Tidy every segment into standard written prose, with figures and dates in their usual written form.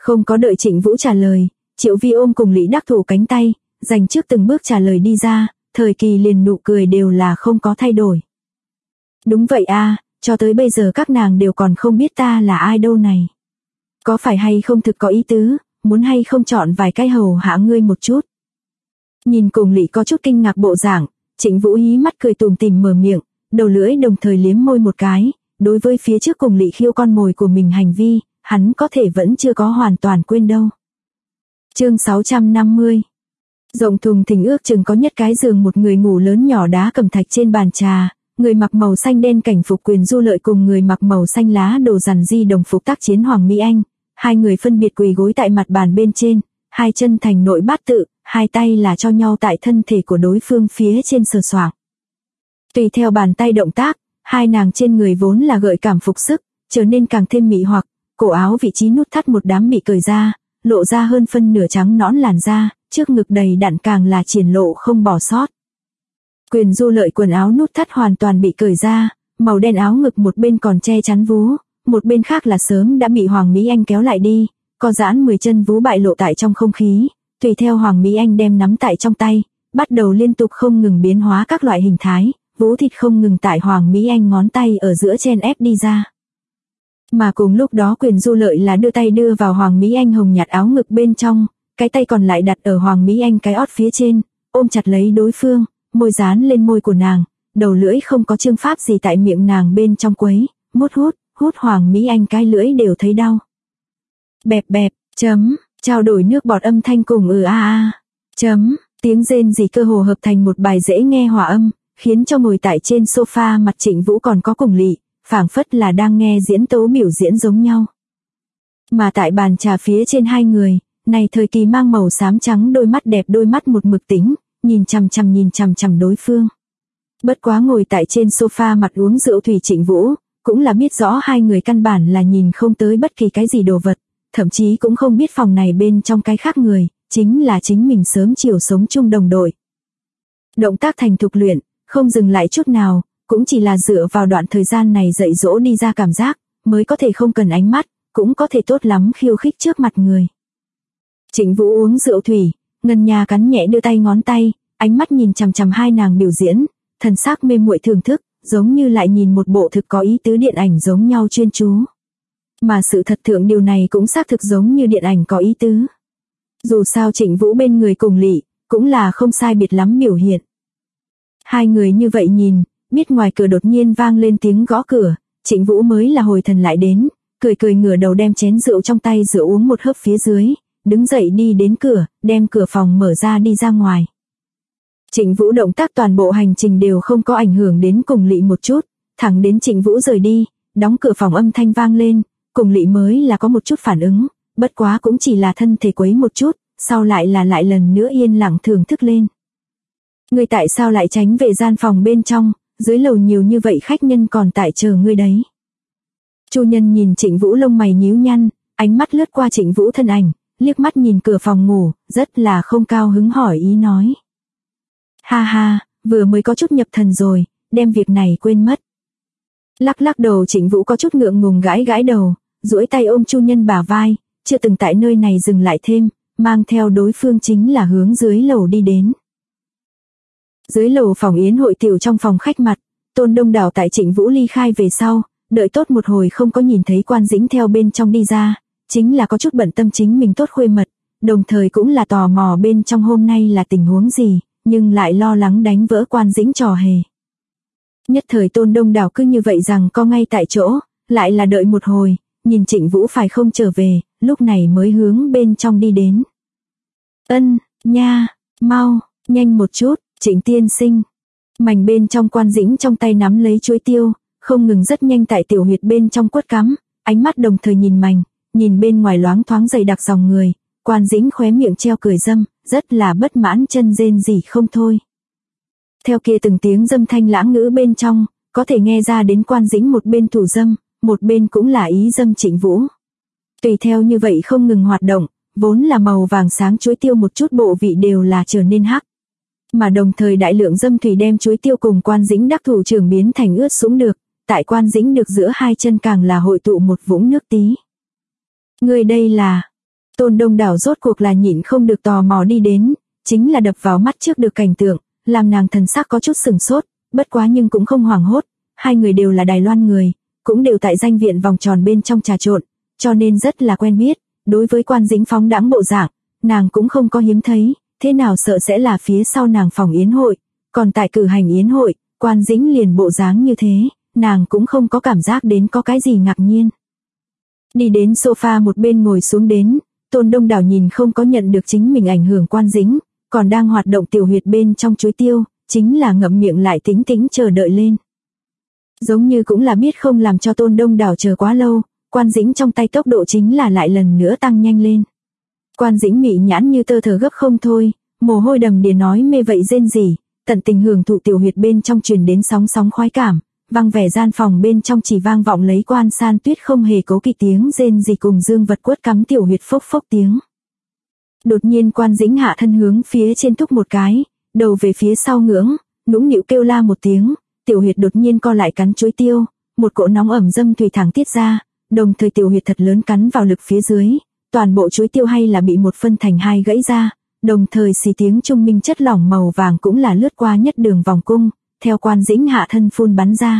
Không có đợi Trịnh Vũ trả lời, Triệu Vi ôm cùng Lý Đắc Thủ cánh tay, dành trước từng bước trả lời đi ra, thời kỳ liền nụ cười đều là không có thay đổi. Đúng vậy a, cho tới bây giờ các nàng đều còn không biết ta là ai đâu này. Có phải hay không thực có ý tứ, muốn hay không chọn vài cái hầu hạ ngươi một chút. Nhìn cùng Lý có chút kinh ngạc bộ dạng, Trịnh Vũ hí mắt cười tủm tỉm mở miệng, đầu lưỡi đồng thời liếm môi một cái, đối với phía trước cùng Lý khiêu con mồi của mình hành vi, hắn có thể vẫn chưa có hoàn toàn quên đâu. Chương 650. Rộng thùng thình ước chừng có nhất cái giường một người ngủ lớn nhỏ đá cẩm thạch trên bàn trà, người mặc màu xanh đen cảnh phục Quyền Du Lợi cùng người mặc màu xanh lá đồ rằn di đồng phục tác chiến Hoàng Mỹ Anh, hai người phân biệt quỳ gối tại mặt bàn bên trên, hai chân thành nội bát tự, hai tay là cho nhau tại thân thể của đối phương phía trên sờ soạng. Tùy theo bàn tay động tác, hai nàng trên người vốn là gợi cảm phục sức, trở nên càng thêm mị hoặc, cổ áo vị trí nút thắt một đám bị cởi ra, lộ ra hơn phân nửa trắng nõn làn da, trước ngực đầy đặn càng là triển lộ không bỏ sót. Quyền Du Lợi quần áo nút thắt hoàn toàn bị cởi ra, màu đen áo ngực một bên còn che chắn vú, một bên khác là sớm đã bị Hoàng Mỹ Anh kéo lại đi, co giãn 10 chân vú bại lộ tại trong không khí, tùy theo Hoàng Mỹ Anh đem nắm tại trong tay, bắt đầu liên tục không ngừng biến hóa các loại hình thái, vú thịt không ngừng tại Hoàng Mỹ Anh ngón tay ở giữa chen ép đi ra. Mà cùng lúc đó Quyền Du Lợi là đưa tay đưa vào Hoàng Mỹ Anh hồng nhạt áo ngực bên trong, cái tay còn lại đặt ở Hoàng Mỹ Anh cái ót phía trên, ôm chặt lấy đối phương, môi dán lên môi của nàng, đầu lưỡi không có chương pháp gì tại miệng nàng bên trong quấy, hút Hoàng Mỹ Anh cái lưỡi đều thấy đau. Bẹp bẹp, trao đổi nước bọt âm thanh cùng tiếng rên rỉ cơ hồ hợp thành một bài dễ nghe hòa âm, khiến cho ngồi tại trên sofa mặt Trịnh Vũ còn có cùng Lị, phảng phất là đang nghe diễn tấu biểu diễn giống nhau. Mà tại bàn trà phía trên hai người, này thời kỳ mang màu xám trắng đôi mắt đẹp đôi mắt một mực tĩnh, nhìn chằm chằm đối phương. Bất quá ngồi tại trên sofa mặt uống rượu thủy Trịnh Vũ, cũng là biết rõ hai người căn bản là nhìn không tới bất kỳ cái gì đồ vật, thậm chí cũng không biết phòng này bên trong cái khác người, chính là chính mình sớm chiều sống chung đồng đội. Động tác thành thục luyện, không dừng lại chút nào, cũng chỉ là dựa vào đoạn thời gian này dạy dỗ đi ra cảm giác, mới có thể không cần ánh mắt, cũng có thể tốt lắm khiêu khích trước mặt người. Trịnh Vũ uống rượu thủy, Ngân Nha cắn nhẹ đưa tay ngón tay, ánh mắt nhìn chằm chằm hai nàng biểu diễn, thần sắc mê muội thưởng thức, giống như lại nhìn một bộ thực có ý tứ điện ảnh giống nhau chuyên chú. Mà sự thật thượng điều này cũng xác thực giống như điện ảnh có ý tứ. Dù sao Trịnh Vũ bên người cùng Lị, cũng là không sai biệt lắm biểu hiện. Hai người như vậy nhìn, biết ngoài cửa đột nhiên vang lên tiếng gõ cửa, Trịnh Vũ mới là hồi thần lại đến, cười ngửa đầu đem chén rượu trong tay rượu uống một hớp phía dưới, đứng dậy đi đến cửa, đem cửa phòng mở ra đi ra ngoài. Trịnh Vũ động tác toàn bộ hành trình đều không có ảnh hưởng đến cùng Lị một chút, thẳng đến Trịnh Vũ rời đi, đóng cửa phòng âm thanh vang lên, cùng Lị mới là có một chút phản ứng, bất quá cũng chỉ là thân thể quấy một chút, sau lại lần nữa yên lặng thưởng thức lên. Ngươi tại sao lại tránh về gian phòng bên trong, dưới lầu nhiều như vậy khách nhân còn tại chờ ngươi đấy. Chu Nhân nhìn Trịnh Vũ lông mày nhíu nhăn, ánh mắt lướt qua Trịnh Vũ thân ảnh, liếc mắt nhìn cửa phòng ngủ, rất là không cao hứng hỏi ý nói. Ha ha, vừa mới có chút nhập thần rồi, đem việc này quên mất. Lắc đầu Trịnh Vũ có chút ngượng ngùng gãi đầu, duỗi tay ôm Chu Nhân bả vai, chưa từng tại nơi này dừng lại thêm, mang theo đối phương chính là hướng dưới lầu đi đến. Dưới lầu phòng yến hội tiểu trong phòng khách mặt, Tôn đông đảo tại Trịnh Vũ ly khai về sau, đợi tốt một hồi không có nhìn thấy Quan Dĩnh theo bên trong đi ra, chính là có chút bận tâm chính mình tốt khuê mật, đồng thời cũng là tò mò bên trong hôm nay là tình huống gì, nhưng lại lo lắng đánh vỡ Quan Dĩnh trò hề. Nhất thời Tôn đông đảo cứ như vậy rằng co ngay tại chỗ, lại là đợi một hồi, nhìn Trịnh Vũ phải không trở về, lúc này mới hướng bên trong đi đến. Nha, mau, nhanh một chút, Trịnh tiên sinh. Mảnh bên trong Quan Dĩnh trong tay nắm lấy chuối tiêu, không ngừng rất nhanh tại tiểu huyệt bên trong quất cắm, ánh mắt đồng thời nhìn mảnh, nhìn bên ngoài loáng thoáng dày đặc dòng người, Quan Dĩnh khóe miệng treo cười dâm, rất là bất mãn chân rên rỉ không thôi. Theo kia từng tiếng dâm thanh lãng ngữ bên trong, có thể nghe ra đến Quan Dĩnh một bên thủ dâm, một bên cũng là ý dâm Trịnh Vũ. Tùy theo như vậy không ngừng hoạt động, vốn là màu vàng sáng chuối tiêu một chút bộ vị đều là trở nên hắc. Mà đồng thời đại lượng dâm thủy đem chuối tiêu cùng Quan Dĩnh đắc thủ trưởng biến thành ướt sũng được, tại Quan Dĩnh được giữa hai chân càng là hội tụ một vũng nước tí. Người đây là, Tôn Đông Đảo rốt cuộc là nhịn không được tò mò đi đến, chính là đập vào mắt trước được cảnh tượng, làm nàng thần sắc có chút sừng sốt, bất quá nhưng cũng không hoảng hốt, hai người đều là Đài Loan người, cũng đều tại danh viện vòng tròn bên trong trà trộn, cho nên rất là quen biết, đối với Quan Dĩnh phóng đãng bộ dạng, nàng cũng không có hiếm thấy, thế nào sợ sẽ là phía sau nàng phòng yến hội, còn tại cử hành yến hội, Quan Dĩnh liền bộ dáng như thế, nàng cũng không có cảm giác đến có cái gì ngạc nhiên. Đi đến sofa một bên ngồi xuống đến, Tôn Đông Đảo nhìn không có nhận được chính mình ảnh hưởng Quan Dĩnh, còn đang hoạt động tiểu huyệt bên trong chuối tiêu, chính là ngậm miệng lại tĩnh tĩnh chờ đợi lên. Giống như cũng là biết không làm cho Tôn Đông Đảo chờ quá lâu, Quan Dĩnh trong tay tốc độ chính là lại lần nữa tăng nhanh lên. Quan Dĩnh mị nhãn như tơ thở gấp không thôi, mồ hôi đầm đìa nói mê vậy rên rỉ, tận tình hưởng thụ tiểu huyệt bên trong truyền đến sóng sóng khoái cảm, vang vẻ gian phòng bên trong chỉ vang vọng lấy Quan San Tuyết không hề cố kỵ tiếng rên rỉ cùng dương vật quất cắm tiểu huyệt phốc phốc tiếng. Đột nhiên Quan Dĩnh hạ thân hướng phía trên thúc một cái, đầu về phía sau ngưỡng, nũng nịu kêu la một tiếng, tiểu huyệt đột nhiên co lại cắn chuối tiêu, một cỗ nóng ẩm dâm thủy thẳng tiết ra, đồng thời tiểu huyệt thật lớn cắn vào lực phía dưới, toàn bộ chuối tiêu hay là bị một phân thành hai gãy ra, đồng thời xì tiếng trung minh chất lỏng màu vàng cũng là lướt qua nhất đường vòng cung, theo Quan Dĩnh hạ thân phun bắn ra.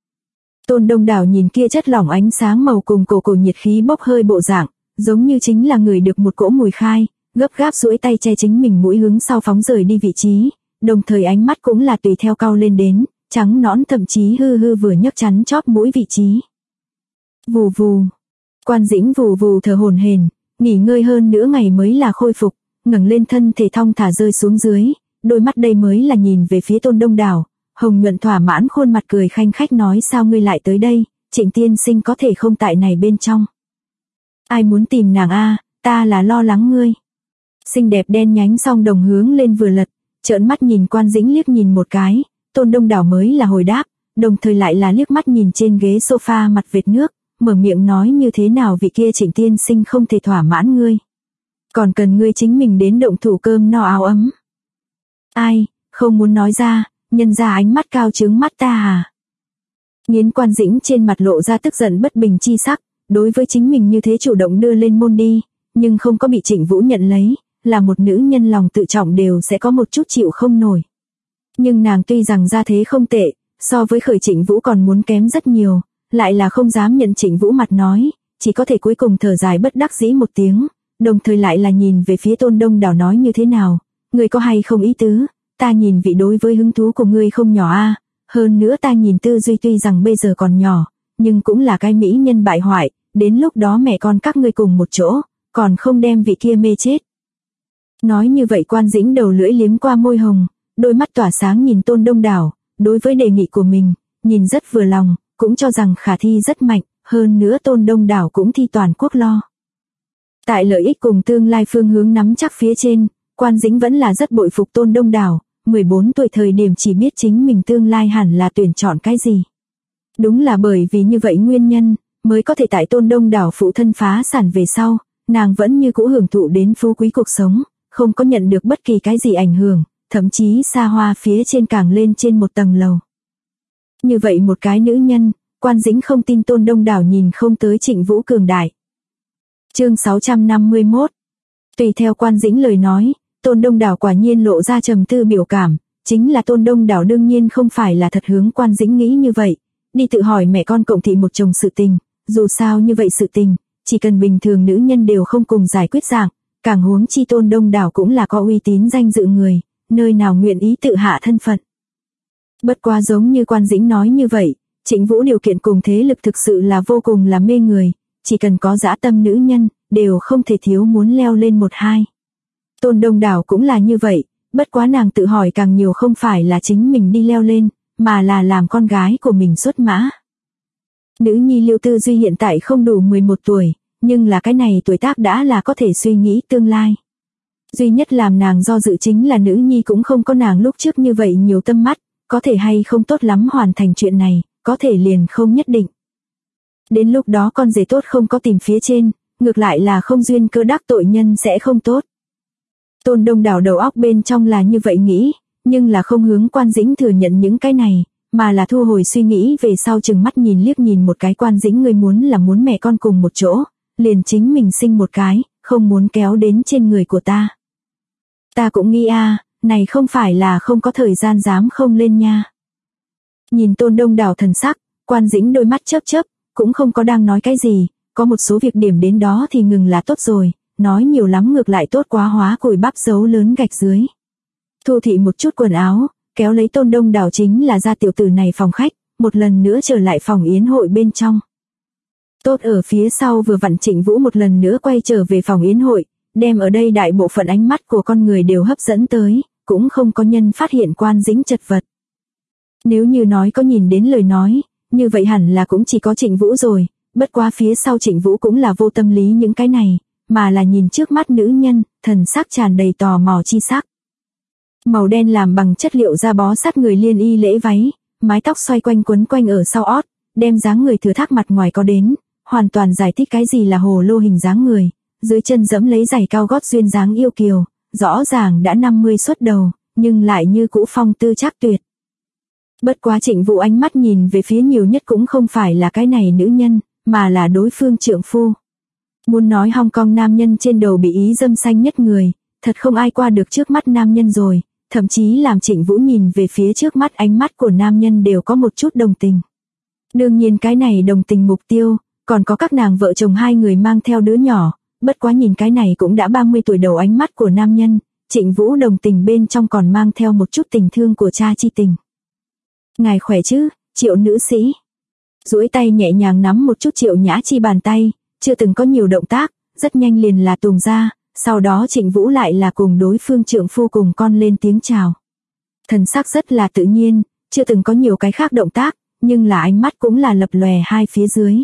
Tôn Đông Đảo nhìn kia chất lỏng ánh sáng màu cùng cổ nhiệt khí bốc hơi bộ dạng, giống như chính là người được một cỗ mùi khai, gấp gáp duỗi tay che chính mình mũi hướng sau phóng rời đi vị trí, đồng thời ánh mắt cũng là tùy theo cau lên đến, trắng nõn thậm chí hư hư vừa nhấc chắn chóp mũi vị trí. Vù vù. Quan Dĩnh vù vù thở hổn hển, nghỉ ngơi hơn nửa ngày mới là khôi phục, ngẩng lên thân thể thong thả rơi xuống dưới, đôi mắt đây mới là nhìn về phía Tôn Đông Đảo, hồng nhuận thỏa mãn khuôn mặt cười khanh khách nói sao ngươi lại tới đây, Trịnh tiên sinh có thể không tại này bên trong. Ai muốn tìm nàng a, ta là lo lắng ngươi. Xinh đẹp đen nhánh song đồng hướng lên vừa lật, trợn mắt nhìn Quan Dĩnh liếc nhìn một cái, Tôn Đông Đảo mới là hồi đáp, đồng thời lại là liếc mắt nhìn trên ghế sofa mặt vệt nước, mở miệng nói như thế nào vị kia Trịnh tiên sinh không thể thỏa mãn ngươi. Còn cần ngươi chính mình đến động thủ cơm no áo ấm. Ai, không muốn nói ra, nhân ra ánh mắt cao trướng mắt ta à. Nghiến Quan Dĩnh trên mặt lộ ra tức giận bất bình chi sắc, đối với chính mình như thế chủ động đưa lên môn đi, nhưng không có bị Trịnh Vũ nhận lấy, là một nữ nhân lòng tự trọng đều sẽ có một chút chịu không nổi. Nhưng nàng tuy rằng ra thế không tệ, so với khởi Trịnh Vũ còn muốn kém rất nhiều, lại là không dám nhận Trịnh Vũ mặt nói, chỉ có thể cuối cùng thở dài bất đắc dĩ một tiếng, đồng thời lại là nhìn về phía Tôn Đông Đảo nói như thế nào, ngươi có hay không ý tứ, ta nhìn vị đối với hứng thú của ngươi không nhỏ a, hơn nữa ta nhìn tư duy tuy rằng bây giờ còn nhỏ, nhưng cũng là cái mỹ nhân bại hoại, đến lúc đó mẹ con các ngươi cùng một chỗ, còn không đem vị kia mê chết. Nói như vậy Quan Dĩnh đầu lưỡi liếm qua môi hồng, đôi mắt tỏa sáng nhìn Tôn Đông Đảo, đối với đề nghị của mình, nhìn rất vừa lòng, cũng cho rằng khả thi rất mạnh, hơn nữa Tôn Đông Đảo cũng thi toàn quốc lo. Tại lợi ích cùng tương lai phương hướng nắm chắc phía trên, Quan Dĩnh vẫn là rất bội phục Tôn Đông Đảo, 14 tuổi thời điểm chỉ biết chính mình tương lai hẳn là tuyển chọn cái gì. Đúng là bởi vì như vậy nguyên nhân, mới có thể tại Tôn Đông Đảo phụ thân phá sản về sau, nàng vẫn như cũ hưởng thụ đến phú quý cuộc sống, không có nhận được bất kỳ cái gì ảnh hưởng, thậm chí xa hoa phía trên càng lên trên một tầng lầu. Như vậy một cái nữ nhân, Quan Dĩnh không tin Tôn Đông Đảo nhìn không tới Trịnh Vũ cường đại. Chương 651. Tùy theo Quan Dĩnh lời nói, Tôn Đông Đảo quả nhiên lộ ra trầm tư biểu cảm, chính là Tôn Đông Đảo đương nhiên không phải là thật hướng Quan Dĩnh nghĩ như vậy, đi tự hỏi mẹ con cộng thị một chồng sự tình, dù sao như vậy sự tình, chỉ cần bình thường nữ nhân đều không cùng giải quyết dạng, càng huống chi Tôn Đông Đảo cũng là có uy tín danh dự người, nơi nào nguyện ý tự hạ thân phận. Bất quá giống như Quan Dĩnh nói như vậy, Trịnh Vũ điều kiện cùng thế lực thực sự là vô cùng là mê người, chỉ cần có dã tâm nữ nhân, đều không thể thiếu muốn leo lên một hai. Tôn Đông Đảo cũng là như vậy, bất quá nàng tự hỏi càng nhiều không phải là chính mình đi leo lên, mà là làm con gái của mình xuất mã. Nữ nhi Liêu Tư Duy hiện tại không đủ 11 tuổi, nhưng là cái này tuổi tác đã là có thể suy nghĩ tương lai. Duy nhất làm nàng do dự chính là nữ nhi cũng không có nàng lúc trước như vậy nhiều tâm mắt, có thể hay không tốt lắm hoàn thành chuyện này, có thể liền không nhất định. Đến lúc đó con rể tốt không có tìm phía trên, ngược lại là không duyên cơ đắc tội nhân sẽ không tốt. Tôn Đông Đảo đầu óc bên trong là như vậy nghĩ, nhưng là không hướng Quan Dĩnh thừa nhận những cái này, mà là thu hồi suy nghĩ về sau chừng mắt nhìn liếc nhìn một cái Quan Dĩnh người muốn là muốn mẹ con cùng một chỗ, liền chính mình sinh một cái, không muốn kéo đến trên người của ta. Ta cũng nghĩ này không phải là không có thời gian dám không lên nha. Nhìn Tôn Đông Đảo thần sắc, Quan Dĩnh đôi mắt chớp chớp, cũng không có đang nói cái gì, có một số việc điểm đến đó thì ngừng là tốt rồi, nói nhiều lắm ngược lại tốt quá hóa cùi bắp dấu lớn gạch dưới. Thu thị một chút quần áo, kéo lấy Tôn Đông Đảo chính là ra tiểu tử này phòng khách, một lần nữa trở lại phòng yến hội bên trong. Tốt ở phía sau vừa vặn Trịnh Vũ một lần nữa quay trở về phòng yến hội, đem ở đây đại bộ phận ánh mắt của con người đều hấp dẫn tới, cũng không có nhân phát hiện Quan Dĩnh chật vật. Nếu như nói có nhìn đến lời nói, như vậy hẳn là cũng chỉ có Trịnh Vũ rồi, bất quá phía sau Trịnh Vũ cũng là vô tâm lý những cái này, mà là nhìn trước mắt nữ nhân, thần sắc tràn đầy tò mò chi sắc. Màu đen làm bằng chất liệu da bó sát người liên y lễ váy, mái tóc xoay quanh quấn quanh ở sau ót, đem dáng người thừa thác mặt ngoài có đến, hoàn toàn giải thích cái gì là hồ lô hình dáng người, dưới chân dẫm lấy giày cao gót duyên dáng yêu kiều, rõ ràng đã 50 xuất đầu, nhưng lại như cũ phong tư chắc tuyệt. Bất quá Trịnh Vũ ánh mắt nhìn về phía nhiều nhất cũng không phải là cái này nữ nhân, mà là đối phương trượng phu. Muốn nói Hong Kong nam nhân trên đầu bị ý dâm xanh nhất người, thật không ai qua được trước mắt nam nhân rồi, thậm chí làm Trịnh Vũ nhìn về phía trước mắt ánh mắt của nam nhân đều có một chút đồng tình. Đương nhiên cái này đồng tình mục tiêu, còn có các nàng vợ chồng hai người mang theo đứa nhỏ, bất quá nhìn cái này cũng đã 30 tuổi đầu ánh mắt của nam nhân, Trịnh Vũ đồng tình bên trong còn mang theo một chút tình thương của cha chi tình. Ngài khỏe chứ, Triệu nữ sĩ. Duỗi tay nhẹ nhàng nắm một chút Triệu Nhã Chi bàn tay, chưa từng có nhiều động tác, rất nhanh liền là tùng ra, sau đó Trịnh Vũ lại là cùng đối phương trượng phu cùng con lên tiếng chào. Thần sắc rất là tự nhiên, chưa từng có nhiều cái khác động tác, nhưng là ánh mắt cũng là lập lòe hai phía dưới.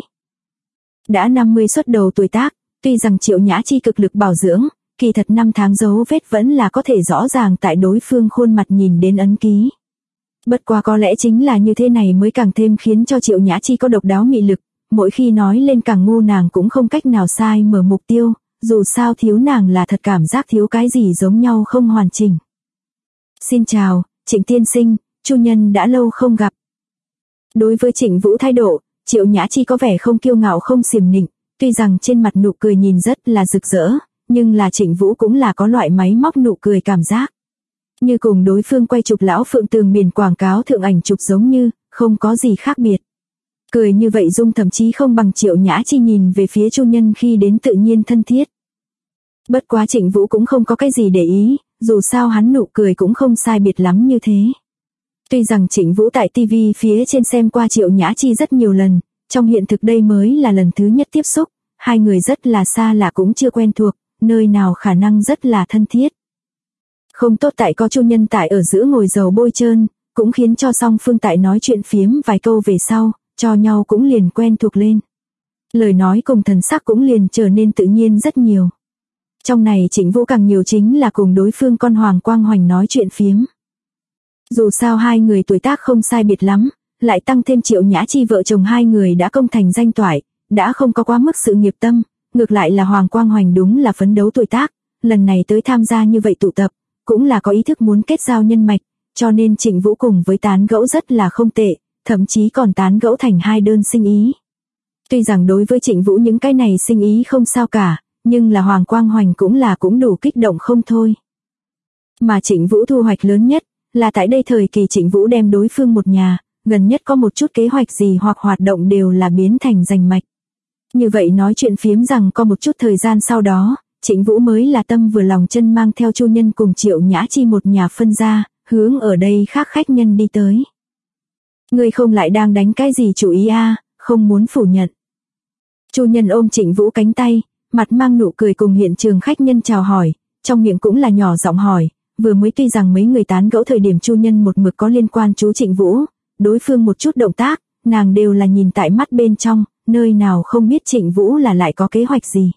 Đã 50 xuất đầu tuổi tác, tuy rằng Triệu Nhã Chi cực lực bảo dưỡng, kỳ thật 5 tháng dấu vết vẫn là có thể rõ ràng tại đối phương khuôn mặt nhìn đến ấn ký. Bất quá có lẽ chính là như thế này mới càng thêm khiến cho Triệu Nhã Chi có độc đáo mị lực, mỗi khi nói lên càng ngu nàng cũng không cách nào sai mở mục tiêu, dù sao thiếu nàng là thật cảm giác thiếu cái gì giống nhau không hoàn chỉnh. Xin chào, Trịnh tiên sinh, chu nhân đã lâu không gặp. Đối với Trịnh Vũ thái độ, Triệu Nhã Chi có vẻ không kiêu ngạo không xiềm nịnh, tuy rằng trên mặt nụ cười nhìn rất là rực rỡ, nhưng là Trịnh Vũ cũng là có loại máy móc nụ cười cảm giác. Như cùng đối phương quay chụp lão phượng tường biển quảng cáo thượng ảnh chụp giống như, không có gì khác biệt. Cười như vậy dung thậm chí không bằng Triệu Nhã Chi nhìn về phía chu nhân khi đến tự nhiên thân thiết. Bất quá Trịnh Vũ cũng không có cái gì để ý, dù sao hắn nụ cười cũng không sai biệt lắm như thế. Tuy rằng Trịnh Vũ tại TV phía trên xem qua Triệu Nhã Chi rất nhiều lần, trong hiện thực đây mới là lần thứ nhất tiếp xúc, hai người rất là xa lạ cũng chưa quen thuộc, nơi nào khả năng rất là thân thiết. Không tốt tại có chu nhân tại ở giữa ngồi dầu bôi trơn, cũng khiến cho song phương tại nói chuyện phiếm vài câu về sau, cho nhau cũng liền quen thuộc lên. Lời nói cùng thần sắc cũng liền trở nên tự nhiên rất nhiều. Trong này Trịnh Vũ càng nhiều chính là cùng đối phương con Hoàng Quang Hoành nói chuyện phiếm. Dù sao hai người tuổi tác không sai biệt lắm, lại tăng thêm Triệu Nhã Chi vợ chồng hai người đã công thành danh toại, đã không có quá mức sự nghiệp tâm, ngược lại là Hoàng Quang Hoành đúng là phấn đấu tuổi tác, lần này tới tham gia như vậy tụ tập, cũng là có ý thức muốn kết giao nhân mạch, cho nên Trịnh Vũ cùng với tán gẫu rất là không tệ, thậm chí còn tán gẫu thành hai đơn sinh ý. Tuy rằng đối với Trịnh Vũ những cái này sinh ý không sao cả, nhưng là Hoàng Quang Hoành cũng đủ kích động không thôi. Mà Trịnh Vũ thu hoạch lớn nhất, là tại đây thời kỳ Trịnh Vũ đem đối phương một nhà, gần nhất có một chút kế hoạch gì hoặc hoạt động đều là biến thành rành mạch. Như vậy nói chuyện phiếm rằng có một chút thời gian sau đó, Trịnh Vũ mới là tâm vừa lòng chân mang theo chu nhân cùng Triệu Nhã Chi một nhà phân ra, hướng ở đây khác khách nhân đi tới. Ngươi không lại đang đánh cái gì chủ ý không muốn phủ nhận. Chu nhân ôm Trịnh Vũ cánh tay, mặt mang nụ cười cùng hiện trường khách nhân chào hỏi, trong miệng cũng là nhỏ giọng hỏi, vừa mới tuy rằng mấy người tán gẫu thời điểm chu nhân một mực có liên quan chú Trịnh Vũ, đối phương một chút động tác, nàng đều là nhìn tại mắt bên trong, nơi nào không biết Trịnh Vũ là lại có kế hoạch gì.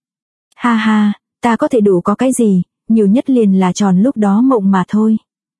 Ha ha, ta có thể đủ có cái gì, nhiều nhất liền là tròn lúc đó mộng mà thôi.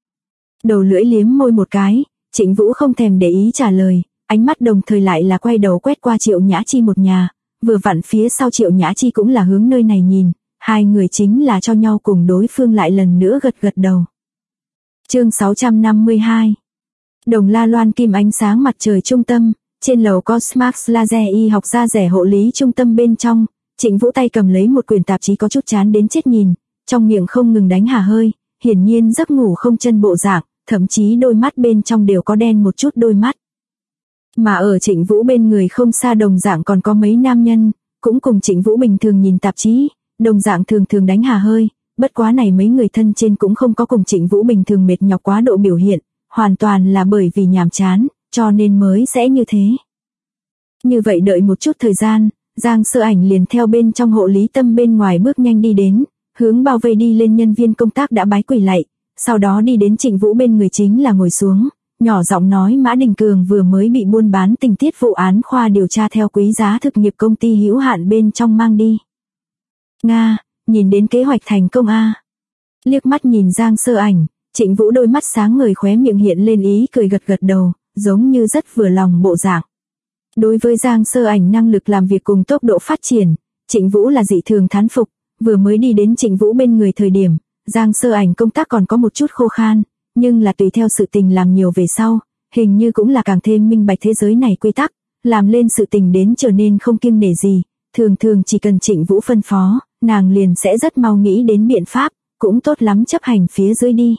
Đầu lưỡi liếm môi một cái, Trịnh Vũ không thèm để ý trả lời, ánh mắt đồng thời lại là quay đầu quét qua Triệu Nhã Chi một nhà, vừa vặn phía sau Triệu Nhã Chi cũng là hướng nơi này nhìn, hai người chính là cho nhau cùng đối phương lại lần nữa gật đầu. Chương 652. Đồng La Loan kim ánh sáng mặt trời trung tâm, trên lầu Cosmax Laser y học da rẻ hộ lý trung tâm bên trong, Trịnh Vũ tay cầm lấy một quyển tạp chí có chút chán đến chết nhìn, trong miệng không ngừng đánh hà hơi, hiển nhiên giấc ngủ không chân bộ dạng, thậm chí đôi mắt bên trong đều có đen một chút đôi mắt. Mà ở Trịnh Vũ bên người không xa đồng dạng còn có mấy nam nhân, cũng cùng Trịnh Vũ bình thường nhìn tạp chí, đồng dạng thường thường đánh hà hơi, bất quá này mấy người thân trên cũng không có cùng Trịnh Vũ bình thường mệt nhọc quá độ biểu hiện, hoàn toàn là bởi vì nhàm chán, cho nên mới sẽ như thế. Như vậy đợi một chút thời gian, Giang Sơ Ảnh liền theo bên trong hộ lý tâm bên ngoài bước nhanh đi đến, hướng bao vây đi lên nhân viên công tác đã bái quỳ lạy, sau đó đi đến Trịnh Vũ bên người chính là ngồi xuống, nhỏ giọng nói Mã Đình Cường vừa mới bị buôn bán tình tiết vụ án khoa điều tra theo Quý Giá Thực nghiệp công ty hữu hạn bên trong mang đi. Nga, nhìn đến kế hoạch thành công a. Liếc mắt nhìn Giang Sơ Ảnh, Trịnh Vũ đôi mắt sáng ngời khóe miệng hiện lên ý cười gật gật đầu, giống như rất vừa lòng bộ dạng. Đối với Giang Sơ Ảnh năng lực làm việc cùng tốc độ phát triển, Trịnh Vũ là dị thường thán phục, vừa mới đi đến Trịnh Vũ bên người thời điểm, Giang Sơ Ảnh công tác còn có một chút khô khan, nhưng là tùy theo sự tình làm nhiều về sau, hình như cũng là càng thêm minh bạch thế giới này quy tắc, làm lên sự tình đến trở nên không kiêng nể gì, thường thường chỉ cần Trịnh Vũ phân phó, nàng liền sẽ rất mau nghĩ đến biện pháp, cũng tốt lắm chấp hành phía dưới đi.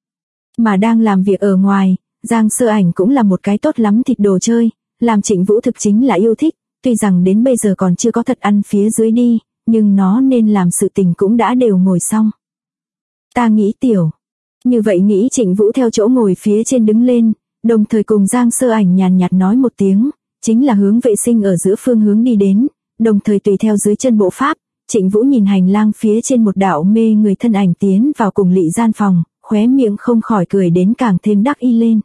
Mà đang làm việc ở ngoài, Giang Sơ Ảnh cũng là một cái tốt lắm thịt đồ chơi, làm Trịnh Vũ thực chính là yêu thích, tuy rằng đến bây giờ còn chưa có thật ăn phía dưới đi, nhưng nó nên làm sự tình cũng đã đều ngồi xong. Ta nghĩ tiểu. Như vậy nghĩ Trịnh Vũ theo chỗ ngồi phía trên đứng lên, đồng thời cùng Giang Sơ Ảnh nhàn nhạt nói một tiếng, chính là hướng vệ sinh ở giữa phương hướng đi đến, đồng thời tùy theo dưới chân bộ pháp, Trịnh Vũ nhìn hành lang phía trên một đạo mê người thân ảnh tiến vào cùng lỵ gian phòng, khóe miệng không khỏi cười đến càng thêm đắc ý lên.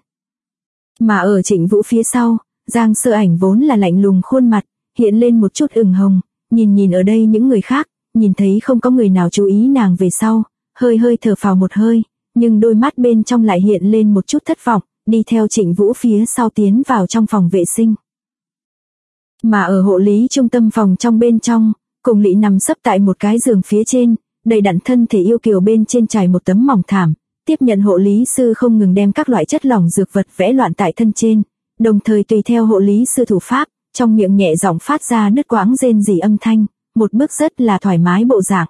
Mà ở Trịnh Vũ phía sau, Giang Sơ Ảnh vốn là lạnh lùng khuôn mặt, hiện lên một chút ửng hồng, nhìn ở đây những người khác, nhìn thấy không có người nào chú ý nàng về sau, hơi hơi thở phào một hơi, nhưng đôi mắt bên trong lại hiện lên một chút thất vọng, đi theo Trịnh Vũ phía sau tiến vào trong phòng vệ sinh. Mà ở hộ lý trung tâm phòng trong bên trong, cùng lỵ nằm sấp tại một cái giường phía trên, đầy đặn thân thể yêu kiều bên trên trải một tấm mỏng thảm, tiếp nhận hộ lý sư không ngừng đem các loại chất lỏng dược vật vẽ loạn tại thân trên, đồng thời tùy theo hộ lý sư thủ pháp, trong miệng nhẹ giọng phát ra đứt quãng rên rỉ âm thanh, một bước rất là thoải mái bộ dạng.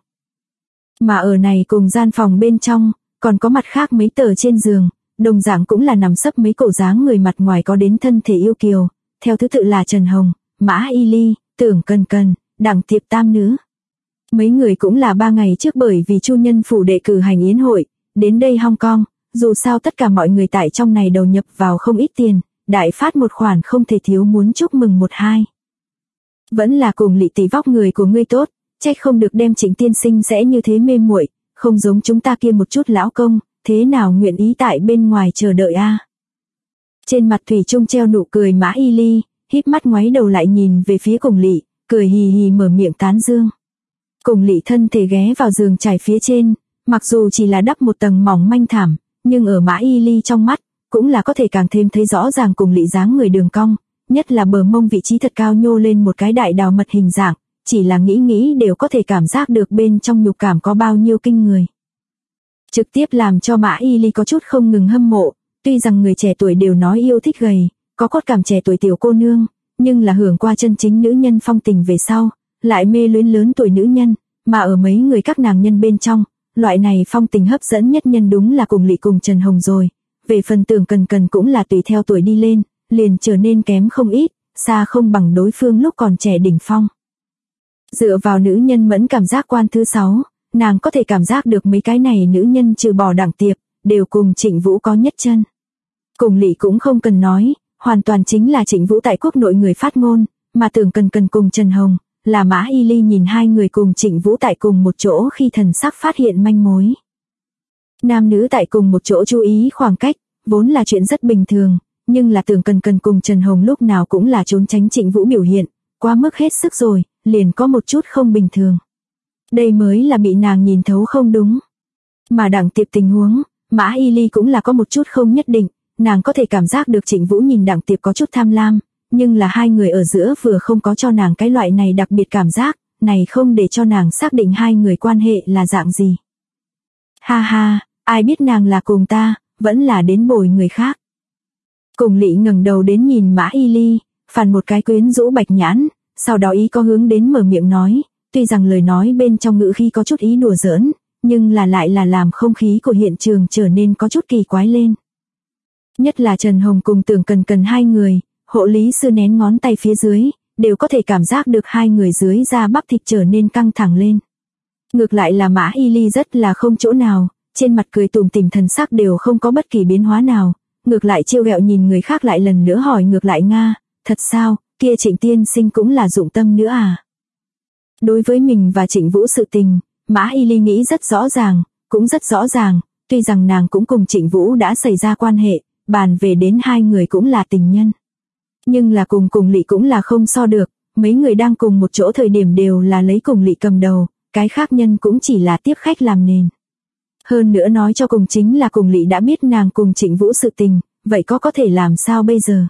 Mà ở này cùng gian phòng bên trong, còn có mặt khác mấy tờ trên giường, đồng dạng cũng là nằm sấp mấy cổ dáng người mặt ngoài có đến thân thể yêu kiều, theo thứ tự là Trần Hồng, Mã Y Ly, Tưởng Cần Cần, Đặng Tiệp tam nữ. Mấy người cũng là 3 ngày trước bởi vì Chu Nhân phủ đệ cử hành yến hội, đến đây Hong Kong, dù sao tất cả mọi người tại trong này đầu nhập vào không ít tiền, đại phát một khoản không thể thiếu muốn chúc mừng một hai. Vẫn là cùng lỵ tỷ vóc người của ngươi tốt, trách không được đem Trịnh tiên sinh sẽ như thế mê muội, không giống chúng ta kia một chút lão công, thế nào nguyện ý tại bên ngoài chờ đợi a. Trên mặt thủy chung treo nụ cười Mã Y Ly, híp mắt ngoáy đầu lại nhìn về phía cùng lỵ, cười hì hì mở miệng tán dương. Cùng lỵ thân thể ghé vào giường trải phía trên, mặc dù chỉ là đắp một tầng mỏng manh thảm, nhưng ở Mã Y Ly trong mắt, cũng là có thể càng thêm thấy rõ ràng cùng lỵ dáng người đường cong, nhất là bờ mông vị trí thật cao nhô lên một cái đại đào mật hình dạng, chỉ là nghĩ đều có thể cảm giác được bên trong nhục cảm có bao nhiêu kinh người. Trực tiếp làm cho Mã Y Ly có chút không ngừng hâm mộ, tuy rằng người trẻ tuổi đều nói yêu thích gầy, có cốt cảm trẻ tuổi tiểu cô nương, nhưng là hưởng qua chân chính nữ nhân phong tình về sau, lại mê luyến lớn tuổi nữ nhân, mà ở mấy người các nàng nhân bên trong, loại này phong tình hấp dẫn nhất nhân đúng là cùng lỵ cùng Trần Hồng rồi. Về phần Tưởng Cần Cần cũng là tùy theo tuổi đi lên, liền trở nên kém không ít, xa không bằng đối phương lúc còn trẻ đỉnh phong. Dựa vào nữ nhân mẫn cảm giác quan thứ 6, nàng có thể cảm giác được mấy cái này nữ nhân trừ bỏ Đặng Tiệp, đều cùng Trịnh Vũ có nhất chân. Cùng lỵ cũng không cần nói, hoàn toàn chính là Trịnh Vũ tại quốc nội người phát ngôn, mà Tưởng Cần Cần cùng Trần Hồng, là Mã Y Ly nhìn hai người cùng Trịnh Vũ tại cùng một chỗ khi thần sắc phát hiện manh mối. Nam nữ tại cùng một chỗ chú ý khoảng cách, vốn là chuyện rất bình thường, nhưng là Tưởng Cần Cần cùng Trần Hồng lúc nào cũng là trốn tránh Trịnh Vũ biểu hiện, quá mức hết sức rồi, liền có một chút không bình thường. Đây mới là bị nàng nhìn thấu không đúng. Mà Đặng Tiệp tình huống, Mã Y Ly cũng là có một chút không nhất định, nàng có thể cảm giác được Trịnh Vũ nhìn Đặng Tiệp có chút tham lam, nhưng là hai người ở giữa vừa không có cho nàng cái loại này đặc biệt cảm giác, này không để cho nàng xác định hai người quan hệ là dạng gì. Ha ha, ai biết nàng là cùng ta, vẫn là đến bồi người khác. Cùng lỵ ngẩng đầu đến nhìn Mã Y Ly, phàn một cái quyến rũ bạch nhãn, sau đó ý có hướng đến mở miệng nói, tuy rằng lời nói bên trong ngữ khí có chút ý đùa giỡn, nhưng lại là làm không khí của hiện trường trở nên có chút kỳ quái lên. Nhất là Trần Hồng cùng Tưởng Cần Cần hai người, hộ lý sư nén ngón tay phía dưới, đều có thể cảm giác được hai người dưới da bắp thịt trở nên căng thẳng lên. Ngược lại là Mã Y Ly rất là không chỗ nào, trên mặt cười tủm tỉm, thần sắc đều không có bất kỳ biến hóa nào, ngược lại trêu ghẹo nhìn người khác, lại lần nữa hỏi ngược lại, Nga, thật sao, kia Trịnh tiên sinh cũng là dụng tâm nữa à? Đối với mình và Trịnh Vũ sự tình, Mã Y Ly nghĩ rất rõ ràng, cũng rất rõ ràng, tuy rằng nàng cũng cùng Trịnh Vũ đã xảy ra quan hệ, bàn về đến hai người cũng là tình nhân. Nhưng là cùng Lị cũng là không so được, mấy người đang cùng một chỗ thời điểm đều là lấy cùng Lị cầm đầu, cái khác nhân cũng chỉ là tiếp khách làm nền. Hơn nữa nói cho cùng chính là cùng Lị đã biết nàng cùng Trịnh Vũ sự tình, vậy có thể làm sao bây giờ?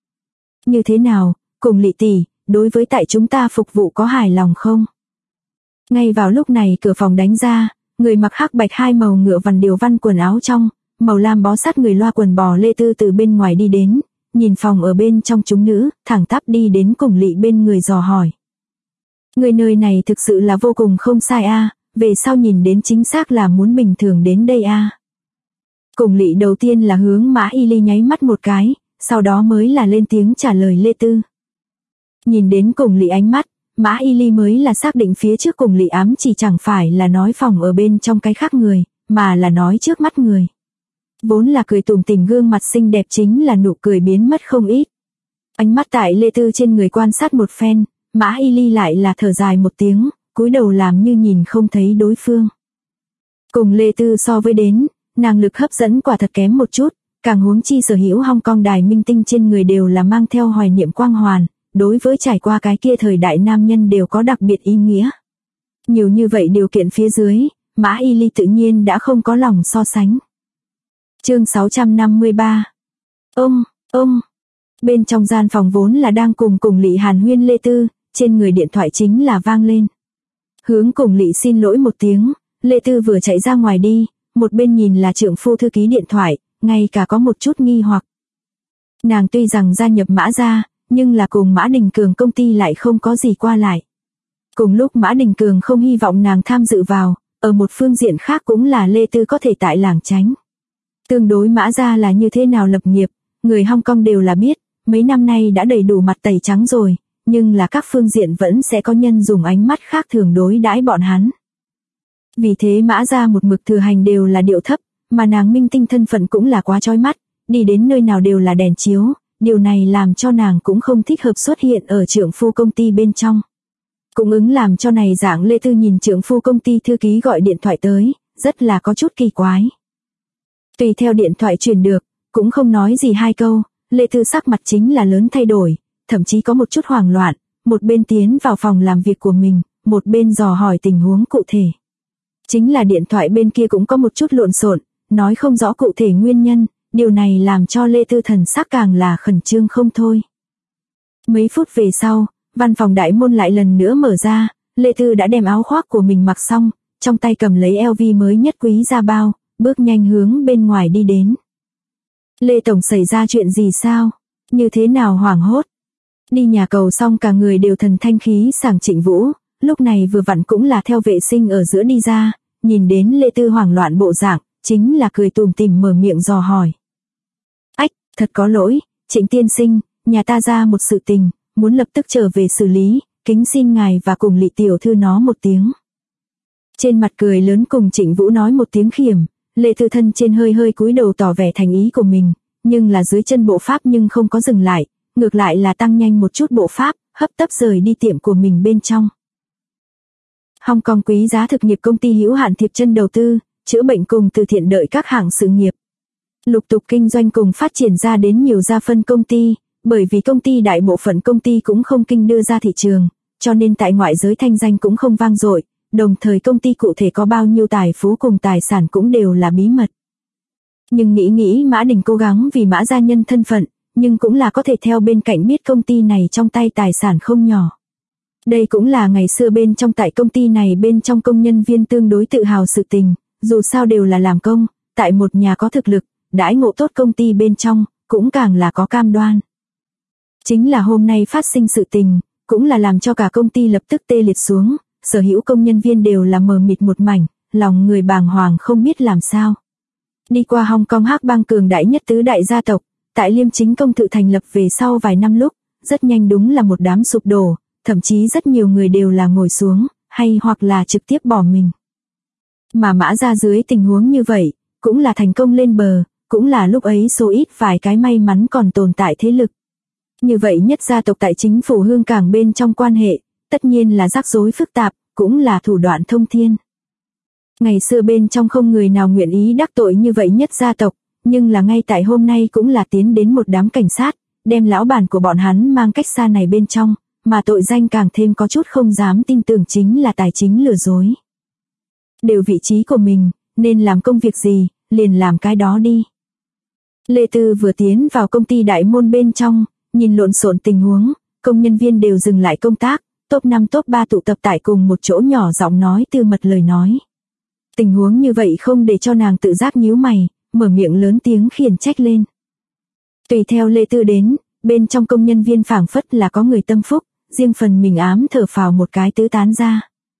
Như thế nào, cùng Lị tỷ, đối với tại chúng ta phục vụ có hài lòng không? Ngay vào lúc này cửa phòng đánh ra, người mặc hắc bạch hai màu ngựa vằn điều văn quần áo trong, màu lam bó sát người loa quần bò Lê Tư từ bên ngoài đi đến, nhìn phòng ở bên trong chúng nữ, thẳng tắp đi đến cùng Lị bên người dò hỏi. Người nơi này thực sự là vô cùng không sai a, về sau nhìn đến chính xác là muốn bình thường đến đây a. Cùng Lị đầu tiên là hướng Mã Y Ly nháy mắt một cái, sau đó mới là lên tiếng trả lời Lê Tư. Nhìn đến cùng Lị ánh mắt, Mã Y Ly mới là xác định phía trước cùng Lị ám chỉ chẳng phải là nói phòng ở bên trong cái khác người, mà là nói trước mắt người. Vốn là cười tủm tỉm gương mặt xinh đẹp chính là nụ cười biến mất không ít. Ánh mắt tại Lê Tư trên người quan sát một phen, Mã Y Ly lại là thở dài một tiếng, cúi đầu làm như nhìn không thấy đối phương. Cùng Lê Tư so với đến, nàng lực hấp dẫn quả thật kém một chút, càng huống chi sở hữu Hong Kong đài minh tinh trên người đều là mang theo hoài niệm quang hoàn, đối với trải qua cái kia thời đại nam nhân đều có đặc biệt ý nghĩa. Nhiều như vậy điều kiện phía dưới, Mã Y Ly tự nhiên đã không có lòng so sánh. Chương 653. Bên trong gian phòng vốn là đang cùng Lị hàn huyên Lê Tư, trên người điện thoại chính là vang lên. Hướng cùng Lị xin lỗi một tiếng, Lê Tư vừa chạy ra ngoài đi, một bên nhìn là trượng phu thư ký điện thoại, ngay cả có một chút nghi hoặc. Nàng tuy rằng gia nhập Mã gia, nhưng là cùng Mã Đình Cường công ty lại không có gì qua lại. Cùng lúc Mã Đình Cường không hy vọng nàng tham dự vào, ở một phương diện khác cũng là Lê Tư có thể tại làng tránh. Tương đối Mã gia là như thế nào lập nghiệp, người Hong Kong đều là biết, mấy năm nay đã đầy đủ mặt tẩy trắng rồi, nhưng là các phương diện vẫn sẽ có nhân dùng ánh mắt khác thường đối đãi bọn hắn. Vì thế Mã gia một mực thừa hành đều là điệu thấp, mà nàng minh tinh thân phận cũng là quá chói mắt, đi đến nơi nào đều là đèn chiếu, điều này làm cho nàng cũng không thích hợp xuất hiện ở trượng phu công ty bên trong. Cũng ứng làm cho này dạng Lê Tư nhìn trượng phu công ty thư ký gọi điện thoại tới, rất là có chút kỳ quái. Tùy theo điện thoại truyền được, cũng không nói gì hai câu, Lê Tư sắc mặt chính là lớn thay đổi, thậm chí có một chút hoảng loạn, một bên tiến vào phòng làm việc của mình, một bên dò hỏi tình huống cụ thể. Chính là điện thoại bên kia cũng có một chút lộn xộn, nói không rõ cụ thể nguyên nhân, điều này làm cho Lê Tư thần sắc càng là khẩn trương không thôi. Mấy phút về sau, văn phòng đại môn lại lần nữa mở ra, Lê Tư đã đem áo khoác của mình mặc xong, trong tay cầm lấy LV mới nhất quý ra bao, bước nhanh hướng bên ngoài đi đến. Lê Tổng xảy ra chuyện gì sao? Như thế nào hoảng hốt? Đi nhà cầu xong cả người đều thần thanh khí sảng Trịnh Vũ, lúc này vừa vặn cũng là theo vệ sinh ở giữa đi ra, nhìn đến Lê Tư hoảng loạn bộ dạng, chính là cười tủm tỉm mở miệng dò hỏi. Ách, thật có lỗi, Trịnh tiên sinh, nhà ta ra một sự tình, muốn lập tức trở về xử lý, kính xin ngài và cùng Lị tiểu thư nó một tiếng. Trên mặt cười lớn cùng Trịnh Vũ nói một tiếng khiểm, Lê Tư thân trên hơi cúi đầu tỏ vẻ thành ý của mình, nhưng là dưới chân bộ pháp nhưng không có dừng lại, ngược lại là tăng nhanh một chút bộ pháp, hấp tấp rời đi tiệm của mình bên trong. Hong Kong quý giá thực nghiệp công ty hữu hạn Thiệp Chân đầu tư, chữa bệnh cùng từ thiện đợi các hạng sự nghiệp. Lục tục kinh doanh cùng phát triển ra đến nhiều gia phân công ty, bởi vì công ty đại bộ phận công ty cũng không kinh đưa ra thị trường, cho nên tại ngoại giới thanh danh cũng không vang dội, đồng thời công ty cụ thể có bao nhiêu tài phú cùng tài sản cũng đều là bí mật. Nhưng nghĩ Mã Đình cố gắng vì Mã gia nhân thân phận, nhưng cũng là có thể theo bên cạnh biết công ty này trong tay tài sản không nhỏ. Đây cũng là ngày xưa bên trong tại công ty này bên trong công nhân viên tương đối tự hào sự tình, dù sao đều là làm công, tại một nhà có thực lực, đãi ngộ tốt công ty bên trong, cũng càng là có cam đoan. Chính là hôm nay phát sinh sự tình, cũng là làm cho cả công ty lập tức tê liệt xuống, sở hữu công nhân viên đều là mờ mịt một mảnh, lòng người bàng hoàng không biết làm sao. Đi qua Hong Kong hắc bang cường đại nhất tứ đại gia tộc, tại Liêm Chính Công tự thành lập về sau vài năm lúc, rất nhanh đúng là một đám sụp đổ, thậm chí rất nhiều người đều là ngồi xuống, hay hoặc là trực tiếp bỏ mình. Mà Mã gia dưới tình huống như vậy, cũng là thành công lên bờ, cũng là lúc ấy số ít vài cái may mắn còn tồn tại thế lực. Như vậy nhất gia tộc tại chính phủ Hương Cảng bên trong quan hệ, tất nhiên là rắc rối phức tạp, cũng là thủ đoạn thông thiên. Ngày xưa bên trong không người nào nguyện ý đắc tội như vậy nhất gia tộc, nhưng là ngay tại hôm nay cũng là tiến đến một đám cảnh sát, đem lão bản của bọn hắn mang cách xa này bên trong, mà tội danh càng thêm có chút không dám tin tưởng chính là tài chính lừa dối. Đều vị trí của mình, nên làm công việc gì, liền làm cái đó đi. Lê Tư vừa tiến vào công ty đại môn bên trong, nhìn lộn xộn tình huống, công nhân viên đều dừng lại công tác, top 5 top 3 tụ tập tại cùng một chỗ nhỏ giọng nói tư mật lời nói. Tình huống như vậy không để cho nàng tự giác nhíu mày, mở miệng lớn tiếng khiển trách lên. Tùy theo Lê Tư đến, bên trong công nhân viên phảng phất là có người tâm phúc, riêng phần mình ám thở phào một cái tứ tán ra.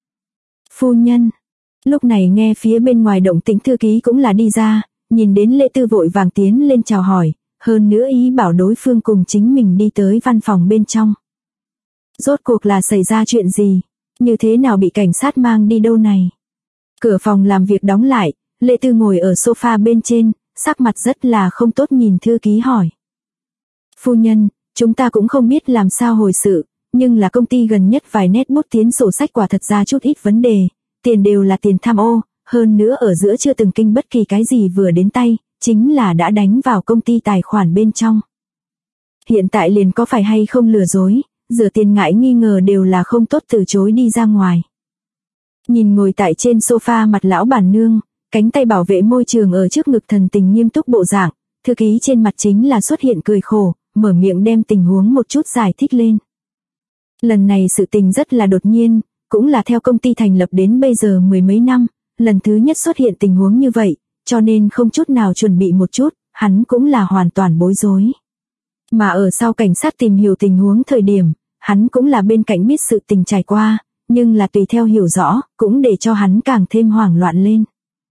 Phu nhân. Lúc này nghe phía bên ngoài động tĩnh thư ký cũng là đi ra, nhìn đến Lê Tư vội vàng tiến lên chào hỏi, hơn nữa ý bảo đối phương cùng chính mình đi tới văn phòng bên trong. Rốt cuộc là xảy ra chuyện gì? Như thế nào bị cảnh sát mang đi đâu này? Cửa phòng làm việc đóng lại, Lê Tư ngồi ở sofa bên trên, sắc mặt rất là không tốt nhìn thư ký hỏi. Phu nhân, chúng ta cũng không biết làm sao hồi sự, nhưng là công ty gần nhất vài nét bút tiến sổ sách quả thật ra chút ít vấn đề, tiền đều là tiền tham ô, hơn nữa ở giữa chưa từng kinh bất kỳ cái gì vừa đến tay, chính là đã đánh vào công ty tài khoản bên trong. Hiện tại liền có phải hay không lừa dối, rửa tiền ngại nghi ngờ đều là không tốt từ chối đi ra ngoài. Nhìn ngồi tại trên sofa mặt lão bản nương, cánh tay bảo vệ môi trường ở trước ngực thần tình nghiêm túc bộ dạng, thư ký trên mặt chính là xuất hiện cười khổ, mở miệng đem tình huống một chút giải thích lên. Lần này sự tình rất là đột nhiên, cũng là theo công ty thành lập đến bây giờ mười mấy năm, lần thứ nhất xuất hiện tình huống như vậy, cho nên không chút nào chuẩn bị một chút, hắn cũng là hoàn toàn bối rối. Mà ở sau cảnh sát tìm hiểu tình huống thời điểm, hắn cũng là bên cạnh biết sự tình trải qua, nhưng là tùy theo hiểu rõ, cũng để cho hắn càng thêm hoảng loạn lên.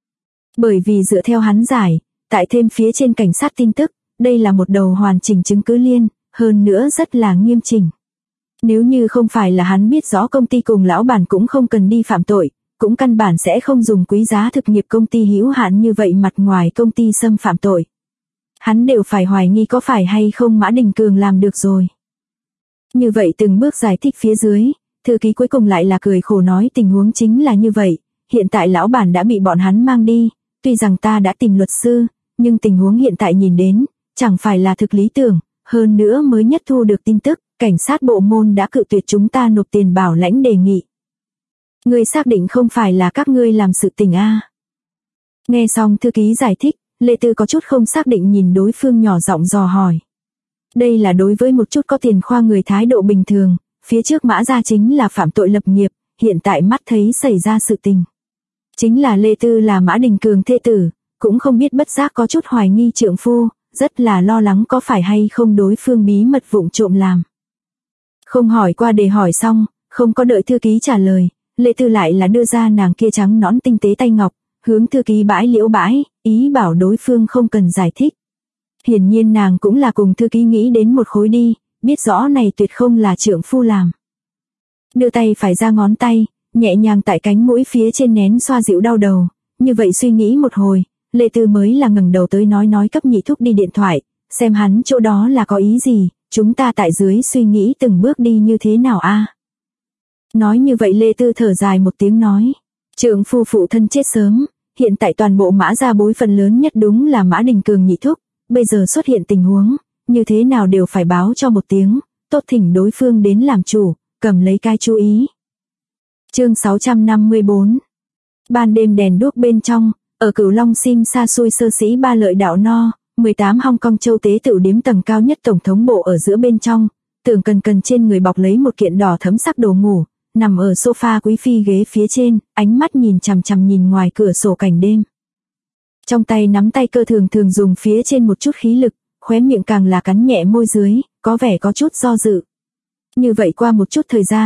Bởi vì dựa theo hắn giải, tại thêm phía trên cảnh sát tin tức, đây là một đầu hoàn chỉnh chứng cứ liên, hơn nữa rất là nghiêm chỉnh. Nếu như không phải là hắn biết rõ công ty cùng lão bản cũng không cần đi phạm tội, cũng căn bản sẽ không dùng quý giá thực nghiệp công ty hữu hạn như vậy mặt ngoài công ty xâm phạm tội. Hắn đều phải hoài nghi có phải hay không Mã Đình Cường làm được rồi. Như vậy từng bước giải thích phía dưới, thư ký cuối cùng lại là cười khổ nói tình huống chính là như vậy, hiện tại lão bản đã bị bọn hắn mang đi, tuy rằng ta đã tìm luật sư, nhưng tình huống hiện tại nhìn đến, chẳng phải là thực lý tưởng, hơn nữa mới nhất thu được tin tức, cảnh sát bộ môn đã cự tuyệt chúng ta nộp tiền bảo lãnh đề nghị. Ngươi xác định không phải là các ngươi làm sự tình a? Nghe xong thư ký giải thích, Lê Tư có chút không xác định nhìn đối phương nhỏ giọng dò hỏi. Đây là đối với một chút có tiền khoa người thái độ bình thường, phía trước Mã gia chính là phạm tội lập nghiệp, hiện tại mắt thấy xảy ra sự tình. Chính là Lê Tư là Mã Đình Cường thê tử, cũng không biết bất giác có chút hoài nghi trượng phu, rất là lo lắng có phải hay không đối phương bí mật vụng trộm làm. Không hỏi qua để hỏi xong, không có đợi thư ký trả lời, Lê Tư lại là đưa ra nàng kia trắng nõn tinh tế tay ngọc, hướng thư ký bãi liễu bãi, ý bảo đối phương không cần giải thích. Hiển nhiên nàng cũng là cùng thư ký nghĩ đến một khối đi, biết rõ này tuyệt không là trượng phu làm. Đưa tay phải ra ngón tay, nhẹ nhàng tại cánh mũi phía trên nén xoa dịu đau đầu, như vậy suy nghĩ một hồi, Lê Tư mới là ngẩng đầu tới nói cấp nhị thúc đi điện thoại, xem hắn chỗ đó là có ý gì, chúng ta tại dưới suy nghĩ từng bước đi như thế nào a. Nói như vậy Lê Tư thở dài một tiếng nói, trượng phu phụ thân chết sớm, hiện tại toàn bộ Mã gia bối phận lớn nhất đúng là Mã Đình Cường nhị thúc, bây giờ xuất hiện tình huống, như thế nào đều phải báo cho một tiếng, tốt thỉnh đối phương đến làm chủ, cầm lấy cái chú ý. Chương 654. Ban đêm đèn đuốc bên trong, ở Cửu Long Sim xa xôi sơ sĩ Ba Lợi Đạo No, 18 Hong Kong châu tế tựu điếm tầng cao nhất tổng thống bộ ở giữa bên trong, Tưởng Cần trên người bọc lấy một kiện đỏ thẫm sắc đồ ngủ, nằm ở sofa quý phi ghế phía trên, ánh mắt nhìn chằm chằm nhìn ngoài cửa sổ cảnh đêm. Trong tay nắm tay cơ thường dùng phía trên một chút khí lực, khóe miệng càng là cắn nhẹ môi dưới, có vẻ có chút do dự. Như vậy qua một chút thời gian,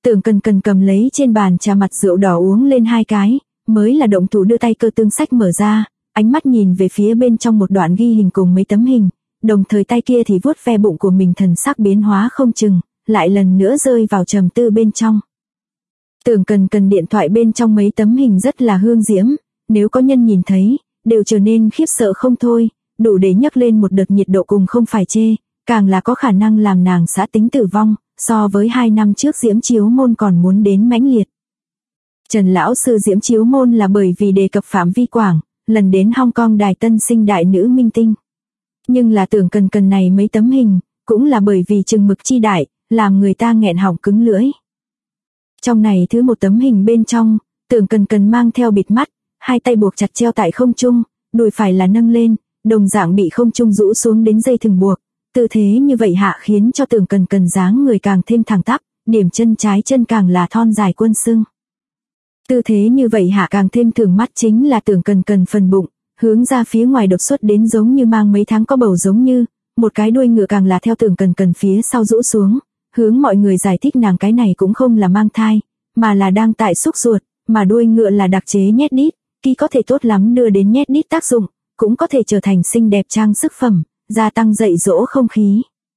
Tưởng Cần Cần cầm lấy trên bàn trà mặt rượu đỏ uống lên 2 cái, mới là động thủ đưa tay cơ tương sách mở ra, ánh mắt nhìn về phía bên trong một đoạn ghi hình cùng mấy tấm hình, đồng thời tay kia thì vuốt ve bụng của mình, thần sắc biến hóa không chừng, lại lần nữa rơi vào trầm tư bên trong. Tưởng Cần Cần điện thoại bên trong mấy tấm hình rất là hương diễm, nếu có nhân nhìn thấy, đều trở nên khiếp sợ không thôi, đủ để nhấc lên một đợt nhiệt độ cùng không phải chê, càng là có khả năng làm nàng xã tính tử vong, so với 2 năm trước Diễm Chiếu Môn còn muốn đến mãnh liệt. Trần lão sư Diễm Chiếu Môn là bởi vì đề cập phạm vi quảng, lần đến Hong Kong đài tân sinh đại nữ minh tinh. Nhưng là Tưởng Cần Cần này mấy tấm hình, cũng là bởi vì chừng mực chi đại, làm người ta nghẹn họng cứng lưỡi. Trong này thứ một tấm hình bên trong, Tưởng Cần Cần mang theo bịt mắt, 2 tay buộc chặt treo tại không trung, đùi phải là nâng lên, đồng dạng bị không trung rũ xuống đến dây thừng buộc. Tư thế như vậy hạ khiến cho Tưởng Cần Cần dáng người càng thêm thẳng tắp, điểm chân trái chân càng là thon dài quân sưng. Tư thế như vậy hạ càng thêm thưởng mắt chính là Tưởng Cần Cần phần bụng, hướng ra phía ngoài đột xuất đến giống như mang mấy tháng có bầu giống như, một cái đuôi ngựa càng là theo Tưởng Cần Cần phía sau rũ xuống, hướng mọi người giải thích nàng cái này cũng không là mang thai, mà là đang tại xúc ruột, mà đuôi ngựa là đặc chế nhét đít, khi có thể tốt lắm đưa đến nhét đít tác dụng, cũng có thể trở thành xinh đẹp trang sức phẩm, gia tăng dạy dỗ không khí.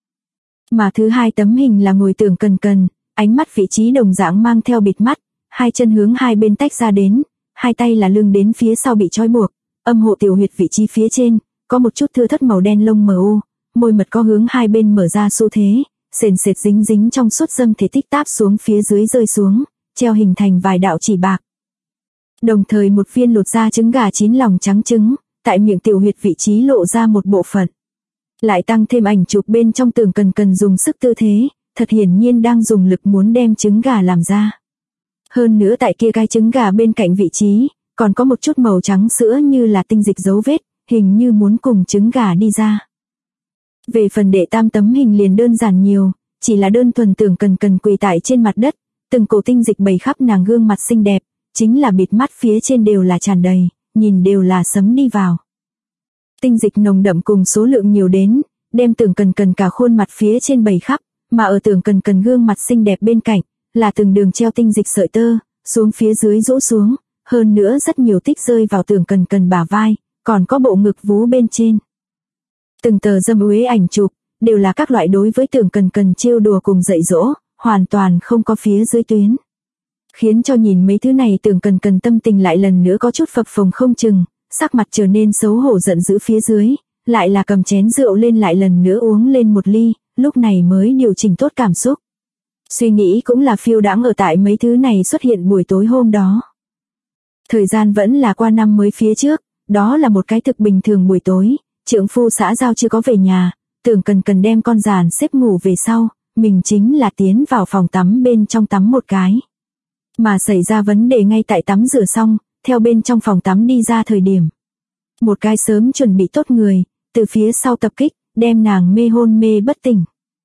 Mà thứ 2 tấm hình là ngồi Tưởng Cần Cần, ánh mắt vị trí đồng dạng mang theo bịt mắt, 2 chân hướng hai bên tách ra đến, 2 tay là lưng đến phía sau bị trói buộc, âm hộ tiểu huyệt vị trí phía trên, có một chút thưa thất màu đen lông mờ u, môi mật có hướng hai bên mở ra xu thế, sền sệt dính dính trong suốt dâm thể tích táp xuống phía dưới rơi xuống, treo hình thành vài đạo chỉ bạc. Đồng thời một viên lột ra trứng gà chín lòng trắng trứng, tại miệng tiểu huyệt vị trí lộ ra một bộ phận. Lại tăng thêm ảnh chụp bên trong Tưởng Cần Cần dùng sức tư thế, thật hiển nhiên đang dùng lực muốn đem trứng gà làm ra. Hơn nữa tại kia gai trứng gà bên cạnh vị trí, còn có một chút màu trắng sữa như là tinh dịch dấu vết, hình như muốn cùng trứng gà đi ra. Về phần đệ tam tấm hình liền đơn giản nhiều, chỉ là đơn thuần Tưởng Cần Cần quỳ tại trên mặt đất, từng cổ tinh dịch bày khắp nàng gương mặt xinh đẹp, chính là bịt mắt phía trên đều là tràn đầy, nhìn đều là sấm đi vào. Tinh dịch nồng đậm cùng số lượng nhiều đến, đem Tưởng Cần Cần cả khuôn mặt phía trên bày khắp, mà ở Tưởng Cần Cần gương mặt xinh đẹp bên cạnh, là từng đường treo tinh dịch sợi tơ, xuống phía dưới rũ xuống, hơn nữa rất nhiều tích rơi vào Tưởng Cần Cần bả vai, còn có bộ ngực vú bên trên. Từng tờ dâm uế ảnh chụp, đều là các loại đối với Tưởng Cần Cần trêu đùa cùng dạy dỗ, hoàn toàn không có phía dưới tuyến. Khiến cho nhìn mấy thứ này Tưởng Cần Cần tâm tình lại lần nữa có chút phập phồng không chừng, sắc mặt trở nên xấu hổ giận dữ phía dưới, lại là cầm chén rượu lên lại lần nữa uống lên một ly, lúc này mới điều chỉnh tốt cảm xúc. Suy nghĩ cũng là phiêu đãng ở tại mấy thứ này xuất hiện buổi tối hôm đó. Thời gian vẫn là qua năm mới phía trước, đó là một cái thực bình thường buổi tối, trượng phu xã giao chưa có về nhà, Tưởng Cần Cần đem con giàn xếp ngủ về sau, mình chính là tiến vào phòng tắm bên trong tắm một cái. Mà xảy ra vấn đề ngay tại tắm rửa xong, theo bên trong phòng tắm đi ra thời điểm. Một cái sớm chuẩn bị tốt người, từ phía sau tập kích, đem nàng mê hôn mê bất tỉnh.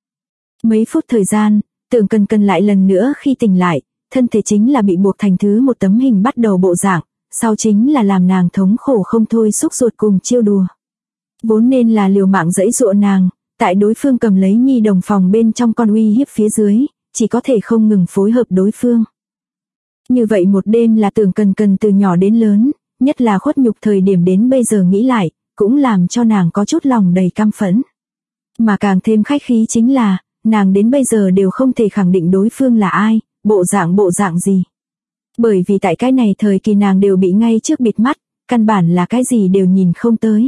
Mấy phút thời gian, Tưởng Cần Cần lại lần nữa khi tỉnh lại, thân thể chính là bị buộc thành thứ một tấm hình bắt đầu bộ dạng, sau chính là làm nàng thống khổ không thôi xúc ruột cùng chiêu đùa. Vốn nên là liều mạng dẫy dụa nàng, tại đối phương cầm lấy nhi đồng phòng bên trong con uy hiếp phía dưới, chỉ có thể không ngừng phối hợp đối phương. Như vậy một đêm là Tưởng Cần Cần từ nhỏ đến lớn, nhất là khuất nhục thời điểm đến bây giờ nghĩ lại, cũng làm cho nàng có chút lòng đầy căm phẫn. Mà càng thêm khách khí chính là, nàng đến bây giờ đều không thể khẳng định đối phương là ai, bộ dạng gì. Bởi vì tại cái này thời kỳ nàng đều bị ngay trước bịt mắt, căn bản là cái gì đều nhìn không tới.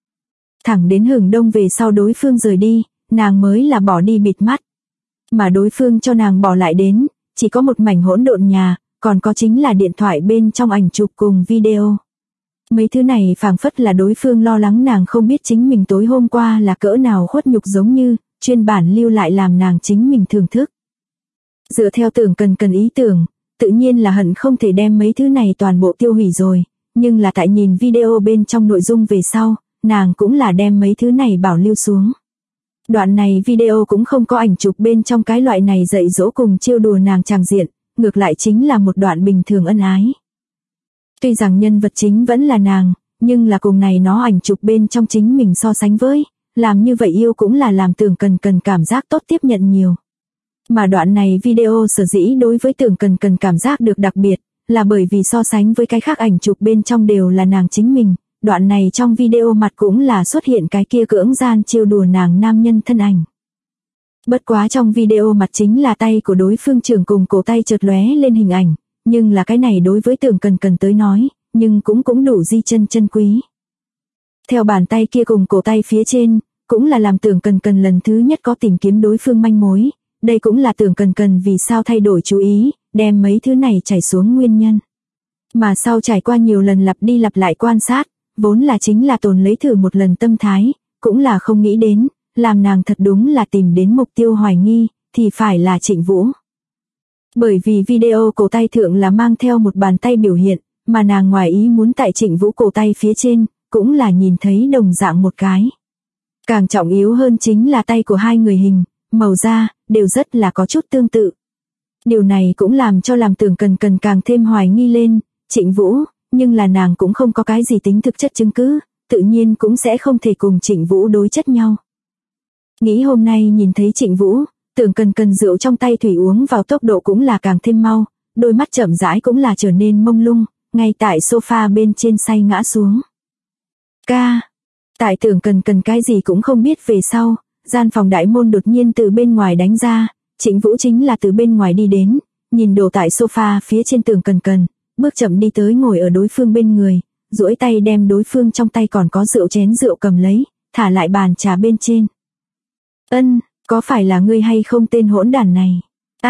Thẳng đến hừng đông về sau đối phương rời đi, nàng mới là bỏ đi bịt mắt. Mà đối phương cho nàng bỏ lại đến, chỉ có một mảnh hỗn độn nhà, còn có chính là điện thoại bên trong ảnh chụp cùng video. Mấy thứ này phảng phất là đối phương lo lắng nàng không biết chính mình tối hôm qua là cỡ nào khuất nhục giống như, chuyên bản lưu lại làm nàng chính mình thưởng thức. Dựa theo Tưởng Cần Cần ý tưởng, tự nhiên là hận không thể đem mấy thứ này toàn bộ tiêu hủy rồi, nhưng là tại nhìn video bên trong nội dung về sau, nàng cũng là đem mấy thứ này bảo lưu xuống. Đoạn này video cũng không có ảnh chụp bên trong cái loại này dạy dỗ cùng trêu đùa nàng tràng diện, ngược lại chính là một đoạn bình thường ân ái. Tuy rằng nhân vật chính vẫn là nàng, nhưng là cùng này nó ảnh chụp bên trong chính mình so sánh với, làm như vậy yêu cũng là làm Tưởng Cần Cần cảm giác tốt tiếp nhận nhiều. Mà đoạn này video sở dĩ đối với Tưởng Cần Cần cảm giác được đặc biệt, là bởi vì so sánh với cái khác ảnh chụp bên trong đều là nàng chính mình, đoạn này trong video mặt cũng là xuất hiện cái kia cưỡng gian trêu đùa nàng nam nhân thân ảnh. Bất quá trong video mặt chính là tay của đối phương trưởng cùng cổ tay chợt lóe lên hình ảnh, nhưng là cái này đối với Tưởng Cần Cần tới nói, nhưng cũng đủ di chân quý. Theo bàn tay kia cùng cổ tay phía trên, cũng là làm Tưởng Cần Cần lần thứ nhất có tìm kiếm đối phương manh mối, đây cũng là Tưởng Cần Cần vì sao thay đổi chú ý, đem mấy thứ này chảy xuống nguyên nhân. Mà sau trải qua nhiều lần lặp đi lặp lại quan sát, vốn là chính là tồn lấy thử một lần tâm thái, cũng là không nghĩ đến, làm nàng thật đúng là tìm đến mục tiêu hoài nghi, thì phải là Trịnh Vũ. Bởi vì video cổ tay thượng là mang theo một bàn tay biểu hiện, mà nàng ngoài ý muốn tại Trịnh Vũ cổ tay phía trên, cũng là nhìn thấy đồng dạng một cái. Càng trọng yếu hơn chính là tay của hai người hình, màu da, đều rất là có chút tương tự. Điều này cũng làm Tưởng Cần Cần càng thêm hoài nghi lên, Trịnh Vũ, nhưng là nàng cũng không có cái gì tính thực chất chứng cứ, tự nhiên cũng sẽ không thể cùng Trịnh Vũ đối chất nhau. Nghĩ hôm nay nhìn thấy Trịnh Vũ, Tưởng Cần Cần rượu trong tay thủy uống vào tốc độ cũng là càng thêm mau, đôi mắt chậm rãi cũng là trở nên mông lung, ngay tại sofa bên trên say ngã xuống. Ca. Tại Tưởng Cần Cần cái gì cũng không biết về sau, gian phòng đại môn đột nhiên từ bên ngoài đánh ra, Trịnh Vũ chính là từ bên ngoài đi đến, nhìn đổ tại sofa phía trên Tưởng Cần Cần, bước chậm đi tới ngồi ở đối phương bên người, duỗi tay đem đối phương trong tay còn có rượu chén rượu cầm lấy, thả lại bàn trà bên trên. Ân, có phải là ngươi hay không tên hỗn đản này?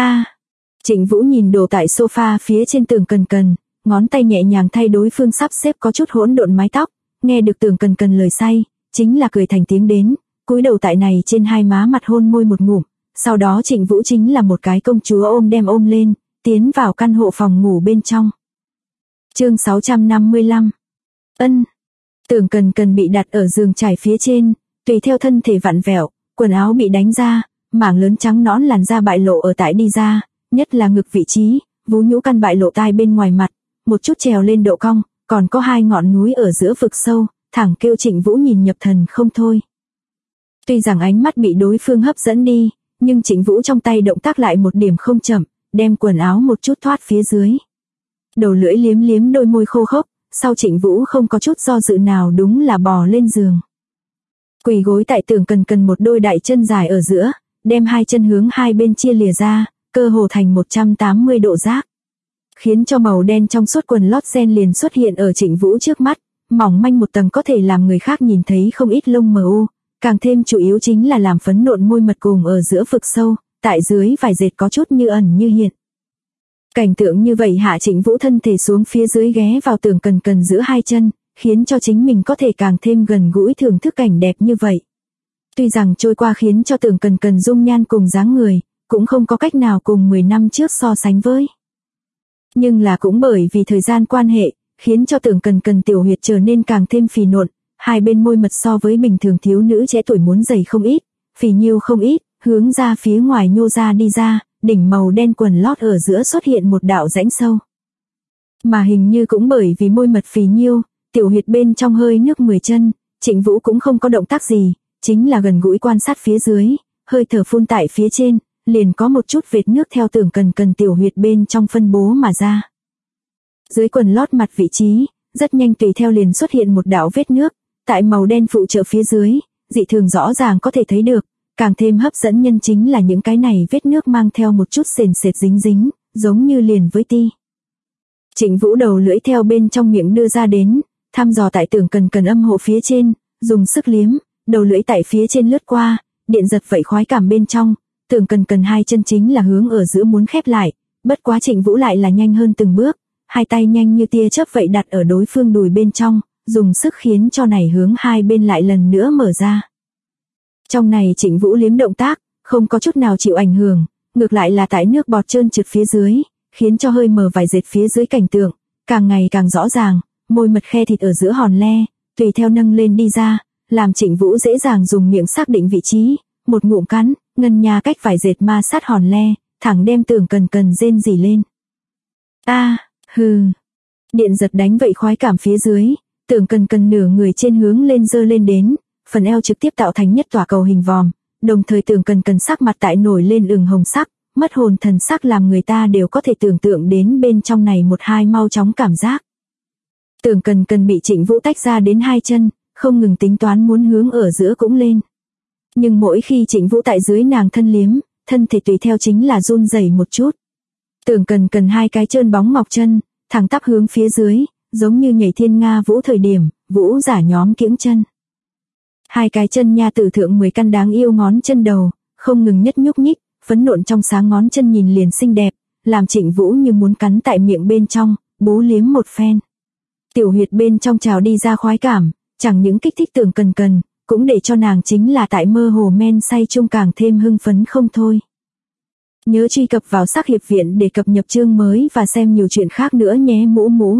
Trịnh Vũ nhìn đổ tại sofa phía trên Tưởng Cần Cần, ngón tay nhẹ nhàng thay đối phương sắp xếp có chút hỗn độn mái tóc, nghe được Tưởng Cần Cần lời say, chính là cười thành tiếng đến, cúi đầu tại này trên hai má mặt hôn môi một ngụm, sau đó Trịnh Vũ chính là một cái công chúa ôm lên, tiến vào căn hộ phòng ngủ bên trong. Chương 655. Tưởng Cần Cần bị đặt ở giường trải phía trên, tùy theo thân thể vặn vẹo, quần áo bị đánh ra, mảng lớn trắng nõn làn da bại lộ ở tại đi ra, nhất là ngực vị trí, vú nhũ căn bại lộ tai bên ngoài mặt, một chút trèo lên độ cong, còn có hai ngọn núi ở giữa vực sâu, thẳng kêu Trịnh Vũ nhìn nhập thần không thôi. Tuy rằng ánh mắt bị đối phương hấp dẫn đi, nhưng Trịnh Vũ trong tay động tác lại một điểm không chậm, đem quần áo một chút thoát phía dưới. Đầu lưỡi liếm liếm đôi môi khô khốc, sau Trịnh Vũ không có chút do dự nào đúng là bò lên giường. Quỳ gối tại Tưởng Cần Cần một đôi đại chân dài ở giữa, đem hai chân hướng hai bên chia lìa ra, cơ hồ thành 180 độ giác. Khiến cho màu đen trong suốt quần lót ren liền xuất hiện ở Trịnh Vũ trước mắt, mỏng manh một tầng có thể làm người khác nhìn thấy không ít lông mờ u, càng thêm chủ yếu chính là làm phấn nộn môi mật cùng ở giữa vực sâu, tại dưới vải dệt có chút như ẩn như hiện. Cảnh tượng như vậy hạ Trịnh Vũ thân thể xuống phía dưới ghé vào Tưởng Cần Cần giữa hai chân, khiến cho chính mình có thể càng thêm gần gũi thưởng thức cảnh đẹp như vậy. Tuy rằng trôi qua khiến cho Tưởng Cần Cần dung nhan cùng dáng người, cũng không có cách nào cùng 10 năm trước so sánh với. Nhưng là cũng bởi vì thời gian quan hệ, khiến cho Tưởng Cần Cần tiểu huyệt trở nên càng thêm phì nộn, hai bên môi mật so với bình thường thiếu nữ trẻ tuổi muốn dày không ít, phì nhiêu không ít, hướng ra phía ngoài nhô ra đi ra, đỉnh màu đen quần lót ở giữa xuất hiện một đạo rãnh sâu. Mà hình như cũng bởi vì môi mật phì nhiêu, tiểu huyệt bên trong hơi nước 10 chân, Trịnh Vũ cũng không có động tác gì, chính là gần gũi quan sát phía dưới, hơi thở phun tại phía trên, liền có một chút vệt nước theo Tưởng Cần Cần tiểu huyệt bên trong phân bố mà ra. Dưới quần lót mặt vị trí, rất nhanh tùy theo liền xuất hiện một đạo vết nước, tại màu đen phụ trợ phía dưới, dị thường rõ ràng có thể thấy được, càng thêm hấp dẫn nhân chính là những cái này vết nước mang theo một chút sền sệt dính dính, giống như liền với ti. Trịnh Vũ đầu lưỡi theo bên trong miệng đưa ra đến, thăm dò tại Tưởng Cần Cần âm hộ phía trên, dùng sức liếm, đầu lưỡi tại phía trên lướt qua, điện giật vậy khoái cảm bên trong, Tưởng Cần Cần hai chân chính là hướng ở giữa muốn khép lại, bất quá Trịnh Vũ lại là nhanh hơn từng bước, hai tay nhanh như tia chớp vậy đặt ở đối phương đùi bên trong, dùng sức khiến cho này hướng hai bên lại lần nữa mở ra. Trong này Trịnh Vũ liếm động tác, không có chút nào chịu ảnh hưởng, ngược lại là tại nước bọt trơn trượt phía dưới, khiến cho hơi mờ vải dệt phía dưới cảnh tượng, càng ngày càng rõ ràng, môi mật khe thịt ở giữa hòn le, tùy theo nâng lên đi ra, làm Trịnh Vũ dễ dàng dùng miệng xác định vị trí, một ngụm cắn, ngân nha cách vải dệt ma sát hòn le, thẳng đem Tưởng Cần Cần rên rỉ lên. Điện giật đánh vậy khoái cảm phía dưới, Tưởng Cần Cần nửa người trên hướng lên dơ lên đến, phần eo trực tiếp tạo thành nhất tỏa cầu hình vòm, đồng thời Tưởng Cần Cần sắc mặt tại nổi lên ửng hồng sắc, mất hồn thần sắc làm người ta đều có thể tưởng tượng đến bên trong này một hai mau chóng cảm giác. Tưởng Cần Cần bị Trịnh Vũ tách ra đến hai chân, không ngừng tính toán muốn hướng ở giữa cũng lên. Nhưng mỗi khi Trịnh Vũ tại dưới nàng thân liếm, thân thể tùy theo chính là run rẩy một chút. Tưởng Cần Cần hai cái trơn bóng ngọc chân, thẳng tắp hướng phía dưới, giống như nhảy thiên nga vũ thời điểm, vũ giả nhóm kiễng chân. Hai cái chân nha tử thượng 10 căn đáng yêu ngón chân đầu, không ngừng nhất nhúc nhích, phấn nộn trong sáng ngón chân nhìn liền xinh đẹp, làm Trịnh Vũ như muốn cắn tại miệng bên trong, bú liếm một phen. Tiểu huyệt bên trong trào đi ra khoái cảm, chẳng những kích thích Tưởng Cần Cần, cũng để cho nàng chính là tại mơ hồ men say chung càng thêm hưng phấn không thôi. Nhớ truy cập vào Sắc Hiệp Viện để cập nhật chương mới và xem nhiều chuyện khác nữa nhé mũ mũ.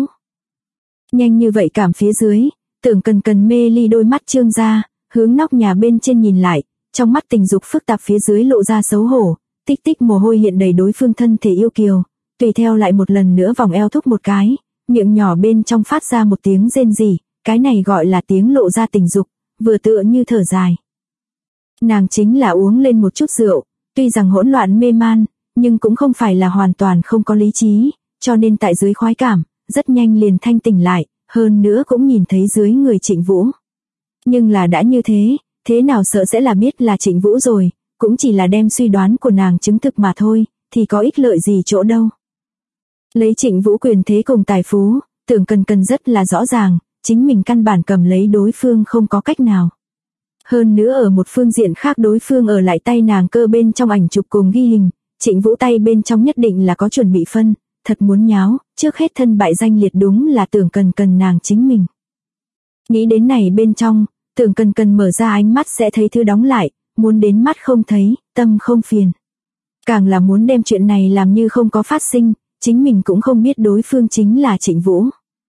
Nhanh như vậy cảm phía dưới, Tưởng Cần Cần mê ly đôi mắt trương ra, hướng nóc nhà bên trên nhìn lại, trong mắt tình dục phức tạp phía dưới lộ ra xấu hổ, tích tích mồ hôi hiện đầy đối phương thân thể yêu kiều, tùy theo lại một lần nữa vòng eo thúc một cái, miệng nhỏ bên trong phát ra một tiếng rên rỉ, cái này gọi là tiếng lộ ra tình dục, vừa tựa như thở dài. Nàng chính là uống lên một chút rượu, tuy rằng hỗn loạn mê man, nhưng cũng không phải là hoàn toàn không có lý trí, cho nên tại dưới khoái cảm, rất nhanh liền thanh tỉnh lại, hơn nữa cũng nhìn thấy dưới người Trịnh Vũ. Nhưng là đã như thế, thế nào sợ sẽ là biết là Trịnh Vũ rồi, cũng chỉ là đem suy đoán của nàng chứng thực mà thôi, thì có ích lợi gì chỗ đâu. Lấy Trịnh Vũ quyền thế cùng tài phú, Tưởng Cần Cần rất là rõ ràng, chính mình căn bản cầm lấy đối phương không có cách nào. Hơn nữa ở một phương diện khác đối phương ở lại tay nàng cơ bên trong ảnh chụp cùng ghi hình, Trịnh Vũ tay bên trong nhất định là có chuẩn bị phân, thật muốn nháo, trước hết thân bại danh liệt đúng là Tưởng Cần Cần nàng chính mình. Nghĩ đến này bên trong, Tưởng Cần Cần mở ra ánh mắt sẽ thấy thứ đóng lại, muốn đến mắt không thấy, tâm không phiền. Càng là muốn đem chuyện này làm như không có phát sinh, chính mình cũng không biết đối phương chính là Trịnh Vũ.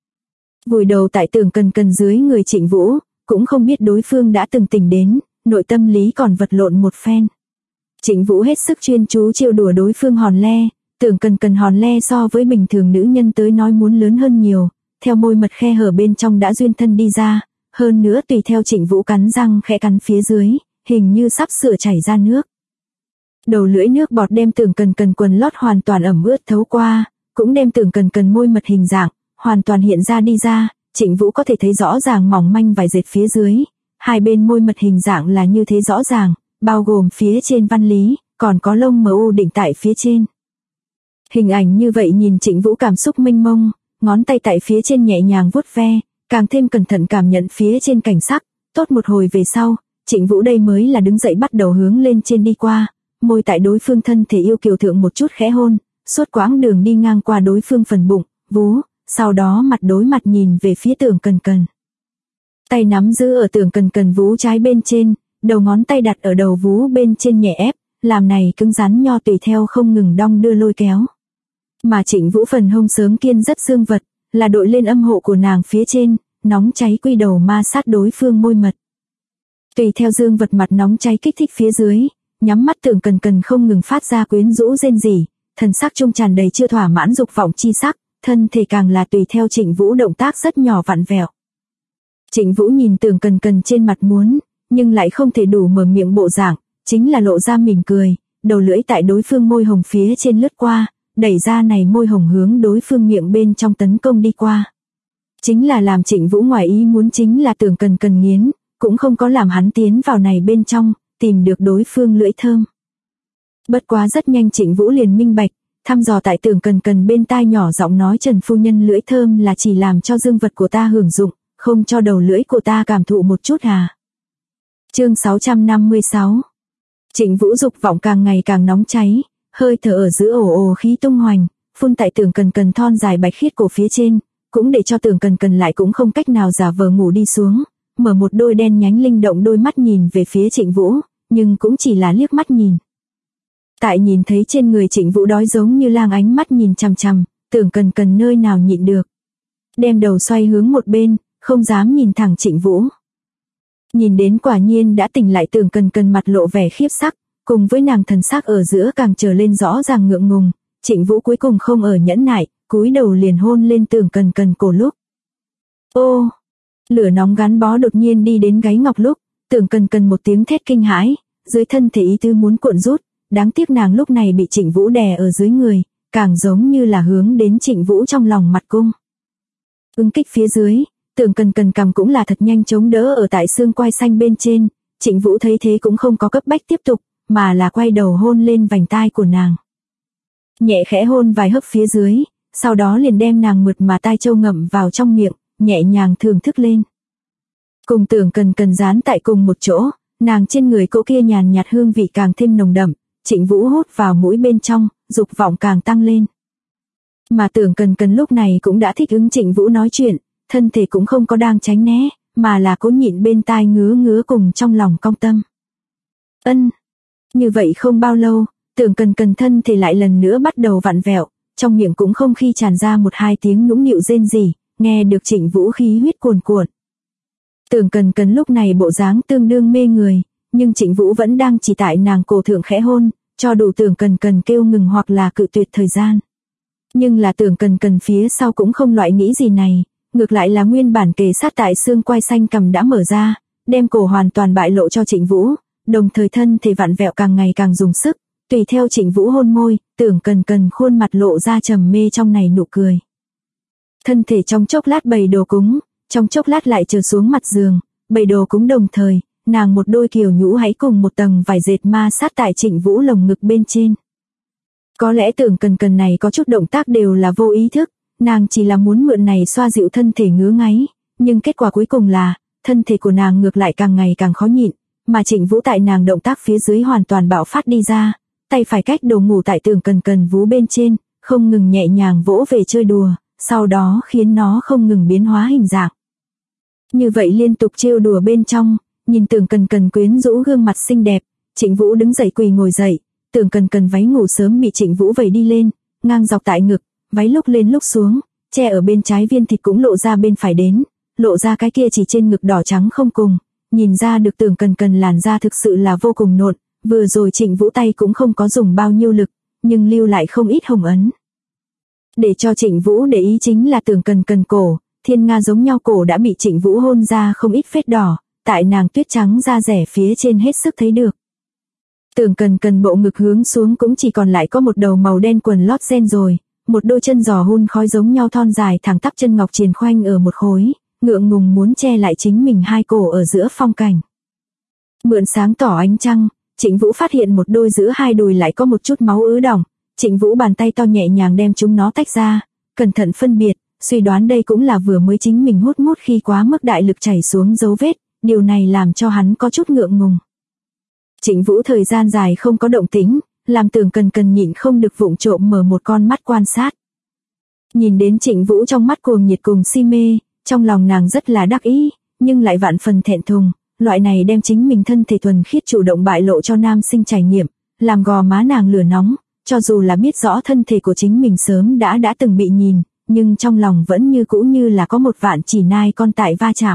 Vùi đầu tại Tưởng Cần Cần dưới người Trịnh Vũ, cũng không biết đối phương đã từng tỉnh đến, nội tâm lý còn vật lộn một phen. Trịnh Vũ hết sức chuyên chú trêu đùa đối phương hòn le, Tưởng Cần Cần hòn le so với bình thường nữ nhân tới nói muốn lớn hơn nhiều, theo môi mật khe hở bên trong đã duyên thân đi ra, hơn nữa tùy theo Trịnh Vũ cắn răng khẽ cắn phía dưới, hình như sắp sửa chảy ra nước. Đầu lưỡi nước bọt đem Tưởng Cần Cần quần lót hoàn toàn ẩm ướt thấu qua, cũng đem Tưởng Cần Cần môi mật hình dạng hoàn toàn hiện ra đi ra, Trịnh Vũ có thể thấy rõ ràng mỏng manh vài dệt phía dưới, hai bên môi mật hình dạng là như thế rõ ràng, bao gồm phía trên văn lý, còn có lông mờ u đỉnh tại phía trên. Hình ảnh như vậy nhìn Trịnh Vũ cảm xúc mênh mông, ngón tay tại phía trên nhẹ nhàng vuốt ve, càng thêm cẩn thận cảm nhận phía trên cảnh sắc, tốt một hồi về sau, Trịnh Vũ đây mới là đứng dậy bắt đầu hướng lên trên đi qua, môi tại đối phương thân thể yêu kiều thượng một chút khẽ hôn, suốt quãng đường đi ngang qua đối phương phần bụng, vú, sau đó mặt đối mặt nhìn về phía Tưởng Cần Cần. Tay nắm giữ ở Tưởng Cần Cần vú trái bên trên, đầu ngón tay đặt ở đầu vú bên trên nhẹ ép, làm này cứng rắn nho tùy theo không ngừng đong đưa lôi kéo. Mà Trịnh Vũ phần hông sớm kiên rất dương vật, là đội lên âm hộ của nàng phía trên, nóng cháy quy đầu ma sát đối phương môi mật. Tùy theo dương vật mặt nóng cháy kích thích phía dưới, nhắm mắt Tưởng Cần Cần không ngừng phát ra quyến rũ rên rỉ, thần sắc trung tràn đầy chưa thỏa mãn dục vọng chi sắc, thân thể càng là tùy theo Trịnh Vũ động tác rất nhỏ vặn vẹo. Trịnh Vũ nhìn Tưởng Cần Cần trên mặt muốn, nhưng lại không thể đủ mở miệng bộ dạng, chính là lộ ra mỉm cười, đầu lưỡi tại đối phương môi hồng phía trên lướt qua, đẩy ra này môi hồng hướng đối phương miệng bên trong tấn công đi qua. Chính là làm Trịnh Vũ ngoài ý muốn chính là Tưởng Cần Cần nghiến, cũng không có làm hắn tiến vào này bên trong, tìm được đối phương lưỡi thơm. Bất quá rất nhanh Trịnh Vũ liền minh bạch, thăm dò tại Tưởng Cần Cần bên tai nhỏ giọng nói Trần phu nhân lưỡi thơm là chỉ làm cho dương vật của ta hưởng dụng, không cho đầu lưỡi của ta cảm thụ một chút à. Chương 656. Trịnh Vũ dục vọng càng ngày càng nóng cháy, hơi thở ở giữa ồ ồ khí tung hoành, phun tại Tưởng Cần Cần thon dài bạch khiết cổ phía trên, cũng để cho Tưởng Cần Cần lại cũng không cách nào giả vờ ngủ đi xuống, mở một đôi đen nhánh linh động đôi mắt nhìn về phía Trịnh Vũ, nhưng cũng chỉ là liếc mắt nhìn. Tại nhìn thấy trên người Trịnh Vũ đói giống như lang ánh mắt nhìn chằm chằm, Tưởng Cần Cần nơi nào nhịn được. Đem đầu xoay hướng một bên, không dám nhìn thẳng Trịnh Vũ. Nhìn đến quả nhiên đã tỉnh lại Tưởng Cần Cần mặt lộ vẻ khiếp sắc, cùng với nàng thần sắc ở giữa càng trở lên rõ ràng ngượng ngùng, Trịnh Vũ cuối cùng không ở nhẫn nại, cúi đầu liền hôn lên Tưởng Cần Cần cổ lúc. Ô, lửa nóng gắn bó đột nhiên đi đến gáy ngọc lúc, Tưởng Cần Cần một tiếng thét kinh hãi, dưới thân thể ý tứ muốn cuộn rút, đáng tiếc nàng lúc này bị Trịnh Vũ đè ở dưới người, càng giống như là hướng đến Trịnh Vũ trong lòng mặt cung. Ứng kích phía dưới, Tưởng Cần Cần cầm cũng là thật nhanh chống đỡ ở tại xương quai xanh bên trên, Trịnh Vũ thấy thế cũng không có cấp bách tiếp tục, mà là quay đầu hôn lên vành tai của nàng. Nhẹ khẽ hôn vài hấp phía dưới, sau đó liền đem nàng mượt mà tai châu ngậm vào trong miệng, nhẹ nhàng thưởng thức lên. Cùng Tưởng Cần Cần dán tại cùng một chỗ, nàng trên người cỗ kia nhàn nhạt hương vị càng thêm nồng đậm, Trịnh Vũ hút vào mũi bên trong, dục vọng càng tăng lên. Mà Tưởng Cần Cần lúc này cũng đã thích ứng Trịnh Vũ nói chuyện, thân thể cũng không có đang tránh né, mà là cố nhịn bên tai ngứa ngứa cùng trong lòng cong tâm. Như vậy không bao lâu, Tưởng Cần Cần thân thể lại lần nữa bắt đầu vặn vẹo, trong miệng cũng không khi tràn ra một hai tiếng nũng nịu rên rỉ, nghe được Trịnh Vũ khí huyết cuồn cuộn. Tưởng Cần Cần lúc này bộ dáng tương đương mê người, nhưng Trịnh Vũ vẫn đang chỉ tại nàng cổ thượng khẽ hôn, cho đủ Tưởng Cần Cần kêu ngừng hoặc là cự tuyệt thời gian. Nhưng là Tưởng Cần Cần phía sau cũng không loại nghĩ gì này, ngược lại là nguyên bản kề sát tại xương quai xanh cằm đã mở ra, đem cổ hoàn toàn bại lộ cho Trịnh Vũ, đồng thời thân thể vặn vẹo càng ngày càng dùng sức, tùy theo Trịnh Vũ hôn môi, Tưởng Cần Cần khuôn mặt lộ ra trầm mê trong này nụ cười. Thân thể trong chốc lát bày đồ cúng, trong chốc lát lại trở xuống mặt giường, bày đồ cúng đồng thời, nàng một đôi kiều nhũ hãy cùng một tầng vải dệt ma sát tại Trịnh Vũ lồng ngực bên trên. Có lẽ Tưởng Cần Cần này có chút động tác đều là vô ý thức, nàng chỉ là muốn mượn này xoa dịu thân thể ngứa ngáy, nhưng kết quả cuối cùng là, thân thể của nàng ngược lại càng ngày càng khó nhịn, mà Trịnh Vũ tại nàng động tác phía dưới hoàn toàn bạo phát đi ra, tay phải cách đầu ngủ tại Tưởng Cần Cần vú bên trên, không ngừng nhẹ nhàng vỗ về chơi đùa, sau đó khiến nó không ngừng biến hóa hình dạng. Như vậy liên tục trêu đùa bên trong, nhìn Tưởng Cần Cần quyến rũ gương mặt xinh đẹp, Trịnh Vũ đứng dậy quỳ ngồi dậy, Tưởng Cần Cần váy ngủ sớm bị Trịnh Vũ vẩy đi lên, ngang dọc tại ngực, váy lúc lên lúc xuống, che ở bên trái viên thịt cũng lộ ra bên phải đến, lộ ra cái kia chỉ trên ngực đỏ trắng không cùng, nhìn ra được Tưởng Cần Cần làn da thực sự là vô cùng nộn, vừa rồi Trịnh Vũ tay cũng không có dùng bao nhiêu lực, nhưng lưu lại không ít hồng ấn. Để cho Trịnh Vũ để ý chính là Tưởng Cần Cần cổ, thiên nga giống nhau cổ đã bị Trịnh Vũ hôn ra không ít vết đỏ, tại nàng tuyết trắng da rẻ phía trên hết sức thấy được. Tưởng Cần Cần bộ ngực hướng xuống cũng chỉ còn lại có một đầu màu đen quần lót ren rồi, một đôi chân giò hun khói giống nhau thon dài thẳng tắp chân ngọc triền khoanh ở một khối, ngượng ngùng muốn che lại chính mình hai cổ ở giữa phong cảnh. Mượn sáng tỏ ánh trăng, Trịnh Vũ phát hiện một đôi giữa hai đùi lại có một chút máu ứ đọng, Trịnh Vũ bàn tay to nhẹ nhàng đem chúng nó tách ra, cẩn thận phân biệt, suy đoán đây cũng là vừa mới chính mình hút mút khi quá mức đại lực chảy xuống dấu vết, điều này làm cho hắn có chút ngượng ngùng. Trịnh Vũ thời gian dài không có động tĩnh, làm Tưởng Cần Cần nhịn không được vụng trộm mở một con mắt quan sát. Nhìn đến Trịnh Vũ trong mắt cuồng nhiệt cùng si mê, trong lòng nàng rất là đắc ý, nhưng lại vạn phần thẹn thùng, loại này đem chính mình thân thể thuần khiết chủ động bại lộ cho nam sinh trải nghiệm, làm gò má nàng lửa nóng, cho dù là biết rõ thân thể của chính mình sớm đã từng bị nhìn, nhưng trong lòng vẫn như cũ như là có một vạn chỉ nai con tại va chạm.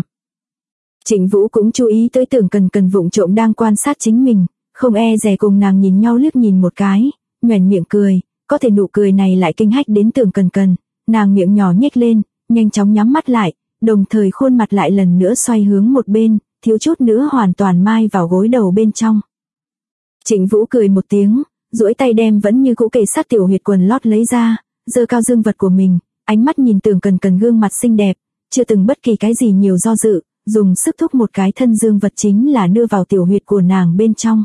Trịnh Vũ cũng chú ý tới Tưởng Cần Cần vụng trộm đang quan sát chính mình, không e dè cùng nàng nhìn nhau liếc nhìn một cái, nhoẻn miệng cười, có thể nụ cười này lại kinh hách đến Tưởng Cần Cần, nàng miệng nhỏ nhếch lên, nhanh chóng nhắm mắt lại, đồng thời khuôn mặt lại lần nữa xoay hướng một bên, thiếu chút nữa hoàn toàn mai vào gối đầu bên trong. Trịnh Vũ cười một tiếng, duỗi tay đem vẫn như cũ kề sát tiểu huyệt quần lót lấy ra, giơ cao dương vật của mình, ánh mắt nhìn Tưởng Cần Cần gương mặt xinh đẹp, chưa từng bất kỳ cái gì nhiều do dự, dùng sức thúc một cái thân dương vật chính là đưa vào tiểu huyệt của nàng bên trong.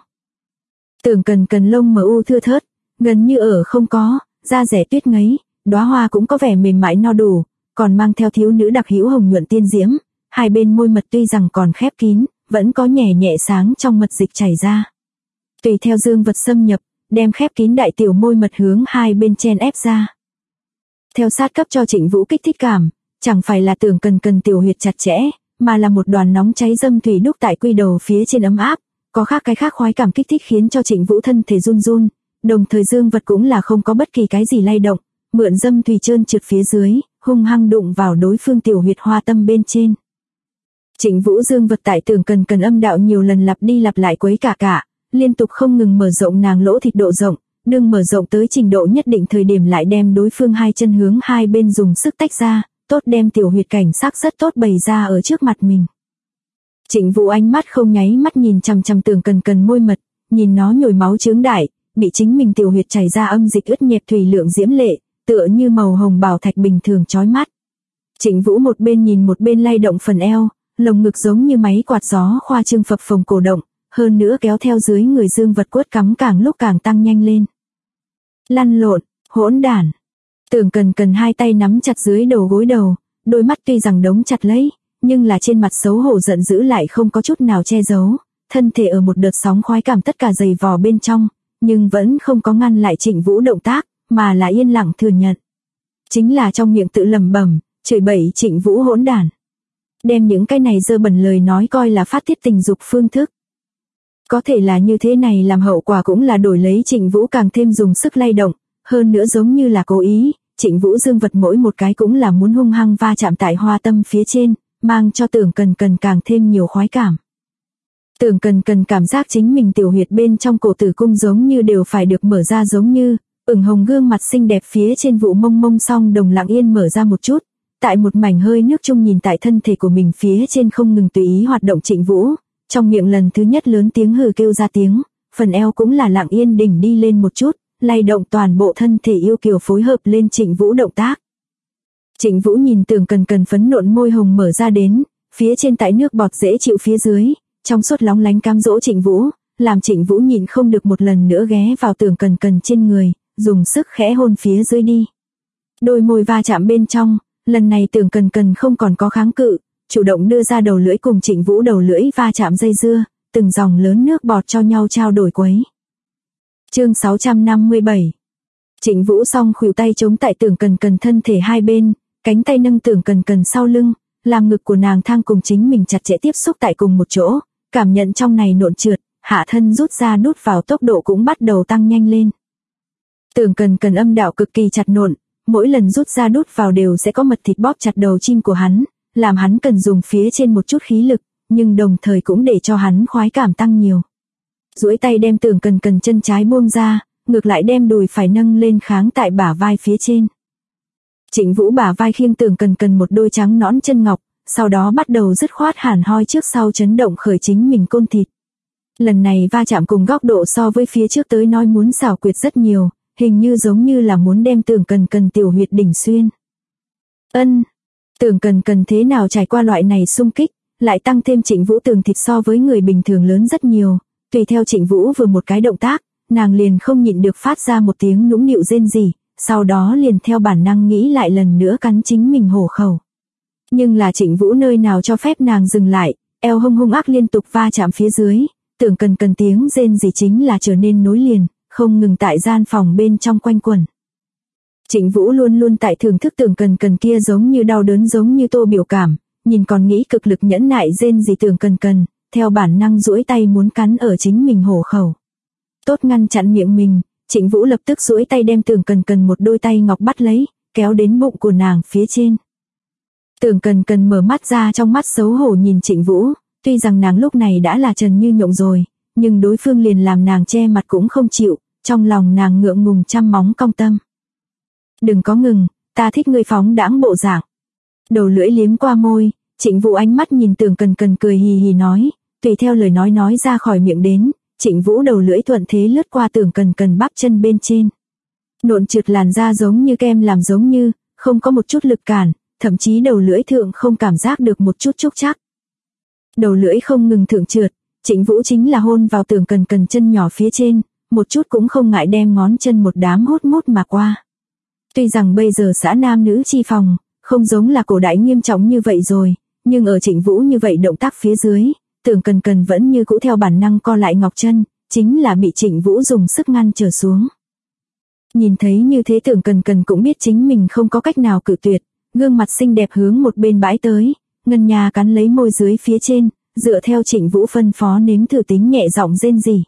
Tưởng Cần Cần lông mờ u thưa thớt, gần như ở không có, da rẻ tuyết ngấy, đóa hoa cũng có vẻ mềm mại no đủ, còn mang theo thiếu nữ đặc hữu hồng nhuận tiên diễm, hai bên môi mật tuy rằng còn khép kín, vẫn có nhẹ nhẹ sáng trong mật dịch chảy ra. Tùy theo dương vật xâm nhập, đem khép kín đại tiểu môi mật hướng hai bên chen ép ra. Theo sát cấp cho Trịnh Vũ kích thích cảm, chẳng phải là Tưởng Cần Cần tiểu huyệt chặt chẽ, mà là một đoàn nóng cháy dâm thủy đúc tại quy đầu phía trên ấm áp, có khác cái khác khoái cảm kích thích khiến cho Trịnh Vũ thân thể run run, đồng thời dương vật cũng là không có bất kỳ cái gì lay động, mượn dâm thủy trơn trượt phía dưới, hung hăng đụng vào đối phương tiểu huyệt hoa tâm bên trên. Trịnh Vũ dương vật tại Tưởng Cần Cần âm đạo nhiều lần lặp đi lặp lại quấy cả, liên tục không ngừng mở rộng nàng lỗ thịt độ rộng, đương mở rộng tới trình độ nhất định thời điểm lại đem đối phương hai chân hướng hai bên dùng sức tách ra, tốt đem tiểu huyệt cảnh sắc rất tốt bày ra ở trước mặt mình. Trịnh Vũ ánh mắt không nháy mắt nhìn chằm chằm Tưởng Cần Cần môi mật, nhìn nó nhồi máu chướng đại, bị chính mình tiểu huyệt chảy ra âm dịch ướt nhẹp thủy lượng diễm lệ, tựa như màu hồng bảo thạch bình thường chói mắt. Trịnh Vũ một bên nhìn một bên lay động phần eo, lồng ngực giống như máy quạt gió khoa trương phập phồng cổ động, hơn nữa kéo theo dưới người dương vật quất cắm càng lúc càng tăng nhanh lên. Lăn lộn, hỗn đản. Tưởng Cần Cần hai tay nắm chặt dưới đầu gối đầu, đôi mắt tuy rằng đóng chặt lấy, nhưng là trên mặt xấu hổ giận dữ lại không có chút nào che giấu, thân thể ở một đợt sóng khoái cảm tất cả dày vò bên trong, nhưng vẫn không có ngăn lại Trịnh Vũ động tác, mà là yên lặng thừa nhận. Chính là trong miệng tự lẩm bẩm, chửi bậy Trịnh Vũ hỗn đản. Đem những cái này dơ bẩn lời nói coi là phát tiết tình dục phương thức. Có thể là như thế này làm hậu quả cũng là đổi lấy Trịnh Vũ càng thêm dùng sức lay động, hơn nữa giống như là cố ý, Trịnh Vũ dương vật mỗi một cái cũng là muốn hung hăng va chạm tại hoa tâm phía trên, mang cho Tưởng Cần Cần càng thêm nhiều khoái cảm. Tưởng Cần Cần cảm giác chính mình tiểu huyệt bên trong cổ tử cung giống như đều phải được mở ra giống như, ửng hồng gương mặt xinh đẹp phía trên vụ mông mông song đồng lặng yên mở ra một chút, tại một mảnh hơi nước chung nhìn tại thân thể của mình phía trên không ngừng tùy ý hoạt động Trịnh Vũ, trong miệng lần thứ nhất lớn tiếng hừ kêu ra tiếng, phần eo cũng là lặng yên đỉnh đi lên một chút, lay động toàn bộ thân thể yêu kiều phối hợp lên Trịnh Vũ động tác. Trịnh Vũ nhìn Tưởng Cần Cần phấn nộn môi hồng mở ra đến, phía trên tại nước bọt dễ chịu phía dưới, trong suốt lóng lánh cám dỗ Trịnh Vũ, làm Trịnh Vũ nhịn không được một lần nữa ghé vào Tưởng Cần Cần trên người, dùng sức khẽ hôn phía dưới đi. Đôi môi va chạm bên trong, lần này Tưởng Cần Cần không còn có kháng cự, chủ động đưa ra đầu lưỡi cùng Trịnh Vũ đầu lưỡi va chạm dây dưa, từng dòng lớn nước bọt cho nhau trao đổi quấy. Chương 657. Trịnh Vũ song khuỷu tay chống tại Tưởng Cần Cần thân thể hai bên, cánh tay nâng Tưởng Cần Cần sau lưng, làm ngực của nàng thang cùng chính mình chặt chẽ tiếp xúc tại cùng một chỗ, cảm nhận trong này nộn trượt, hạ thân rút ra đút vào tốc độ cũng bắt đầu tăng nhanh lên. Tưởng Cần Cần âm đạo cực kỳ chặt nộn, mỗi lần rút ra đút vào đều sẽ có mật thịt bóp chặt đầu chim của hắn, làm hắn cần dùng phía trên một chút khí lực, nhưng đồng thời cũng để cho hắn khoái cảm tăng nhiều. Duỗi tay đem Tưởng Cần Cần chân trái buông ra, ngược lại đem đùi phải nâng lên kháng tại bả vai phía trên. Trịnh Vũ bả vai khiêng Tưởng Cần Cần một đôi trắng nõn chân ngọc, sau đó bắt đầu dứt khoát hàn hoi trước sau chấn động khởi chính mình côn thịt. Lần này va chạm cùng góc độ so với phía trước tới nói muốn xảo quyệt rất nhiều, hình như giống như là muốn đem Tưởng Cần Cần tiểu huyệt đỉnh xuyên. Tưởng Cần Cần thế nào trải qua loại này xung kích, lại tăng thêm Trịnh Vũ tường thịt so với người bình thường lớn rất nhiều, tùy theo Trịnh Vũ vừa một cái động tác, nàng liền không nhịn được phát ra một tiếng nũng nịu rên rỉ, sau đó liền theo bản năng nghĩ lại lần nữa cắn chính mình hổ khẩu. Nhưng là Trịnh Vũ nơi nào cho phép nàng dừng lại, eo hung ác liên tục va chạm phía dưới, Tưởng Cần Cần tiếng rên rỉ chính là trở nên nối liền, không ngừng tại gian phòng bên trong quanh quẩn. Trịnh Vũ luôn luôn tại thưởng thức Tưởng Cần Cần kia giống như đau đớn giống như tô biểu cảm, nhìn còn nghĩ cực lực nhẫn nại rên rỉ Tưởng Cần Cần, theo bản năng duỗi tay muốn cắn ở chính mình hổ khẩu. Tốt ngăn chặn miệng mình, Trịnh Vũ lập tức duỗi tay đem Tưởng Cần Cần một đôi tay ngọc bắt lấy, kéo đến bụng của nàng phía trên. Tưởng Cần Cần mở mắt ra, trong mắt xấu hổ nhìn Trịnh Vũ, tuy rằng nàng lúc này đã là trần như nhộng rồi, nhưng đối phương liền làm nàng che mặt cũng không chịu, trong lòng nàng ngượng ngùng trăm móng cong tâm. Đừng có ngừng, ta thích ngươi phóng đãng bộ dạng. Đầu lưỡi liếm qua môi, Trịnh Vũ ánh mắt nhìn Tưởng Cần Cần cười hì hì nói, tùy theo lời nói ra khỏi miệng đến, Trịnh Vũ đầu lưỡi thuận thế lướt qua Tưởng Cần Cần bắp chân bên trên. Nộn trượt làn da giống như kem làm giống như, không có một chút lực cản, thậm chí đầu lưỡi thượng không cảm giác được một chút trúc chắc. Đầu lưỡi không ngừng thượng trượt, Trịnh Vũ chính là hôn vào Tưởng Cần Cần chân nhỏ phía trên, một chút cũng không ngại đem ngón chân một đám hút mút mà qua. Tuy rằng bây giờ xã nam nữ chi phòng, không giống là cổ đại nghiêm trọng như vậy rồi, nhưng ở Trịnh Vũ như vậy động tác phía dưới, Tưởng Cần Cần vẫn như cũ theo bản năng co lại ngọc chân, chính là bị Trịnh Vũ dùng sức ngăn trở xuống. Nhìn thấy như thế Tưởng Cần Cần cũng biết chính mình không có cách nào cự tuyệt, gương mặt xinh đẹp hướng một bên bãi tới, ngân nhà cắn lấy môi dưới phía trên, dựa theo Trịnh Vũ phân phó nếm thử tính nhẹ giọng rên rỉ.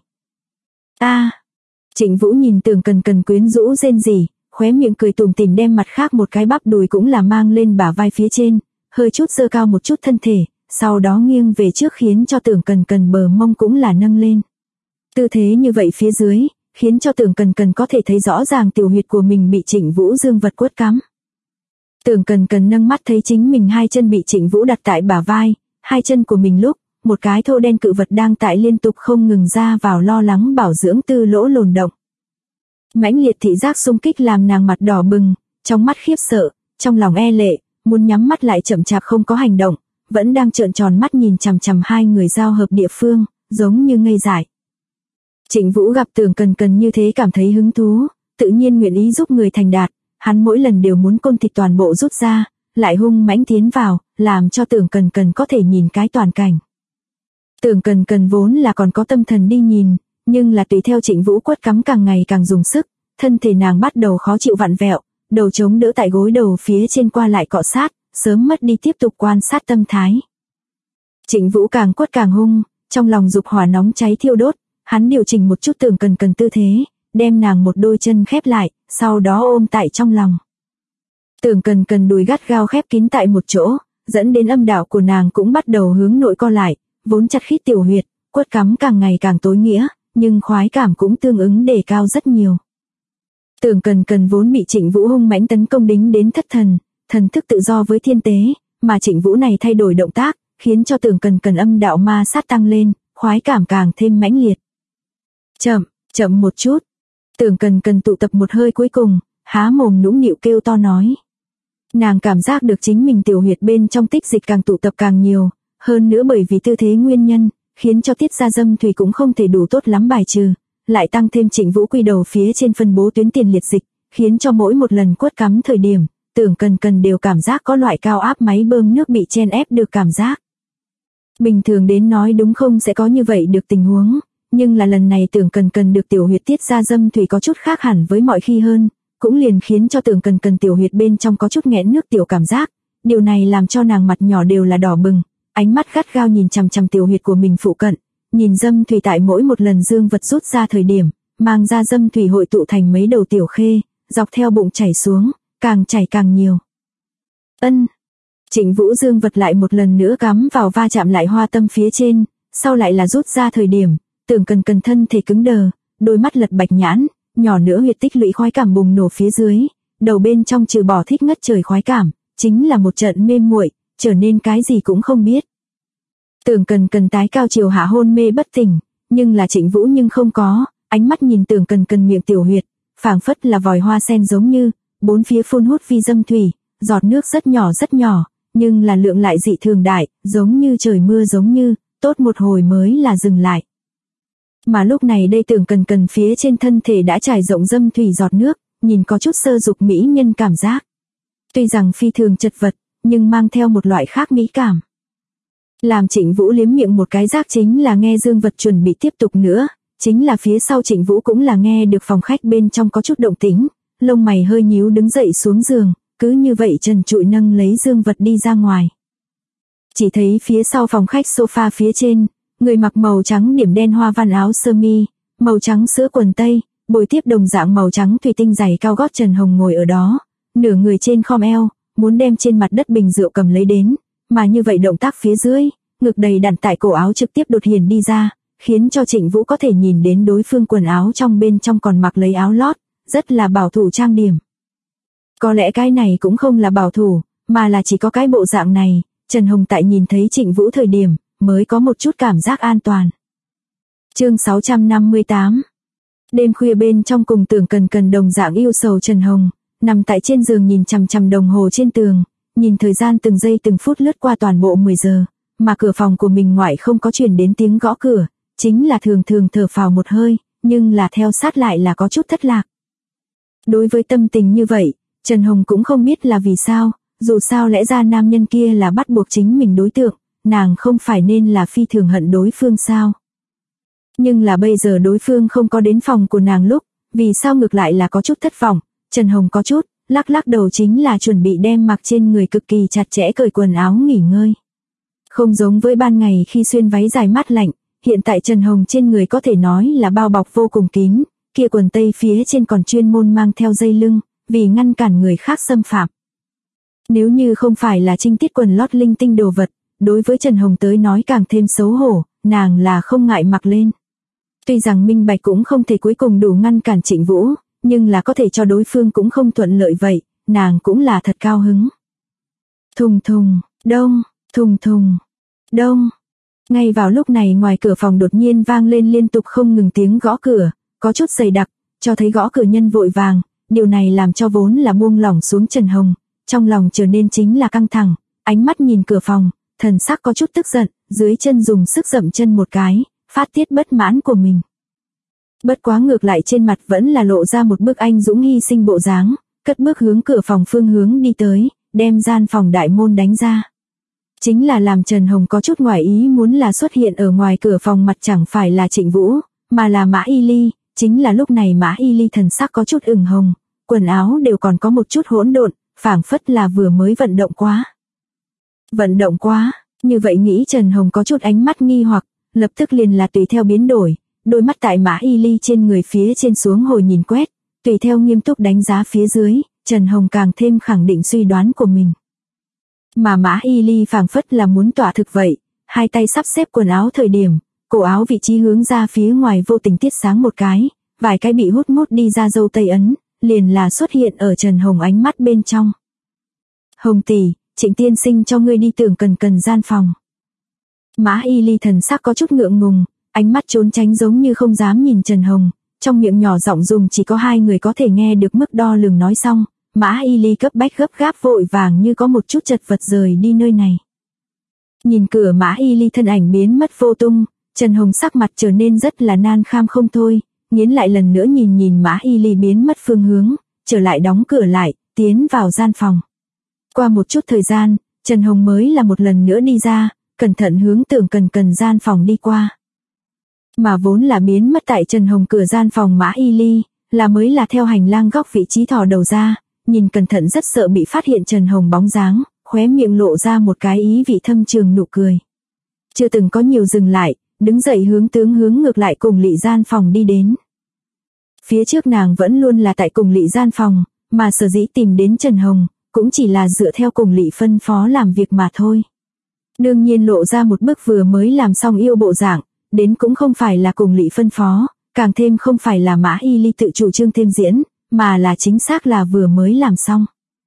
Trịnh Vũ nhìn Tưởng Cần Cần quyến rũ rên rỉ, khóe miệng cười tủm tỉm đem mặt khác một cái bắp đùi cũng là mang lên bả vai phía trên, hơi chút giơ cao một chút thân thể, sau đó nghiêng về trước khiến cho Tưởng Cần Cần bờ mông cũng là nâng lên. Tư thế như vậy phía dưới, khiến cho Tưởng Cần Cần có thể thấy rõ ràng tiểu huyệt của mình bị Trịnh Vũ dương vật quất cắm. Tưởng Cần Cần nâng mắt thấy chính mình hai chân bị Trịnh Vũ đặt tại bả vai, hai chân của mình lúc, một cái thô đen cự vật đang tại liên tục không ngừng ra vào lo lắng bảo dưỡng tư lỗ lồn động. Mãnh liệt thị giác xung kích làm nàng mặt đỏ bừng, trong mắt khiếp sợ, trong lòng e lệ, muốn nhắm mắt lại chậm chạp không có hành động, vẫn đang trợn tròn mắt nhìn chằm chằm hai người giao hợp địa phương, giống như ngây dại. Trịnh Vũ gặp Tưởng Cần Cần như thế cảm thấy hứng thú, tự nhiên nguyện ý giúp người thành đạt, hắn mỗi lần đều muốn côn thịt toàn bộ rút ra, lại hung mãnh tiến vào, làm cho Tưởng Cần Cần có thể nhìn cái toàn cảnh. Tưởng Cần Cần vốn là còn có tâm thần đi nhìn, nhưng là tùy theo Trịnh Vũ quất cắm càng ngày càng dùng sức, thân thể nàng bắt đầu khó chịu vặn vẹo, đầu chống đỡ tại gối đầu phía trên qua lại cọ sát, sớm mất đi tiếp tục quan sát tâm thái. Trịnh Vũ càng quất càng hung, trong lòng dục hỏa nóng cháy thiêu đốt, hắn điều chỉnh một chút Tưởng Cần Cần tư thế, đem nàng một đôi chân khép lại, sau đó ôm tại trong lòng. Tưởng Cần Cần đùi gắt gao khép kín tại một chỗ, dẫn đến âm đạo của nàng cũng bắt đầu hướng nội co lại, vốn chặt khít tiểu huyệt, quất cắm càng ngày càng tối nghĩa, nhưng khoái cảm cũng tương ứng đề cao rất nhiều. Tưởng Cần Cần vốn bị Trịnh Vũ hung mãnh tấn công đính đến thất thần, thần thức tự do với thiên tế, mà Trịnh Vũ này thay đổi động tác, khiến cho Tưởng Cần Cần âm đạo ma sát tăng lên, khoái cảm càng thêm mãnh liệt. Chậm một chút. Tưởng Cần Cần tụ tập một hơi cuối cùng, há mồm nũng nịu kêu to nói. Nàng cảm giác được chính mình tiểu huyệt bên trong tích dịch càng tụ tập càng nhiều, hơn nữa bởi vì tư thế nguyên nhân, khiến cho tiết ra dâm thủy cũng không thể đủ tốt lắm bài trừ, lại tăng thêm Trịnh Vũ quy đầu phía trên phân bố tuyến tiền liệt dịch, khiến cho mỗi một lần quất cắm thời điểm, Tưởng Cần Cần đều cảm giác có loại cao áp máy bơm nước bị chen ép được cảm giác. Bình thường đến nói đúng không sẽ có như vậy được tình huống, nhưng là lần này Tưởng Cần Cần được tiểu huyệt tiết ra dâm thủy có chút khác hẳn với mọi khi hơn, cũng liền khiến cho Tưởng Cần Cần tiểu huyệt bên trong có chút nghẽn nước tiểu cảm giác, điều này làm cho nàng mặt nhỏ đều là đỏ bừng, ánh mắt gắt gao nhìn chằm chằm tiểu huyệt của mình phụ cận, nhìn dâm thủy tại mỗi một lần dương vật rút ra thời điểm, mang ra dâm thủy hội tụ thành mấy đầu tiểu khê, dọc theo bụng chảy xuống, càng chảy càng nhiều. Trịnh Vũ dương vật lại một lần nữa cắm vào va chạm lại hoa tâm phía trên, sau lại là rút ra thời điểm, Tưởng Cần Cần thân thể cứng đờ, đôi mắt lật bạch nhãn, nhỏ nữa huyệt tích lũy khoái cảm bùng nổ phía dưới, đầu bên trong trừ bỏ thích ngất trời khoái cảm, chính là một trận mê muội, trở nên cái gì cũng không biết. Tưởng Cần Cần tái cao chiều hạ hôn mê bất tỉnh, nhưng là Trịnh Vũ nhưng không có, ánh mắt nhìn Tưởng Cần Cần miệng tiểu huyệt, phảng phất là vòi hoa sen giống như, bốn phía phun hút vi dâm thủy, giọt nước rất nhỏ, nhưng là lượng lại dị thường đại, giống như trời mưa giống như, tốt một hồi mới là dừng lại. Mà lúc này đây Tưởng Cần Cần phía trên thân thể đã trải rộng dâm thủy giọt nước, nhìn có chút sơ dục mỹ nhân cảm giác. Tuy rằng phi thường chật vật, nhưng mang theo một loại khác mỹ cảm. Làm Trịnh Vũ liếm miệng một cái giác chính là nghe dương vật chuẩn bị tiếp tục nữa, chính là phía sau Trịnh Vũ cũng là nghe được phòng khách bên trong có chút động tĩnh, lông mày hơi nhíu đứng dậy xuống giường, cứ như vậy trần trụi nâng lấy dương vật đi ra ngoài. Chỉ thấy phía sau phòng khách sofa phía trên, người mặc màu trắng điểm đen hoa văn áo sơ mi, màu trắng sữa quần tây, bồi tiếp đồng dạng màu trắng thủy tinh giày cao gót Trần Hồng ngồi ở đó, nửa người trên khom eo, muốn đem trên mặt đất bình rượu cầm lấy đến, mà như vậy động tác phía dưới, ngực đầy đặn tại cổ áo trực tiếp đột hiển đi ra, khiến cho Trịnh Vũ có thể nhìn đến đối phương quần áo trong bên trong còn mặc lấy áo lót, rất là bảo thủ trang điểm. Có lẽ cái này cũng không là bảo thủ, mà là chỉ có cái bộ dạng này, Trần Hồng tại nhìn thấy Trịnh Vũ thời điểm, mới có một chút cảm giác an toàn. Chương 658. Đêm khuya bên trong cùng Tưởng Cần Cần đồng dạng yêu sầu Trần Hồng, nằm tại trên giường nhìn chằm chằm đồng hồ trên tường, nhìn thời gian từng giây từng phút lướt qua toàn bộ 10 giờ, mà cửa phòng của mình ngoại không có truyền đến tiếng gõ cửa, chính là thường thở phào một hơi, nhưng là theo sát lại là có chút thất lạc. Đối với tâm tình như vậy, Trần Hồng cũng không biết là vì sao, dù sao lẽ ra nam nhân kia là bắt buộc chính mình đối tượng, nàng không phải nên là phi thường hận đối phương sao. Nhưng là bây giờ đối phương không có đến phòng của nàng lúc, vì sao ngược lại là có chút thất vọng, Trần Hồng có chút, lắc đầu chính là chuẩn bị đem mặc trên người cực kỳ chặt chẽ cởi quần áo nghỉ ngơi. Không giống với ban ngày khi xuyên váy dài mát lạnh, hiện tại Trần Hồng trên người có thể nói là bao bọc vô cùng kín, kia quần tây phía trên còn chuyên môn mang theo dây lưng, vì ngăn cản người khác xâm phạm. Nếu như không phải là trinh tiết quần lót linh tinh đồ vật, đối với Trần Hồng tới nói càng thêm xấu hổ, nàng là không ngại mặc lên. Tuy rằng minh bạch cũng không thể cuối cùng đủ ngăn cản Trịnh Vũ, nhưng là có thể cho đối phương cũng không thuận lợi vậy, nàng cũng là thật cao hứng. Thùng thùng, đông, thùng thùng, đông. Ngay vào lúc này ngoài cửa phòng đột nhiên vang lên liên tục không ngừng tiếng gõ cửa, có chút dày đặc, cho thấy gõ cửa nhân vội vàng, điều này làm cho vốn là buông lỏng xuống Trần Hồng, trong lòng trở nên chính là căng thẳng, ánh mắt nhìn cửa phòng, thần sắc có chút tức giận, dưới chân dùng sức dậm chân một cái, phát tiết bất mãn của mình. Bất quá ngược lại trên mặt vẫn là lộ ra một bức anh dũng hy sinh bộ dáng, cất bước hướng cửa phòng phương hướng đi tới, đem gian phòng đại môn đánh ra. Chính là làm Trần Hồng có chút ngoài ý muốn là xuất hiện ở ngoài cửa phòng mặt chẳng phải là Trịnh Vũ, mà là Mã Y Ly, chính là lúc này Mã Y Ly thần sắc có chút ửng hồng, quần áo đều còn có một chút hỗn độn, phảng phất là vừa mới vận động quá. Vận động quá, như vậy nghĩ Trần Hồng có chút ánh mắt nghi hoặc, lập tức liền là tùy theo biến đổi, đôi mắt tại Mã Y Ly trên người phía trên xuống hồi nhìn quét, tùy theo nghiêm túc đánh giá phía dưới, Trần Hồng càng thêm khẳng định suy đoán của mình. Mà Mã Y Ly phảng phất là muốn tỏa thực vậy, hai tay sắp xếp quần áo thời điểm, cổ áo vị trí hướng ra phía ngoài vô tình tiết sáng một cái, vài cái bị hút mút đi ra dâu tây ấn, liền là xuất hiện ở Trần Hồng ánh mắt bên trong. Hồng tỷ, Trịnh tiên sinh cho ngươi đi tưởng cần gian phòng. Mã Y Ly thần sắc có chút ngượng ngùng, ánh mắt trốn tránh giống như không dám nhìn Trần Hồng, trong miệng nhỏ giọng dùng chỉ có hai người có thể nghe được mức đo lường nói xong, Mã Y Ly cấp bách gấp gáp vội vàng như có một chút chật vật rời đi nơi này. Nhìn cửa Mã Y Ly thân ảnh biến mất vô tung, Trần Hồng sắc mặt trở nên rất là nan kham không thôi, nghiến lại lần nữa nhìn Mã Y Ly biến mất phương hướng, trở lại đóng cửa lại, tiến vào gian phòng. Qua một chút thời gian, Trần Hồng mới là một lần nữa đi ra, cẩn thận hướng tưởng cần gian phòng đi qua. Mà vốn là biến mất tại Trần Hồng cửa gian phòng Mã Y Ly, là mới là theo hành lang góc vị trí thò đầu ra, nhìn cẩn thận rất sợ bị phát hiện Trần Hồng bóng dáng, khóe miệng lộ ra một cái ý vị thâm trường nụ cười. Chưa từng có nhiều dừng lại, đứng dậy hướng ngược lại cùng lỵ gian phòng đi đến. Phía trước nàng vẫn luôn là tại cùng lỵ gian phòng, mà sở dĩ tìm đến Trần Hồng, cũng chỉ là dựa theo cùng lỵ phân phó làm việc mà thôi. Đương nhiên lộ ra một bức vừa mới làm xong yêu bộ dạng, đến cũng không phải là cùng lỵ phân phó, càng thêm không phải là Mã Y Ly tự chủ trương thêm diễn, mà là chính xác là vừa mới làm xong.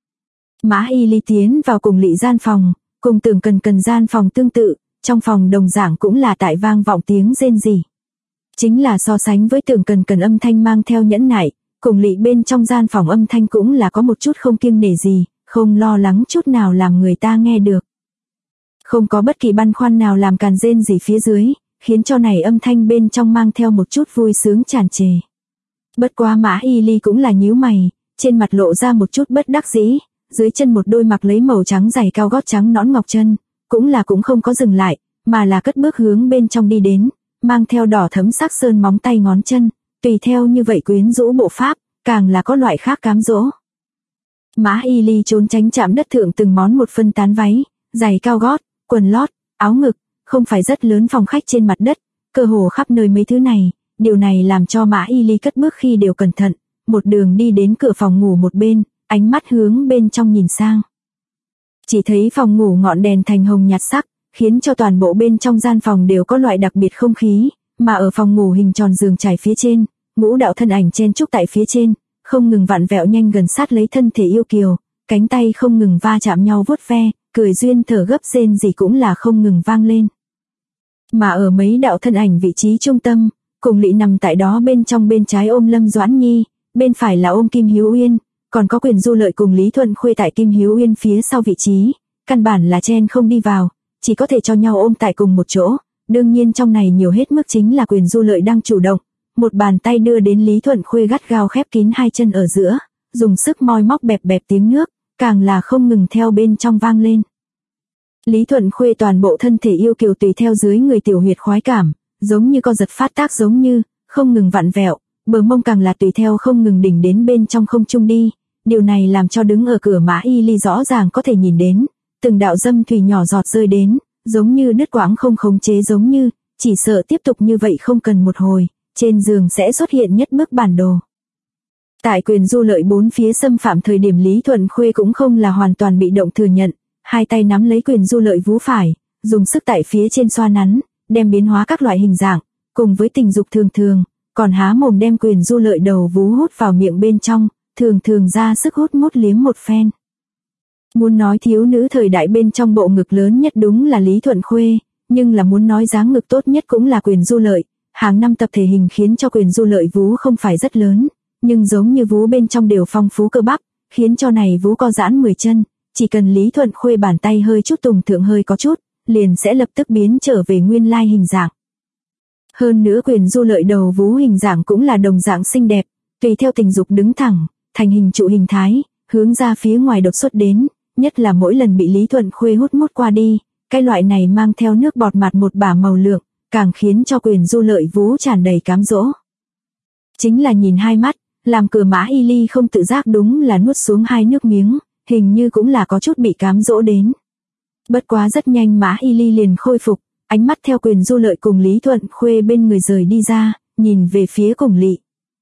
Mã Y Ly tiến vào cùng lỵ gian phòng, cùng tưởng cần gian phòng tương tự, trong phòng đồng dạng cũng là tại vang vọng tiếng rên rỉ. Chính là so sánh với tưởng cần âm thanh mang theo nhẫn nại, cùng lỵ bên trong gian phòng âm thanh cũng là có một chút không kiêng nể gì, không lo lắng chút nào làm người ta nghe được. Không có bất kỳ băn khoăn nào làm càn rên rỉ phía dưới, khiến cho này âm thanh bên trong mang theo một chút vui sướng tràn trề. Bất quá Mã Y Ly cũng là nhíu mày, trên mặt lộ ra một chút bất đắc dĩ, dưới chân một đôi mặc lấy màu trắng giày cao gót trắng nõn ngọc chân, cũng không có dừng lại, mà là cất bước hướng bên trong đi đến, mang theo đỏ thấm sắc sơn móng tay ngón chân, tùy theo như vậy quyến rũ bộ pháp, càng là có loại khác cám dỗ. Mã Y Ly trốn tránh chạm đất thượng từng món một phân tán váy, giày cao gót, quần lót, áo ngực, không phải rất lớn phòng khách trên mặt đất, cơ hồ khắp nơi mấy thứ này, điều này làm cho Mã Y Ly cất bước khi đều cẩn thận, một đường đi đến cửa phòng ngủ một bên, ánh mắt hướng bên trong nhìn sang. Chỉ thấy phòng ngủ ngọn đèn thành hồng nhạt sắc, khiến cho toàn bộ bên trong gian phòng đều có loại đặc biệt không khí, mà ở phòng ngủ hình tròn giường trải phía trên, ngũ đạo thân ảnh chen chúc tại phía trên, không ngừng vặn vẹo nhanh gần sát lấy thân thể yêu kiều, cánh tay không ngừng va chạm nhau vuốt ve, cười duyên thở gấp rên gì cũng là không ngừng vang lên. Mà ở mấy đạo thân ảnh vị trí trung tâm, cùng lỵ nằm tại đó bên trong bên trái ôm Lâm Doãn Nhi, bên phải là ôm Kim Hiếu Uyên, còn có Quyền Du Lợi cùng Lý Thuận Khuê tại Kim Hiếu Uyên phía sau vị trí, căn bản là chen không đi vào, chỉ có thể cho nhau ôm tại cùng một chỗ, đương nhiên trong này nhiều hết mức chính là Quyền Du Lợi đang chủ động, một bàn tay đưa đến Lý Thuận Khuê gắt gao khép kín hai chân ở giữa, dùng sức moi móc bẹp bẹp tiếng nước, càng là không ngừng theo bên trong vang lên. Lý Thuận Khuê toàn bộ thân thể yêu kiều tùy theo dưới người tiểu huyệt khoái cảm, giống như co giật phát tác giống như, không ngừng vặn vẹo, bờ mông càng là tùy theo không ngừng đỉnh đến bên trong không trung đi, điều này làm cho đứng ở cửa Mã Y Ly rõ ràng có thể nhìn đến, từng đạo dâm thủy nhỏ giọt rơi đến, giống như đứt quãng không khống chế giống như, chỉ sợ tiếp tục như vậy không cần một hồi, trên giường sẽ xuất hiện nhất bức bản đồ. Tại Quyền Du Lợi bốn phía xâm phạm thời điểm Lý Thuận Khuê cũng không là hoàn toàn bị động thừa nhận, hai tay nắm lấy Quyền Du Lợi vú phải, dùng sức tại phía trên xoa nắn, đem biến hóa các loại hình dạng, cùng với tình dục thường, còn há mồm đem Quyền Du Lợi đầu vú hút vào miệng bên trong, thường ra sức hút mút liếm một phen. Muốn nói thiếu nữ thời đại bên trong bộ ngực lớn nhất đúng là Lý Thuận Khuê, nhưng là muốn nói dáng ngực tốt nhất cũng là Quyền Du Lợi, hàng năm tập thể hình khiến cho Quyền Du Lợi vú không phải rất lớn, nhưng giống như vú bên trong đều phong phú cơ bắp, khiến cho này vú co giãn 10 chân, chỉ cần Lý Thuận Khuê bàn tay hơi chút tùng thượng hơi có chút, liền sẽ lập tức biến trở về nguyên lai hình dạng. Hơn nữa Quyền Du Lợi đầu vú hình dạng cũng là đồng dạng xinh đẹp, tùy theo tình dục đứng thẳng, thành hình trụ hình thái, hướng ra phía ngoài đột xuất đến, nhất là mỗi lần bị Lý Thuận Khuê hút mút qua đi, cái loại này mang theo nước bọt mặt một bả màu lượng, càng khiến cho Quyền Du Lợi vú tràn đầy cám dỗ. Chính là nhìn hai mắt, làm Cửa Mã Y Ly không tự giác đúng là nuốt xuống hai nước miếng, hình như cũng là có chút bị cám dỗ đến. Bất quá rất nhanh Mã Y Ly liền khôi phục, ánh mắt theo Quyền Du Lợi cùng Lý Thuận Khuê bên người rời đi ra, nhìn về phía Cùng Lị.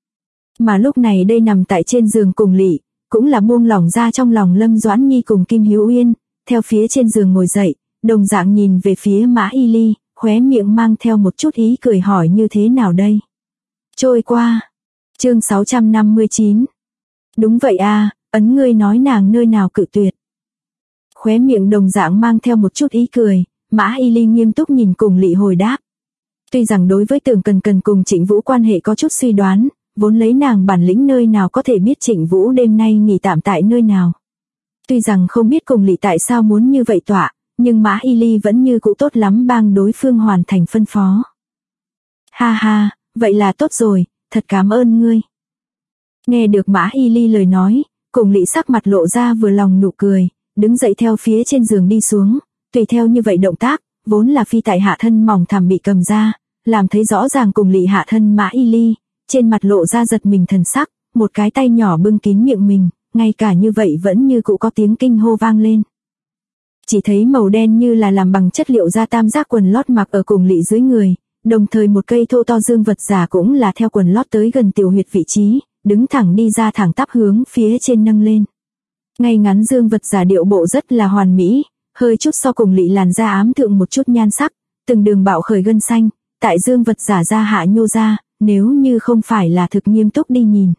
Mà lúc này đây nằm tại trên giường Cùng Lị, cũng là buông lỏng ra trong lòng Lâm Doãn Nhi cùng Kim Hữu Uyên, theo phía trên giường ngồi dậy, đồng dạng nhìn về phía Mã Y Ly, khóe miệng mang theo một chút ý cười hỏi như thế nào đây. Trôi qua. Chương 659. Đúng vậy a, ấn ngươi nói nàng nơi nào cự tuyệt. Khóe miệng đồng dạng mang theo một chút ý cười, Mã Y Ly nghiêm túc nhìn Cùng Lị hồi đáp. Tuy rằng đối với Tưởng Cần Cần cùng Trịnh Vũ quan hệ có chút suy đoán, vốn lấy nàng bản lĩnh nơi nào có thể biết Trịnh Vũ đêm nay nghỉ tạm tại nơi nào. Tuy rằng không biết Cùng Lị tại sao muốn như vậy tọa, nhưng Mã Y Ly vẫn như cũ tốt lắm bang đối phương hoàn thành phân phó. Ha ha, vậy là tốt rồi, thật cảm ơn ngươi. Nghe được Mã Y Ly lời nói, Cùng Lị sắc mặt lộ ra vừa lòng nụ cười, đứng dậy theo phía trên giường đi xuống, tùy theo như vậy động tác, vốn là phi tại hạ thân mỏng thẳm bị cầm ra, làm thấy rõ ràng Cùng Lị hạ thân Mã Y Ly, trên mặt lộ ra giật mình thần sắc, một cái tay nhỏ bưng kín miệng mình, ngay cả như vậy vẫn như cũ có tiếng kinh hô vang lên. Chỉ thấy màu đen như là làm bằng chất liệu da tam giác quần lót mặc ở Cùng Lị dưới người, đồng thời một cây thô to dương vật giả cũng là theo quần lót tới gần tiểu huyệt vị trí, đứng thẳng đi ra thẳng tắp hướng phía trên nâng lên. Ngay ngắn dương vật giả điệu bộ rất là hoàn mỹ, hơi chút so Cùng Lị làn da ám thượng một chút nhan sắc, từng đường bạo khởi gân xanh, tại dương vật giả ra hạ nhô ra, nếu như không phải là thực nghiêm túc đi nhìn.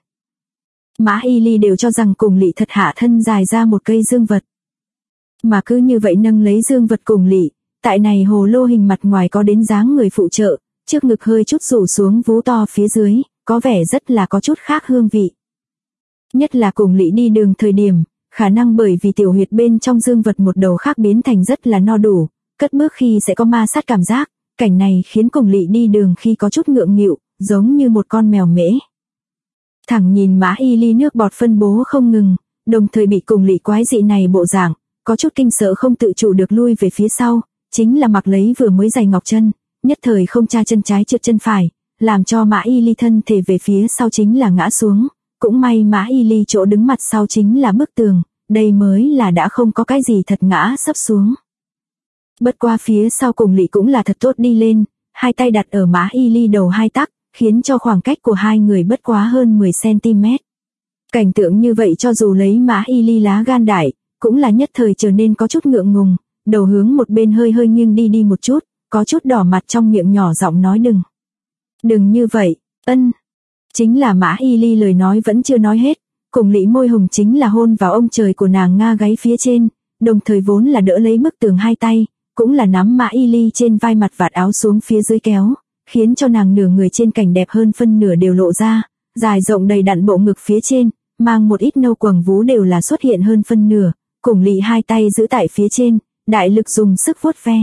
Mã Y Ly đều cho rằng Cùng Lị thật hạ thân dài ra một cây dương vật. Mà cứ như vậy nâng lấy dương vật Cùng Lị, tại này hồ lô hình mặt ngoài có đến dáng người phụ trợ, trước ngực hơi chút rủ xuống vú to phía dưới, có vẻ rất là có chút khác hương vị. Nhất là Cùng Lị đi đường thời điểm, khả năng bởi vì tiểu huyệt bên trong dương vật một đầu khác biến thành rất là no đủ, cất bước khi sẽ có ma sát cảm giác, cảnh này khiến Cùng Lị đi đường khi có chút ngượng nghịu, giống như một con mèo mễ. Thẳng nhìn Mã Y Ly nước bọt phân bố không ngừng, đồng thời bị Cùng Lị quái dị này bộ dạng, có chút kinh sợ không tự chủ được lui về phía sau, chính là mặc lấy vừa mới giày ngọc chân, nhất thời không tra chân trái trượt chân phải, làm cho Mã Y Ly thân thể về phía sau chính là ngã xuống, cũng may Mã Y Ly chỗ đứng mặt sau chính là bức tường, đây mới là đã không có cái gì thật ngã sấp xuống. Bất qua phía sau Cùng Lị cũng là thật tốt đi lên, hai tay đặt ở Mã Y Ly đầu hai tắc, khiến cho khoảng cách của hai người bất quá hơn 10 cm. Cảnh tượng như vậy cho dù lấy Mã Y Ly lá gan đại, cũng là nhất thời trở nên có chút ngượng ngùng, đầu hướng một bên hơi hơi nghiêng đi một chút, có chút đỏ mặt trong miệng nhỏ giọng nói đừng như vậy, ân. Chính là Mã Y Ly lời nói vẫn chưa nói hết, Cùng Lị môi hồng chính là hôn vào ông trời của nàng nga gáy phía trên, đồng thời vốn là đỡ lấy bức tường hai tay, cũng là nắm Mã Y Ly trên vai mặt vạt áo xuống phía dưới kéo, khiến cho nàng nửa người trên cảnh đẹp hơn phân nửa đều lộ ra, dài rộng đầy đặn bộ ngực phía trên, mang một ít nâu quầng vú đều là xuất hiện hơn phân nửa, Cùng Lị hai tay giữ tại phía trên, đại lực dùng sức vuốt ve.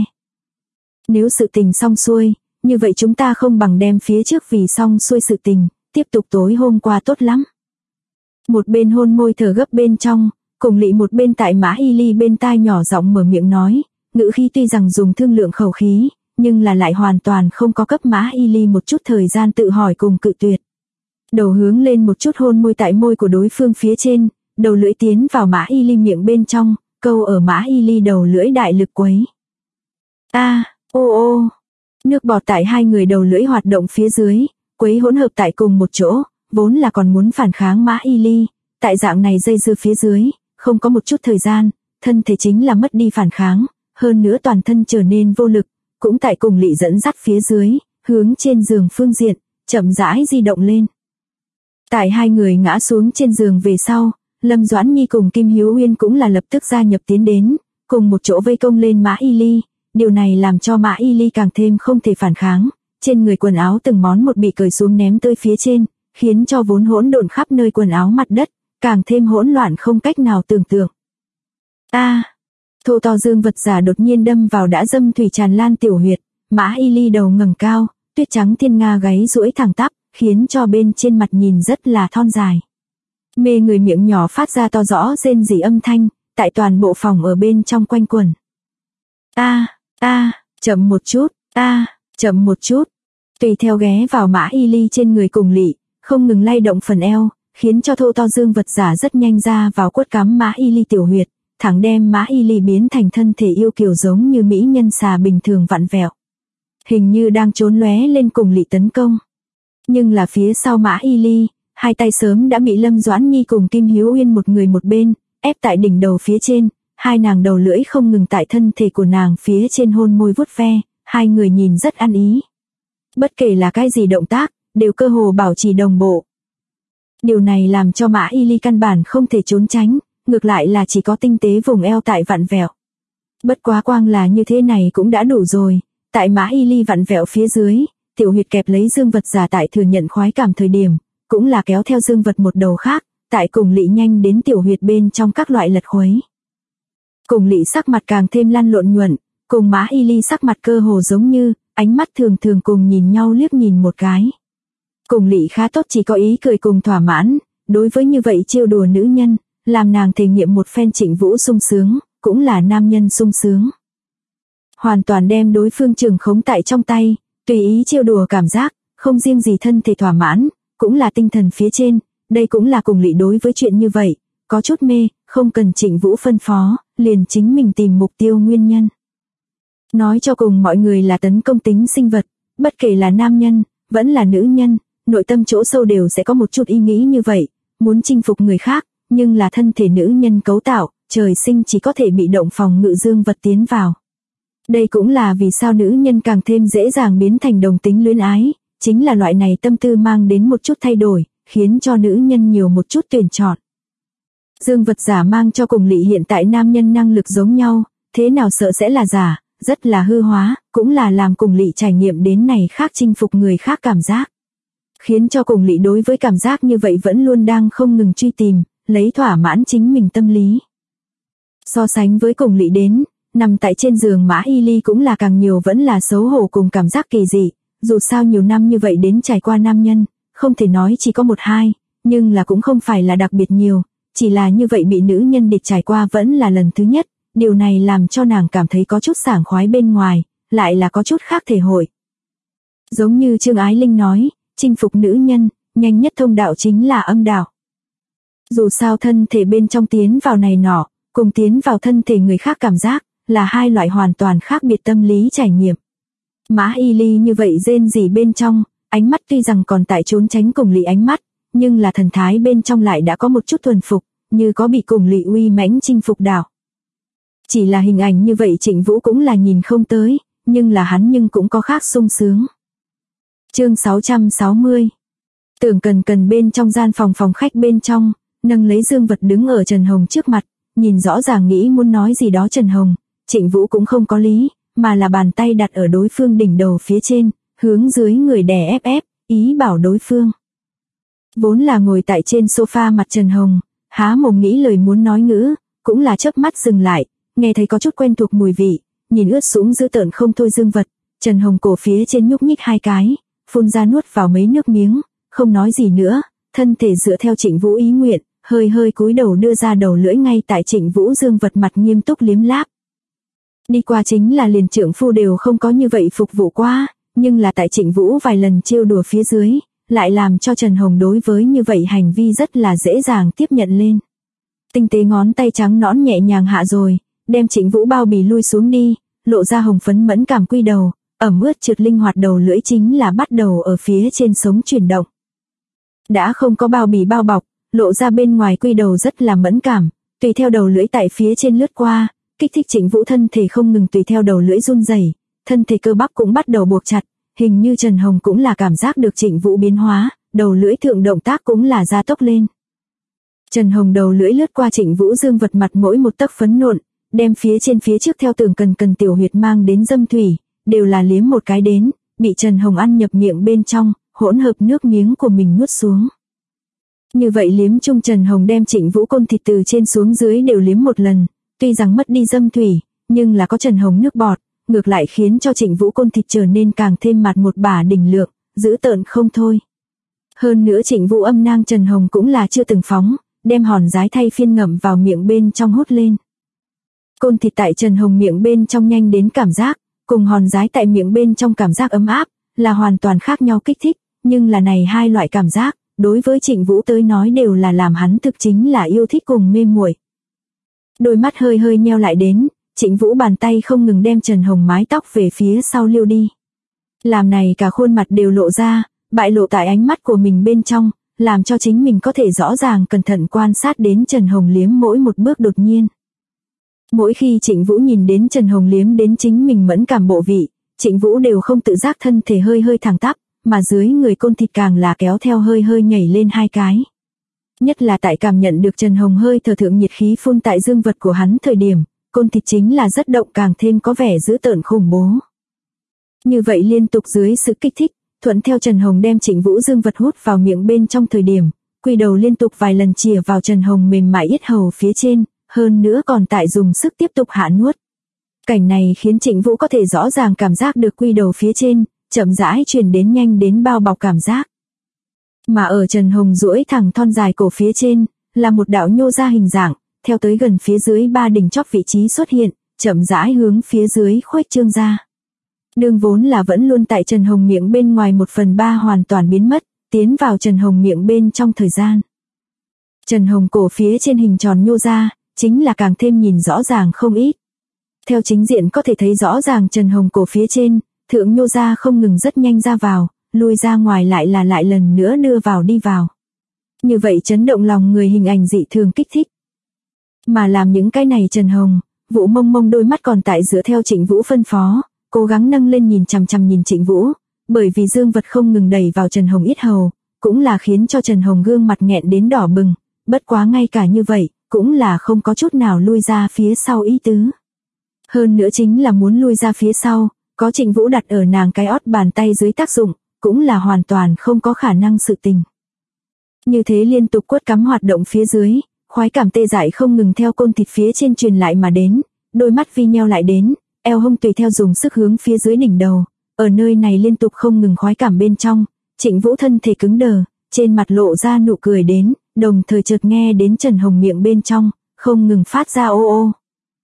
Nếu sự tình xong xuôi, như vậy chúng ta không bằng đem phía trước vì xong xuôi sự tình, tiếp tục tối hôm qua tốt lắm. Một bên hôn môi thở gấp bên trong, Cùng Lị một bên tại Mã Y Ly bên tai nhỏ giọng mở miệng nói, ngữ khí tuy rằng dùng thương lượng khẩu khí, nhưng là lại hoàn toàn không có cấp Mã Y Ly một chút thời gian tự hỏi cùng cự tuyệt. Đầu hướng lên một chút hôn môi tại môi của đối phương phía trên, đầu lưỡi tiến vào Mã Y Ly miệng bên trong, câu ở Mã Y Ly đầu lưỡi đại lực quấy. Ô, nước bọt tại hai người đầu lưỡi hoạt động phía dưới, quấy hỗn hợp tại cùng một chỗ, vốn là còn muốn phản kháng Mã Y Ly, tại dạng này dây dưa phía dưới, không có một chút thời gian, thân thể chính là mất đi phản kháng, hơn nữa toàn thân trở nên vô lực, cũng tại Cùng Lị dẫn dắt phía dưới, hướng trên giường phương diện, chậm rãi di động lên. Tại hai người ngã xuống trên giường về sau, Lâm Doãn Nhi cùng Kim Hữu Uyên cũng là lập tức gia nhập tiến đến, cùng một chỗ vây công lên Mã Y Ly, điều này làm cho Mã Y Ly càng thêm không thể phản kháng, trên người quần áo từng món một bị cởi xuống ném tới phía trên, khiến cho vốn hỗn độn khắp nơi quần áo mặt đất, càng thêm hỗn loạn không cách nào tưởng tượng. Thô to dương vật giả đột nhiên đâm vào đã dâm thủy tràn lan tiểu huyệt, Mã Y Ly đầu ngẩng cao, tuyết trắng thiên nga gáy duỗi thẳng tắp, khiến cho bên trên mặt nhìn rất là thon dài. Mê người miệng nhỏ phát ra to rõ rên rỉ âm thanh, tại toàn bộ phòng ở bên trong quanh quẩn. Chậm một chút, chậm một chút. Tùy theo ghé vào Mã Y Ly trên người cùng lị, không ngừng lay động phần eo, khiến cho thô to dương vật giả rất nhanh ra vào quất cắm Mã Y Ly tiểu huyệt, thẳng đem Mã Y Ly biến thành thân thể yêu kiều giống như mỹ nhân xà bình thường vặn vẹo. Hình như đang trốn lóe lên cùng lị tấn công. Nhưng là phía sau Mã Y Ly, hai tay sớm đã bị Lâm Doãn Nhi cùng Kim Hiếu Uyên một người một bên, ép tại đỉnh đầu phía trên, hai nàng đầu lưỡi không ngừng tại thân thể của nàng phía trên hôn môi vuốt ve, hai người nhìn rất ăn ý. Bất kể là cái gì động tác, đều cơ hồ bảo trì đồng bộ. Điều này làm cho Mã Y Ly căn bản không thể trốn tránh, ngược lại là chỉ có tinh tế vùng eo tại vặn vẹo. Bất quá quang là như thế này cũng đã đủ rồi, tại Mã Y Ly vặn vẹo phía dưới, tiểu huyệt kẹp lấy dương vật giả tại thừa nhận khoái cảm thời điểm, cũng là kéo theo dương vật một đầu khác, tại cùng lị nhanh đến tiểu huyệt bên trong các loại lật khuấy. Cùng lị sắc mặt càng thêm lăn lộn nhuận, cùng Mã Y Ly sắc mặt cơ hồ giống như, ánh mắt thường thường cùng nhìn nhau liếc nhìn một cái. Cùng lị khá tốt chỉ có ý cười cùng thỏa mãn, đối với như vậy trêu đùa nữ nhân, làm nàng thể nghiệm một phen Trịnh Vũ sung sướng, cũng là nam nhân sung sướng. Hoàn toàn đem đối phương trường khống tại trong tay, tùy ý trêu đùa cảm giác, không riêng gì thân thể thỏa mãn, cũng là tinh thần phía trên, đây cũng là cùng lị đối với chuyện như vậy, có chút mê, không cần Trịnh Vũ phân phó, liền chính mình tìm mục tiêu nguyên nhân. Nói cho cùng mọi người là tấn công tính sinh vật, bất kể là nam nhân, vẫn là nữ nhân, nội tâm chỗ sâu đều sẽ có một chút ý nghĩ như vậy, muốn chinh phục người khác, nhưng là thân thể nữ nhân cấu tạo, trời sinh chỉ có thể bị động phòng ngự dương vật tiến vào. Đây cũng là vì sao nữ nhân càng thêm dễ dàng biến thành đồng tính luyến ái, chính là loại này tâm tư mang đến một chút thay đổi, khiến cho nữ nhân nhiều một chút tuyển chọn. Dương vật giả mang cho cùng lị hiện tại nam nhân năng lực giống nhau, thế nào sợ sẽ là giả, rất là hư hóa, cũng là làm cùng lị trải nghiệm đến này khác chinh phục người khác cảm giác. Khiến cho cùng lị đối với cảm giác như vậy vẫn luôn đang không ngừng truy tìm, lấy thỏa mãn chính mình tâm lý. So sánh với cùng lị đến, nằm tại trên giường Mã Y Ly cũng là càng nhiều vẫn là xấu hổ cùng cảm giác kỳ dị, dù sao nhiều năm như vậy đến trải qua nam nhân, không thể nói chỉ có một hai, nhưng là cũng không phải là đặc biệt nhiều, chỉ là như vậy bị nữ nhân địch trải qua vẫn là lần thứ nhất, điều này làm cho nàng cảm thấy có chút sảng khoái bên ngoài, lại là có chút khác thể hội. Giống như Trương Ái Linh nói, chinh phục nữ nhân, nhanh nhất thông đạo chính là âm đạo. Dù sao thân thể bên trong tiến vào này nọ, cùng tiến vào thân thể người khác cảm giác, là hai loại hoàn toàn khác biệt tâm lý trải nghiệm. Mã Y Ly như vậy rên rỉ bên trong, ánh mắt tuy rằng còn tại trốn tránh cùng lị ánh mắt, nhưng là thần thái bên trong lại đã có một chút thuần phục, như có bị cùng lị uy mãnh chinh phục đảo. Chỉ là hình ảnh như vậy Trịnh Vũ cũng là nhìn không tới, nhưng là hắn nhưng cũng có khác sung sướng. Chương 660. Tưởng Cần Cần bên trong gian phòng khách bên trong, nâng lấy dương vật đứng ở Trần Hồng trước mặt, nhìn rõ ràng nghĩ muốn nói gì đó Trần Hồng, Trịnh Vũ cũng không có lý, mà là bàn tay đặt ở đối phương đỉnh đầu phía trên, hướng dưới người đè ép, ý bảo đối phương. Vốn là ngồi tại trên sofa mặt Trần Hồng, há mồm nghĩ lời muốn nói ngữ, cũng là chớp mắt dừng lại, nghe thấy có chút quen thuộc mùi vị, nhìn ướt sũng dữ tợn không thôi dương vật, Trần Hồng cổ phía trên nhúc nhích hai cái, phun ra nuốt vào mấy nước miếng, không nói gì nữa, thân thể dựa theo Trịnh Vũ ý nguyện, hơi cúi đầu đưa ra đầu lưỡi ngay tại Trịnh Vũ dương vật mặt nghiêm túc liếm láp. Đi qua chính là liền trượng phu đều không có như vậy phục vụ qua, nhưng là tại Trịnh Vũ vài lần trêu đùa phía dưới, lại làm cho Trần Hồng đối với như vậy hành vi rất là dễ dàng tiếp nhận lên. Tinh tế ngón tay trắng nõn nhẹ nhàng hạ rồi, đem Trịnh Vũ bao bì lui xuống đi, lộ ra hồng phấn mẫn cảm quy đầu, ẩm ướt trượt linh hoạt đầu lưỡi chính là bắt đầu ở phía trên sống chuyển động. Đã không có bao bì bao bọc, lộ ra bên ngoài quy đầu rất là mẫn cảm, tùy theo đầu lưỡi tại phía trên lướt qua, kích thích Trịnh Vũ thân thể không ngừng tùy theo đầu lưỡi run rẩy, thân thể cơ bắp cũng bắt đầu buộc chặt, hình như Trần Hồng cũng là cảm giác được Trịnh Vũ biến hóa, đầu lưỡi thượng động tác cũng là gia tốc lên. Trần Hồng đầu lưỡi lướt qua Trịnh Vũ dương vật mặt mỗi một tấc phấn nộn, đem phía trên phía trước theo Tưởng Cần Cần tiểu huyệt mang đến dâm thủy, đều là liếm một cái đến, bị Trần Hồng ăn nhập miệng bên trong, hỗn hợp nước miếng của mình nuốt xuống. Như vậy liếm chung Trần Hồng đem Trịnh Vũ côn thịt từ trên xuống dưới đều liếm một lần, tuy rằng mất đi dâm thủy, nhưng là có Trần Hồng nước bọt, ngược lại khiến cho Trịnh Vũ côn thịt trở nên càng thêm mặt một bả đỉnh lượng, dữ tợn không thôi. Hơn nữa Trịnh Vũ âm nang Trần Hồng cũng là chưa từng phóng, đem hòn dái thay phiên ngậm vào miệng bên trong hút lên. Côn thịt tại Trần Hồng miệng bên trong nhanh đến cảm giác, cùng hòn dái tại miệng bên trong cảm giác ấm áp, là hoàn toàn khác nhau kích thích, nhưng là này hai loại cảm giác, đối với Trịnh Vũ tới nói đều là làm hắn thực chính là yêu thích cùng mê muội. Đôi mắt hơi hơi nheo lại đến, Trịnh Vũ bàn tay không ngừng đem Trần Hồng mái tóc về phía sau liêu đi. Làm này cả khuôn mặt đều lộ ra, bại lộ tại ánh mắt của mình bên trong, làm cho chính mình có thể rõ ràng cẩn thận quan sát đến Trần Hồng liếm mỗi một bước đột nhiên. Mỗi khi Trịnh Vũ nhìn đến Trần Hồng liếm đến chính mình mẫn cảm bộ vị, Trịnh Vũ đều không tự giác thân thể hơi hơi thẳng tắp, mà dưới người côn thịt càng là kéo theo hơi hơi nhảy lên hai cái. Nhất là tại cảm nhận được Trần Hồng hơi thở thượng nhiệt khí phun tại dương vật của hắn thời điểm, côn thịt chính là rất động càng thêm có vẻ dữ tợn khủng bố. Như vậy liên tục dưới sự kích thích, thuận theo Trần Hồng đem Trịnh Vũ dương vật hút vào miệng bên trong thời điểm, quy đầu liên tục vài lần chìa vào Trần Hồng mềm mại yết hầu phía trên, hơn nữa còn tại dùng sức tiếp tục hạ nuốt. Cảnh này khiến Trịnh Vũ có thể rõ ràng cảm giác được quy đầu phía trên, chậm rãi truyền đến nhanh đến bao bọc cảm giác. Mà ở Trần Hồng duỗi thẳng thon dài cổ phía trên, là một đạo nhô ra hình dạng, theo tới gần phía dưới ba đỉnh chóp vị trí xuất hiện, chậm rãi hướng phía dưới khuếch trương ra. Đường vốn là vẫn luôn tại Trần Hồng miệng bên ngoài 1/3 hoàn toàn biến mất, tiến vào Trần Hồng miệng bên trong thời gian. Trần Hồng cổ phía trên hình tròn nhô ra, chính là càng thêm nhìn rõ ràng không ít. Theo chính diện có thể thấy rõ ràng Trần Hồng cổ phía trên, thượng nhô ra không ngừng rất nhanh ra vào, lui ra ngoài lại lần nữa đưa vào đi vào. Như vậy chấn động lòng người hình ảnh dị thường kích thích. Mà làm những cái này Trần Hồng, Vũ mông mông đôi mắt còn tại dựa theo Trịnh Vũ phân phó, cố gắng nâng lên nhìn chằm chằm nhìn Trịnh Vũ, bởi vì dương vật không ngừng đẩy vào Trần Hồng yết hầu, cũng là khiến cho Trần Hồng gương mặt nghẹn đến đỏ bừng, bất quá ngay cả như vậy, cũng là không có chút nào lui ra phía sau ý tứ. Hơn nữa chính là muốn lui ra phía sau, có Trịnh Vũ đặt ở nàng cái ót bàn tay dưới tác dụng, cũng là hoàn toàn không có khả năng sự tình. Như thế liên tục quất cắm hoạt động phía dưới, khoái cảm tê dại không ngừng theo côn thịt phía trên truyền lại mà đến, đôi mắt vi nheo lại đến, eo hông tùy theo dùng sức hướng phía dưới đỉnh đầu, ở nơi này liên tục không ngừng khoái cảm bên trong, Trịnh Vũ thân thể cứng đờ, trên mặt lộ ra nụ cười đến, đồng thời chợt nghe đến Trần Hồng miệng bên trong, không ngừng phát ra ô ô.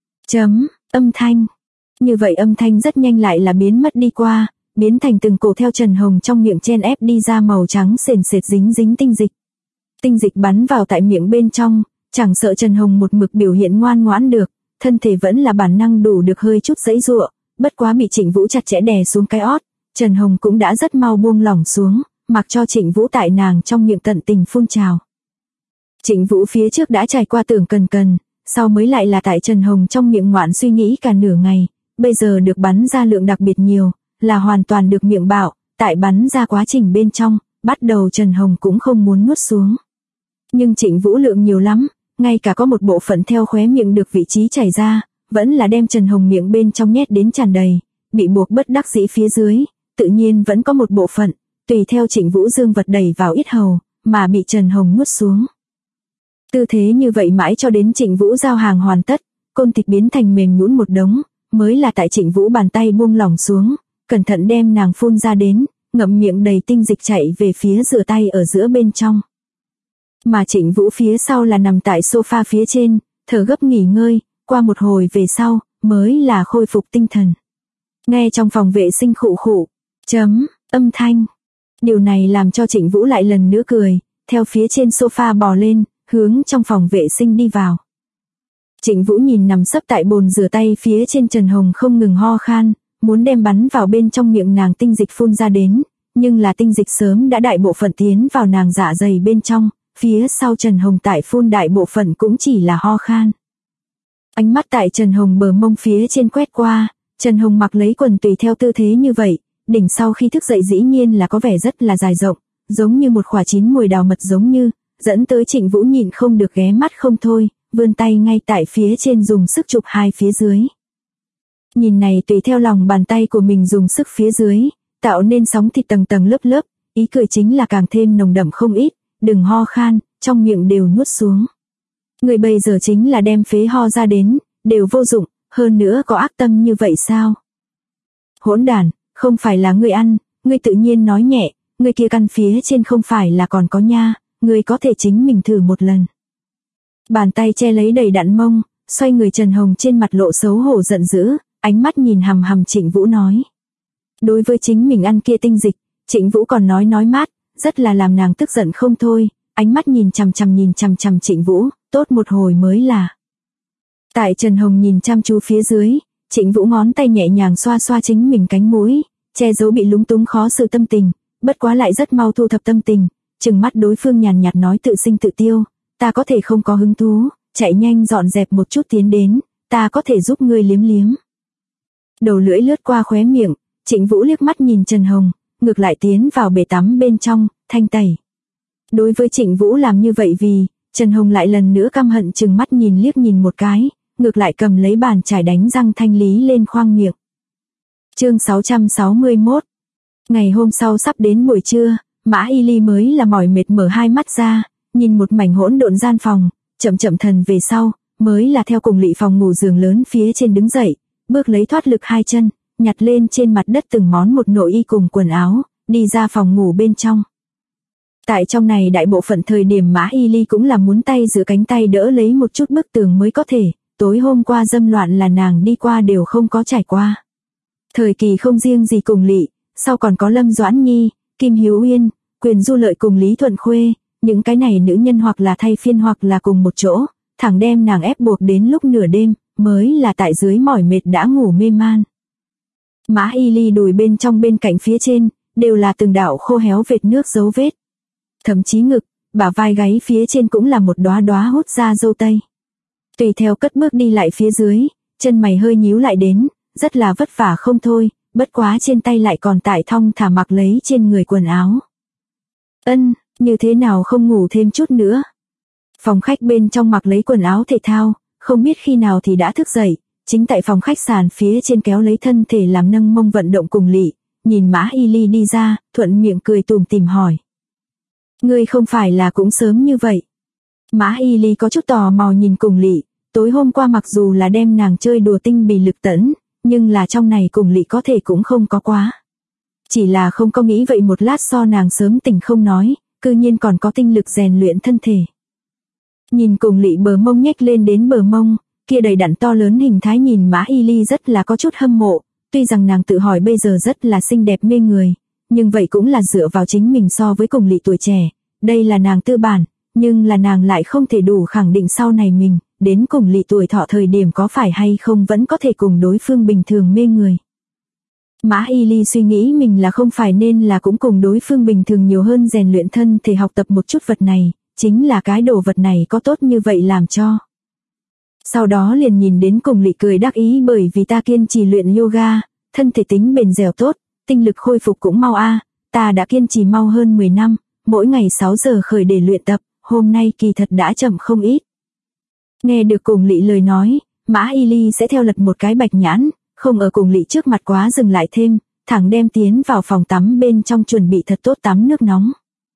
Âm thanh. Như vậy âm thanh rất nhanh lại là biến mất đi qua, biến thành từng cổ theo Trần Hồng trong miệng chen ép đi ra màu trắng sền sệt dính dính tinh dịch. Tinh dịch bắn vào tại miệng bên trong, chẳng sợ Trần Hồng một mực biểu hiện ngoan ngoãn được, thân thể vẫn là bản năng đủ được hơi chút giãy giụa, bất quá bị Trịnh Vũ chặt chẽ đè xuống cái ót, Trần Hồng cũng đã rất mau buông lỏng xuống, mặc cho Trịnh Vũ tại nàng trong miệng tận tình phun trào. Trịnh Vũ phía trước đã trải qua tưởng cần, sau mới lại là tại Trần Hồng trong miệng ngoạn suy nghĩ cả nửa ngày, bây giờ được bắn ra lượng đặc biệt nhiều, là hoàn toàn được miệng bạo, tại bắn ra quá trình bên trong, bắt đầu Trần Hồng cũng không muốn nuốt xuống. Nhưng Trịnh Vũ lượng nhiều lắm, ngay cả có một bộ phận theo khóe miệng được vị trí chảy ra, vẫn là đem Trần Hồng miệng bên trong nhét đến tràn đầy, bị buộc bất đắc dĩ phía dưới, tự nhiên vẫn có một bộ phận, tùy theo Trịnh Vũ dương vật đẩy vào yết hầu, mà bị Trần Hồng nuốt xuống. Tư thế như vậy mãi cho đến Trịnh Vũ giao hàng hoàn tất, côn thịt biến thành mềm nhũn một đống, mới là tại Trịnh Vũ bàn tay buông lỏng xuống, cẩn thận đem nàng phun ra đến, ngậm miệng đầy tinh dịch chạy về phía rửa tay ở giữa bên trong. Mà Trịnh Vũ phía sau là nằm tại sofa phía trên, thở gấp nghỉ ngơi, qua một hồi về sau, mới là khôi phục tinh thần. Nghe trong phòng vệ sinh khụ khụ, âm thanh. Điều này làm cho Trịnh Vũ lại lần nữa cười, theo phía trên sofa bò lên, hướng trong phòng vệ sinh đi vào. Trịnh Vũ nhìn nằm sấp tại bồn rửa tay phía trên Trần Hồng không ngừng ho khan, muốn đem bắn vào bên trong miệng nàng tinh dịch phun ra đến, nhưng là tinh dịch sớm đã đại bộ phận tiến vào nàng dạ dày bên trong, phía sau Trần Hồng tại phun đại bộ phận cũng chỉ là ho khan. Ánh mắt tại Trần Hồng bờ mông phía trên quét qua, Trần Hồng mặc lấy quần tùy theo tư thế như vậy, đỉnh sau khi thức dậy dĩ nhiên là có vẻ rất là dài rộng, giống như một quả chín mùi đào mật giống như, dẫn tới Trịnh Vũ nhịn không được ghé mắt không thôi, vươn tay ngay tại phía trên dùng sức chụp hai phía dưới. Nhìn này tùy theo lòng bàn tay của mình dùng sức phía dưới, tạo nên sóng thịt tầng tầng lớp lớp, ý cười chính là càng thêm nồng đậm không ít, đừng ho khan, trong miệng đều nuốt xuống. Người bây giờ chính là đem phế ho ra đến, đều vô dụng, hơn nữa có ác tâm như vậy sao? Hỗn đản, không phải là ngươi ăn, ngươi tự nhiên nói nhẹ, ngươi kia căn phía trên không phải là còn có nha, ngươi có thể chính mình thử một lần. Bàn tay che lấy đầy đặn mông, xoay người Trần Hồng trên mặt lộ xấu hổ giận dữ, ánh mắt nhìn hằm hằm Trịnh Vũ nói. Đối với chính mình ăn kia tinh dịch, Trịnh Vũ còn nói mát, rất là làm nàng tức giận không thôi, ánh mắt nhìn chằm chằm Trịnh Vũ, tốt một hồi mới là. Tại Trần Hồng nhìn chăm chú phía dưới, Trịnh Vũ ngón tay nhẹ nhàng xoa xoa chính mình cánh mũi, che giấu bị lúng túng khó xử tâm tình, bất quá lại rất mau thu thập tâm tình, trừng mắt đối phương nhàn nhạt nói tự sinh tự tiêu, ta có thể không có hứng thú, chạy nhanh dọn dẹp một chút tiến đến, ta có thể giúp ngươi liếm liếm. Đầu lưỡi lướt qua khóe miệng, Trịnh Vũ liếc mắt nhìn Trần Hồng, ngược lại tiến vào bể tắm bên trong, thanh tẩy. Đối với Trịnh Vũ làm như vậy vì, Trần Hồng lại lần nữa căm hận chừng mắt liếc nhìn một cái, ngược lại cầm lấy bàn chải đánh răng thanh lý lên khoang miệng. Chương 661. Ngày hôm sau sắp đến buổi trưa, Mã Y Ly mới là mỏi mệt mở hai mắt ra, nhìn một mảnh hỗn độn gian phòng, chậm thần về sau, mới là theo cùng lỵ phòng ngủ giường lớn phía trên đứng dậy, bước lấy thoát lực hai chân, nhặt lên trên mặt đất từng món một nội y cùng quần áo, đi ra phòng ngủ bên trong. Tại trong này đại bộ phận thời điểm Mã Y Ly cũng là muốn tay giữa cánh tay đỡ lấy một chút bức tường mới có thể, tối hôm qua dâm loạn là nàng đi qua đều không có trải qua. Thời kỳ không riêng gì cùng lỵ, sau còn có Lâm Doãn Nhi, Kim Hiếu Uyên, Quyền Du Lợi cùng Lý Thuận Khuê, những cái này nữ nhân hoặc là thay phiên hoặc là cùng một chỗ, thẳng đem nàng ép buộc đến lúc nửa đêm, mới là tại dưới mỏi mệt đã ngủ mê man. Mã Y Ly đùi bên trong bên cạnh phía trên, đều là từng đạo khô héo vệt nước dấu vết. Thậm chí ngực, bả vai gáy phía trên cũng là một đóa đóa hút ra dâu tây. Tùy theo cất bước đi lại phía dưới, chân mày hơi nhíu lại đến, rất là vất vả không thôi, bất quá trên tay lại còn tại thong thả mặc lấy trên người quần áo. Như thế nào không ngủ thêm chút nữa. Phòng khách bên trong mặc lấy quần áo thể thao, không biết khi nào thì đã thức dậy, chính tại phòng khách sàn phía trên kéo lấy thân thể làm nâng mông vận động cùng lỵ, nhìn Mã Y Ly đi ra, thuận miệng cười tủm tỉm hỏi. Ngươi không phải là cũng sớm như vậy. Mã Y Ly có chút tò mò nhìn cùng lỵ, tối hôm qua mặc dù là đem nàng chơi đùa tinh bì lực tẫn, nhưng là trong này cùng lỵ có thể cũng không có quá. Chỉ là không có nghĩ vậy một lát so nàng sớm tỉnh không nói, cư nhiên còn có tinh lực rèn luyện thân thể. Nhìn cùng lỵ bờ mông nhếch lên đến bờ mông, kia đầy đặn to lớn hình thái nhìn Mã Y Ly rất là có chút hâm mộ, tuy rằng nàng tự hỏi bây giờ rất là xinh đẹp mê người, nhưng vậy cũng là dựa vào chính mình so với cùng lỵ tuổi trẻ, đây là nàng tư bản, nhưng là nàng lại không thể đủ khẳng định sau này mình, đến cùng lỵ tuổi thọ thời điểm có phải hay không vẫn có thể cùng đối phương bình thường mê người. Mã Y Ly suy nghĩ mình là không phải nên là cũng cùng đối phương bình thường nhiều hơn rèn luyện thân thể học tập một chút vật này, chính là cái đồ vật này có tốt như vậy làm cho. Sau đó liền nhìn đến cùng lỵ cười đắc ý bởi vì ta kiên trì luyện yoga, thân thể tính bền dẻo tốt, tinh lực khôi phục cũng mau ta đã kiên trì mau hơn 10 năm, mỗi ngày 6 giờ khởi để luyện tập, hôm nay kỳ thật đã chậm không ít. Nghe được cùng lỵ lời nói, Mã Y Ly sẽ theo lật một cái bạch nhãn, không ở cùng lỵ trước mặt quá dừng lại thêm, thẳng đem tiến vào phòng tắm bên trong chuẩn bị thật tốt tắm nước nóng.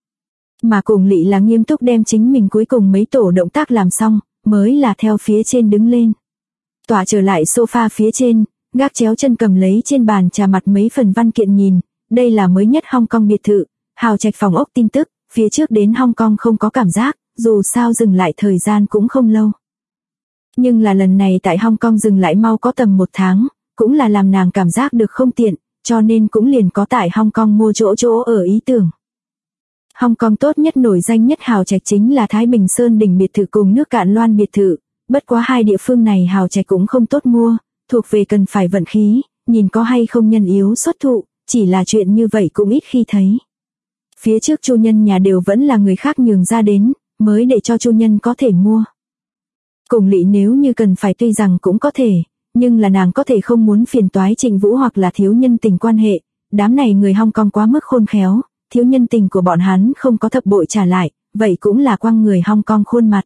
Mà cùng lỵ là nghiêm túc đem chính mình cuối cùng mấy tổ động tác làm xong, mới là theo phía trên đứng lên. Tỏa trở lại sofa phía trên, gác chéo chân cầm lấy trên bàn trà mặt mấy phần văn kiện nhìn, đây là mới nhất Hong Kong biệt thự, hào trạch phòng ốc tin tức, phía trước đến Hong Kong không có cảm giác, dù sao dừng lại thời gian cũng không lâu. Nhưng là lần này tại Hong Kong dừng lại mau có tầm 1 tháng, cũng là làm nàng cảm giác được không tiện, cho nên cũng liền có tại Hong Kong mua chỗ ở ý tưởng. Hong Kong tốt nhất nổi danh nhất hào trạch chính là Thái Bình Sơn đỉnh biệt thự cùng nước Cạn Loan biệt thự, bất quá hai địa phương này hào trạch cũng không tốt mua, thuộc về cần phải vận khí, nhìn có hay không nhân yếu xuất thụ, chỉ là chuyện như vậy cũng ít khi thấy. Phía trước chủ nhân nhà đều vẫn là người khác nhường ra đến, mới để cho chủ nhân có thể mua. Cùng lỵ nếu như cần phải tuy rằng cũng có thể, nhưng là nàng có thể không muốn phiền toái Trịnh Vũ hoặc là thiếu nhân tình quan hệ, đám này người Hong Kong quá mức khôn khéo, thiếu nhân tình của bọn hắn không có thập bội trả lại, vậy cũng là quăng người Hong Kong khuôn mặt.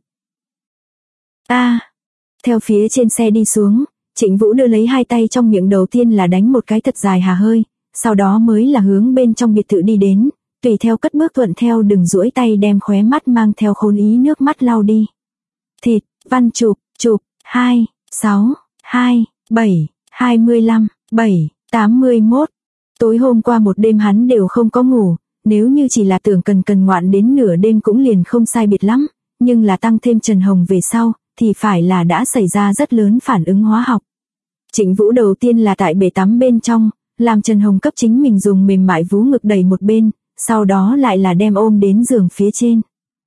Theo phía trên xe đi xuống, Trịnh Vũ đưa lấy hai tay trong miệng đầu tiên là đánh một cái thật dài hà hơi, sau đó mới là hướng bên trong biệt thự đi đến, tùy theo cất bước thuận theo đường duỗi tay đem khóe mắt mang theo khôn ý nước mắt lau đi. Thịt, văn chụp, 2, 6, 2, 7, 25, 7, 81. Tối hôm qua một đêm hắn đều không có ngủ, nếu như chỉ là tưởng cần ngoạn đến nửa đêm cũng liền không sai biệt lắm, nhưng là tăng thêm Trần Hồng về sau, thì phải là đã xảy ra rất lớn phản ứng hóa học. Trịnh Vũ đầu tiên là tại bể tắm bên trong, làm Trần Hồng cấp chính mình dùng mềm mại vú ngực đẩy một bên, sau đó lại là đem ôm đến giường phía trên.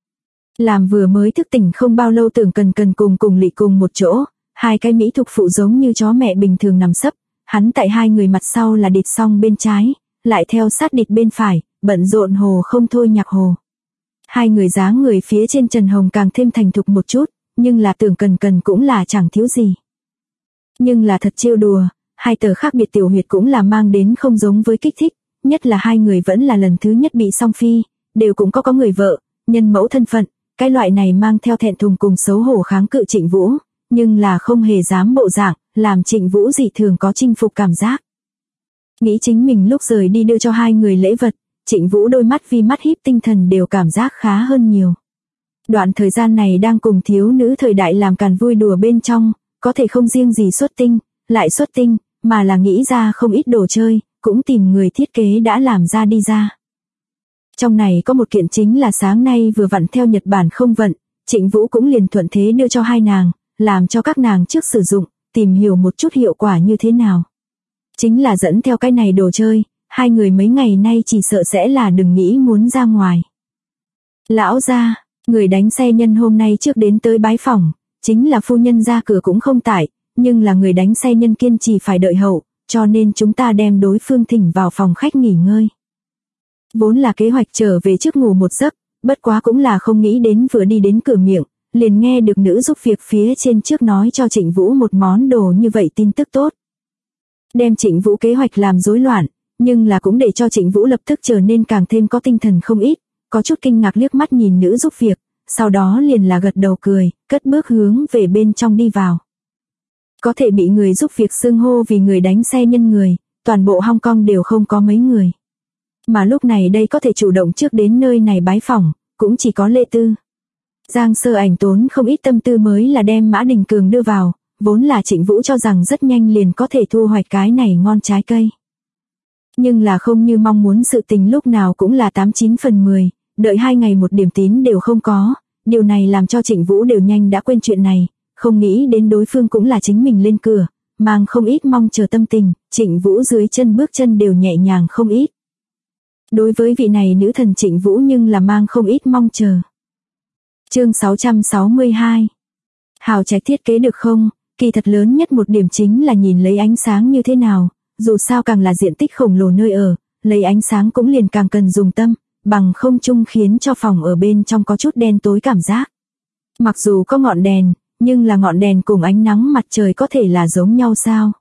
Làm vừa mới thức tỉnh không bao lâu tưởng cần cùng Lị cùng một chỗ, hai cái mỹ thục phụ giống như chó mẹ bình thường nằm sấp, hắn tại hai người mặt sau là địt xong bên trái, lại theo sát địt bên phải, bận rộn hồ không thôi nhạc hồ. Hai người dáng người phía trên Trần Hồng càng thêm thành thục một chút, nhưng là tưởng cần cũng là chẳng thiếu gì. Nhưng là thật trêu đùa, hai tờ khác biệt tiểu huyệt cũng là mang đến không giống với kích thích, nhất là hai người vẫn là lần thứ nhất bị song phi, đều cũng có người vợ, nhân mẫu thân phận, cái loại này mang theo thẹn thùng cùng xấu hổ kháng cự Trịnh Vũ, nhưng là không hề dám bộ dạng, làm Trịnh Vũ dị thường có chinh phục cảm giác. Nghĩ chính mình lúc rời đi đưa cho hai người lễ vật, Trịnh Vũ đôi mắt vi mắt híp tinh thần đều cảm giác khá hơn nhiều. Đoạn thời gian này đang cùng thiếu nữ thời đại làm càn vui đùa bên trong, có thể không riêng gì xuất tinh, lại xuất tinh, mà là nghĩ ra không ít đồ chơi, cũng tìm người thiết kế đã làm ra đi ra. Trong này có một kiện chính là sáng nay vừa vặn theo Nhật Bản không vận, Trịnh Vũ cũng liền thuận thế đưa cho hai nàng, làm cho các nàng trước sử dụng, tìm hiểu một chút hiệu quả như thế nào. Chính là dẫn theo cái này đồ chơi, hai người mấy ngày nay chỉ sợ sẽ là đừng nghĩ muốn ra ngoài. Lão gia, người đánh xe nhân hôm nay trước đến tới bái phỏng, chính là phu nhân ra cửa cũng không tại, nhưng là người đánh xe nhân kiên trì phải đợi hậu, cho nên chúng ta đem đối phương thỉnh vào phòng khách nghỉ ngơi. Vốn là kế hoạch trở về trước ngủ một giấc, bất quá cũng là không nghĩ đến vừa đi đến cửa miệng, liền nghe được nữ giúp việc phía trên trước nói cho Trịnh Vũ một món đồ như vậy tin tức tốt. Đem Trịnh Vũ kế hoạch làm rối loạn, nhưng là cũng để cho Trịnh Vũ lập tức trở nên càng thêm có tinh thần không ít, có chút kinh ngạc liếc mắt nhìn nữ giúp việc, sau đó liền là gật đầu cười, cất bước hướng về bên trong đi vào. Có thể bị người giúp việc xưng hô vì người đánh xe nhân người, toàn bộ Hong Kong đều không có mấy người. Mà lúc này đây có thể chủ động trước đến nơi này bái phỏng, cũng chỉ có Lê Tư. Giang Sơ Ảnh tốn không ít tâm tư mới là đem Mã Đình Cường đưa vào, vốn là Trịnh Vũ cho rằng rất nhanh liền có thể thu hoạch cái này ngon trái cây. Nhưng là không như mong muốn, sự tình lúc nào cũng là 89 phần 10, đợi 2 ngày một điểm tín đều không có, điều này làm cho Trịnh Vũ đều nhanh đã quên chuyện này, không nghĩ đến đối phương cũng là chính mình lên cửa, mang không ít mong chờ tâm tình, Trịnh Vũ dưới chân bước chân đều nhẹ nhàng không ít. Đối với vị này nữ thần Trịnh Vũ nhưng là mang không ít mong chờ. Chương 662. Hào trạch thiết kế được không? Kỳ thật lớn nhất một điểm chính là nhìn lấy ánh sáng như thế nào, dù sao càng là diện tích khổng lồ nơi ở, lấy ánh sáng cũng liền càng cần dùng tâm, bằng không chung khiến cho phòng ở bên trong có chút đen tối cảm giác. Mặc dù có ngọn đèn, nhưng là ngọn đèn cùng ánh nắng mặt trời có thể là giống nhau sao?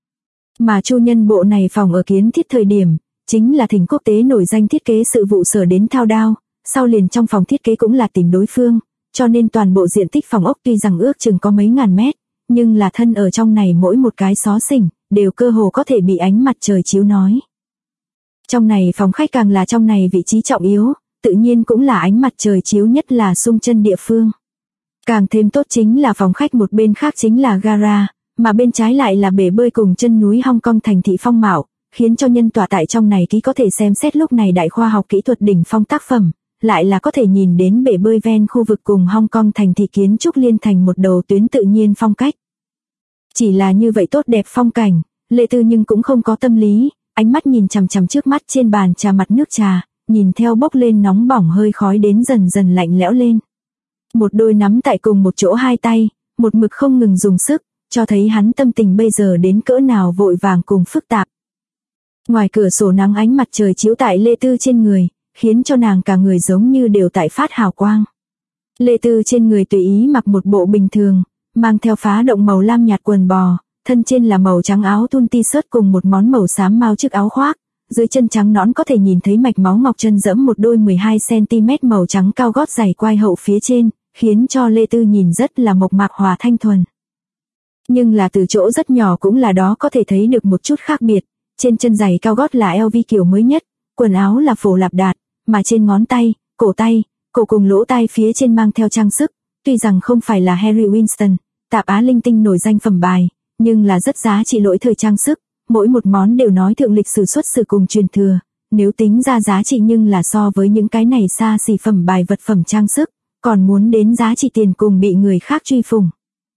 Mà Chu Nhân bộ này phòng ở kiến thiết thời điểm, chính là thỉnh quốc tế nổi danh thiết kế sự vụ sở đến thao đao, sau liền trong phòng thiết kế cũng là tìm đối phương, cho nên toàn bộ diện tích phòng ốc tuy rằng ước chừng có mấy ngàn mét, nhưng là thân ở trong này mỗi một cái xó xỉnh, đều cơ hồ có thể bị ánh mặt trời chiếu nói. Trong này phòng khách càng là trong này vị trí trọng yếu, tự nhiên cũng là ánh mặt trời chiếu nhất là xung chân địa phương. Càng thêm tốt chính là phòng khách một bên khác chính là gara, mà bên trái lại là bể bơi cùng chân núi Hong Kong thành thị phong mạo, khiến cho nhân tọa tại trong này ký có thể xem xét lúc này đại khoa học kỹ thuật đỉnh phong tác phẩm, lại là có thể nhìn đến bể bơi ven khu vực cùng Hong Kong thành thị kiến trúc liên thành một đầu tuyến tự nhiên phong cách. Chỉ là như vậy tốt đẹp phong cảnh, Lê Tư nhưng cũng không có tâm lý, ánh mắt nhìn chằm chằm trước mắt trên bàn trà mặt nước trà, nhìn theo bốc lên nóng bỏng hơi khói đến dần dần lạnh lẽo lên. Một đôi nắm tại cùng một chỗ hai tay, một mực không ngừng dùng sức, cho thấy hắn tâm tình bây giờ đến cỡ nào vội vàng cùng phức tạp. Ngoài cửa sổ nắng ánh mặt trời chiếu tại Lê Tư trên người, khiến cho nàng cả người giống như đều tại phát hào quang. Lê Tư trên người tùy ý mặc một bộ bình thường, mang theo phá động màu lam nhạt quần bò, thân trên là màu trắng áo thun t-shirt cùng một món màu xám mao chiếc áo khoác, dưới chân trắng nõn có thể nhìn thấy mạch máu ngọc chân dẫm một đôi 12cm màu trắng cao gót giày quai hậu phía trên, khiến cho Lê Tư nhìn rất là mộc mạc hòa thanh thuần. Nhưng là từ chỗ rất nhỏ cũng là đó có thể thấy được một chút khác biệt, trên chân giày cao gót là LV kiểu mới nhất, quần áo là phổ lạp đạt, mà trên ngón tay, cổ cùng lỗ tai phía trên mang theo trang sức, tuy rằng không phải là Harry Winston, tạp á linh tinh nổi danh phẩm bài, nhưng là rất giá trị lỗi thời trang sức, mỗi một món đều nói thượng lịch sử xuất xứ cùng truyền thừa, nếu tính ra giá trị nhưng là so với những cái này xa xỉ phẩm bài vật phẩm trang sức, còn muốn đến giá trị tiền cùng bị người khác truy phủng.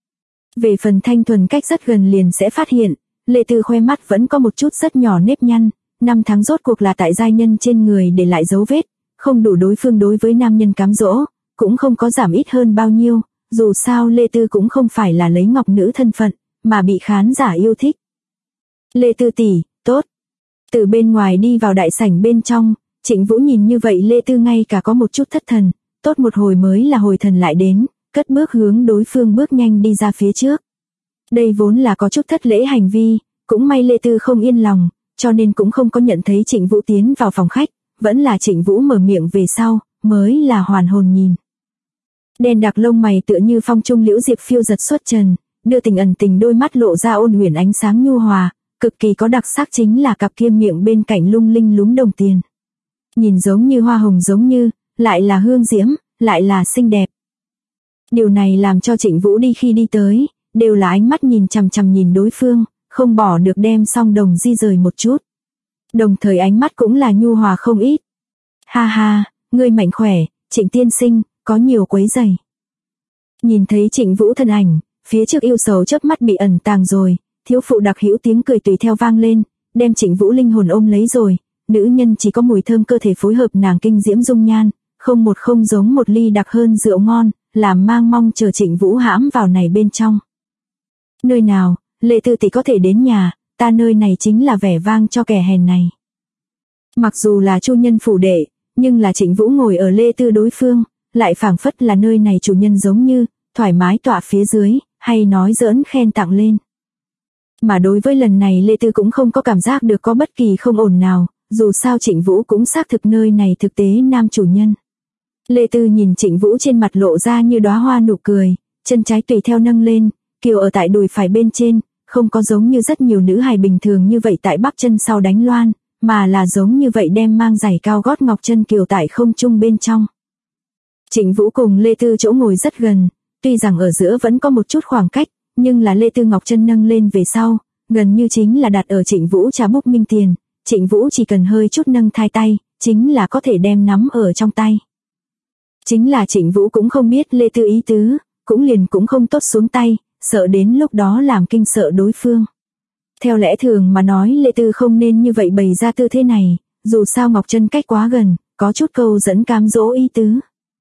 Về phần thanh thuần cách rất gần liền sẽ phát hiện, Lê Tư khoe mắt vẫn có một chút rất nhỏ nếp nhăn, năm tháng rốt cuộc là tại giai nhân trên người để lại dấu vết, không đủ đối phương đối với nam nhân cám dỗ, cũng không có giảm ít hơn bao nhiêu, dù sao Lê Tư cũng không phải là lấy ngọc nữ thân phận, mà bị khán giả yêu thích. Lê Tư tỷ, tốt. Từ bên ngoài đi vào đại sảnh bên trong, Trịnh Vũ nhìn như vậy Lê Tư ngay cả có một chút thất thần, tốt một hồi mới là hồi thần lại đến, cất bước hướng đối phương bước nhanh đi ra phía trước. Đây vốn là có chút thất lễ hành vi, cũng may Lê Tư không yên lòng, cho nên cũng không có nhận thấy Trịnh Vũ tiến vào phòng khách, vẫn là Trịnh Vũ mở miệng về sau, mới là hoàn hồn nhìn. Đen đặc lông mày tựa như phong trung liễu diệp phiêu giật xuất trần, đưa tình ẩn tình đôi mắt lộ ra ôn huyền ánh sáng nhu hòa, cực kỳ có đặc sắc chính là cặp kia miệng bên cạnh lung linh lúm đồng tiền. Nhìn giống như hoa hồng giống như, lại là hương diễm, lại là xinh đẹp. Điều này làm cho Trịnh Vũ đi khi đi tới, đều là ánh mắt nhìn chằm chằm nhìn đối phương, không bỏ được đem song đồng di rời một chút. Đồng thời ánh mắt cũng là nhu hòa không ít. Ha ha, ngươi mạnh khỏe, Trịnh tiên sinh, có nhiều quấy rầy. Nhìn thấy Trịnh Vũ thân ảnh, phía trước yêu sầu chớp mắt bị ẩn tàng rồi, thiếu phụ đặc hữu tiếng cười tùy theo vang lên, đem Trịnh Vũ linh hồn ôm lấy rồi, nữ nhân chỉ có mùi thơm cơ thể phối hợp nàng kinh diễm dung nhan, không giống một ly đặc hơn rượu ngon, làm mang mong chờ Trịnh Vũ hãm vào này bên trong. Nơi nào, Lê Tư tỷ có thể đến nhà, ta nơi này chính là vẻ vang cho kẻ hèn này. Mặc dù là chu nhân phủ đệ, nhưng là Trịnh Vũ ngồi ở Lê Tư đối phương, lại phảng phất là nơi này chủ nhân giống như, thoải mái tọa phía dưới, hay nói giỡn khen tặng lên. Mà đối với lần này Lê Tư cũng không có cảm giác được có bất kỳ không ổn nào, dù sao Trịnh Vũ cũng xác thực nơi này thực tế nam chủ nhân. Lê Tư nhìn Trịnh Vũ trên mặt lộ ra như đóa hoa nụ cười, chân trái tùy theo nâng lên, kiều ở tại đùi phải bên trên, không có giống như rất nhiều nữ hài bình thường như vậy tại bắp chân sau đánh loan, mà là giống như vậy đem mang giày cao gót ngọc chân kiều tại không trung bên trong. Trịnh Vũ cùng Lê Tư chỗ ngồi rất gần, tuy rằng ở giữa vẫn có một chút khoảng cách, nhưng là Lê Tư ngọc chân nâng lên về sau, gần như chính là đặt ở Trịnh Vũ trà bút minh tiền, Trịnh Vũ chỉ cần hơi chút nâng thai tay, chính là có thể đem nắm ở trong tay. Chính là Trịnh Vũ cũng không biết Lê Tư ý tứ, cũng không tốt xuống tay, sợ đến lúc đó làm kinh sợ đối phương. Theo lẽ thường mà nói Lê Tư không nên như vậy bày ra tư thế này, dù sao ngọc chân cách quá gần, có chút câu dẫn cám dỗ ý tứ.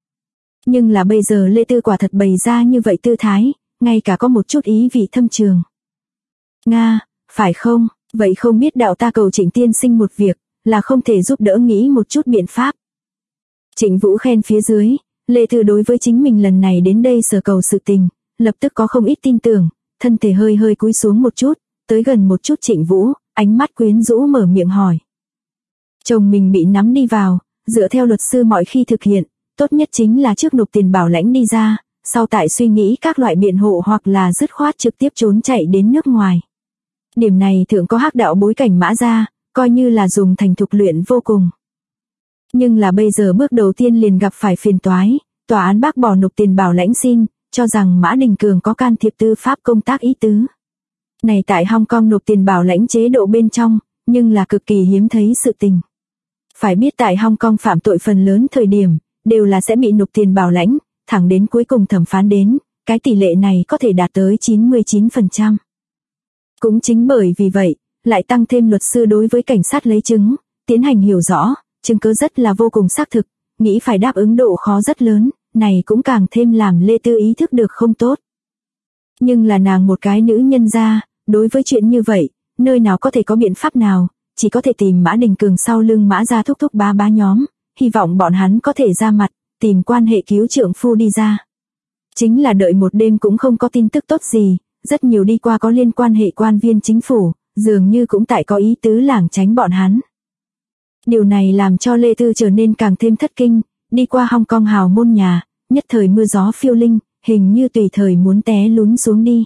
Nhưng là bây giờ Lê Tư quả thật bày ra như vậy tư thái, ngay cả có một chút ý vị thâm trường. Nga, phải không, vậy không biết đạo ta cầu Trịnh tiên sinh một việc, là không thể giúp đỡ nghĩ một chút biện pháp. Trịnh Vũ khen phía dưới, Lê Tư đối với chính mình lần này đến đây sở cầu sự tình, lập tức có không ít tin tưởng, thân thể hơi cúi xuống một chút, tới gần một chút Trịnh Vũ, ánh mắt quyến rũ mở miệng hỏi. Chồng mình bị nắm đi vào, dựa theo luật sư mọi khi thực hiện, tốt nhất chính là trước nộp tiền bảo lãnh đi ra, sau tại suy nghĩ các loại biện hộ hoặc là dứt khoát trực tiếp trốn chạy đến nước ngoài. Điểm này thường có hắc đạo bối cảnh Mã gia, coi như là dùng thành thục luyện vô cùng. Nhưng là bây giờ bước đầu tiên liền gặp phải phiền toái, tòa án bác bỏ nộp tiền bảo lãnh xin, cho rằng Mã Đình Cường có can thiệp tư pháp công tác ý tứ. Này tại Hong Kong nộp tiền bảo lãnh chế độ bên trong, nhưng là cực kỳ hiếm thấy sự tình. Phải biết tại Hong Kong phạm tội phần lớn thời điểm, đều là sẽ bị nộp tiền bảo lãnh, thẳng đến cuối cùng thẩm phán đến, cái tỷ lệ này có thể đạt tới 99%. Cũng chính bởi vì vậy, lại tăng thêm luật sư đối với cảnh sát lấy chứng, tiến hành hiểu rõ, chứng cứ rất là vô cùng xác thực, nghĩ phải đáp ứng độ khó rất lớn, này cũng càng thêm làm Lê Tư ý thức được không tốt. Nhưng là nàng một cái nữ nhân gia, đối với chuyện như vậy, nơi nào có thể có biện pháp nào, chỉ có thể tìm Mã Đình Cường sau lưng Mã gia thúc thúc bá nhóm, hy vọng bọn hắn có thể ra mặt, tìm quan hệ cứu trượng phu đi ra. Chính là đợi một đêm cũng không có tin tức tốt gì, rất nhiều đi qua có liên quan hệ quan viên chính phủ, dường như cũng tại có ý tứ lảng tránh bọn hắn. Điều này làm cho Lê Tư trở nên càng thêm thất kinh, đi qua Hong Kong hào môn nhà, nhất thời mưa gió phiêu linh, hình như tùy thời muốn té lún xuống đi.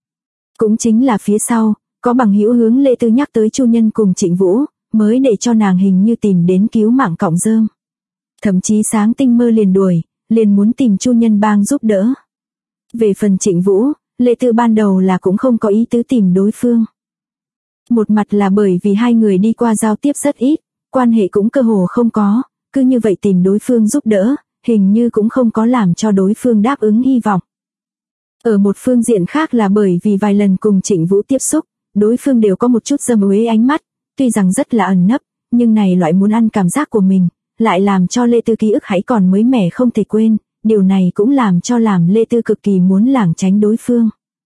Cũng chính là phía sau, có bằng hữu hướng Lê Tư nhắc tới Chu Nhân cùng Trịnh Vũ, mới để cho nàng hình như tìm đến cứu mạng cọng rơm. thậm chí sáng tinh mơ liền đuổi, liền muốn tìm Chu Nhân Bang giúp đỡ. Về phần Trịnh Vũ, Lê Tư ban đầu là cũng không có ý tứ tìm đối phương. Một mặt là bởi vì hai người đi qua giao tiếp rất ít, quan hệ cũng cơ hồ không có, cứ như vậy tìm đối phương giúp đỡ, hình như cũng không có làm cho đối phương đáp ứng hy vọng. Ở một phương diện khác là bởi vì vài lần cùng Trịnh Vũ tiếp xúc, đối phương đều có một chút dâm uế ánh mắt, tuy rằng rất là ẩn nấp, nhưng này loại muốn ăn cảm giác của mình, lại làm cho Lê Tư ký ức hãy còn mới mẻ không thể quên, điều này cũng làm Lê Tư cực kỳ muốn lảng tránh đối phương.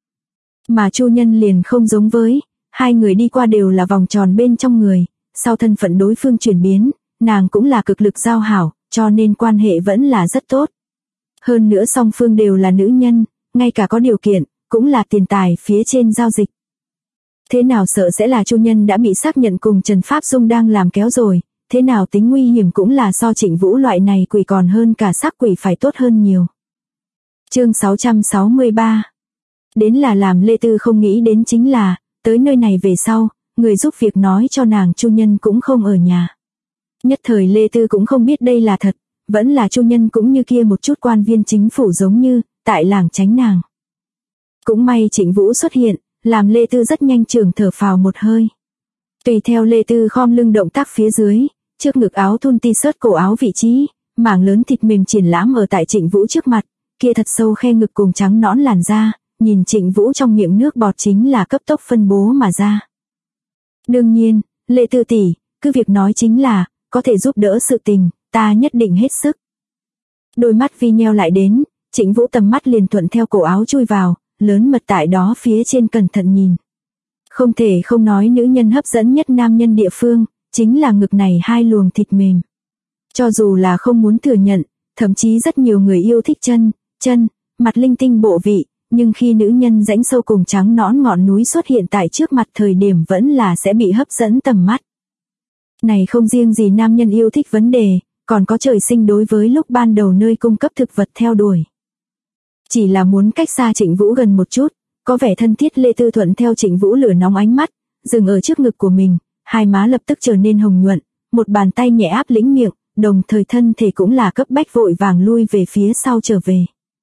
Mà Chu Nhân liền không giống với, hai người đi qua đều là vòng tròn bên trong người, sau thân phận đối phương chuyển biến, nàng cũng là cực lực giao hảo, cho nên quan hệ vẫn là rất tốt. Hơn nữa song phương đều là nữ nhân, ngay cả có điều kiện, cũng là tiền tài phía trên giao dịch. Thế nào sợ sẽ là Chu Nhân đã bị xác nhận cùng Trần Pháp Dung đang làm kéo rồi, thế nào tính nguy hiểm cũng là so Trịnh Vũ loại này quỷ còn hơn cả xác quỷ phải tốt hơn nhiều. Chương 663. Đến là làm Lê Tư không nghĩ đến chính là, tới nơi này về sau, người giúp việc nói cho nàng Chu Nhân cũng không ở nhà. Nhất thời Lê Tư cũng không biết đây là thật, vẫn là Chu Nhân cũng như kia một chút quan viên chính phủ giống như, tại làng tránh nàng. Cũng may Trịnh Vũ xuất hiện, làm Lê Tư rất nhanh chưởng thở phào một hơi. Tùy theo Lê Tư khom lưng động tác phía dưới, trước ngực áo thun t-shirt cổ áo vị trí, mảng lớn thịt mềm triển lãm ở tại Trịnh Vũ trước mặt, kia thật sâu khe ngực cùng trắng nõn làn da, nhìn Trịnh Vũ trong miệng nước bọt chính là cấp tốc phân bố mà ra. Đương nhiên, Lê Tư tỷ, cứ việc nói chính là, có thể giúp đỡ sự tình, ta nhất định hết sức. Đôi mắt vi nheo lại đến, Trịnh Vũ tầm mắt liền thuận theo cổ áo chui vào, lớn mật tại đó phía trên cẩn thận nhìn. Không thể không nói nữ nhân hấp dẫn nhất nam nhân địa phương, chính là ngực này hai luồng thịt mềm. Cho dù là không muốn thừa nhận, thậm chí rất nhiều người yêu thích chân, mặt linh tinh bộ vị, nhưng khi nữ nhân rãnh sâu cùng trắng nõn ngọn núi xuất hiện tại trước mặt thời điểm vẫn là sẽ bị hấp dẫn tầm mắt. Này không riêng gì nam nhân yêu thích vấn đề, còn có trời sinh đối với lúc ban đầu nơi cung cấp thực vật theo đuổi. Chỉ là muốn cách xa Trịnh Vũ gần một chút, có vẻ thân thiết Lê Tư thuận theo Trịnh Vũ lửa nóng ánh mắt, dừng ở trước ngực của mình, hai má lập tức trở nên hồng nhuận, một bàn tay nhẹ áp lĩnh miệng, đồng thời thân thể cũng là cấp bách vội vàng lui về phía sau trở về.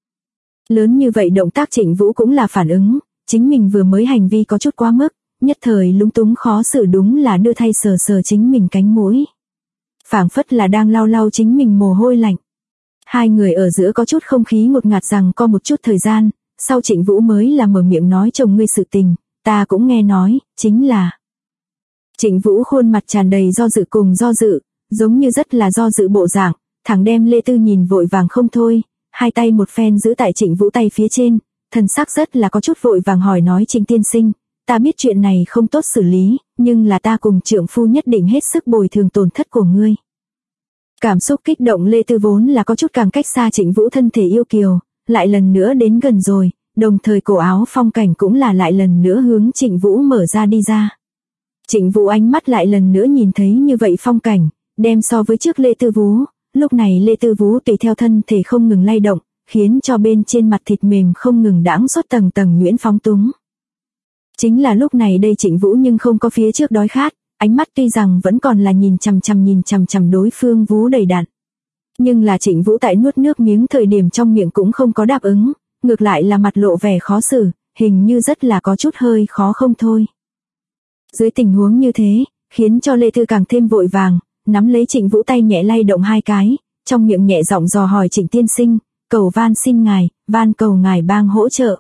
Lớn như vậy động tác Trịnh Vũ cũng là phản ứng, chính mình vừa mới hành vi có chút quá mức, nhất thời lúng túng khó xử đúng là đưa thay sờ sờ chính mình cánh mũi. Phảng phất là đang lau lau chính mình mồ hôi lạnh. Hai người ở giữa có chút không khí ngột ngạt rằng có một chút thời gian, sau Trịnh Vũ mới là mở miệng nói chồng ngươi sự tình, ta cũng nghe nói, chính là. Trịnh Vũ khuôn mặt tràn đầy do dự cùng do dự, giống như rất là do dự bộ dạng, thẳng đem Lê Tư nhìn vội vàng không thôi, hai tay một phen giữ tại Trịnh Vũ tay phía trên, thần sắc rất là có chút vội vàng hỏi nói Trịnh tiên sinh, ta biết chuyện này không tốt xử lý, nhưng là ta cùng trượng phu nhất định hết sức bồi thường tổn thất của ngươi. Cảm xúc kích động Lê Tư vốn là có chút càng cách xa Trịnh Vũ thân thể yêu kiều, lại lần nữa đến gần rồi, đồng thời cổ áo phong cảnh cũng là lại lần nữa hướng Trịnh Vũ mở ra đi ra. Trịnh Vũ ánh mắt lại lần nữa nhìn thấy như vậy phong cảnh, đem so với trước Lê Tư Vũ, lúc này Lê Tư Vũ tùy theo thân thể không ngừng lay động, khiến cho bên trên mặt thịt mềm không ngừng đãng xuất tầng tầng nhuyễn phóng túng. Chính là lúc này đây Trịnh Vũ nhưng không có phía trước đói khát, ánh mắt tuy rằng vẫn còn là nhìn chằm chằm đối phương vú đầy đặn. Nhưng là Trịnh Vũ tại nuốt nước miếng thời điểm trong miệng cũng không có đáp ứng, ngược lại là mặt lộ vẻ khó xử, hình như rất là có chút hơi khó không thôi. Dưới tình huống như thế, khiến cho Lê Tư càng thêm vội vàng, nắm lấy Trịnh Vũ tay nhẹ lay động hai cái, trong miệng nhẹ giọng dò hỏi Trịnh tiên sinh, cầu van xin ngài, van cầu ngài bang hỗ trợ.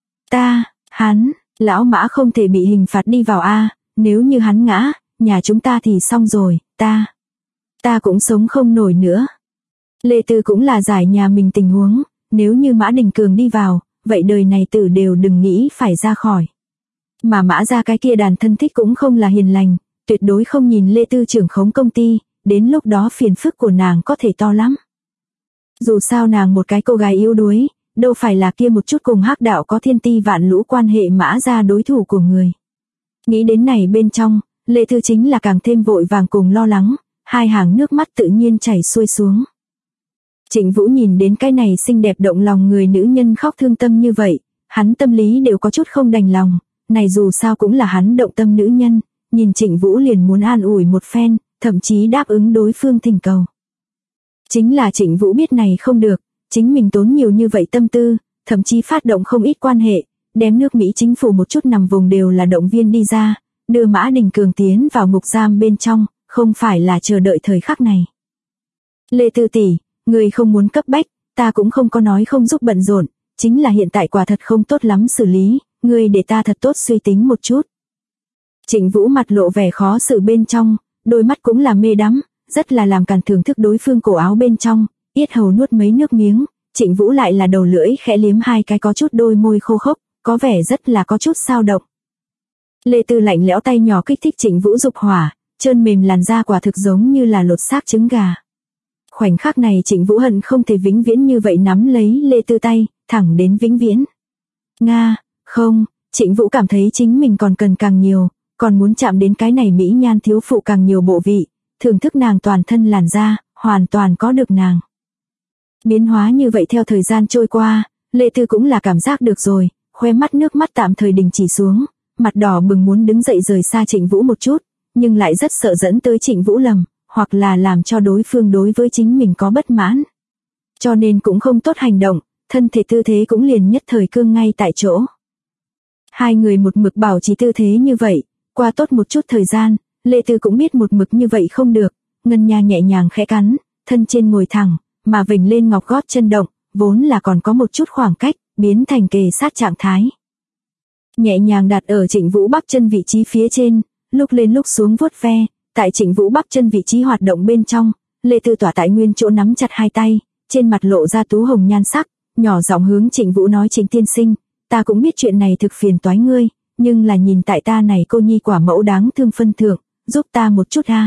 Hắn, lão Mã không thể bị hình phạt đi vào a, nếu như hắn ngã, nhà chúng ta thì xong rồi, ta cũng sống không nổi nữa. Lê Tư cũng là giải nhà mình tình huống, nếu như Mã Đình Cường đi vào, vậy đời này tử đều đừng nghĩ phải ra khỏi. Mà Mã ra cái kia đàn thân thích cũng không là hiền lành, tuyệt đối không nhìn Lê Tư trưởng khống công ty, đến lúc đó phiền phức của nàng có thể to lắm. Dù sao nàng một cái cô gái yếu đuối, đâu phải là kia một chút cùng hắc đạo có thiên ti vạn lũ quan hệ Mã ra đối thủ của người. Nghĩ đến này bên trong, Lê Tư chính là càng thêm vội vàng cùng lo lắng, hai hàng nước mắt tự nhiên chảy xuôi xuống. Trịnh Vũ nhìn đến cái này xinh đẹp động lòng người nữ nhân khóc thương tâm như vậy, hắn tâm lý đều có chút không đành lòng, này dù sao cũng là hắn động tâm nữ nhân, nhìn Trịnh Vũ liền muốn an ủi một phen, thậm chí đáp ứng đối phương thỉnh cầu. Chính là Trịnh Vũ biết này không được, chính mình tốn nhiều như vậy tâm tư, thậm chí phát động không ít quan hệ, đem nước Mỹ chính phủ một chút nằm vùng đều là động viên đi ra, đưa Mã Đình Cường tiến vào ngục giam bên trong, không phải là chờ đợi thời khắc này. Lê Tư tỷ, người không muốn cấp bách, ta cũng không có nói không giúp bận rộn, chính là hiện tại quả thật không tốt lắm xử lý, người để ta thật tốt suy tính một chút. Trịnh Vũ mặt lộ vẻ khó xử bên trong, đôi mắt cũng là mê đắm, rất là làm càn thưởng thức đối phương cổ áo bên trong, yết hầu nuốt mấy nước miếng, Trịnh Vũ lại là đầu lưỡi khẽ liếm hai cái có chút đôi môi khô khốc, có vẻ rất là có chút sao động. Lê Tư lạnh lẽo tay nhỏ kích thích Trịnh Vũ dục hỏa, trơn mềm làn da quả thực giống như là lột xác trứng gà. Khoảnh khắc này Trịnh Vũ hận không thể vĩnh viễn như vậy nắm lấy Lê Tư tay, thẳng đến vĩnh viễn. Nga, không, Trịnh Vũ cảm thấy chính mình còn cần càng nhiều, còn muốn chạm đến cái này mỹ nhan thiếu phụ càng nhiều bộ vị, thưởng thức nàng toàn thân làn da, hoàn toàn có được nàng. Biến hóa như vậy theo thời gian trôi qua, Lê Tư cũng là cảm giác được rồi, khóe mắt nước mắt tạm thời đình chỉ xuống, mặt đỏ bừng muốn đứng dậy rời xa Trịnh Vũ một chút, nhưng lại rất sợ dẫn tới Trịnh Vũ lầm, hoặc là làm cho đối phương đối với chính mình có bất mãn. Cho nên cũng không tốt hành động, thân thể tư thế cũng liền nhất thời cương ngay tại chỗ. Hai người một mực bảo trì tư thế như vậy, qua tốt một chút thời gian, Lê Tư cũng biết một mực như vậy không được, Ngân Nha nhẹ nhàng khẽ cắn, thân trên ngồi thẳng, mà vểnh lên ngọc gót chân động, vốn là còn có một chút khoảng cách, biến thành kề sát trạng thái. Nhẹ nhàng đặt ở Trịnh Vũ bắp chân vị trí phía trên, lúc lên lúc xuống vuốt ve, tại Trịnh Vũ bắp chân vị trí hoạt động bên trong, Lê Tư tỏa tại nguyên chỗ nắm chặt hai tay, trên mặt lộ ra tú hồng nhan sắc, nhỏ giọng hướng Trịnh Vũ nói: Trịnh tiên sinh, ta cũng biết chuyện này thực phiền toái ngươi, nhưng là nhìn tại ta này cô nhi quả mẫu đáng thương phân thượng, giúp ta một chút ha.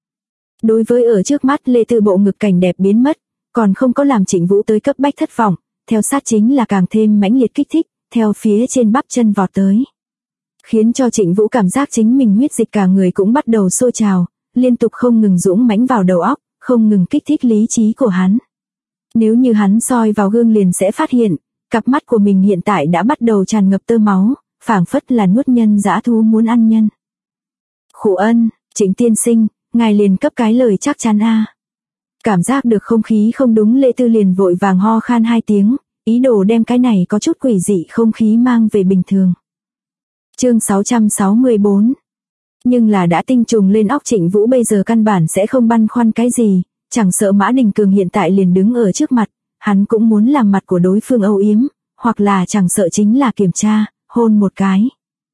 Đối với ở trước mắt Lê Tư bộ ngực cảnh đẹp biến mất, còn không có làm Trịnh Vũ tới cấp bách thất vọng, theo sát chính là càng thêm mãnh liệt kích thích, theo phía trên bắp chân vọt tới. Khiến cho Trịnh Vũ cảm giác chính mình huyết dịch cả người cũng bắt đầu sôi trào, liên tục không ngừng dũng mãnh vào đầu óc, không ngừng kích thích lý trí của hắn. Nếu như hắn soi vào gương liền sẽ phát hiện, cặp mắt của mình hiện tại đã bắt đầu tràn ngập tơ máu, phảng phất là nuốt nhân dã thú muốn ăn nhân. Khổ ân, Trịnh tiên sinh, ngài liền cấp cái lời chắc chắn a. Cảm giác được không khí không đúng, Lê Tư liền vội vàng ho khan hai tiếng, ý đồ đem cái này có chút quỷ dị không khí mang về bình thường. Chương 664. Nhưng là đã tinh trùng lên óc Trịnh Vũ bây giờ căn bản sẽ không băn khoăn cái gì, chẳng sợ Mã Đình Cường hiện tại liền đứng ở trước mặt, hắn cũng muốn làm mặt của đối phương âu yếm, hoặc là chẳng sợ chính là kiểm tra, hôn một cái.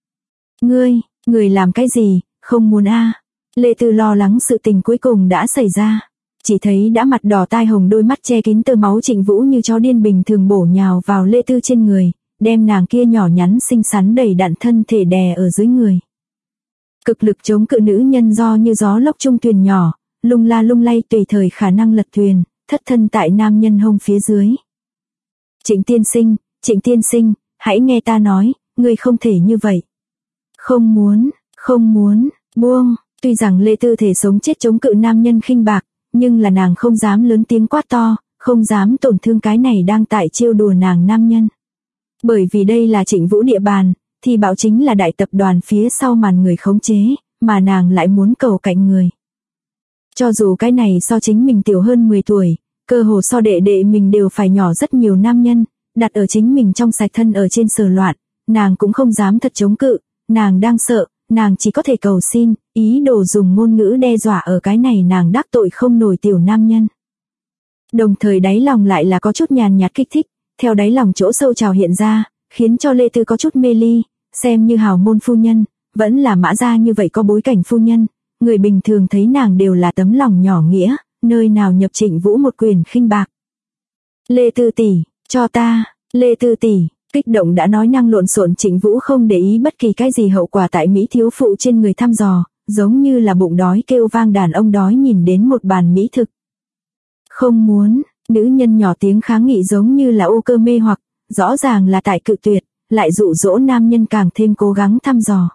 Người làm cái gì, không muốn a. Lê Tư lo lắng sự tình cuối cùng đã xảy ra. Chỉ thấy đã mặt đỏ tai hồng đôi mắt che kín tơ máu Trịnh Vũ như chó điên bình thường bổ nhào vào Lê Tư trên người, đem nàng kia nhỏ nhắn xinh xắn đầy đặn thân thể đè ở dưới người. Cực lực chống cự nữ nhân do như gió lốc trung thuyền nhỏ, lung la lung lay tùy thời khả năng lật thuyền, thất thân tại nam nhân hông phía dưới. Trịnh tiên sinh, hãy nghe ta nói, ngươi không thể như vậy. Không muốn, buông. Tuy rằng Lê Tư thể sống chết chống cự nam nhân khinh bạc, nhưng là nàng không dám lớn tiếng quát to, không dám tổn thương cái này đang tại trêu đùa nàng nam nhân. Bởi vì đây là Trịnh Vũ địa bàn, thì bảo chính là đại tập đoàn phía sau màn người khống chế, mà nàng lại muốn cầu cạnh người. Cho dù cái này so chính mình tiểu hơn 10 tuổi, cơ hồ so đệ đệ mình đều phải nhỏ rất nhiều nam nhân, đặt ở chính mình trong sạch thân ở trên sờ loạn, nàng cũng không dám thật chống cự, nàng đang sợ, nàng chỉ có thể cầu xin, ý đồ dùng ngôn ngữ đe dọa ở cái này nàng đắc tội không nổi tiểu nam nhân. Đồng thời đáy lòng lại là có chút nhàn nhạt kích thích, theo đáy lòng chỗ sâu trào hiện ra, khiến cho Lê Tư có chút mê ly, xem như hào môn phu nhân, vẫn là Mã gia như vậy có bối cảnh phu nhân, người bình thường thấy nàng đều là tấm lòng nhỏ nghĩa, nơi nào nhập Trịnh Vũ một quyền khinh bạc. Lê Tư tỷ, cho ta, Lê Tư tỷ. Kích động đã nói năng lộn xộn Trịnh Vũ không để ý bất kỳ cái gì hậu quả tại Mỹ thiếu phụ trên người thăm dò, giống như là bụng đói kêu vang đàn ông đói nhìn đến một bàn mỹ thực. Không muốn, nữ nhân nhỏ tiếng kháng nghị giống như là ô cơ mê hoặc, rõ ràng là tại cự tuyệt, lại dụ dỗ nam nhân càng thêm cố gắng thăm dò.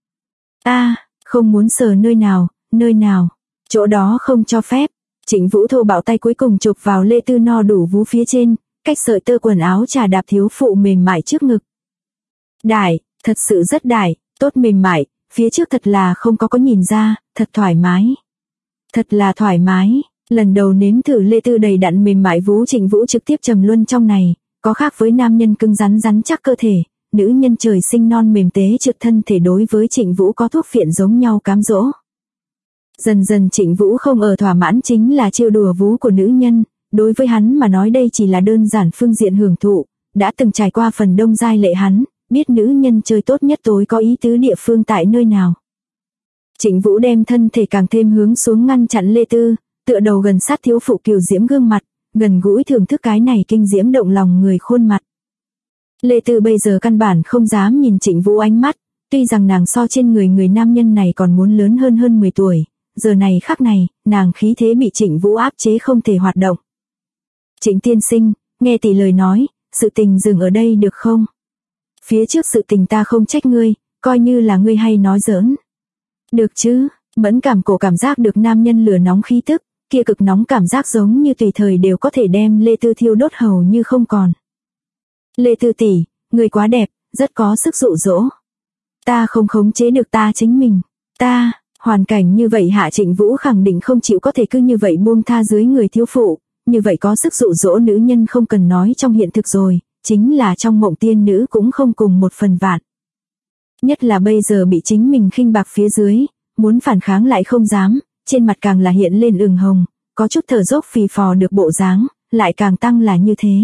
Không muốn sờ nơi nào, chỗ đó không cho phép. Trịnh Vũ thô bạo tay cuối cùng chụp vào Lê Tư no đủ vú phía trên, cách sợi tơ quần áo trà đạp thiếu phụ mềm mại trước ngực. Đại, thật sự rất đại, tốt mềm mại, phía trước thật là không có nhìn ra, thật thoải mái. Thật là thoải mái, Lần đầu nếm thử Lê Tư đầy đặn mềm mại vú Trịnh Vũ trực tiếp trầm luân trong này, có khác với nam nhân cứng rắn rắn chắc cơ thể, nữ nhân trời sinh non mềm tế trượt thân thể đối với Trịnh Vũ có thuốc phiện giống nhau cám dỗ. Dần dần Trịnh Vũ không ở thỏa mãn chính là trêu đùa vú của nữ nhân, đối với hắn mà nói đây chỉ là đơn giản phương diện hưởng thụ, đã từng trải qua phần đông giai lệ hắn, biết nữ nhân chơi tốt nhất tối có ý tứ địa phương tại nơi nào. Trịnh Vũ đem thân thể càng thêm hướng xuống ngăn chặn Lê Tư, tựa đầu gần sát thiếu phụ kiều diễm gương mặt, gần gũi thưởng thức cái này kinh diễm động lòng người khuôn mặt. Lê Tư bây giờ căn bản không dám nhìn Trịnh Vũ ánh mắt, tuy rằng nàng so trên người nam nhân này còn muốn lớn hơn 10 tuổi, giờ này khắc này, nàng khí thế bị Trịnh Vũ áp chế không thể hoạt động. Trịnh tiên sinh, nghe tỷ lời nói, sự tình dừng ở đây được không? Phía trước sự tình ta không trách ngươi, coi như là ngươi hay nói giỡn. Được chứ, mẫn cảm cổ cảm giác được nam nhân lửa nóng khí tức, kia cực nóng cảm giác giống như tùy thời đều có thể đem Lê Tư thiêu đốt hầu như không còn. Lê Tư tỷ, ngươi quá đẹp, rất có sức dụ dỗ. Ta không khống chế được ta chính mình. Hoàn cảnh như vậy hạ Trịnh Vũ khẳng định không chịu có thể cứ như vậy buông tha dưới người thiếu phụ, như vậy có sức dụ dỗ nữ nhân không cần nói trong hiện thực rồi, chính là trong mộng tiên nữ cũng không cùng một phần vạn. Nhất là bây giờ bị chính mình khinh bạc phía dưới, muốn phản kháng lại không dám, trên mặt càng là hiện lên ửng hồng, có chút thở dốc phì phò được bộ dáng, lại càng tăng là như thế.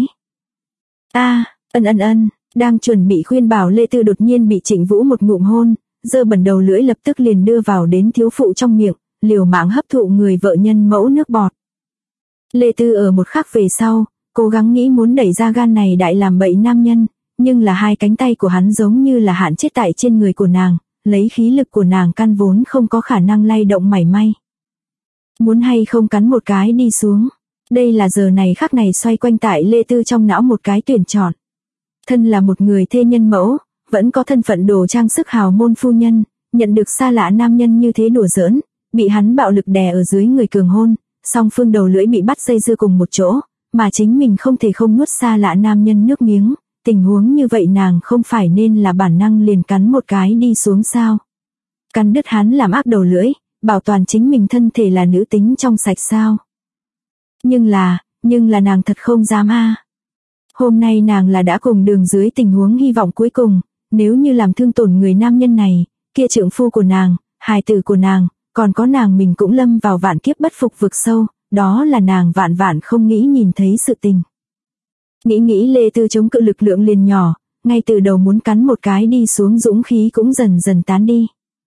Ân, đang chuẩn bị khuyên bảo Lê Tư đột nhiên bị Trịnh Vũ một ngụm hôn, dơ bẩn đầu lưỡi lập tức liền đưa vào đến thiếu phụ trong miệng, liều mạng hấp thụ người vợ nhân mẫu nước bọt. Lê Tư ở một khắc về sau, cố gắng nghĩ muốn đẩy ra gan này đại làm bậy nam nhân, nhưng là hai cánh tay của hắn giống như là hạn chết tại trên người của nàng, lấy khí lực của nàng căn vốn không có khả năng lay động mảy may. Muốn hay không cắn một cái đi xuống. Đây là giờ này khắc này xoay quanh tại Lê Tư trong não một cái tuyển chọn. Thân là một người thê nhân mẫu, vẫn có thân phận đồ trang sức hào môn phu nhân, nhận được xa lạ nam nhân như thế đùa giỡn, bị hắn bạo lực đè ở dưới người cường hôn, song phương đầu lưỡi bị bắt dây dưa cùng một chỗ, mà chính mình không thể không nuốt xa lạ nam nhân nước miếng, tình huống như vậy nàng không phải nên là bản năng liền cắn một cái đi xuống sao? Cắn đứt hắn làm ác đầu lưỡi, bảo toàn chính mình thân thể là nữ tính trong sạch sao? Nhưng là nàng thật không dám a. Hôm nay nàng là đã cùng đường dưới tình huống hy vọng cuối cùng, nếu như làm thương tổn người nam nhân này, kia trượng phu của nàng, hài tử của nàng, còn có nàng mình cũng lâm vào vạn kiếp bất phục vực sâu, đó là nàng vạn không nghĩ nhìn thấy sự tình. Nghĩ Lê Tư chống cự lực lượng liền nhỏ, ngay từ đầu muốn cắn một cái đi xuống dũng khí cũng dần dần tán đi.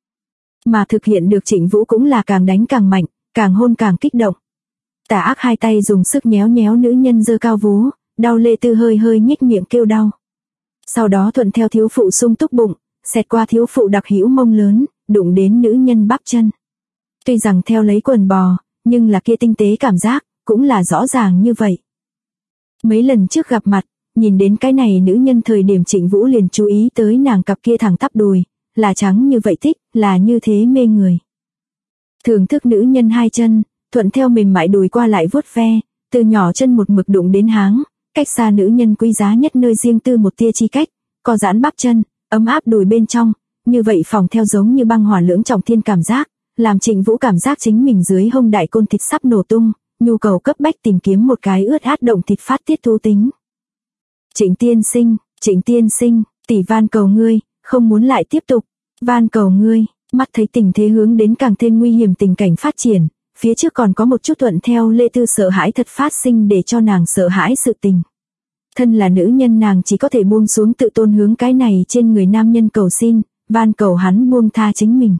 Mà thực hiện được Trịnh Vũ cũng là càng đánh càng mạnh, càng hôn càng kích động. Tà ác hai tay dùng sức nhéo nữ nhân giơ cao vú, đau Lê Tư hơi nhếch miệng kêu đau. Sau đó thuận theo thiếu phụ sung túc bụng, xẹt qua thiếu phụ đặc hữu mông lớn, đụng đến nữ nhân bắp chân. Tuy rằng theo lấy quần bò, nhưng là kia tinh tế cảm giác, cũng là rõ ràng như vậy. Mấy lần trước gặp mặt, nhìn đến cái này nữ nhân thời điểm Trịnh Vũ liền chú ý tới nàng cặp kia thẳng tắp đùi, là trắng như vậy thích, là như thế mê người. Thưởng thức nữ nhân hai chân, thuận theo mềm mại đùi qua lại vuốt ve, từ nhỏ chân một mực đụng đến háng, cách xa nữ nhân quý giá nhất nơi riêng tư một tia chi cách, co giãn bắp chân, ấm áp đùi bên trong, như vậy phòng theo giống như băng hỏa lưỡng trọng thiên cảm giác, làm Trịnh Vũ cảm giác chính mình dưới hông đại côn thịt sắp nổ tung, nhu cầu cấp bách tìm kiếm một cái ướt át động thịt phát tiết thú tính. Trịnh tiên sinh, tỷ van cầu ngươi, không muốn lại tiếp tục, van cầu ngươi. Mắt thấy tình thế hướng đến càng thêm nguy hiểm tình cảnh phát triển, phía trước còn có một chút thuận theo Lê Tư sợ hãi thật phát sinh để cho nàng sợ hãi sự tình. Thân là nữ nhân nàng chỉ có thể buông xuống tự tôn hướng cái này trên người nam nhân cầu xin, van cầu hắn buông tha chính mình.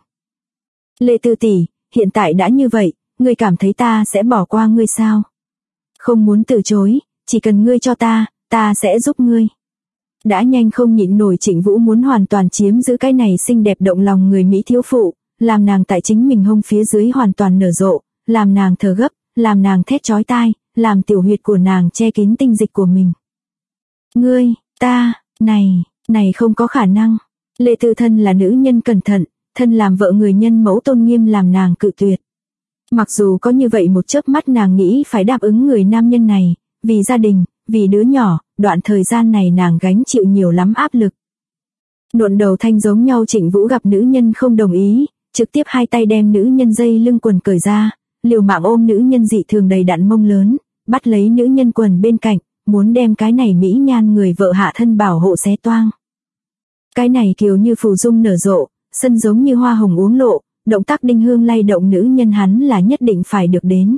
Lê Tư tỷ, hiện tại đã như vậy, ngươi cảm thấy ta sẽ bỏ qua ngươi sao? Không muốn từ chối, chỉ cần ngươi cho ta sẽ giúp ngươi. Đã nhanh không nhịn nổi Trịnh Vũ muốn hoàn toàn chiếm giữ cái này xinh đẹp động lòng người Mỹ thiếu phụ, làm nàng tại chính mình hông phía dưới hoàn toàn nở rộ, làm nàng thở gấp, làm nàng thét chói tai, làm tiểu huyệt của nàng che kín tinh dịch của mình. Ngươi, này không có khả năng. Lê Tư thân là nữ nhân cẩn thận, thân làm vợ người nhân mẫu tôn nghiêm làm nàng cự tuyệt. Mặc dù có như vậy một chớp mắt nàng nghĩ phải đáp ứng người nam nhân này, vì gia đình, vì đứa nhỏ, đoạn thời gian này nàng gánh chịu nhiều lắm áp lực. Nộn đầu thanh giống nhau Trịnh Vũ gặp nữ nhân không đồng ý, trực tiếp hai tay đem nữ nhân dây lưng quần cởi ra, liều mạng ôm nữ nhân dị thường đầy đặn mông lớn, bắt lấy nữ nhân quần bên cạnh, muốn đem cái này mỹ nhan người vợ hạ thân bảo hộ xé toang. Cái này kiều như phù dung nở rộ, sân giống như hoa hồng uống lộ, động tác đinh hương lay động nữ nhân hắn là nhất định phải được đến.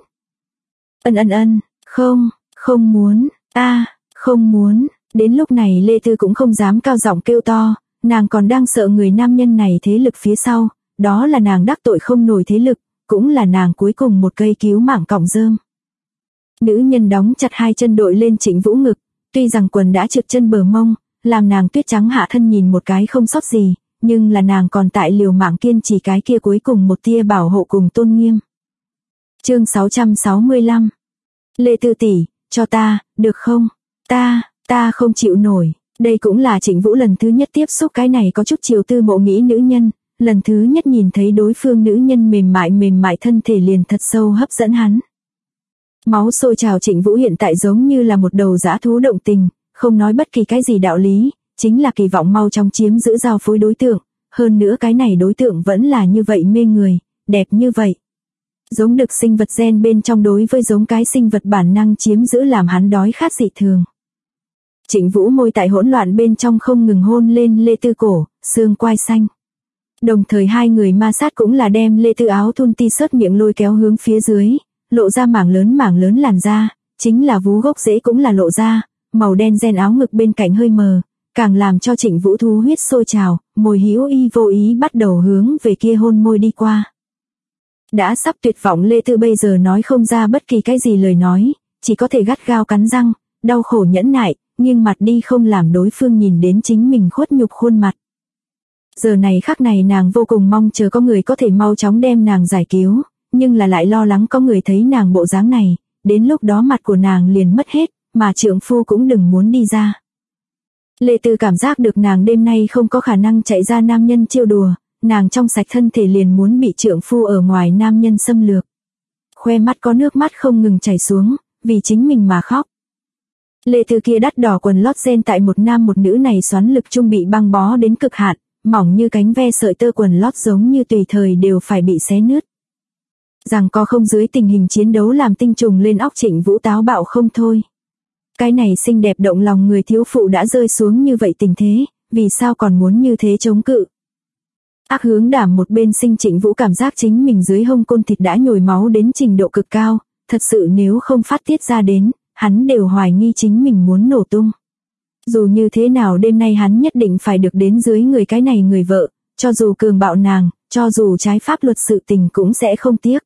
Ân, không muốn, không muốn. Đến lúc này Lê Tư cũng không dám cao giọng kêu to, nàng còn đang sợ người nam nhân này thế lực phía sau, đó là nàng đắc tội không nổi thế lực, cũng là nàng cuối cùng một cây cứu mạng cọng rơm. Nữ nhân đóng chặt hai chân đội lên Trịnh Vũ ngực, tuy rằng quần đã trượt chân bờ mông, làm nàng tuyết trắng hạ thân nhìn một cái không sót gì, nhưng là nàng còn tại liều mạng kiên trì cái kia cuối cùng một tia bảo hộ cùng tôn nghiêm. Chương 665. Lê Tư tỷ, cho ta, được không? Ta không chịu nổi. Đây cũng là Trịnh Vũ lần thứ nhất tiếp xúc cái này có chút chiều tư mộ nghĩ nữ nhân, lần thứ nhất nhìn thấy đối phương nữ nhân mềm mại thân thể liền thật sâu hấp dẫn hắn. Máu sôi trào, Trịnh Vũ hiện tại giống như là một đầu dã thú động tình, không nói bất kỳ cái gì đạo lý, chính là kỳ vọng mau chóng chiếm giữ giao phối đối tượng, hơn nữa cái này đối tượng vẫn là như vậy mê người, đẹp như vậy. Giống được sinh vật gen bên trong đối với giống cái sinh vật bản năng chiếm giữ làm hắn đói khát dị thường. Trịnh Vũ môi tại hỗn loạn bên trong không ngừng hôn lên Lê Tư cổ, xương quai xanh. Đồng thời hai người ma sát cũng là đem Lê Tư áo thun t-shirt miệng lôi kéo hướng phía dưới, lộ ra mảng lớn làn da, chính là vú gốc rễ cũng là lộ ra, màu đen ren áo ngực bên cạnh hơi mờ, càng làm cho Trịnh Vũ thú huyết sôi trào, môi hữu ý vô ý bắt đầu hướng về kia hôn môi đi qua. Đã sắp tuyệt vọng Lê Tư bây giờ nói không ra bất kỳ cái gì lời nói, chỉ có thể gắt gao cắn răng, đau khổ nhẫn nại, nghiêng mặt đi không làm đối phương nhìn đến chính mình khuất nhục khuôn mặt. Giờ này khắc này nàng vô cùng mong chờ có người có thể mau chóng đem nàng giải cứu, nhưng là lại lo lắng có người thấy nàng bộ dáng này, đến lúc đó mặt của nàng liền mất hết, mà trượng phu cũng đừng muốn đi ra. Lê Tư cảm giác được nàng đêm nay không có khả năng chạy ra nam nhân trêu đùa, nàng trong sạch thân thể liền muốn bị trượng phu ở ngoài nam nhân xâm lược. Khoe mắt có nước mắt không ngừng chảy xuống, vì chính mình mà khóc. Lê Tư kia đắt đỏ quần lót ren tại một nam một nữ này xoắn lực trung bị băng bó đến cực hạn, mỏng như cánh ve sợi tơ quần lót giống như tùy thời đều phải bị xé nứt. Rằng có không dưới tình hình chiến đấu làm tinh trùng lên óc Trịnh Vũ táo bạo không thôi. Cái này xinh đẹp động lòng người thiếu phụ đã rơi xuống như vậy tình thế, vì sao còn muốn như thế chống cự. Ác hướng đảm một bên sinh Trịnh Vũ cảm giác chính mình dưới hông côn thịt đã nhồi máu đến trình độ cực cao, thật sự nếu không phát tiết ra đến, hắn đều hoài nghi chính mình muốn nổ tung. Dù như thế nào đêm nay hắn nhất định phải được đến dưới người cái này người vợ, cho dù cường bạo nàng, cho dù trái pháp luật sự tình cũng sẽ không tiếc.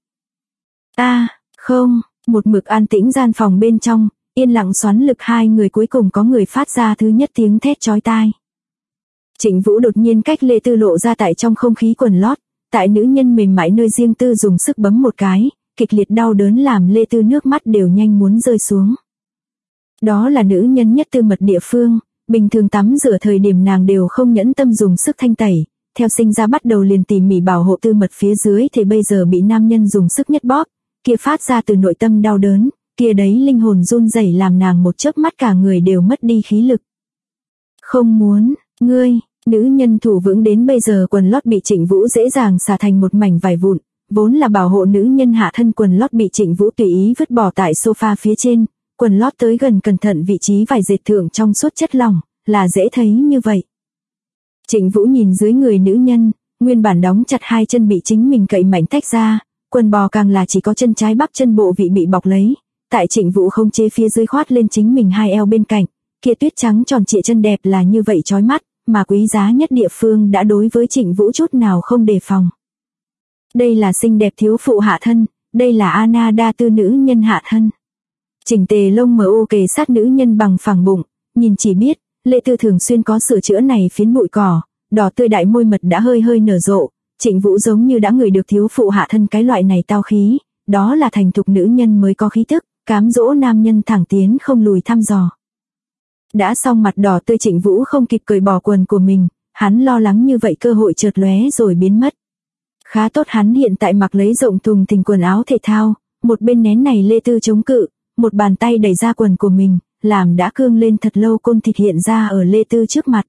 Không, một mực an tĩnh gian phòng bên trong, yên lặng xoắn lực hai người cuối cùng có người phát ra thứ nhất tiếng thét chói tai. Trịnh Vũ đột nhiên cách Lê Tư lộ ra tại trong không khí quần lót, tại nữ nhân mềm mại nơi riêng tư dùng sức bấm một cái, kịch liệt đau đớn làm Lê Tư nước mắt đều nhanh muốn rơi xuống. Đó là nữ nhân nhất tư mật địa phương, bình thường tắm rửa thời điểm nàng đều không nhẫn tâm dùng sức thanh tẩy, theo sinh ra bắt đầu liền tỉ mỉ bảo hộ tư mật phía dưới thì bây giờ bị nam nhân dùng sức nhất bóp, kia phát ra từ nội tâm đau đớn, kia đấy linh hồn run rẩy làm nàng một chớp mắt cả người đều mất đi khí lực. Không muốn, ngươi, nữ nhân thủ vững đến bây giờ quần lót bị Trịnh Vũ dễ dàng xả thành một mảnh vải vụn, vốn là bảo hộ nữ nhân hạ thân quần lót bị Trịnh Vũ tùy ý vứt bỏ tại sofa phía trên, quần lót tới gần cẩn thận vị trí vải dệt thượng trong suốt chất lỏng, là dễ thấy như vậy. Trịnh Vũ nhìn dưới người nữ nhân, nguyên bản đóng chặt hai chân bị chính mình cậy mảnh tách ra, quần bò càng là chỉ có chân trái bắp chân bộ vị bị bọc lấy, tại Trịnh Vũ không chế phía dưới khoát lên chính mình hai eo bên cạnh, kia tuyết trắng tròn trịa chân đẹp là như vậy chói mắt, mà quý giá nhất địa phương đã đối với Trịnh Vũ chút nào không đề phòng. Đây là xinh đẹp thiếu phụ hạ thân, đây là Anna đa tư nữ nhân hạ thân. Chỉnh tề lông mờ ô kề sát nữ nhân bằng phẳng bụng, nhìn chỉ biết, Lê Tư thường xuyên có sửa chữa này phiến bụi cỏ, đỏ tươi đại môi mật đã hơi nở rộ, Trịnh Vũ giống như đã ngửi được thiếu phụ hạ thân cái loại này tao khí, đó là thành thục nữ nhân mới có khí tức, cám dỗ nam nhân thẳng tiến không lùi thăm dò. Đã xong mặt đỏ tươi Trịnh Vũ không kịp cởi bỏ quần của mình, hắn lo lắng như vậy cơ hội chợt lóe rồi biến mất. Khá tốt hắn hiện tại mặc lấy rộng thùng thình quần áo thể thao, một bên nén này Lê Tư chống cự, một bàn tay đẩy ra quần của mình, làm đã cương lên thật lâu côn thịt hiện ra ở Lê Tư trước mặt.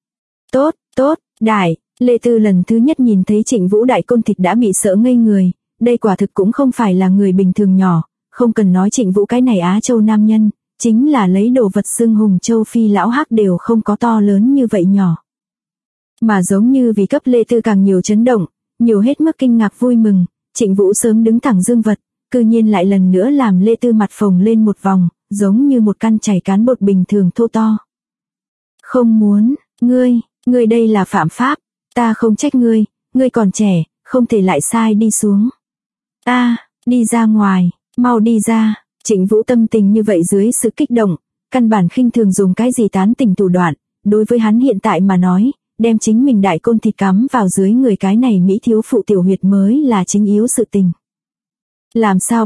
Tốt, đại, Lê Tư lần thứ nhất nhìn thấy Trịnh Vũ đại côn thịt đã bị sợ ngây người, đây quả thực cũng không phải là người bình thường nhỏ, không cần nói Trịnh Vũ cái này Á Châu nam nhân, chính là lấy đồ vật xưng hùng châu Phi lão hắc đều không có to lớn như vậy nhỏ. Mà giống như vì cấp Lê Tư càng nhiều chấn động, nhiều hết mức kinh ngạc vui mừng, Trịnh Vũ sớm đứng thẳng dương vật, cư nhiên lại lần nữa làm Lê Tư mặt phồng lên một vòng, giống như một căn chảy cán bột bình thường thô to. Không muốn, ngươi đây là phạm pháp, ta không trách ngươi còn trẻ, không thể lại sai đi xuống. Đi ra ngoài, mau đi ra. Trịnh Vũ tâm tình như vậy dưới sự kích động, căn bản khinh thường dùng cái gì tán tình thủ đoạn, đối với hắn hiện tại mà nói, đem chính mình đại côn thịt cắm vào dưới người cái này mỹ thiếu phụ tiểu huyệt mới là chính yếu sự tình. Làm sao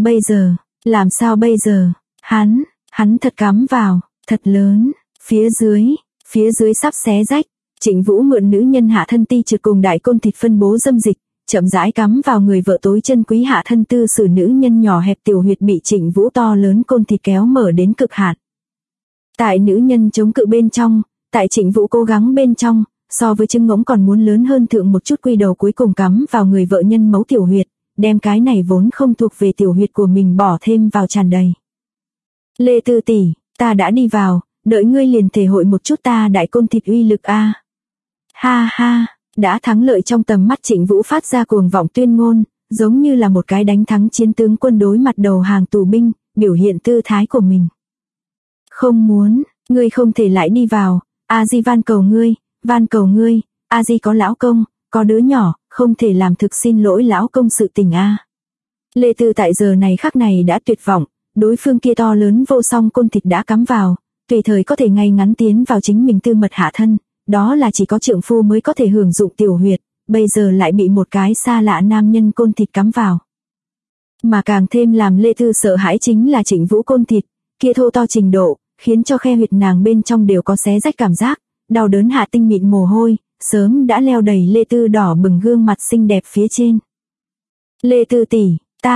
bây giờ, hắn thật cắm vào, thật lớn, phía dưới sắp xé rách, Trịnh Vũ mượn nữ nhân hạ thân ti trượt cùng đại côn thịt phân bố dâm dịch, chậm rãi cắm vào người vợ tối chân quý hạ thân tư sử nữ nhân nhỏ hẹp tiểu huyệt bị Trịnh Vũ to lớn côn thịt kéo mở đến cực hạn. Tại nữ nhân chống cự bên trong, tại Trịnh Vũ cố gắng bên trong, so với trứng ngỗng còn muốn lớn hơn thượng một chút quy đầu cuối cùng cắm vào người vợ nhân mấu tiểu huyệt, đem cái này vốn không thuộc về tiểu huyệt của mình bỏ thêm vào tràn đầy. Lê Tư tỷ, ta đã đi vào, đợi ngươi liền thể hội một chút ta đại côn thịt uy lực a. Ha ha, đã thắng lợi trong tầm mắt Trịnh Vũ phát ra cuồng vọng tuyên ngôn, giống như là một cái đánh thắng chiến tướng quân đối mặt đầu hàng tù binh, biểu hiện tư thái của mình. Không muốn, ngươi không thể lại đi vào, A Di van cầu ngươi, A Di có lão công, có đứa nhỏ, không thể làm thực xin lỗi lão công sự tình a. Lê Tư tại giờ này khắc này đã tuyệt vọng, đối phương kia to lớn vô song côn thịt đã cắm vào, tùy thời có thể ngay ngắn tiến vào chính mình tư mật hạ thân, đó là chỉ có trượng phu mới có thể hưởng dụng tiểu huyệt, bây giờ lại bị một cái xa lạ nam nhân côn thịt cắm vào. Mà càng thêm làm Lê Tư sợ hãi chính là Trịnh Vũ côn thịt, kia thô to trình độ, khiến cho khe huyệt nàng bên trong đều có xé rách cảm giác, đau đớn hạ tinh mịn mồ hôi, sớm đã leo đầy Lê Tư đỏ bừng gương mặt xinh đẹp phía trên. Lê Tư tỷ,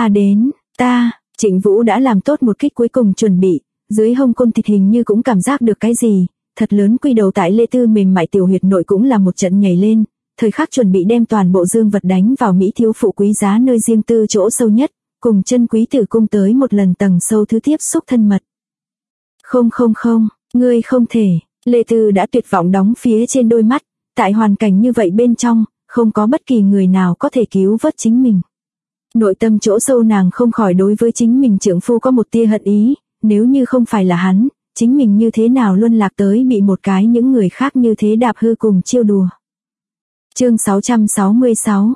Trịnh Vũ đã làm tốt một kích cuối cùng chuẩn bị, dưới hông côn thịt hình như cũng cảm giác được cái gì, thật lớn quy đầu tại Lê Tư mềm mại tiểu huyệt nội cũng là một trận nhảy lên, thời khắc chuẩn bị đem toàn bộ dương vật đánh vào mỹ thiếu phụ quý giá nơi riêng tư chỗ sâu nhất, cùng chân quý tử cung tới một lần tầng sâu thứ tiếp xúc thân mật. Không, ngươi không thể, Lê Tư đã tuyệt vọng đóng phía trên đôi mắt, tại hoàn cảnh như vậy bên trong, không có bất kỳ người nào có thể cứu vớt chính mình. Nội tâm chỗ sâu nàng không khỏi đối với chính mình trượng phu có một tia hận ý, nếu như không phải là hắn, chính mình như thế nào luân lạc tới bị một cái những người khác như thế đạp hư cùng chiêu đùa. Chương 666.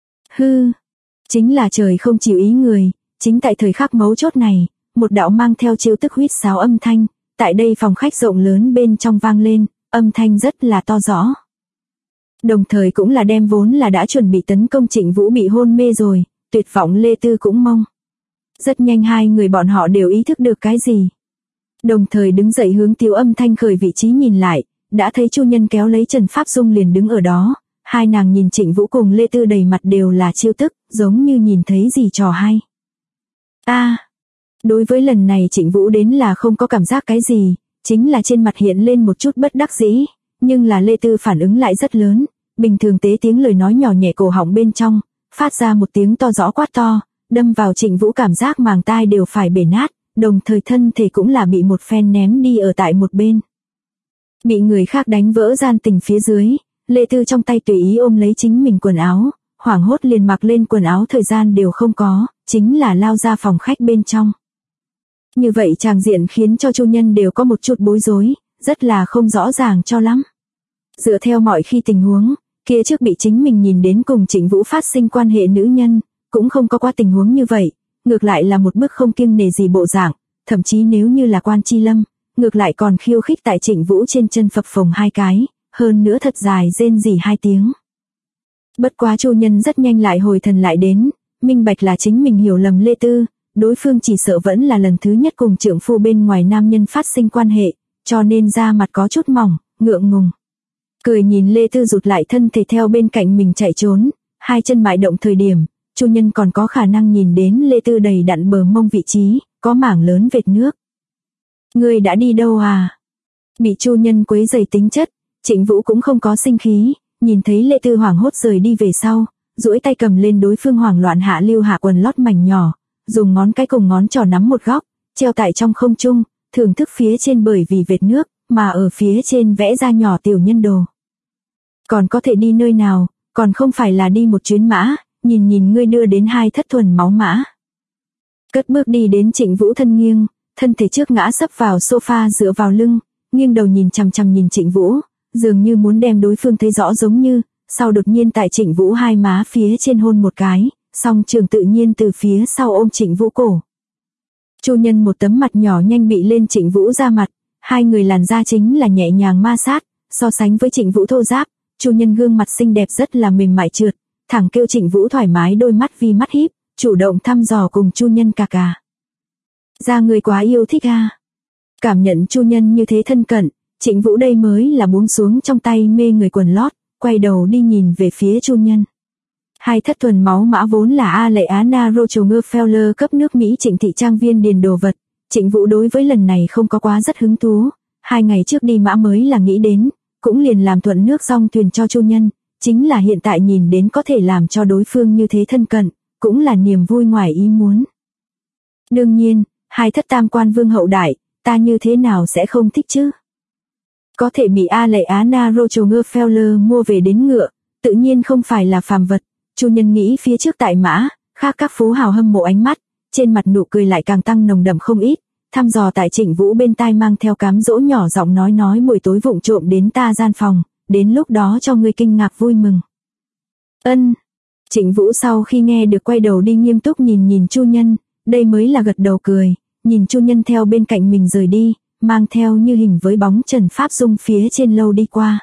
Chính là trời không chịu ý người, chính tại thời khắc mấu chốt này, một đạo mang theo chiêu tức huýt sáo âm thanh, tại đây phòng khách rộng lớn bên trong vang lên, âm thanh rất là to rõ. Đồng thời cũng là đem vốn là đã chuẩn bị tấn công Trịnh Vũ bị hôn mê rồi, tuyệt vọng Lê Tư cũng mong. Rất nhanh hai người bọn họ đều ý thức được cái gì. Đồng thời đứng dậy hướng tiểu âm thanh khởi vị trí nhìn lại, đã thấy Chu Nhân kéo lấy Trần Pháp Dung liền đứng ở đó, hai nàng nhìn Trịnh Vũ cùng Lê Tư đầy mặt đều là chiêu tức, giống như nhìn thấy gì trò hay. Đối với lần này Trịnh Vũ đến là không có cảm giác cái gì, chính là trên mặt hiện lên một chút bất đắc dĩ, nhưng là Lê Tư phản ứng lại rất lớn, bình thường tế tiếng lời nói nhỏ nhẹ cổ họng bên trong, phát ra một tiếng to rõ quát to, đâm vào Trịnh Vũ cảm giác màng tai đều phải bể nát, đồng thời thân thể cũng là bị một phen ném đi ở tại một bên. Bị người khác đánh vỡ gian tình phía dưới, Lê Tư trong tay tùy ý ôm lấy chính mình quần áo, hoảng hốt liền mặc lên quần áo thời gian đều không có, chính là lao ra phòng khách bên trong. Như vậy tràng diện khiến cho Chu Nhân đều có một chút bối rối, rất là không rõ ràng cho lắm. Dựa theo mọi khi tình huống, kia trước bị chính mình nhìn đến cùng Trịnh Vũ phát sinh quan hệ nữ nhân, cũng không có qua tình huống như vậy, ngược lại là một bức không kiêng nể gì bộ dạng, thậm chí nếu như là Quan Chi Lâm, ngược lại còn khiêu khích tại Trịnh Vũ trên chân phập phồng hai cái, hơn nữa thật dài rên rỉ hai tiếng. Bất quá Chu Nhân rất nhanh lại hồi thần lại đến, minh bạch là chính mình hiểu lầm Lê Tư, đối phương chỉ sợ vẫn là lần thứ nhất cùng trượng phu bên ngoài nam nhân phát sinh quan hệ, cho nên da mặt có chút mỏng, ngượng ngùng. Cười nhìn Lê Tư rụt lại thân thể theo bên cạnh mình chạy trốn, hai chân mại động thời điểm, Chu Nhân còn có khả năng nhìn đến Lê Tư đầy đặn bờ mông vị trí, có mảng lớn vệt nước. Ngươi đã đi đâu à? Bị Chu Nhân quấy rầy tính chất, Trịnh Vũ cũng không có sinh khí, nhìn thấy Lê Tư hoảng hốt rời đi về sau, duỗi tay cầm lên đối phương hoảng loạn hạ lưu hạ quần lót mảnh nhỏ, dùng ngón cái cùng ngón trỏ nắm một góc, treo tại trong không trung, thưởng thức phía trên bởi vì vệt nước, mà ở phía trên vẽ ra nhỏ tiểu nhân đồ. Còn có thể đi nơi nào, còn không phải là đi một chuyến mã, nhìn ngươi đưa đến 2 thất thuần máu mã. Cất bước đi đến Trịnh Vũ thân nghiêng, thân thể trước ngã sấp vào sofa dựa vào lưng, nghiêng đầu nhìn chằm chằm nhìn Trịnh Vũ, dường như muốn đem đối phương thấy rõ giống như, sau đột nhiên tại Trịnh Vũ hai má phía trên hôn một cái, song trường tự nhiên từ phía sau ôm Trịnh Vũ cổ. Chu Nhân một tấm mặt nhỏ nhanh bị lên Trịnh Vũ ra mặt, hai người làn da chính là nhẹ nhàng ma sát, so sánh với Trịnh Vũ thô ráp, Chu Nhân gương mặt xinh đẹp rất là mềm mại trượt, thẳng kêu Trịnh Vũ thoải mái đôi mắt vi mắt híp, chủ động thăm dò cùng Chu Nhân cà. Ra người quá yêu thích a. Cảm nhận Chu Nhân như thế thân cận, Trịnh Vũ đây mới là buông xuống trong tay mê người quần lót, quay đầu đi nhìn về phía Chu Nhân. 2 thất thuần máu mã vốn là A Lệ Anna Rockefeller cấp nước Mỹ Trịnh thị trang viên điền đồ vật, Trịnh Vũ đối với lần này không có quá rất hứng thú, 2 ngày trước đi mã mới là nghĩ đến, cũng liền làm thuận nước dong thuyền cho Chu Nhân, chính là hiện tại nhìn đến có thể làm cho đối phương như thế thân cận, cũng là niềm vui ngoài ý muốn. Đương nhiên, 2 thất tam quan vương hậu đại, ta như thế nào sẽ không thích chứ? Có thể bị A Lệ Anna Rockefeller mua về đến ngựa, tự nhiên không phải là phàm vật. Chu Nhân nghĩ phía trước tại mã, khác các phú hào hâm mộ ánh mắt, trên mặt nụ cười lại càng tăng nồng đậm không ít, thăm dò tại Trịnh Vũ bên tai mang theo cám dỗ nhỏ giọng nói buổi tối vụng trộm đến ta gian phòng, đến lúc đó cho ngươi kinh ngạc vui mừng. Ân. Trịnh Vũ sau khi nghe được quay đầu đi nghiêm túc nhìn Chu Nhân, đây mới là gật đầu cười, nhìn Chu Nhân theo bên cạnh mình rời đi, mang theo như hình với bóng Trần Pháp Dung phía trên lâu đi qua.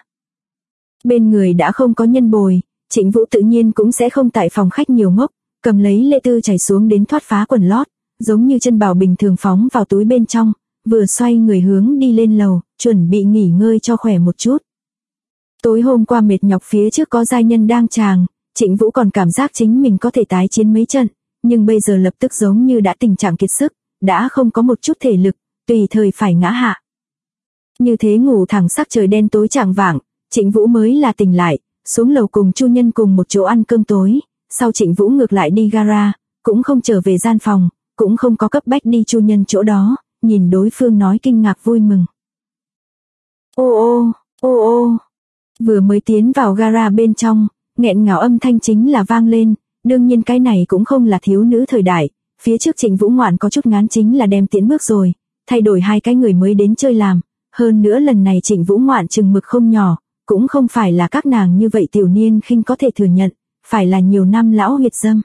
Bên người đã không có nhân bồi, Trịnh Vũ tự nhiên cũng sẽ không tại phòng khách nhiều ngốc, cầm lấy lê tư chảy xuống đến thoát phá quần lót, giống như chân bảo bình thường phóng vào túi bên trong, vừa xoay người hướng đi lên lầu, chuẩn bị nghỉ ngơi cho khỏe một chút. Tối hôm qua mệt nhọc phía trước có giai nhân đang tràng, Trịnh Vũ còn cảm giác chính mình có thể tái chiến mấy trận, nhưng bây giờ lập tức giống như đã tình trạng kiệt sức, đã không có một chút thể lực, tùy thời phải ngã hạ. Như thế ngủ thẳng sắc trời đen tối chạng vạng, Trịnh Vũ mới là tỉnh lại, xuống lầu cùng Chu Nhân cùng một chỗ ăn cơm tối, sau Trịnh Vũ ngược lại đi gara, cũng không trở về gian phòng, cũng không có cấp bách đi Chu Nhân chỗ đó, nhìn đối phương nói kinh ngạc vui mừng. Ô, vừa mới tiến vào gara bên trong, nghẹn ngào âm thanh chính là vang lên, đương nhiên cái này cũng không là thiếu nữ thời đại, phía trước Trịnh Vũ ngoạn có chút ngán chính là đem tiễn bước rồi, thay đổi 2 cái người mới đến chơi làm, hơn nữa lần này Trịnh Vũ ngoạn chừng mực không nhỏ, cũng không phải là các nàng như vậy tiểu niên khinh có thể thừa nhận, phải là nhiều năm lão huyệt dâm.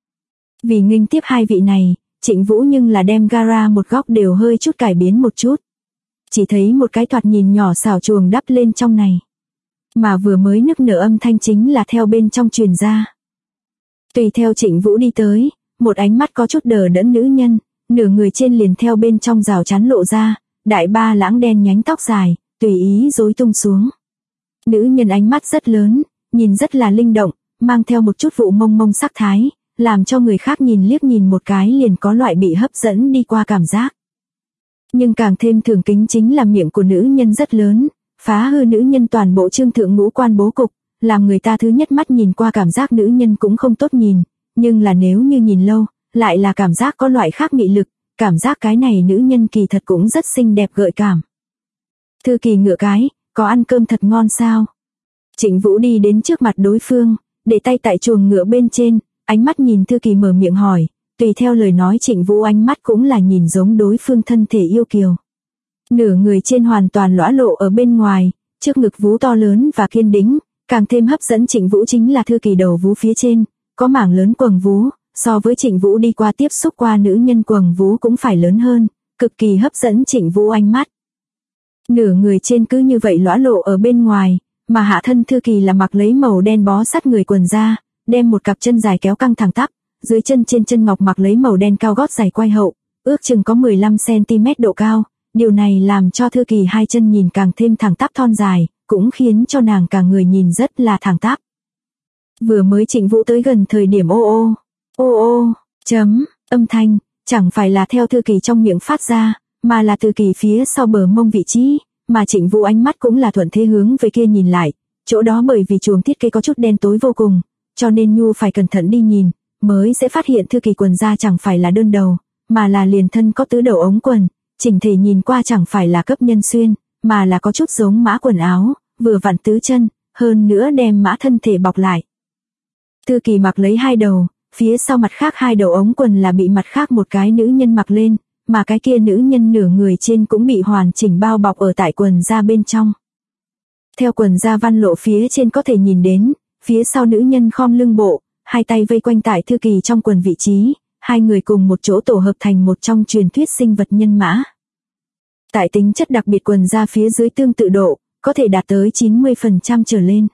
Vì nghênh tiếp 2 vị này, Trịnh Vũ nhưng là đem gara một góc đều hơi chút cải biến một chút. Chỉ thấy một cái thoạt nhìn nhỏ xảo chuồng đắp lên trong này. Mà vừa mới nức nở âm thanh chính là theo bên trong truyền ra. Tùy theo Trịnh Vũ đi tới, một ánh mắt có chút đờ đẫn nữ nhân, nửa người trên liền theo bên trong rào chắn lộ ra, đại ba lãng đen nhánh tóc dài, tùy ý rối tung xuống. Nữ nhân ánh mắt rất lớn, nhìn rất là linh động, mang theo một chút vụ mông sắc thái, làm cho người khác nhìn liếc nhìn một cái liền có loại bị hấp dẫn đi qua cảm giác. Nhưng càng thêm thường kính chính là miệng của nữ nhân rất lớn, phá hư nữ nhân toàn bộ trương thượng ngũ quan bố cục, làm người ta thứ nhất mắt nhìn qua cảm giác nữ nhân cũng không tốt nhìn, nhưng là nếu như nhìn lâu, lại là cảm giác có loại khác mị lực, cảm giác cái này nữ nhân kỳ thật cũng rất xinh đẹp gợi cảm. Thư Kỳ ngựa cái, có ăn cơm thật ngon sao? Trịnh Vũ đi đến trước mặt đối phương, để tay tại chuồng ngựa bên trên, ánh mắt nhìn Thư Kỳ mở miệng hỏi, tùy theo lời nói Trịnh Vũ ánh mắt cũng là nhìn giống đối phương thân thể yêu kiều. Nửa người trên hoàn toàn lõa lộ ở bên ngoài, trước ngực vú to lớn và kiên đĩnh, càng thêm hấp dẫn Trịnh Vũ chính là Thư Kỳ đầu vú phía trên, có mảng lớn quầng vú, so với Trịnh Vũ đi qua tiếp xúc qua nữ nhân quầng vú cũng phải lớn hơn, cực kỳ hấp dẫn Trịnh Vũ ánh mắt. Nửa người trên cứ như vậy lõa lộ ở bên ngoài, mà hạ thân Thư Kỳ là mặc lấy màu đen bó sát người quần da, đem một cặp chân dài kéo căng thẳng tắp, dưới chân trên chân ngọc mặc lấy màu đen cao gót giày quai hậu, ước chừng có 15 cm độ cao, điều này làm cho Thư Kỳ 2 chân nhìn càng thêm thẳng tắp thon dài, cũng khiến cho nàng cả người nhìn rất là thẳng tắp. Vừa mới Trịnh Vũ tới gần thời điểm âm thanh, chẳng phải là theo Thư Kỳ trong miệng phát ra, mà là từ Kỳ phía sau bờ mông vị trí, mà Trịnh Vũ ánh mắt cũng là thuận thế hướng về kia nhìn lại, chỗ đó bởi vì chuồng thiết kế có chút đen tối vô cùng, cho nên Nhu phải cẩn thận đi nhìn, mới sẽ phát hiện Thư Kỳ quần da chẳng phải là đơn đầu, mà là liền thân có tứ đầu ống quần, chỉnh thể nhìn qua chẳng phải là cấp nhân xuyên, mà là có chút giống mã quần áo, vừa vặn tứ chân, hơn nữa đem mã thân thể bọc lại. Thư Kỳ mặc lấy 2 đầu, phía sau mặt khác 2 đầu ống quần là bị mặt khác một cái nữ nhân mặc lên, mà cái kia nữ nhân nửa người trên cũng bị hoàn chỉnh bao bọc ở tại quần da bên trong. Theo quần da văn lộ phía trên có thể nhìn đến, phía sau nữ nhân khom lưng bộ, 2 tay vây quanh tại Thư Kỳ trong quần vị trí, 2 người cùng một chỗ tổ hợp thành một trong truyền thuyết sinh vật nhân mã. Tại tính chất đặc biệt quần da phía dưới tương tự độ, có thể đạt tới 90% trở lên.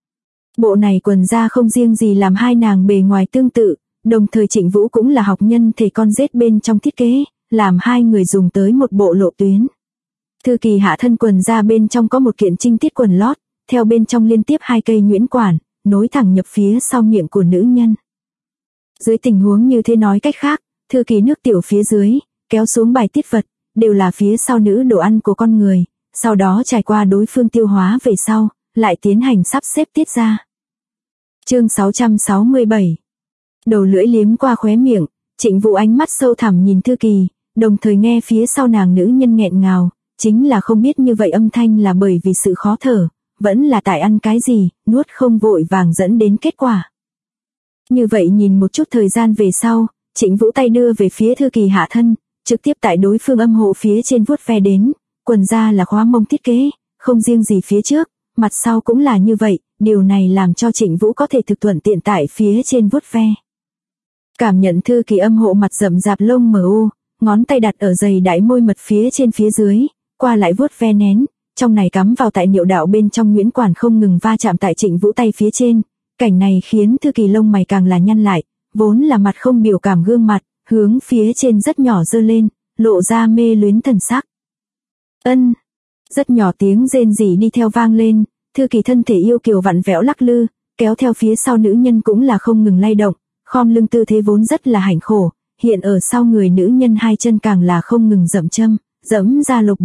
Bộ này quần da không riêng gì làm hai nàng bề ngoài tương tự, đồng thời Trịnh Vũ cũng là học nhân thể con rết bên trong thiết kế, làm hai người dùng tới một bộ lộ tuyến. Thư Kỳ hạ thân quần da bên trong có một kiện trinh tiết quần lót, theo bên trong liên tiếp 2 cây nhuyễn quản, nối thẳng nhập phía sau miệng của nữ nhân. Dưới tình huống như thế nói cách khác, Thư Kỳ nước tiểu phía dưới, kéo xuống bài tiết vật, đều là phía sau nữ đồ ăn của con người, sau đó trải qua đối phương tiêu hóa về sau, lại tiến hành sắp xếp tiết ra. Chương 667. Đầu lưỡi liếm qua khóe miệng, Trịnh Vũ ánh mắt sâu thẳm nhìn Thư Kỳ, đồng thời nghe phía sau nàng nữ nhân nghẹn ngào, chính là không biết như vậy âm thanh là bởi vì sự khó thở, vẫn là tại ăn cái gì, nuốt không vội vàng dẫn đến kết quả. Như vậy nhìn một chút thời gian về sau, Trịnh Vũ tay đưa về phía Thư Kỳ hạ thân, trực tiếp tại đối phương âm hộ phía trên vuốt ve đến, quần da là khóa mông thiết kế, không riêng gì phía trước, mặt sau cũng là như vậy, điều này làm cho Trịnh Vũ có thể thực thuận tiện tại phía trên vuốt ve. Cảm nhận Thư Kỳ âm hộ mặt rậm rạp lông mờ u, ngón tay đặt ở dày đại môi mật phía trên phía dưới, qua lại vuốt ve nén, trong này cắm vào tại niệu đạo bên trong nhuyễn quản không ngừng va chạm tại Trịnh Vũ tay phía trên, cảnh này khiến Thư Kỳ lông mày càng là nhăn lại, vốn là mặt không biểu cảm gương mặt, hướng phía trên rất nhỏ giơ lên, lộ ra mê luyến thần sắc. Ân, rất nhỏ tiếng rên rỉ đi theo vang lên, Thư Kỳ thân thể yêu kiều vặn vẹo lắc lư, kéo theo phía sau nữ nhân cũng là không ngừng lay động, khom lưng tư thế vốn rất là hạnh khổ, hiện ở sau người nữ nhân 2 chân càng là không ngừng dẫm ra lột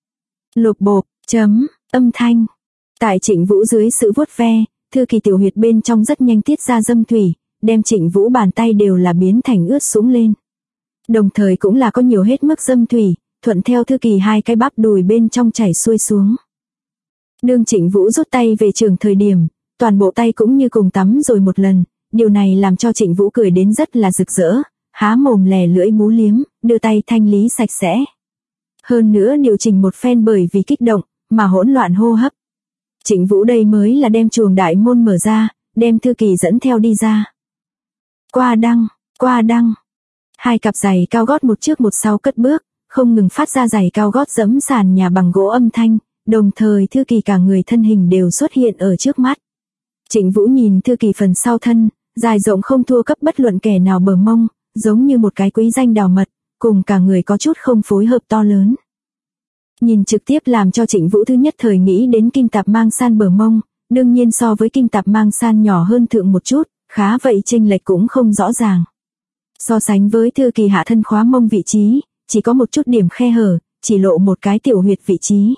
bộp, âm thanh. Tại Trịnh Vũ dưới sự vuốt ve, Thư Kỳ tiểu huyệt bên trong rất nhanh tiết ra dâm thủy, đem Trịnh Vũ bàn tay đều là biến thành ướt sũng lên. Đồng thời cũng là có nhiều hết mức dâm thủy, thuận theo Thư Kỳ 2 cái bắp đùi bên trong chảy xuôi xuống. Đương Trịnh Vũ rút tay về trường thời điểm, toàn bộ tay cũng như cùng tắm rồi một lần, điều này làm cho Trịnh Vũ cười đến rất là rực rỡ, há mồm lè lưỡi bú liếm, đưa tay thanh lý sạch sẽ. Hơn nữa điều chỉnh một phen bởi vì kích động, mà hỗn loạn hô hấp. Trịnh Vũ đây mới là đem chuồng đại môn mở ra, đem Thư Kỳ dẫn theo đi ra. Qua đăng. 2 cặp giày cao gót một trước một sau cất bước, không ngừng phát ra giày cao gót dẫm sàn nhà bằng gỗ âm thanh, đồng thời Thư Kỳ cả người thân hình đều xuất hiện ở trước mắt. Trịnh Vũ nhìn Thư Kỳ phần sau thân, dài rộng không thua cấp bất luận kẻ nào bờ mông, giống như một cái quý danh đào mật, cùng cả người có chút không phối hợp to lớn. Nhìn trực tiếp làm cho Trịnh Vũ thứ nhất thời nghĩ đến kim tạp mang san bờ mông, đương nhiên so với kim tạp mang san nhỏ hơn thượng một chút, khá vậy chênh lệch cũng không rõ ràng. So sánh với Thư Kỳ hạ thân khóa mông vị trí, chỉ có một chút điểm khe hở, chỉ lộ một cái tiểu huyệt vị trí.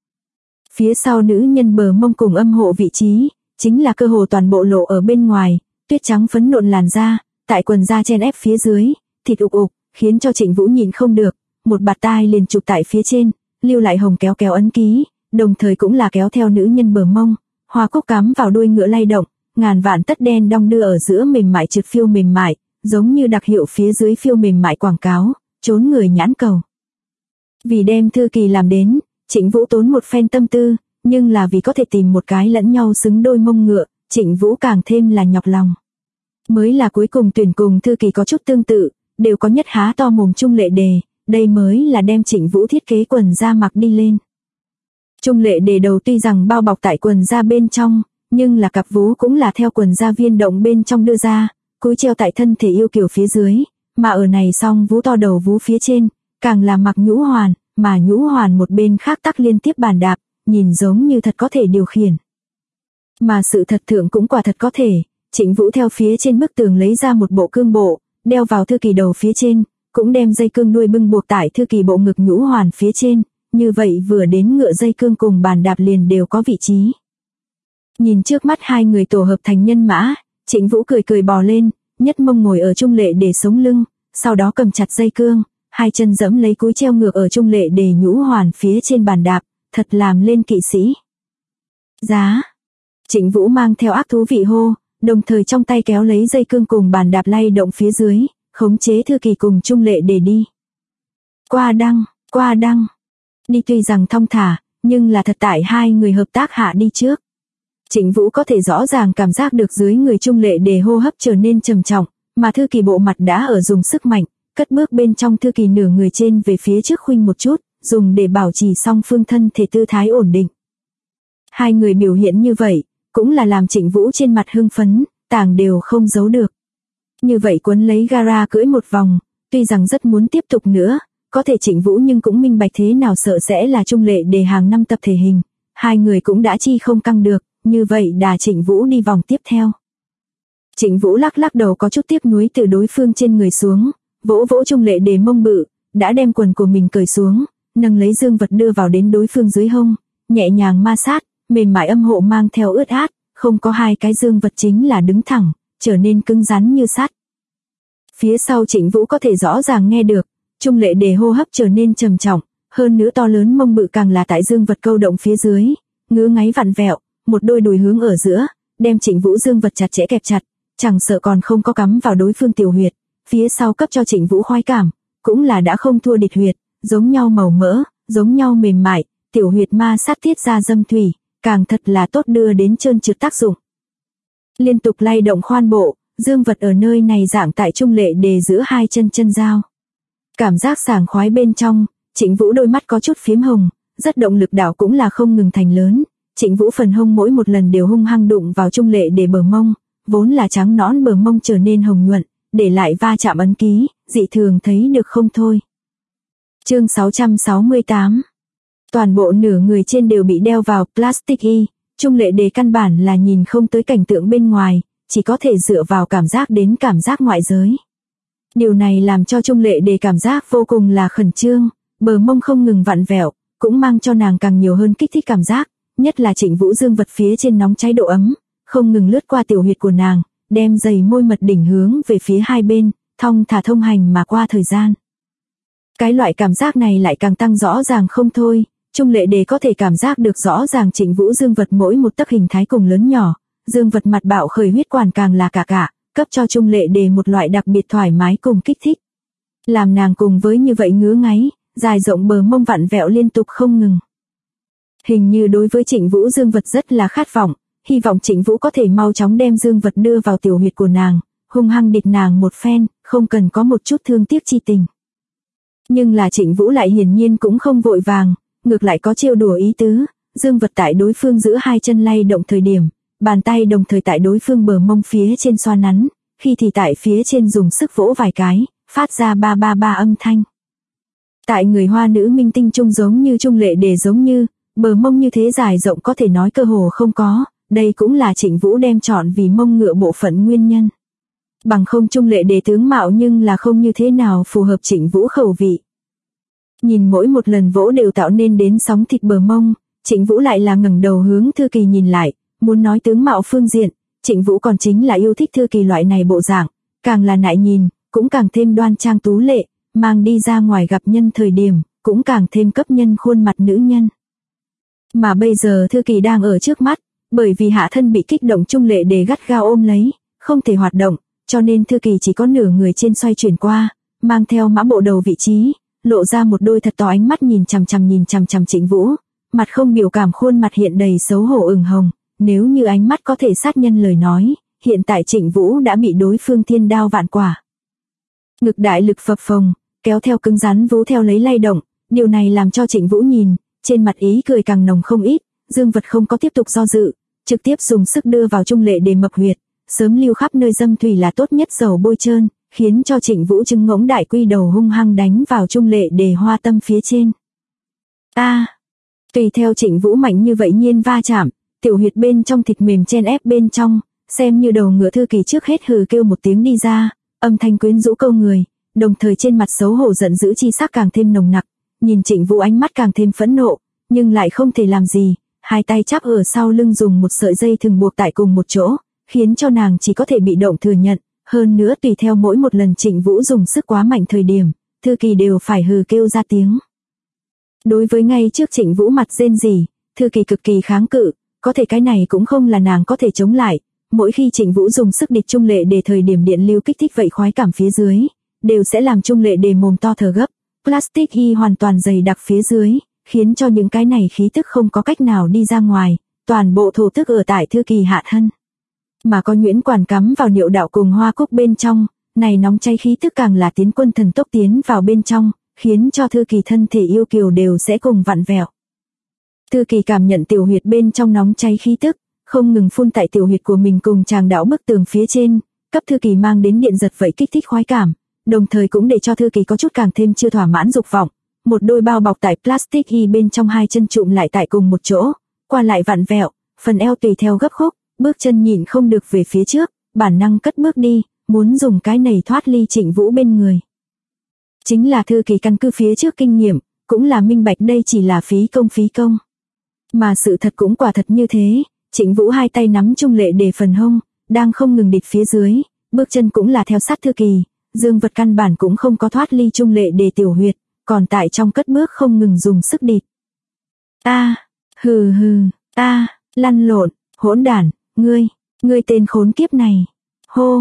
Phía sau nữ nhân bờ mông cùng âm hộ vị trí, chính là cơ hồ toàn bộ lộ ở bên ngoài, tuyết trắng phấn nộn làn da, tại quần da chen ép phía dưới, thịt ục ục, khiến cho Trịnh Vũ nhìn không được, một bạt tai liền chụp tại phía trên, lưu lại hồng kéo ấn ký, đồng thời cũng là kéo theo nữ nhân bờ mông, hoa cúc cắm vào đuôi ngựa lay động, ngàn vạn tất đen đong đưa ở giữa mềm mại trượt phiêu mềm mại, giống như đặc hiệu phía dưới phiêu mềm mại quảng cáo, trốn người nhãn cầu. Vì đem Thư Kỳ làm đến, Trịnh Vũ tốn một phen tâm tư, nhưng là vì có thể tìm một cái lẫn nhau xứng đôi mông ngựa, Trịnh Vũ càng thêm là nhọc lòng. Mới là cuối cùng tuyển cùng Thư Kỳ có chút tương tự, đều có nhất há to mồm chung lệ đề, đây mới là đem Trịnh Vũ thiết kế quần da mặc đi lên. Chung lệ đề đầu tuy rằng bao bọc tại quần da bên trong, nhưng là cặp vú cũng là theo quần da viên động bên trong đưa ra, cúi treo tại thân thể yêu kiều phía dưới, mà ở này song vú to đầu vú phía trên, càng là mặc nhũ hoàn, mà nhũ hoàn một bên khác tắc liên tiếp bàn đạp, nhìn giống như thật có thể điều khiển. Mà sự thật thượng cũng quả thật có thể, Trịnh Vũ theo phía trên bức tường lấy ra một bộ cương bộ, đeo vào Thư Kỳ đầu phía trên, cũng đem dây cương nuôi bưng buộc tại Thư Kỳ bộ ngực nhũ hoàn phía trên, như vậy vừa đến ngựa dây cương cùng bàn đạp liền đều có vị trí. Nhìn trước mắt 2 người tổ hợp thành nhân mã, Trịnh Vũ cười cười bò lên, nhất mông ngồi ở Trung Lệ Đề sống lưng, sau đó cầm chặt dây cương, hai chân giẫm lấy cúi treo ngược ở Trung Lệ Đề nhũ hoàn phía trên bàn đạp, thật làm lên kỵ sĩ. Giá. Trịnh Vũ mang theo ác thú vị hô, đồng thời trong tay kéo lấy dây cương cùng bàn đạp lay động phía dưới, khống chế Thư Kỳ cùng Trung Lệ Đề đi. Qua đăng. Đi tuy rằng thong thả, nhưng là thật tại hai người hợp tác hạ đi trước. Trịnh Vũ có thể rõ ràng cảm giác được dưới người Trung Lệ Đề hô hấp trở nên trầm trọng, mà Thư Kỳ bộ mặt đã ở dùng sức mạnh, cất bước bên trong Thư Kỳ nửa người trên về phía trước khuynh một chút, dùng để bảo trì song phương thân thể tư thái ổn định. Hai người biểu hiện như vậy, cũng là làm Trịnh Vũ trên mặt hưng phấn, tảng đều không giấu được. Như vậy quấn lấy gara cưỡi một vòng, tuy rằng rất muốn tiếp tục nữa, có thể Trịnh Vũ nhưng cũng minh bạch thế nào sợ sẽ là Trung Lệ Đề hàng năm tập thể hình, hai người cũng đã chi không căng được, như vậy đà Trịnh Vũ đi vòng tiếp theo. Trịnh Vũ lắc lắc đầu có chút tiếc nuối từ đối phương trên người xuống, vỗ vỗ Trung Lệ Đề mông bự, đã đem quần của mình cởi xuống, nâng lấy dương vật đưa vào đến đối phương dưới hông, nhẹ nhàng ma sát, mềm mại âm hộ mang theo ướt át, không có hai cái dương vật chính là đứng thẳng, trở nên cứng rắn như sắt. Phía sau Trịnh Vũ có thể rõ ràng nghe được, Trung Lệ Đề hô hấp trở nên trầm trọng, hơn nữa to lớn mông bự càng là tại dương vật câu động phía dưới, ngứa ngáy vặn vẹo, một đôi đùi hướng ở giữa, đem Trịnh Vũ dương vật chặt chẽ kẹp chặt, chẳng sợ còn không có cắm vào đối phương tiểu huyệt, phía sau cấp cho Trịnh Vũ khoái cảm, cũng là đã không thua địch huyệt, giống nhau màu mỡ, giống nhau mềm mại, tiểu huyệt ma sát tiết ra dâm thủy, càng thật là tốt đưa đến trơn trượt tác dụng. Liên tục lay động khoan bộ, dương vật ở nơi này dạng tại Trung Lệ Đề giữa hai chân giao. Cảm giác sảng khoái bên trong, Trịnh Vũ đôi mắt có chút phím hồng, rất động lực đảo cũng là không ngừng thành lớn. Trịnh Vũ phần hông mỗi một lần đều hung hăng đụng vào Trung Lệ Đề bờ mông, vốn là trắng nõn bờ mông trở nên hồng nhuận, để lại va chạm ấn ký, dị thường thấy được không thôi. Chương 668. Toàn bộ nửa người trên đều bị đeo vào plastic y, Trung Lệ Đề căn bản là nhìn không tới cảnh tượng bên ngoài, chỉ có thể dựa vào cảm giác đến cảm giác ngoại giới. Điều này làm cho Trung Lệ Đề cảm giác vô cùng là khẩn trương, bờ mông không ngừng vặn vẹo, cũng mang cho nàng càng nhiều hơn kích thích cảm giác, nhất là Trịnh Vũ dương vật phía trên nóng cháy độ ấm, không ngừng lướt qua tiểu huyệt của nàng, đem dày môi mật đỉnh hướng về phía hai bên, thong thả thông hành mà qua thời gian. Cái loại cảm giác này lại càng tăng rõ ràng không thôi, Trung Lệ Đề có thể cảm giác được rõ ràng Trịnh Vũ dương vật mỗi một tấc hình thái cùng lớn nhỏ, dương vật mặt bạo khởi huyết quản càng là cả, cấp cho Trung Lệ Đề một loại đặc biệt thoải mái cùng kích thích. Làm nàng cùng với như vậy ngứa ngáy, dài rộng bờ mông vặn vẹo liên tục không ngừng. Hình như đối với Trịnh Vũ dương vật rất là khát vọng, hy vọng Trịnh Vũ có thể mau chóng đem dương vật đưa vào tiểu huyệt của nàng, hung hăng địch nàng một phen, không cần có một chút thương tiếc chi tình. Nhưng là Trịnh Vũ lại hiển nhiên cũng không vội vàng, ngược lại có trêu đùa ý tứ, dương vật tại đối phương giữa hai chân lay động thời điểm, bàn tay đồng thời tại đối phương bờ mông phía trên xoa nắn, khi thì tại phía trên dùng sức vỗ vài cái, phát ra ba ba ba âm thanh. Tại người Hoa nữ minh tinh trung giống như Trung Lệ Đề giống như, bờ mông như thế dài rộng có thể nói cơ hồ không có, đây cũng là Trịnh Vũ đem chọn vì mông ngựa bộ phận nguyên nhân. Bằng không Trung Lệ Đề tướng mạo nhưng là không như thế nào phù hợp Trịnh Vũ khẩu vị. Nhìn mỗi một lần vỗ đều tạo nên đến sóng thịt bờ mông, Trịnh Vũ lại là ngẩng đầu hướng Thư Kỳ nhìn lại, muốn nói tướng mạo phương diện, Trịnh Vũ còn chính là yêu thích Thư Kỳ loại này bộ dạng, càng là nại nhìn, cũng càng thêm đoan trang tú lệ, mang đi ra ngoài gặp nhân thời điểm, cũng càng thêm cấp nhân khuôn mặt nữ nhân. Mà bây giờ Thư Kỳ đang ở trước mắt, bởi vì hạ thân bị kích động Trung Lệ Đề gắt gao ôm lấy, không thể hoạt động, cho nên Thư Kỳ chỉ có nửa người trên xoay chuyển qua, mang theo mã bộ đầu vị trí, lộ ra một đôi thật to ánh mắt nhìn chằm chằm Trịnh Vũ, mặt không biểu cảm khuôn mặt hiện đầy xấu hổ ửng hồng, nếu như ánh mắt có thể sát nhân lời nói, hiện tại Trịnh Vũ đã bị đối phương thiên đao vạn quả. Ngực đại lực phập phồng, kéo theo cứng rắn vú theo lấy lay động, điều này làm cho Trịnh Vũ nhìn, trên mặt ý cười càng nồng không ít, dương vật không có tiếp tục do dự, trực tiếp dùng sức đưa vào Trung Lệ Đề mập huyệt, sớm lưu khắp nơi dâm thủy là tốt nhất dầu bôi trơn, khiến cho Trịnh Vũ trứng ngỗng đại quy đầu hung hăng đánh vào Trung Lệ Đề hoa tâm phía trên. Tùy theo Trịnh Vũ mạnh như vậy nhiên va chạm, tiểu huyệt bên trong thịt mềm chen ép bên trong, xem như đầu ngựa Thư Kỳ trước hết hừ kêu một tiếng đi ra, âm thanh quyến rũ câu người, đồng thời trên mặt xấu hổ giận dữ chi sắc càng thêm nồng nặc, nhìn Trịnh Vũ ánh mắt càng thêm phẫn nộ, nhưng lại không thể làm gì, hai tay chắp ở sau lưng dùng một sợi dây thừng buộc tại cùng một chỗ, khiến cho nàng chỉ có thể bị động thừa nhận, hơn nữa tùy theo mỗi một lần Trịnh Vũ dùng sức quá mạnh thời điểm, Thư Kỳ đều phải hừ kêu ra tiếng. Đối với ngay trước Trịnh Vũ mặt rên rỉ, Thư Kỳ cực kỳ kháng cự, có thể cái này cũng không là nàng có thể chống lại, mỗi khi Trịnh Vũ dùng sức địch Trung Lệ Đề thời điểm điện lưu kích thích vậy khoái cảm phía dưới, đều sẽ làm Trung Lệ Đề mồm to thở gấp, plastic y hoàn toàn dày đặc phía dưới, khiến cho những cái này khí tức không có cách nào đi ra ngoài, toàn bộ thổ tức ở tại Thư Kỳ hạ thân. Mà có nhuyễn quản cắm vào niệu đạo cùng hoa cúc bên trong, này nóng cháy khí tức càng là tiến quân thần tốc tiến vào bên trong, khiến cho Thư Kỳ thân thể yêu kiều đều sẽ cùng vặn vẹo. Thư Kỳ cảm nhận tiểu huyệt bên trong nóng cháy khí tức, không ngừng phun tại tiểu huyệt của mình cùng tràng đạo bức tường phía trên, cấp Thư Kỳ mang đến điện giật vậy kích thích khoái cảm, đồng thời cũng để cho Thư Kỳ có chút càng thêm chưa thỏa mãn dục vọng. Một đôi bao bọc tại plastic y bên trong hai chân trụm lại tại cùng một chỗ, qua lại vặn vẹo, phần eo tùy theo gấp khúc, bước chân nhịn không được về phía trước, bản năng cất bước đi, muốn dùng cái này thoát ly Trịnh Vũ bên người. Chính là Thư Kỳ căn cứ phía trước kinh nghiệm, cũng là minh bạch đây chỉ là phí công. Mà sự thật cũng quả thật như thế, Trịnh Vũ hai tay nắm Trung Lệ Đề phần hông, đang không ngừng địch phía dưới, bước chân cũng là theo sát Thư Kỳ, dương vật căn bản cũng không có thoát ly Trung Lệ Đề tiểu huyệt, còn tại trong cất bước không ngừng dùng sức địch. Hừ, lăn lộn, hỗn đản, ngươi tên khốn kiếp này. Hô,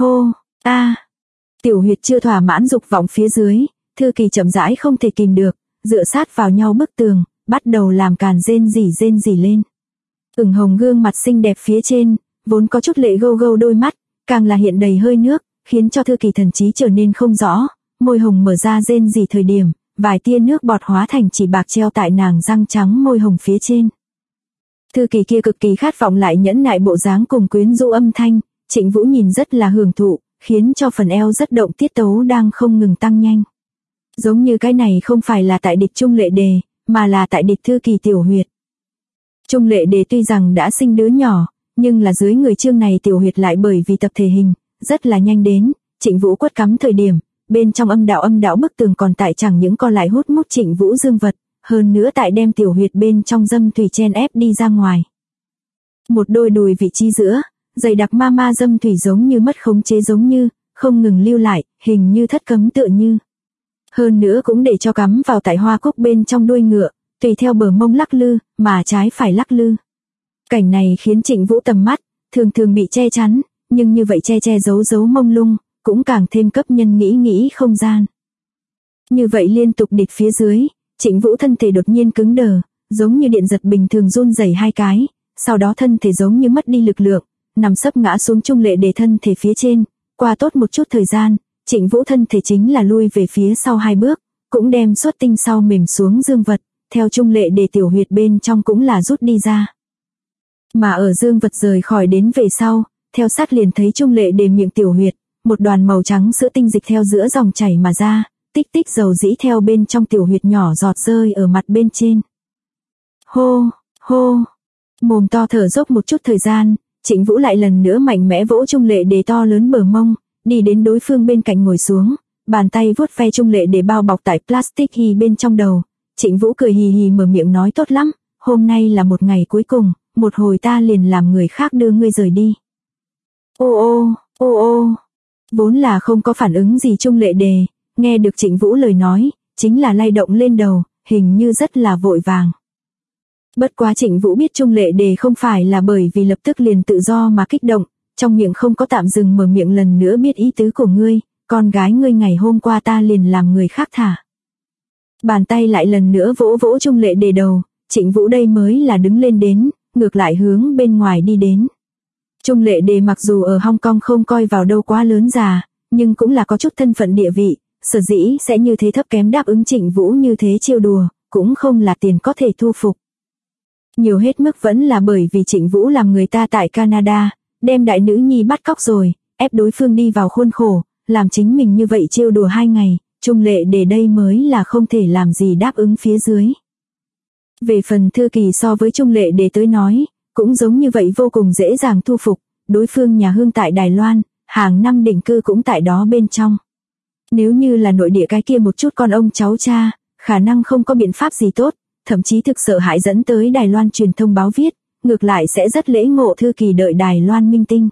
tiểu huyệt chưa thỏa mãn dục vọng phía dưới, Thư Kỳ chậm rãi không thể kìm được, dựa sát vào nhau bức tường, bắt đầu làm càn rên rỉ lên. Ửng hồng gương mặt xinh đẹp phía trên, vốn có chút lệ gâu đôi mắt, càng là hiện đầy hơi nước, khiến cho Thư Kỳ thần trí trở nên không rõ, môi hồng mở ra rên rỉ thời điểm, vài tia nước bọt hóa thành chỉ bạc treo tại nàng răng trắng môi hồng phía trên. Thư Kỳ kia cực kỳ khát vọng lại nhẫn nại bộ dáng cùng quyến rũ âm thanh, Trịnh Vũ nhìn rất là hưởng thụ, khiến cho phần eo rất động tiết tấu đang không ngừng tăng nhanh. Giống như cái này không phải là tại địch Trung Lệ Đề, mà là tại địch Thư Kỳ tiểu huyệt. Trung Lệ Đề tuy rằng đã sinh đứa nhỏ, nhưng là dưới người chương này tiểu huyệt lại bởi vì tập thể hình, rất là nhanh đến, Trịnh Vũ quất cắm thời điểm, bên trong âm đạo bức tường còn tại chẳng những co lại hút mút Trịnh Vũ dương vật, hơn nữa tại đem tiểu huyệt bên trong dâm thủy chen ép đi ra ngoài. Một đôi đùi vị trí giữa, dày đặc ma dâm thủy giống như mất khống chế giống như, không ngừng lưu lại, hình như thất cấm tựa như. Hơn nữa cũng để cho cắm vào tại hoa cúc bên trong đuôi ngựa, tùy theo bờ mông lắc lư, mà trái phải lắc lư. Cảnh này khiến Trịnh Vũ tầm mắt, thường bị che chắn, nhưng như vậy che giấu mông lung, cũng càng thêm cấp nhân nghĩ không gian. Như vậy liên tục địch phía dưới, Trịnh Vũ thân thể đột nhiên cứng đờ, giống như điện giật bình thường run rẩy hai cái, sau đó thân thể giống như mất đi lực lượng, nằm sấp ngã xuống Trung Lệ Đề thân thể phía trên, qua tốt một chút thời gian, Trịnh Vũ thân thể chính là lui về phía sau hai bước, cũng đem xuất tinh sau mềm xuống dương vật, theo Trung Lệ Đề tiểu huyệt bên trong cũng là rút đi ra. Mà ở dương vật rời khỏi đến về sau, theo sát liền thấy Trung Lệ Đề miệng tiểu huyệt, một đoàn màu trắng sữa tinh dịch theo giữa dòng chảy mà ra, tích dầu dĩ theo bên trong tiểu huyệt nhỏ giọt rơi ở mặt bên trên. Hô, mồm to thở dốc một chút thời gian, Trịnh Vũ lại lần nữa mạnh mẽ vỗ Trung Lệ Đề to lớn bờ mông, đi đến đối phương bên cạnh ngồi xuống, bàn tay vuốt ve Trung Lệ Đề bao bọc tại plastic y bên trong đầu. Trịnh Vũ cười hì hì mở miệng nói tốt lắm, hôm nay là một ngày cuối cùng, một hồi ta liền làm người khác đưa ngươi rời đi. Ô, vốn là không có phản ứng gì Trung Lệ Đề, nghe được Trịnh Vũ lời nói, chính là lay động lên đầu, hình như rất là vội vàng. Bất quá Trịnh Vũ biết Trung Lệ Đề không phải là bởi vì lập tức liền tự do mà kích động, trong miệng không có tạm dừng mở miệng lần nữa biết ý tứ của ngươi, con gái ngươi ngày hôm qua ta liền làm người khác thả. Bàn tay lại lần nữa vỗ Trung Lệ Đề đầu, Trịnh Vũ đây mới là đứng lên đến, ngược lại hướng bên ngoài đi đến. Trung Lệ Đề mặc dù ở Hong Kong không coi vào đâu quá lớn già, nhưng cũng là có chút thân phận địa vị, sở dĩ sẽ như thế thấp kém đáp ứng Trịnh Vũ như thế trêu đùa, cũng không là tiền có thể thu phục. Nhiều hết mức vẫn là bởi vì Trịnh Vũ làm người ta tại Canada, đem đại nữ nhi bắt cóc rồi, ép đối phương đi vào khuôn khổ, làm chính mình như vậy trêu đùa 2 ngày, Trung Lệ Đề đây mới là không thể làm gì đáp ứng phía dưới. Về phần Thư Kỳ so với Trung Lệ Đề tới nói, cũng giống như vậy vô cùng dễ dàng thu phục, đối phương nhà hương tại Đài Loan, hàng năm định cư cũng tại đó bên trong. Nếu như là nội địa cái kia một chút con ông cháu cha, khả năng không có biện pháp gì tốt, thậm chí thực sợ hãi dẫn tới Đài Loan truyền thông báo viết, ngược lại sẽ rất lễ ngộ thư kỳ đợi Đài Loan minh tinh.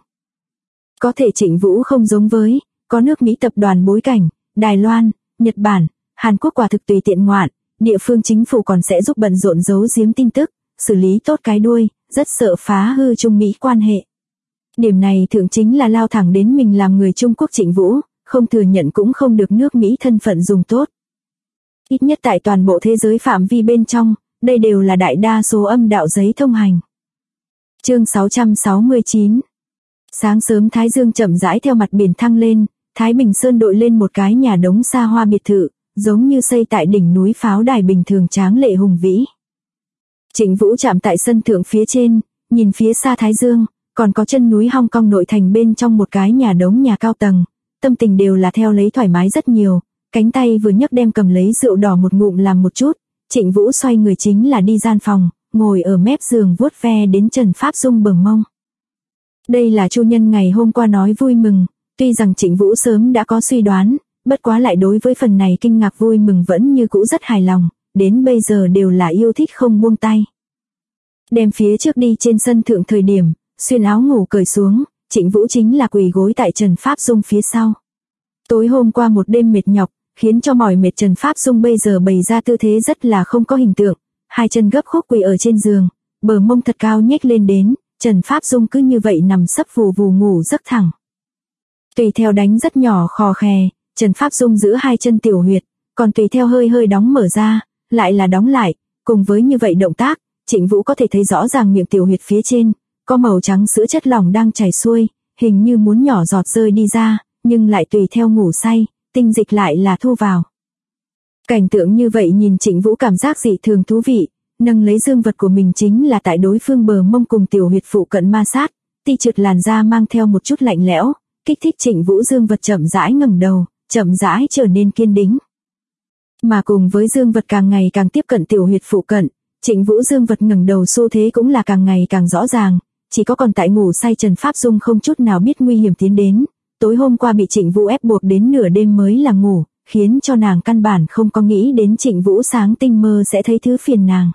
Có thể Trịnh Vũ không giống với, có nước Mỹ tập đoàn bối cảnh, Đài Loan, Nhật Bản, Hàn Quốc quả thực tùy tiện ngoạn, địa phương chính phủ còn sẽ giúp bận rộn giấu giếm tin tức, xử lý tốt cái đuôi, rất sợ phá hư Trung Mỹ quan hệ. Điểm này thượng chính là lao thẳng đến mình làm người Trung Quốc Trịnh Vũ, không thừa nhận cũng không được nước Mỹ thân phận dùng tốt. Ít nhất tại toàn bộ thế giới phạm vi bên trong, đây đều là đại đa số âm đạo giấy thông hành. Chương 669. Sáng sớm Thái Dương chậm rãi theo mặt biển thăng lên, Thái Bình Sơn đội lên một cái nhà đống xa hoa biệt thự, giống như xây tại đỉnh núi pháo đài bình thường tráng lệ hùng vĩ. Trịnh Vũ chạm tại sân thượng phía trên, nhìn phía xa Thái Dương, còn có chân núi Hong Kong nội thành bên trong một cái nhà đống nhà cao tầng, tâm tình đều là theo lấy thoải mái rất nhiều, cánh tay vừa nhấc đem cầm lấy rượu đỏ một ngụm làm một chút, Trịnh Vũ xoay người chính là đi gian phòng, ngồi ở mép giường vuốt ve đến Trần Pháp Dung bờ mông. Đây là Chu Nhân ngày hôm qua nói vui mừng, tuy rằng Trịnh Vũ sớm đã có suy đoán, bất quá lại đối với phần này kinh ngạc vui mừng vẫn như cũ rất hài lòng, đến bây giờ đều là yêu thích không buông tay. Đem phía trước đi trên sân thượng thời điểm, xuyên áo ngủ cởi xuống, Trịnh Vũ chính là quỳ gối tại Trần Pháp Dung phía sau. Tối hôm qua một đêm mệt nhọc, khiến cho mỏi mệt Trần Pháp Dung bây giờ bày ra tư thế rất là không có hình tượng, hai chân gấp khúc quỳ ở trên giường, bờ mông thật cao nhếch lên đến, Trần Pháp Dung cứ như vậy nằm sấp vù vù ngủ rất thẳng. Tùy theo đánh rất nhỏ khò khè, Trần Pháp Dung giữ hai chân tiểu huyệt, còn tùy theo hơi hơi đóng mở ra, lại là đóng lại, cùng với như vậy động tác, Trịnh Vũ có thể thấy rõ ràng miệng tiểu huyệt phía trên, có màu trắng sữa chất lỏng đang chảy xuôi, hình như muốn nhỏ giọt rơi đi ra, nhưng lại tùy theo ngủ say, tinh dịch lại là thu vào. Cảnh tượng như vậy nhìn Trịnh Vũ cảm giác dị thường thú vị, nâng lấy dương vật của mình chính là tại đối phương bờ mông cùng tiểu huyệt phụ cận ma sát, ti trượt làn da mang theo một chút lạnh lẽo, kích thích Trịnh Vũ dương vật chậm rãi ngẩng đầu, chậm rãi trở nên kiên đĩnh. Mà cùng với dương vật càng ngày càng tiếp cận tiểu huyệt phụ cận, Trịnh Vũ dương vật ngẩng đầu xu thế cũng là càng ngày càng rõ ràng, chỉ có còn tại ngủ say Trần Pháp Dung không chút nào biết nguy hiểm tiến đến, tối hôm qua bị Trịnh Vũ ép buộc đến nửa đêm mới là ngủ, khiến cho nàng căn bản không có nghĩ đến Trịnh Vũ sáng tinh mơ sẽ thấy thứ phiền nàng.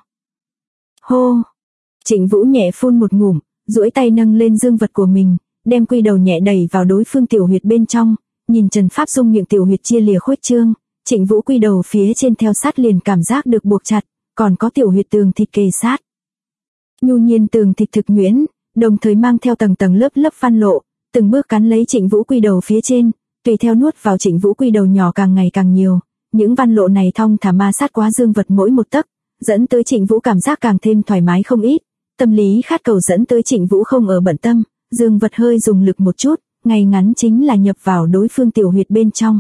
Hô! Trịnh Vũ nhẹ phun một ngụm, duỗi tay nâng lên dương vật của mình, đem quy đầu nhẹ đẩy vào đối phương tiểu huyệt bên trong, nhìn Trần Pháp Dung miệng tiểu huyệt chia lìa khuếch trương, Trịnh Vũ quy đầu phía trên theo sát liền cảm giác được buộc chặt, còn có tiểu huyệt tường thịt kề sát. Nhu nhiên tường thịt thực nhuyễn, đồng thời mang theo tầng tầng lớp lớp văn lộ, từng bước cắn lấy Trịnh Vũ quy đầu phía trên, tùy theo nuốt vào Trịnh Vũ quy đầu nhỏ càng ngày càng nhiều, những văn lộ này thong thả ma sát quá dương vật mỗi một tấc, dẫn tới Trịnh Vũ cảm giác càng thêm thoải mái không ít, tâm lý khát cầu dẫn tới Trịnh Vũ không ở bận tâm, dương vật hơi dùng lực một chút, ngay ngắn chính là nhập vào đối phương tiểu huyệt bên trong.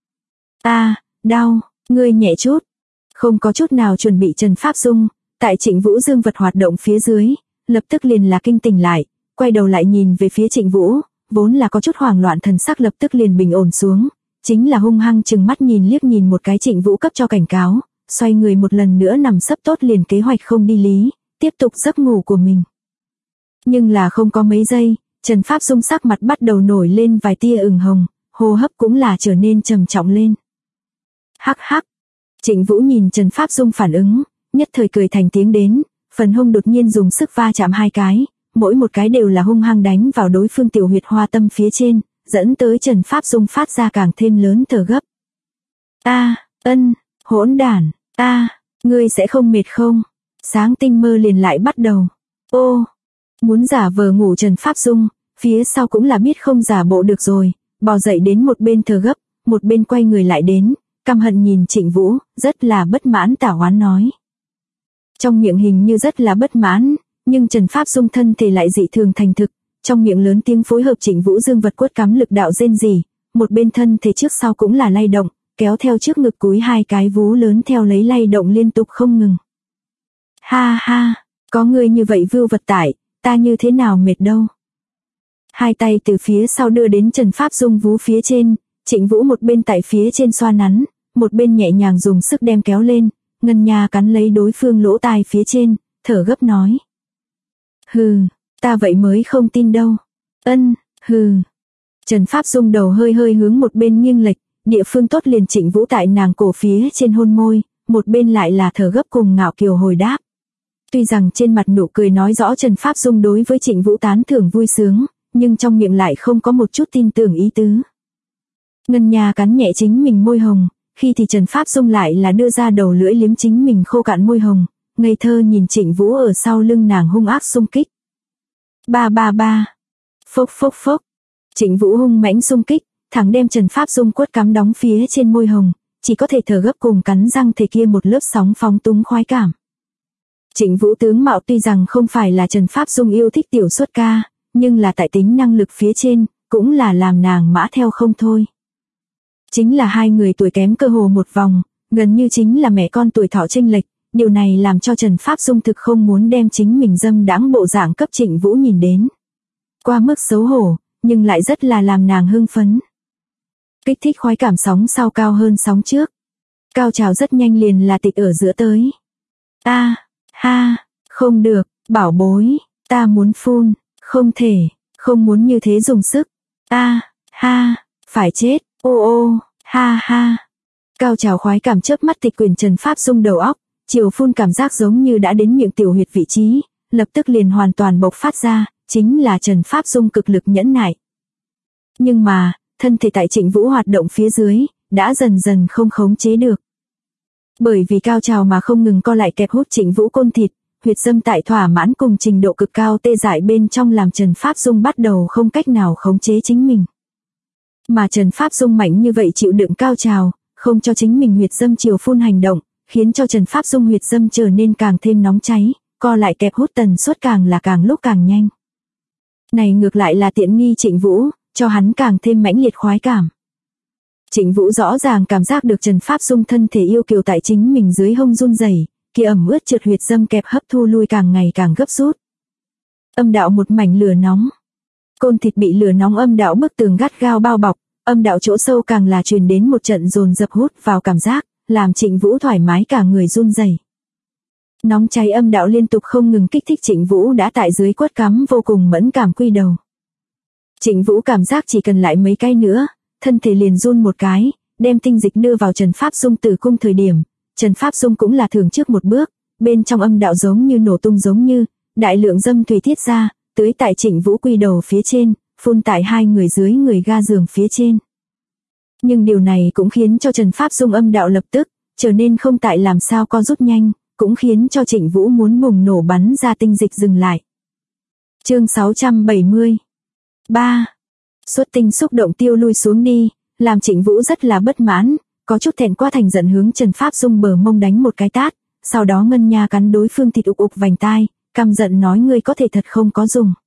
Đau, ngươi nhẹ chút. Không có chút nào chuẩn bị Trần Pháp Dung, tại Trịnh Vũ dương vật hoạt động phía dưới, lập tức liền là kinh tỉnh lại, quay đầu lại nhìn về phía Trịnh Vũ, vốn là có chút hoảng loạn thần sắc lập tức liền bình ổn xuống, chính là hung hăng chừng mắt nhìn liếc nhìn một cái Trịnh Vũ cấp cho cảnh cáo, xoay người một lần nữa nằm sấp tốt liền kế hoạch không đi lý, tiếp tục giấc ngủ của mình. Nhưng là không có mấy giây, Trần Pháp Dung sắc mặt bắt đầu nổi lên vài tia ửng hồng, hô hấp cũng là trở nên trầm trọng lên. Hắc hắc. Trịnh Vũ nhìn Trần Pháp Dung phản ứng, nhất thời cười thành tiếng đến, phần hông đột nhiên dùng sức va chạm hai cái, mỗi một cái đều là hung hăng đánh vào đối phương tiểu huyệt hoa tâm phía trên, dẫn tới Trần Pháp Dung phát ra càng thêm lớn thở gấp. Hỗn đản, ngươi sẽ không mệt không? Sáng tinh mơ liền lại bắt đầu. Muốn giả vờ ngủ Trần Pháp Dung, phía sau cũng là biết không giả bộ được rồi, bò dậy đến một bên thở gấp, một bên quay người lại đến, căm hận nhìn Trịnh Vũ, rất là bất mãn tả oán nói. Trong miệng hình như rất là bất mãn, nhưng Trần Pháp Dung thân thể lại dị thường thành thực, trong miệng lớn tiếng phối hợp Trịnh Vũ dương vật quất cắm lực đạo rên rỉ, một bên thân thể trước sau cũng là lay động, kéo theo trước ngực cúi hai cái vú lớn theo lấy lay động liên tục không ngừng. Ha ha, có người như vậy vưu vật tải, ta như thế nào mệt đâu. Hai tay từ phía sau đưa đến Trần Pháp Dung vú phía trên, Trịnh Vũ một bên tại phía trên xoa nắn, một bên nhẹ nhàng dùng sức đem kéo lên, ngân nha cắn lấy đối phương lỗ tai phía trên, thở gấp nói. Ta vậy mới không tin đâu. Trần Pháp Dung đầu hơi hơi hướng một bên nghiêng lệch, địa phương tốt liền Trịnh Vũ tại nàng cổ phía trên hôn môi, một bên lại là thở gấp cùng ngạo kiều hồi đáp. Tuy rằng trên mặt nụ cười nói rõ Trần Pháp Dung đối với Trịnh Vũ tán thưởng vui sướng, nhưng trong miệng lại không có một chút tin tưởng ý tứ. Ngân Nha cắn nhẹ chính mình môi hồng, khi thì Trần Pháp Dung lại là đưa ra đầu lưỡi liếm chính mình khô cạn môi hồng, ngây thơ nhìn Trịnh Vũ ở sau lưng nàng hung ác xung kích. Ba ba ba. Phốc phốc phốc. Trịnh Vũ hung mãnh xung kích, thẳng đem Trần Pháp Dung quất cắm đóng phía trên môi hồng, chỉ có thể thở gấp cùng cắn răng thể kia một lớp sóng phóng túng khoái cảm. Trịnh Vũ tướng mạo tuy rằng không phải là Trần Pháp Dung yêu thích tiểu xuất ca, nhưng là tại tính năng lực phía trên, cũng là làm nàng mã theo không thôi. Chính là hai người tuổi kém cơ hồ một vòng, gần như chính là mẹ con tuổi thọ chênh lệch, điều này làm cho Trần Pháp Dung thực không muốn đem chính mình dâm đãng bộ dạng cấp Trịnh Vũ nhìn đến. Qua mức xấu hổ, nhưng lại rất là làm nàng hưng phấn. Kích thích khoái cảm sóng sau cao hơn sóng trước. Cao trào rất nhanh liền là tịch ở giữa tới. Ha, không được, bảo bối, ta muốn phun, không thể, không muốn như thế dùng sức. Ha, phải chết, ô, ha. Cao trào khoái cảm chớp mắt tịch quyển Trần Pháp Dung đầu óc, chiều phun cảm giác giống như đã đến miệng tiểu huyệt vị trí, lập tức liền hoàn toàn bộc phát ra, chính là Trần Pháp Dung cực lực nhẫn nại. Nhưng mà, thân thể tại Trịnh Vũ hoạt động phía dưới, đã dần dần không khống chế được. Bởi vì cao trào mà không ngừng co lại kẹp hút Trịnh Vũ côn thịt, huyệt dâm tại thỏa mãn cùng trình độ cực cao tê dại bên trong làm Trần Pháp Dung bắt đầu không cách nào khống chế chính mình. Mà Trần Pháp Dung mạnh như vậy chịu đựng cao trào, không cho chính mình huyệt dâm chiều phun hành động, khiến cho Trần Pháp Dung huyệt dâm trở nên càng thêm nóng cháy, co lại kẹp hút tần suất càng là càng lúc càng nhanh. Này ngược lại là tiện nghi Trịnh Vũ, cho hắn càng thêm mãnh liệt khoái cảm. Trịnh Vũ rõ ràng cảm giác được Trần Pháp Dung thân thể yêu kiều tại chính mình dưới hông run rẩy, kia ẩm ướt trượt huyệt dâm kẹp hấp thu lui càng ngày càng gấp rút. Âm đạo một mảnh lửa nóng. Côn thịt bị lửa nóng âm đạo bức tường gắt gao bao bọc, âm đạo chỗ sâu càng là truyền đến một trận dồn dập hút vào cảm giác, làm Trịnh Vũ thoải mái cả người run rẩy. Nóng cháy âm đạo liên tục không ngừng kích thích Trịnh Vũ đã tại dưới quất cắm vô cùng mẫn cảm quy đầu. Trịnh Vũ cảm giác chỉ cần lại mấy cái nữa, thân thể liền run một cái, đem tinh dịch đưa vào Trần Pháp Dung tử cung thời điểm, Trần Pháp Dung cũng là thường trước một bước, bên trong âm đạo giống như nổ tung giống như, đại lượng dâm thủy tiết ra, tưới tại Trịnh Vũ quy đầu phía trên, phun tại hai người dưới người ga giường phía trên. Nhưng điều này cũng khiến cho Trần Pháp Dung âm đạo lập tức trở nên không tại làm sao co rút nhanh, cũng khiến cho Trịnh Vũ muốn bùng nổ bắn ra tinh dịch dừng lại. Chương 670. 3. Xuất tinh xúc động tiêu lui xuống đi, làm Trịnh Vũ rất là bất mãn, có chút thẹn quá thành giận hướng Trần Pháp Dung bờ mông đánh một cái tát, sau đó Ngân Nha cắn đối phương thịt ục ục vành tai, căm giận nói ngươi có thể thật không có dùng.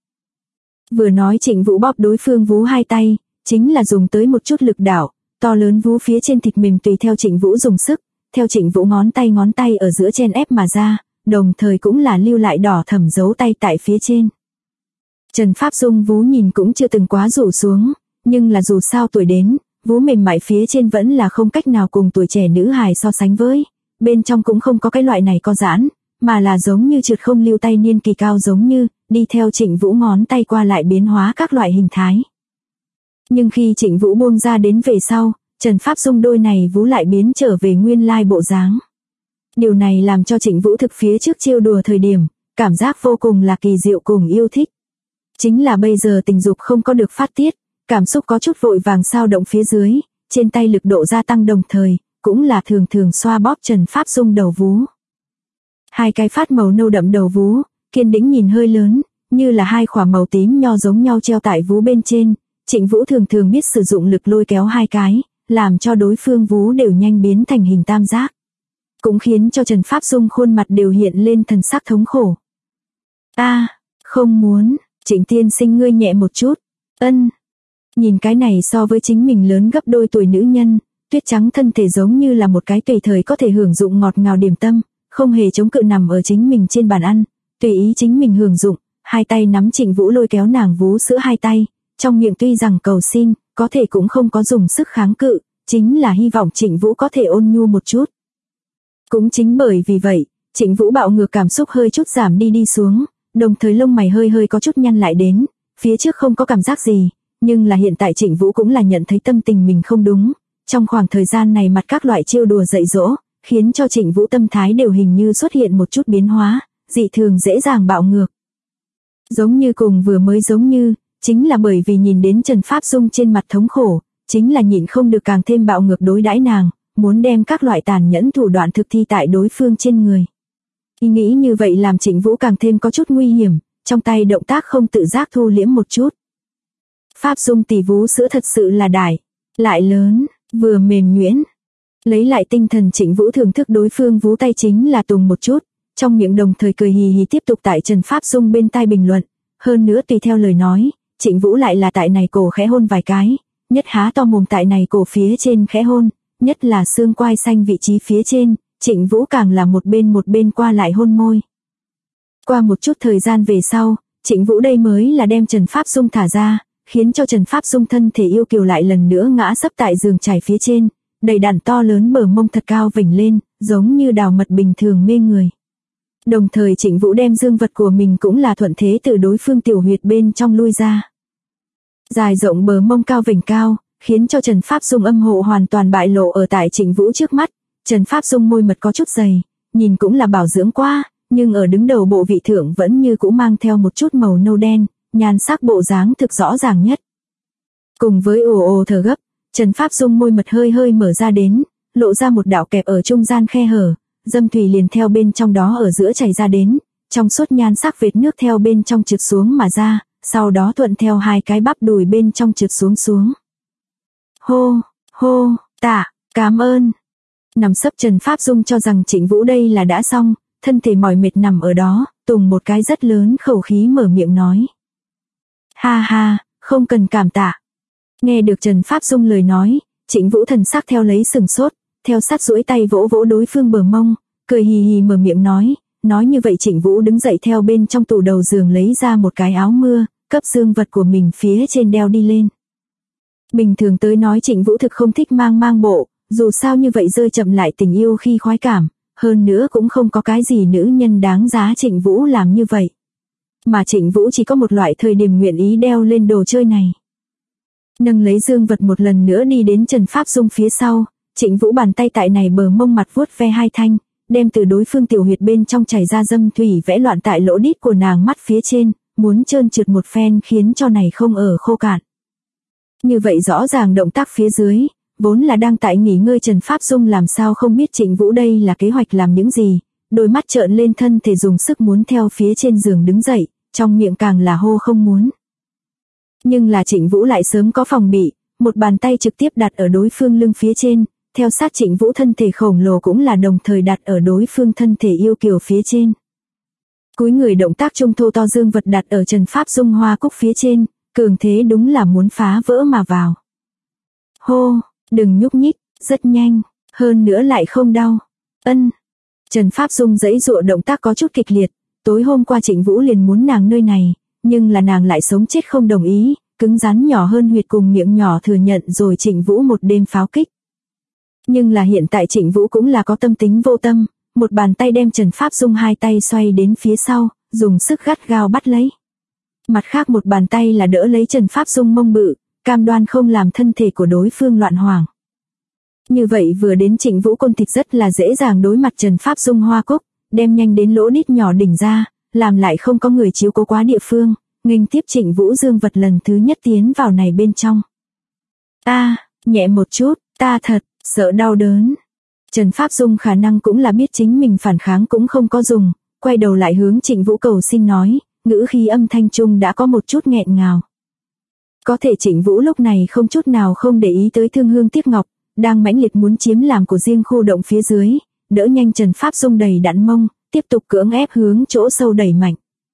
Vừa nói Trịnh Vũ bóp đối phương vú hai tay, chính là dùng tới một chút lực đảo, to lớn vú phía trên thịt mềm tùy theo Trịnh Vũ dùng sức, theo Trịnh Vũ ngón tay ở giữa chen ép mà ra, đồng thời cũng là lưu lại đỏ thẫm dấu tay tại phía trên. Trần Pháp Dung vú nhìn cũng chưa từng quá rủ xuống, nhưng là dù sao tuổi đến, vú mềm mại phía trên vẫn là không cách nào cùng tuổi trẻ nữ hài so sánh với, bên trong cũng không có cái loại này co giãn, mà là giống như trượt không lưu tay niên kỳ cao giống như, đi theo Trịnh Vũ ngón tay qua lại biến hóa các loại hình thái. Nhưng khi Trịnh Vũ buông ra đến về sau, Trần Pháp Dung đôi này vú lại biến trở về nguyên lai bộ dáng. Điều này làm cho Trịnh Vũ thực phía trước trêu đùa thời điểm, cảm giác vô cùng là kỳ diệu cùng yêu thích. Chính là bây giờ tình dục không có được phát tiết, cảm xúc có chút vội vàng sao động phía dưới, trên tay lực độ gia tăng đồng thời, cũng là thường thường xoa bóp Trần Pháp Dung đầu vú. Hai cái phát màu nâu đậm đầu vú, kiên đĩnh nhìn hơi lớn, như là hai quả màu tím nho giống nhau treo tại vú bên trên, Trịnh Vũ thường thường biết sử dụng lực lôi kéo hai cái, làm cho đối phương vú đều nhanh biến thành hình tam giác. Cũng khiến cho Trần Pháp Dung khuôn mặt đều hiện lên thần sắc thống khổ. Không muốn, Trịnh tiên sinh ngươi nhẹ một chút. Nhìn cái này so với chính mình lớn gấp đôi tuổi nữ nhân, tuyết trắng thân thể giống như là một cái tùy thời có thể hưởng dụng ngọt ngào điểm tâm, không hề chống cự nằm ở chính mình trên bàn ăn, tùy ý chính mình hưởng dụng, hai tay nắm Trịnh Vũ lôi kéo nàng vú sữa hai tay, trong miệng tuy rằng cầu xin, có thể cũng không có dùng sức kháng cự, chính là hy vọng Trịnh Vũ có thể ôn nhu một chút. Cũng chính bởi vì vậy, Trịnh Vũ bạo ngược cảm xúc hơi chút giảm đi xuống, đồng thời lông mày hơi có chút nhăn lại đến, phía trước không có cảm giác gì, nhưng là hiện tại Trịnh Vũ cũng là nhận thấy tâm tình mình không đúng, trong khoảng thời gian này mặt các loại trêu đùa dạy dỗ, khiến cho Trịnh Vũ tâm thái đều hình như xuất hiện một chút biến hóa, dị thường dễ dàng bạo ngược. Giống như cùng vừa mới giống như, chính là bởi vì nhìn đến Trần Pháp Dung trên mặt thống khổ, chính là nhịn không được càng thêm bạo ngược đối đãi nàng, muốn đem các loại tàn nhẫn thủ đoạn thực thi tại đối phương trên người. Ý nghĩ như vậy làm Trịnh Vũ càng thêm có chút nguy hiểm, trong tay động tác không tự giác thu liễm một chút. Pháp Dung tỷ vú sữa thật sự là đại, lại lớn, vừa mềm nhuyễn. Lấy lại tinh thần Trịnh Vũ thưởng thức đối phương vú tay chính là tùng một chút, trong miệng đồng thời cười hì hì tiếp tục tại Trần Pháp Dung bên tai bình luận, hơn nữa tùy theo lời nói, Trịnh Vũ lại là tại này cổ khẽ hôn vài cái, nhất há to mồm tại này cổ phía trên khẽ hôn, nhất là xương quai xanh vị trí phía trên, Trịnh Vũ càng là một bên qua lại hôn môi. Qua một chút thời gian về sau, Trịnh Vũ đây mới là đem Trần Pháp Dung thả ra, khiến cho Trần Pháp Dung thân thể yêu kiều lại lần nữa ngã sấp tại giường trải phía trên, đầy đặn to lớn bờ mông thật cao vểnh lên, giống như đào mật bình thường mê người. Đồng thời Trịnh Vũ đem dương vật của mình cũng là thuận thế từ đối phương tiểu huyệt bên trong lui ra. Dài rộng bờ mông cao vểnh cao, khiến cho Trần Pháp Dung âm hộ hoàn toàn bại lộ ở tại Trịnh Vũ trước mắt. Trần Pháp Dung môi mật có chút dày, nhìn cũng là bảo dưỡng qua, nhưng ở đứng đầu bộ vị thượng vẫn như cũ mang theo một chút màu nâu đen, nhan sắc bộ dáng thực rõ ràng nhất. Cùng với ồ ồ thở gấp, Trần Pháp Dung môi mật hơi hơi mở ra đến, lộ ra một đạo kẹp ở trung gian khe hở, dâm thủy liền theo bên trong đó ở giữa chảy ra đến, trong suốt nhan sắc vệt nước theo bên trong trượt xuống mà ra, sau đó thuận theo hai cái bắp đùi bên trong trượt xuống. Hô, hô, tạ, cảm ơn. Nằm sấp Trần Pháp Dung cho rằng Trịnh Vũ đây là đã xong, thân thể mỏi mệt nằm ở đó, tùng một cái rất lớn khẩu khí mở miệng nói. Ha ha, không cần cảm tạ. Nghe được Trần Pháp Dung lời nói, Trịnh Vũ thần sắc theo lấy sừng sốt, theo sát duỗi tay vỗ vỗ đối phương bờ mông, cười hì hì mở miệng nói như vậy Trịnh Vũ đứng dậy theo bên trong tủ đầu giường lấy ra một cái áo mưa, cấp dương vật của mình phía trên đeo đi lên. Bình thường tới nói Trịnh Vũ thực không thích mang bộ, dù sao như vậy rơi chậm lại tình yêu khi khoái cảm, hơn nữa cũng không có cái gì nữ nhân đáng giá Trịnh Vũ làm như vậy. Mà Trịnh Vũ chỉ có một loại thời điểm nguyện ý đeo lên đồ chơi này. Nâng lấy dương vật một lần nữa đi đến Trần Pháp Dung phía sau, Trịnh Vũ bàn tay tại này bờ mông mặt vuốt ve hai thanh, đem từ đối phương tiểu huyệt bên trong chảy ra dâm thủy vẽ loạn tại lỗ đít của nàng mắt phía trên, muốn trơn trượt một phen khiến cho này không ở khô cạn. Như vậy rõ ràng động tác phía dưới, vốn là đang tại nghỉ ngơi Trần Pháp Dung làm sao không biết Trịnh Vũ đây là kế hoạch làm những gì, đôi mắt trợn lên thân thể dùng sức muốn theo phía trên giường đứng dậy, trong miệng càng là hô không muốn. Nhưng là Trịnh Vũ lại sớm có phòng bị, một bàn tay trực tiếp đặt ở đối phương lưng phía trên, theo sát Trịnh Vũ thân thể khổng lồ cũng là đồng thời đặt ở đối phương thân thể yêu kiều phía trên. Cúi người động tác trung thô to dương vật đặt ở Trần Pháp Dung hoa cúc phía trên, cường thế đúng là muốn phá vỡ mà vào. Hô, đừng nhúc nhích, rất nhanh, hơn nữa lại không đau. Ân. Trần Pháp Dung giãy giụa động tác có chút kịch liệt, tối hôm qua Trịnh Vũ liền muốn nàng nơi này, nhưng là nàng lại sống chết không đồng ý, cứng rắn nhỏ hơn huyệt cùng miệng nhỏ thừa nhận rồi Trịnh Vũ một đêm pháo kích. Nhưng là hiện tại Trịnh Vũ cũng là có tâm tính vô tâm, một bàn tay đem Trần Pháp Dung hai tay xoay đến phía sau, dùng sức gắt gao bắt lấy. Mặt khác một bàn tay là đỡ lấy Trần Pháp Dung mông bự, cam đoan không làm thân thể của đối phương loạn hoảng. Như vậy vừa đến Trịnh Vũ côn thịt rất là dễ dàng đối mặt Trần Pháp Dung hoa cúc, đem nhanh đến lỗ đít nhỏ đỉnh ra, làm lại không có người chiếu cố quá địa phương, nghênh tiếp Trịnh Vũ dương vật lần thứ nhất tiến vào này bên trong. Ta, nhẹ một chút, ta thật, sợ đau đớn. Trần Pháp Dung khả năng cũng là biết chính mình phản kháng cũng không có dùng, quay đầu lại hướng Trịnh Vũ cầu xin nói, ngữ khí âm thanh trung đã có một chút nghẹn ngào. Có thể Trịnh Vũ lúc này không chút nào không để ý tới thương hương tiếc ngọc, đang mãnh liệt muốn chiếm làm của riêng khu động phía dưới, đỡ nhanh Trần Pháp Dung đầy đặn mông, tiếp tục cưỡng ép hướng chỗ sâu đẩy mạnh.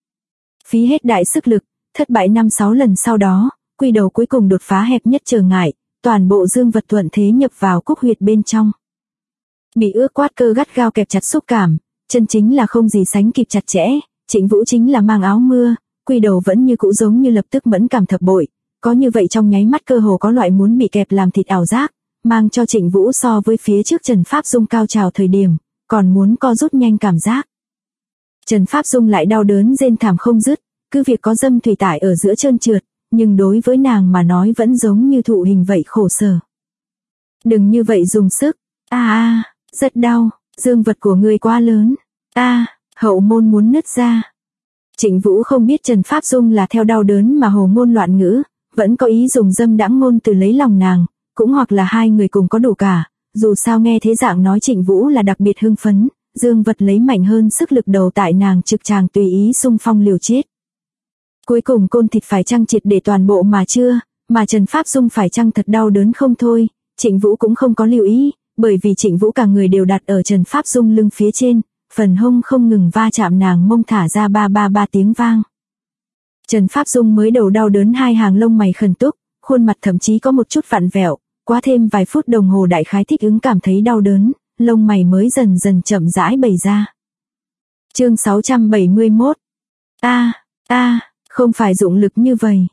Phí hết đại sức lực, thất bại 5-6 lần sau đó, quy đầu cuối cùng đột phá hẹp nhất trở ngại, toàn bộ dương vật thuận thế nhập vào cúc huyệt bên trong. Bị ước quát cơ gắt gao kẹp chặt xúc cảm, chân chính là không gì sánh kịp chặt chẽ, Trịnh Vũ chính là mang áo mưa, quy đầu vẫn như cũ giống như lập tức mẫn cảm thập bội, có như vậy trong nháy mắt cơ hồ có loại muốn bị kẹp làm thịt ảo giác, mang cho Trịnh Vũ so với phía trước Trần Pháp Dung cao trào thời điểm, còn muốn co rút nhanh cảm giác. Trần Pháp Dung lại đau đớn rên thảm không dứt, cứ việc có dâm thủy tải ở giữa trơn trượt, nhưng đối với nàng mà nói vẫn giống như thụ hình vậy khổ sở. Đừng như vậy dùng sức, rất đau, dương vật của ngươi quá lớn, Hậu môn muốn nứt ra. Trịnh Vũ không biết Trần Pháp Dung là theo đau đớn mà hồ ngôn loạn ngữ, vẫn có ý dùng dâm đãng ngôn từ lấy lòng nàng, cũng hoặc là hai người cùng có đủ cả, dù sao nghe thế dạng nói Trịnh Vũ là đặc biệt hưng phấn, dương vật lấy mạnh hơn sức lực đầu tại nàng trực tràng tùy ý xung phong liều chết. Cuối cùng côn thịt phải chăng triệt để toàn bộ mà chưa, mà Trần Pháp Dung phải chăng thật đau đớn không thôi, Trịnh Vũ cũng không có lưu ý, bởi vì Trịnh Vũ cả người đều đặt ở Trần Pháp Dung lưng phía trên, phần hông không ngừng va chạm nàng mông thả ra ba ba ba tiếng vang. Trần Pháp Dung mới đầu đau đớn hai hàng lông mày khẩn túc, khuôn mặt thậm chí có một chút vặn vẹo, quá thêm vài phút đồng hồ đại khái thích ứng cảm thấy đau đớn, lông mày mới dần dần chậm rãi bày ra. Chương 671. Không phải dụng lực như vậy.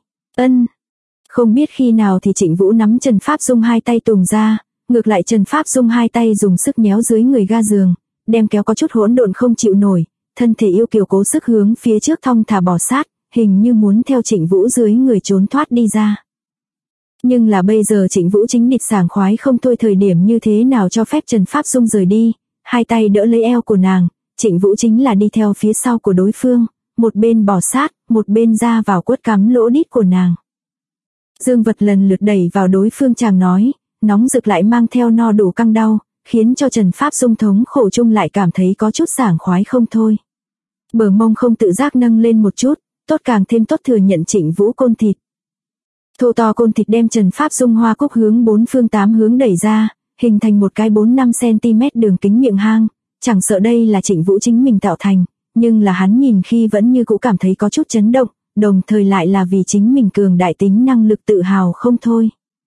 Không biết khi nào thì Trịnh Vũ nắm Trần Pháp Dung hai tay tùng ra, ngược lại Trần Pháp Dung hai tay dùng sức nhéo dưới người ga giường, đem kéo có chút hỗn độn không chịu nổi, thân thể yêu kiều cố sức hướng phía trước thong thả bò sát, hình như muốn theo Trịnh Vũ dưới người trốn thoát đi ra. Nhưng là bây giờ Trịnh Vũ chính địch sảng khoái không thôi, thời điểm như thế nào cho phép Trần Pháp Dung rời đi, hai tay đỡ lấy eo của nàng, Trịnh Vũ chính là đi theo phía sau của đối phương, một bên bò sát, một bên ra vào quất cắm lỗ đít của nàng. Dương vật lần lượt đẩy vào đối phương, chàng nói, nóng rực lại mang theo no đủ căng đau, khiến cho Trần Pháp Dung thống khổ chung lại cảm thấy có chút sảng khoái không thôi. Bờ mông không tự giác nâng lên một chút, tốt càng thêm tốt thừa nhận Trịnh Vũ côn thịt. Thô to côn thịt đem Trần Pháp Dung hoa cúc hướng bốn phương tám hướng đẩy ra, hình thành một cái 4-5 cm đường kính miệng hang, chẳng sợ đây là Trịnh Vũ chính mình tạo thành, nhưng là hắn nhìn khi vẫn như cũ cảm thấy có chút chấn động, đồng thời lại là vì chính mình cường đại tính năng lực tự hào không thôi.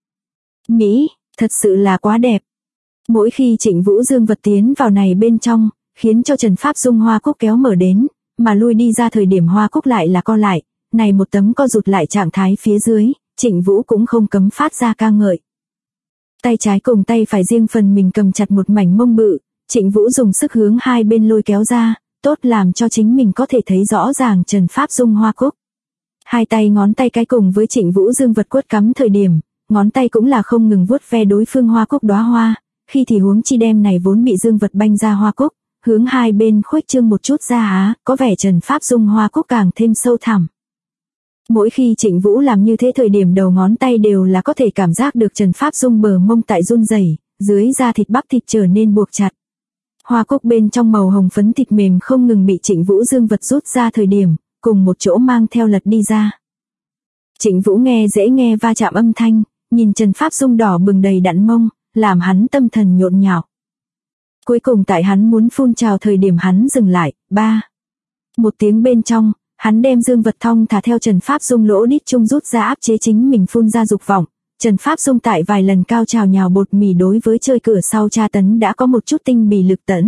Mỹ, thật sự là quá đẹp. Mỗi khi Trịnh Vũ dương vật tiến vào này bên trong, khiến cho Trần Pháp Dung hoa cúc kéo mở đến, mà lui đi ra thời điểm hoa cúc lại là co lại, này một tấm co rụt lại trạng thái phía dưới, Trịnh Vũ cũng không cấm phát ra ca ngợi. Tay trái cùng tay phải riêng phần mình cầm chặt một mảnh mông bự, Trịnh Vũ dùng sức hướng hai bên lôi kéo ra, tốt làm cho chính mình có thể thấy rõ ràng Trần Pháp Dung hoa cúc. Hai tay ngón tay cái cùng với Trịnh Vũ dương vật quất cắm thời điểm, ngón tay cũng là không ngừng vuốt ve đối phương hoa cúc đóa hoa, khi thì huống chi đem này vốn bị dương vật banh ra hoa cúc, hướng hai bên khuếch trương một chút ra có vẻ Trần Pháp Dung hoa cúc càng thêm sâu thẳm. Mỗi khi Trịnh Vũ làm như thế thời điểm đầu ngón tay đều là có thể cảm giác được Trần Pháp Dung bờ mông tại run rẩy, dưới da thịt bắp thịt trở nên buộc chặt. Hoa cúc bên trong màu hồng phấn thịt mềm không ngừng bị Trịnh Vũ dương vật rút ra thời điểm, cùng một chỗ mang theo lật đi ra. Trịnh Vũ nghe dễ nghe va chạm âm thanh, nhìn Trần Pháp Dung đỏ bừng đầy đặn mông, làm hắn tâm thần nhộn nhạo. Cuối cùng tại hắn muốn phun trào thời điểm hắn dừng lại, một tiếng bên trong, hắn đem dương vật thong thả theo Trần Pháp Dung lỗ đít chung rút ra áp chế chính mình phun ra dục vọng. Trần Pháp Dung tại vài lần cao trào nhào bột mì đối với chơi cửa sau tra tấn đã có một chút tinh bì lực tẫn.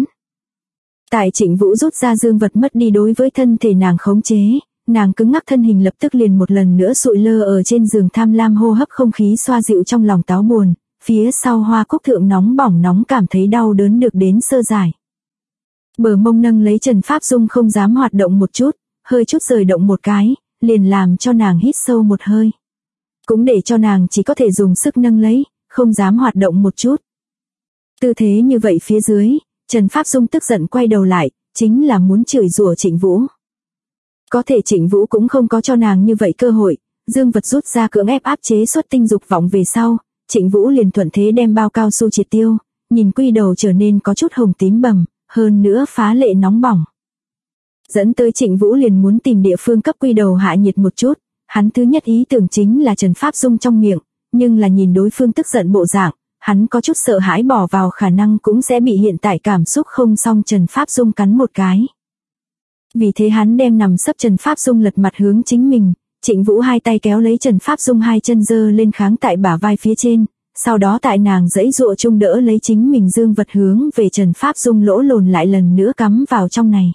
Tại Trịnh Vũ rút ra dương vật mất đi đối với thân thể nàng khống chế, nàng cứng ngắc thân hình lập tức liền một lần nữa sụi lơ ở trên giường, tham lam hô hấp không khí xoa dịu trong lòng táo buồn, phía sau hoa cúc thượng nóng bỏng nóng cảm thấy đau đớn được đến sơ giải. Bờ mông nâng lấy Trần Pháp Dung không dám hoạt động một chút, hơi chút rời động một cái, liền làm cho nàng hít sâu một hơi. Cũng để cho nàng chỉ có thể dùng sức nâng lấy, không dám hoạt động một chút. Tư thế như vậy phía dưới, Trần Pháp Dung tức giận quay đầu lại, chính là muốn chửi rủa Trịnh Vũ. Có thể Trịnh Vũ cũng không có cho nàng như vậy cơ hội, dương vật rút ra cưỡng ép áp chế xuất tinh dục vọng về sau, Trịnh Vũ liền thuận thế đem bao cao su triệt tiêu, nhìn quy đầu trở nên có chút hồng tím bầm, hơn nữa phá lệ nóng bỏng. Dẫn tới Trịnh Vũ liền muốn tìm địa phương cấp quy đầu hạ nhiệt một chút, hắn thứ nhất ý tưởng chính là Trần Pháp Dung trong miệng, nhưng là nhìn đối phương tức giận bộ dạng, hắn có chút sợ hãi bỏ vào khả năng cũng sẽ bị hiện tại cảm xúc không xong Trần Pháp Dung cắn một cái. Vì thế hắn đem nằm sấp Trần Pháp Dung lật mặt hướng chính mình, Trịnh Vũ hai tay kéo lấy Trần Pháp Dung hai chân giơ lên kháng tại bả vai phía trên, sau đó tại nàng giãy giụa chung đỡ lấy chính mình dương vật hướng về Trần Pháp Dung lỗ lồn lại lần nữa cắm vào trong này.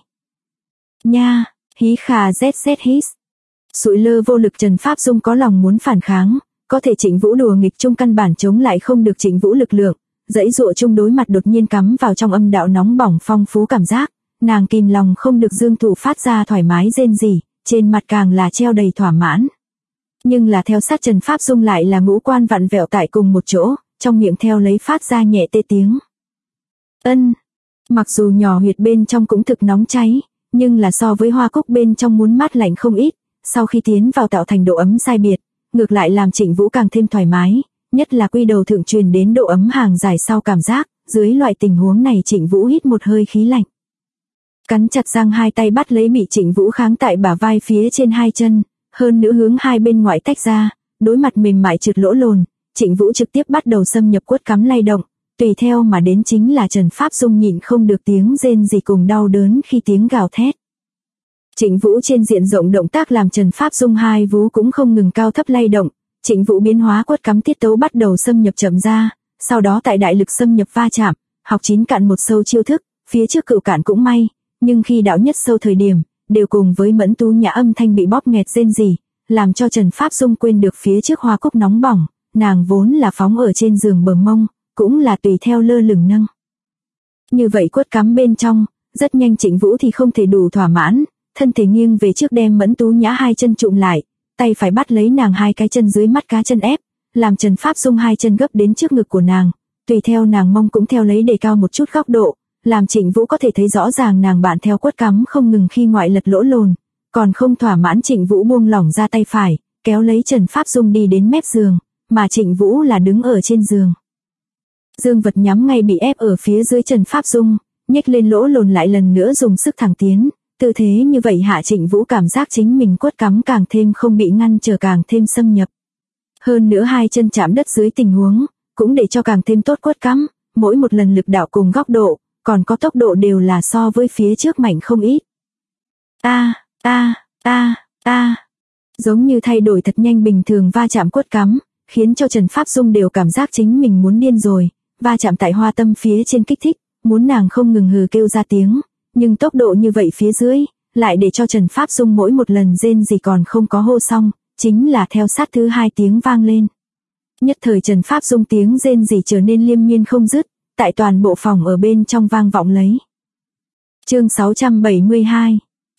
Nha, hí khà zz hít. Sụi lơ vô lực Trần Pháp Dung có lòng muốn phản kháng, có thể Trịnh Vũ đùa nghịch chung căn bản chống lại không được Trịnh Vũ lực lượng, giãy giụa chung đối mặt đột nhiên cắm vào trong âm đạo nóng bỏng phong phú cảm giác, nàng kìm lòng không được dương thụ phát ra thoải mái rên rỉ, trên mặt càng là treo đầy thỏa mãn. Nhưng là theo sát Trần Pháp Dung lại là ngũ quan vặn vẹo tại cùng một chỗ, trong miệng theo lấy phát ra nhẹ tê tiếng. Mặc dù nhỏ huyệt bên trong cũng thực nóng cháy, nhưng là so với hoa cúc bên trong muốn mát lạnh không ít, sau khi tiến vào tạo thành độ ấm sai biệt, ngược lại làm Trịnh Vũ càng thêm thoải mái, nhất là quy đầu thượng truyền đến độ ấm hàng dài sau cảm giác, dưới loại tình huống này Trịnh Vũ hít một hơi khí lạnh. Cắn chặt răng hai tay bắt lấy bị Trịnh Vũ kháng tại bả vai phía trên hai chân, hơn nữa hướng hai bên ngoại tách ra, đối mặt mềm mại trượt lỗ lồn, Trịnh Vũ trực tiếp bắt đầu xâm nhập quất cắm lay động, tùy theo mà đến chính là Trần Pháp Dung nhịn không được tiếng rên rỉ cùng đau đớn khi tiếng gào thét. Trịnh Vũ trên diện rộng động tác làm Trần Pháp Dung hai vú cũng không ngừng cao thấp lay động, Trịnh Vũ biến hóa quất cắm tiết tấu bắt đầu xâm nhập chậm ra, sau đó tại đại lực xâm nhập va chạm, học 9 cạn một sâu chiêu thức, phía trước cựu cạn cũng may, nhưng khi đạo nhất sâu thời điểm, đều cùng với mẫn tú nhã âm thanh bị bóp nghẹt rên rỉ, làm cho Trần Pháp Dung quên được phía trước hoa cúc nóng bỏng, nàng vốn là phóng ở trên giường bờ mông, cũng là tùy theo lơ lửng nâng. Như vậy quất cắm bên trong, rất nhanh Trịnh Vũ thì không thể đủ thỏa mãn, thân thể nghiêng về trước đem mẫn tú nhã hai chân trụm lại, tay phải bắt lấy nàng hai cái chân dưới mắt cá chân ép, làm Trần Pháp Dung hai chân gấp đến trước ngực của nàng, tùy theo nàng mông cũng theo lấy đề cao một chút góc độ, làm Trịnh Vũ có thể thấy rõ ràng nàng bạn theo quất cắm không ngừng khi ngoại lật lỗ lồn, còn không thỏa mãn Trịnh Vũ buông lỏng ra tay phải, kéo lấy Trần Pháp Dung đi đến mép giường, mà Trịnh Vũ là đứng ở trên giường. Dương vật nhắm ngay bị ép ở phía dưới Trần Pháp Dung, nhếch lên lỗ lồn lại lần nữa dùng sức thẳng tiến, tư thế như vậy hạ Trịnh Vũ cảm giác chính mình quất cắm càng thêm không bị ngăn trở càng thêm xâm nhập. Hơn nữa hai chân chạm đất dưới tình huống, cũng để cho càng thêm tốt quất cắm, mỗi một lần lực đạo cùng góc độ, còn có tốc độ đều là so với phía trước mạnh không ít. Giống như thay đổi thật nhanh bình thường va chạm quất cắm, khiến cho Trần Pháp Dung đều cảm giác chính mình muốn điên rồi, va chạm tại hoa tâm phía trên kích thích, muốn nàng không ngừng hừ kêu ra tiếng, nhưng tốc độ như vậy phía dưới, lại để cho Trần Pháp Dung mỗi một lần rên gì còn không có hô xong, chính là theo sát thứ hai tiếng vang lên. Nhất thời Trần Pháp Dung tiếng rên gì trở nên liên miên không dứt, tại toàn bộ phòng ở bên trong vang vọng lấy. Chương 672.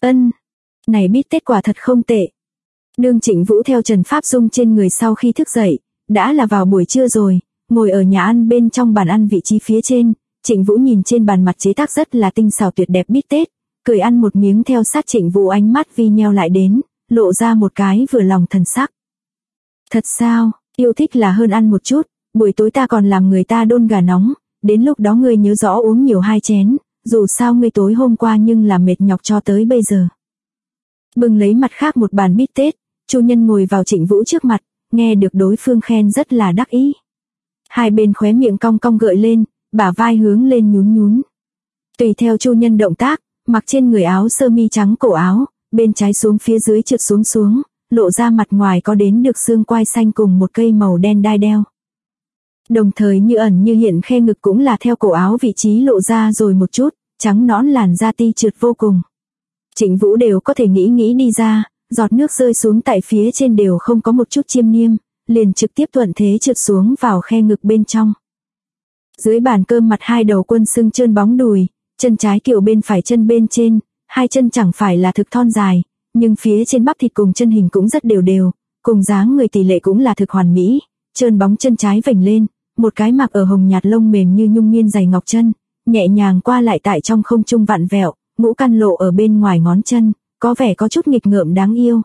Này bít tết quả thật không tệ. Đương Trịnh Vũ theo Trần Pháp Dung trên người sau khi thức dậy, đã là vào buổi trưa rồi, ngồi ở nhà ăn bên trong bàn ăn vị trí phía trên, Trịnh Vũ nhìn trên bàn mặt chế tác rất là tinh xảo tuyệt đẹp bít tết, cười ăn một miếng theo sát Trịnh Vũ ánh mắt vi nheo lại đến, lộ ra một cái vừa lòng thần sắc. Thật sao, yêu thích là hơn ăn một chút, buổi tối ta còn làm người ta đôn gà nóng, đến lúc đó ngươi nhớ rõ uống nhiều 2 chén, dù sao ngươi tối hôm qua nhưng là mệt nhọc cho tới bây giờ. Bưng lấy mặt khác một bàn bít tết, Chu Nhân ngồi vào Trịnh Vũ trước mặt, nghe được đối phương khen rất là đắc ý. Hai bên khóe miệng cong cong gợi lên, bả vai hướng lên nhún nhún. Tùy theo Chu Nhân động tác, mặc trên người áo sơ mi trắng cổ áo, bên trái xuống phía dưới trượt xuống, lộ ra mặt ngoài có đến được xương quai xanh cùng một cây màu đen đai đeo. Đồng thời như ẩn như hiện khe ngực cũng là theo cổ áo vị trí lộ ra rồi một chút, trắng nõn làn da ti trượt vô cùng. Trịnh Vũ đều có thể nghĩ đi ra, giọt nước rơi xuống tại phía trên đều không có một chút chiêm niêm, liền trực tiếp thuận thế trượt xuống vào khe ngực bên trong. Dưới bàn cơm mặt hai đầu quân xương trơn bóng đùi, chân trái kiểu bên phải chân bên trên, hai chân chẳng phải là thực thon dài, nhưng phía trên bắp thịt cùng chân hình cũng rất đều, cùng dáng người tỷ lệ cũng là thực hoàn mỹ, trơn bóng chân trái vểnh lên, một cái mặc ở hồng nhạt lông mềm như nhung miên giày ngọc chân, nhẹ nhàng qua lại tại trong không trung vặn vẹo, ngũ căn lộ ở bên ngoài ngón chân, có vẻ có chút nghịch ngợm đáng yêu.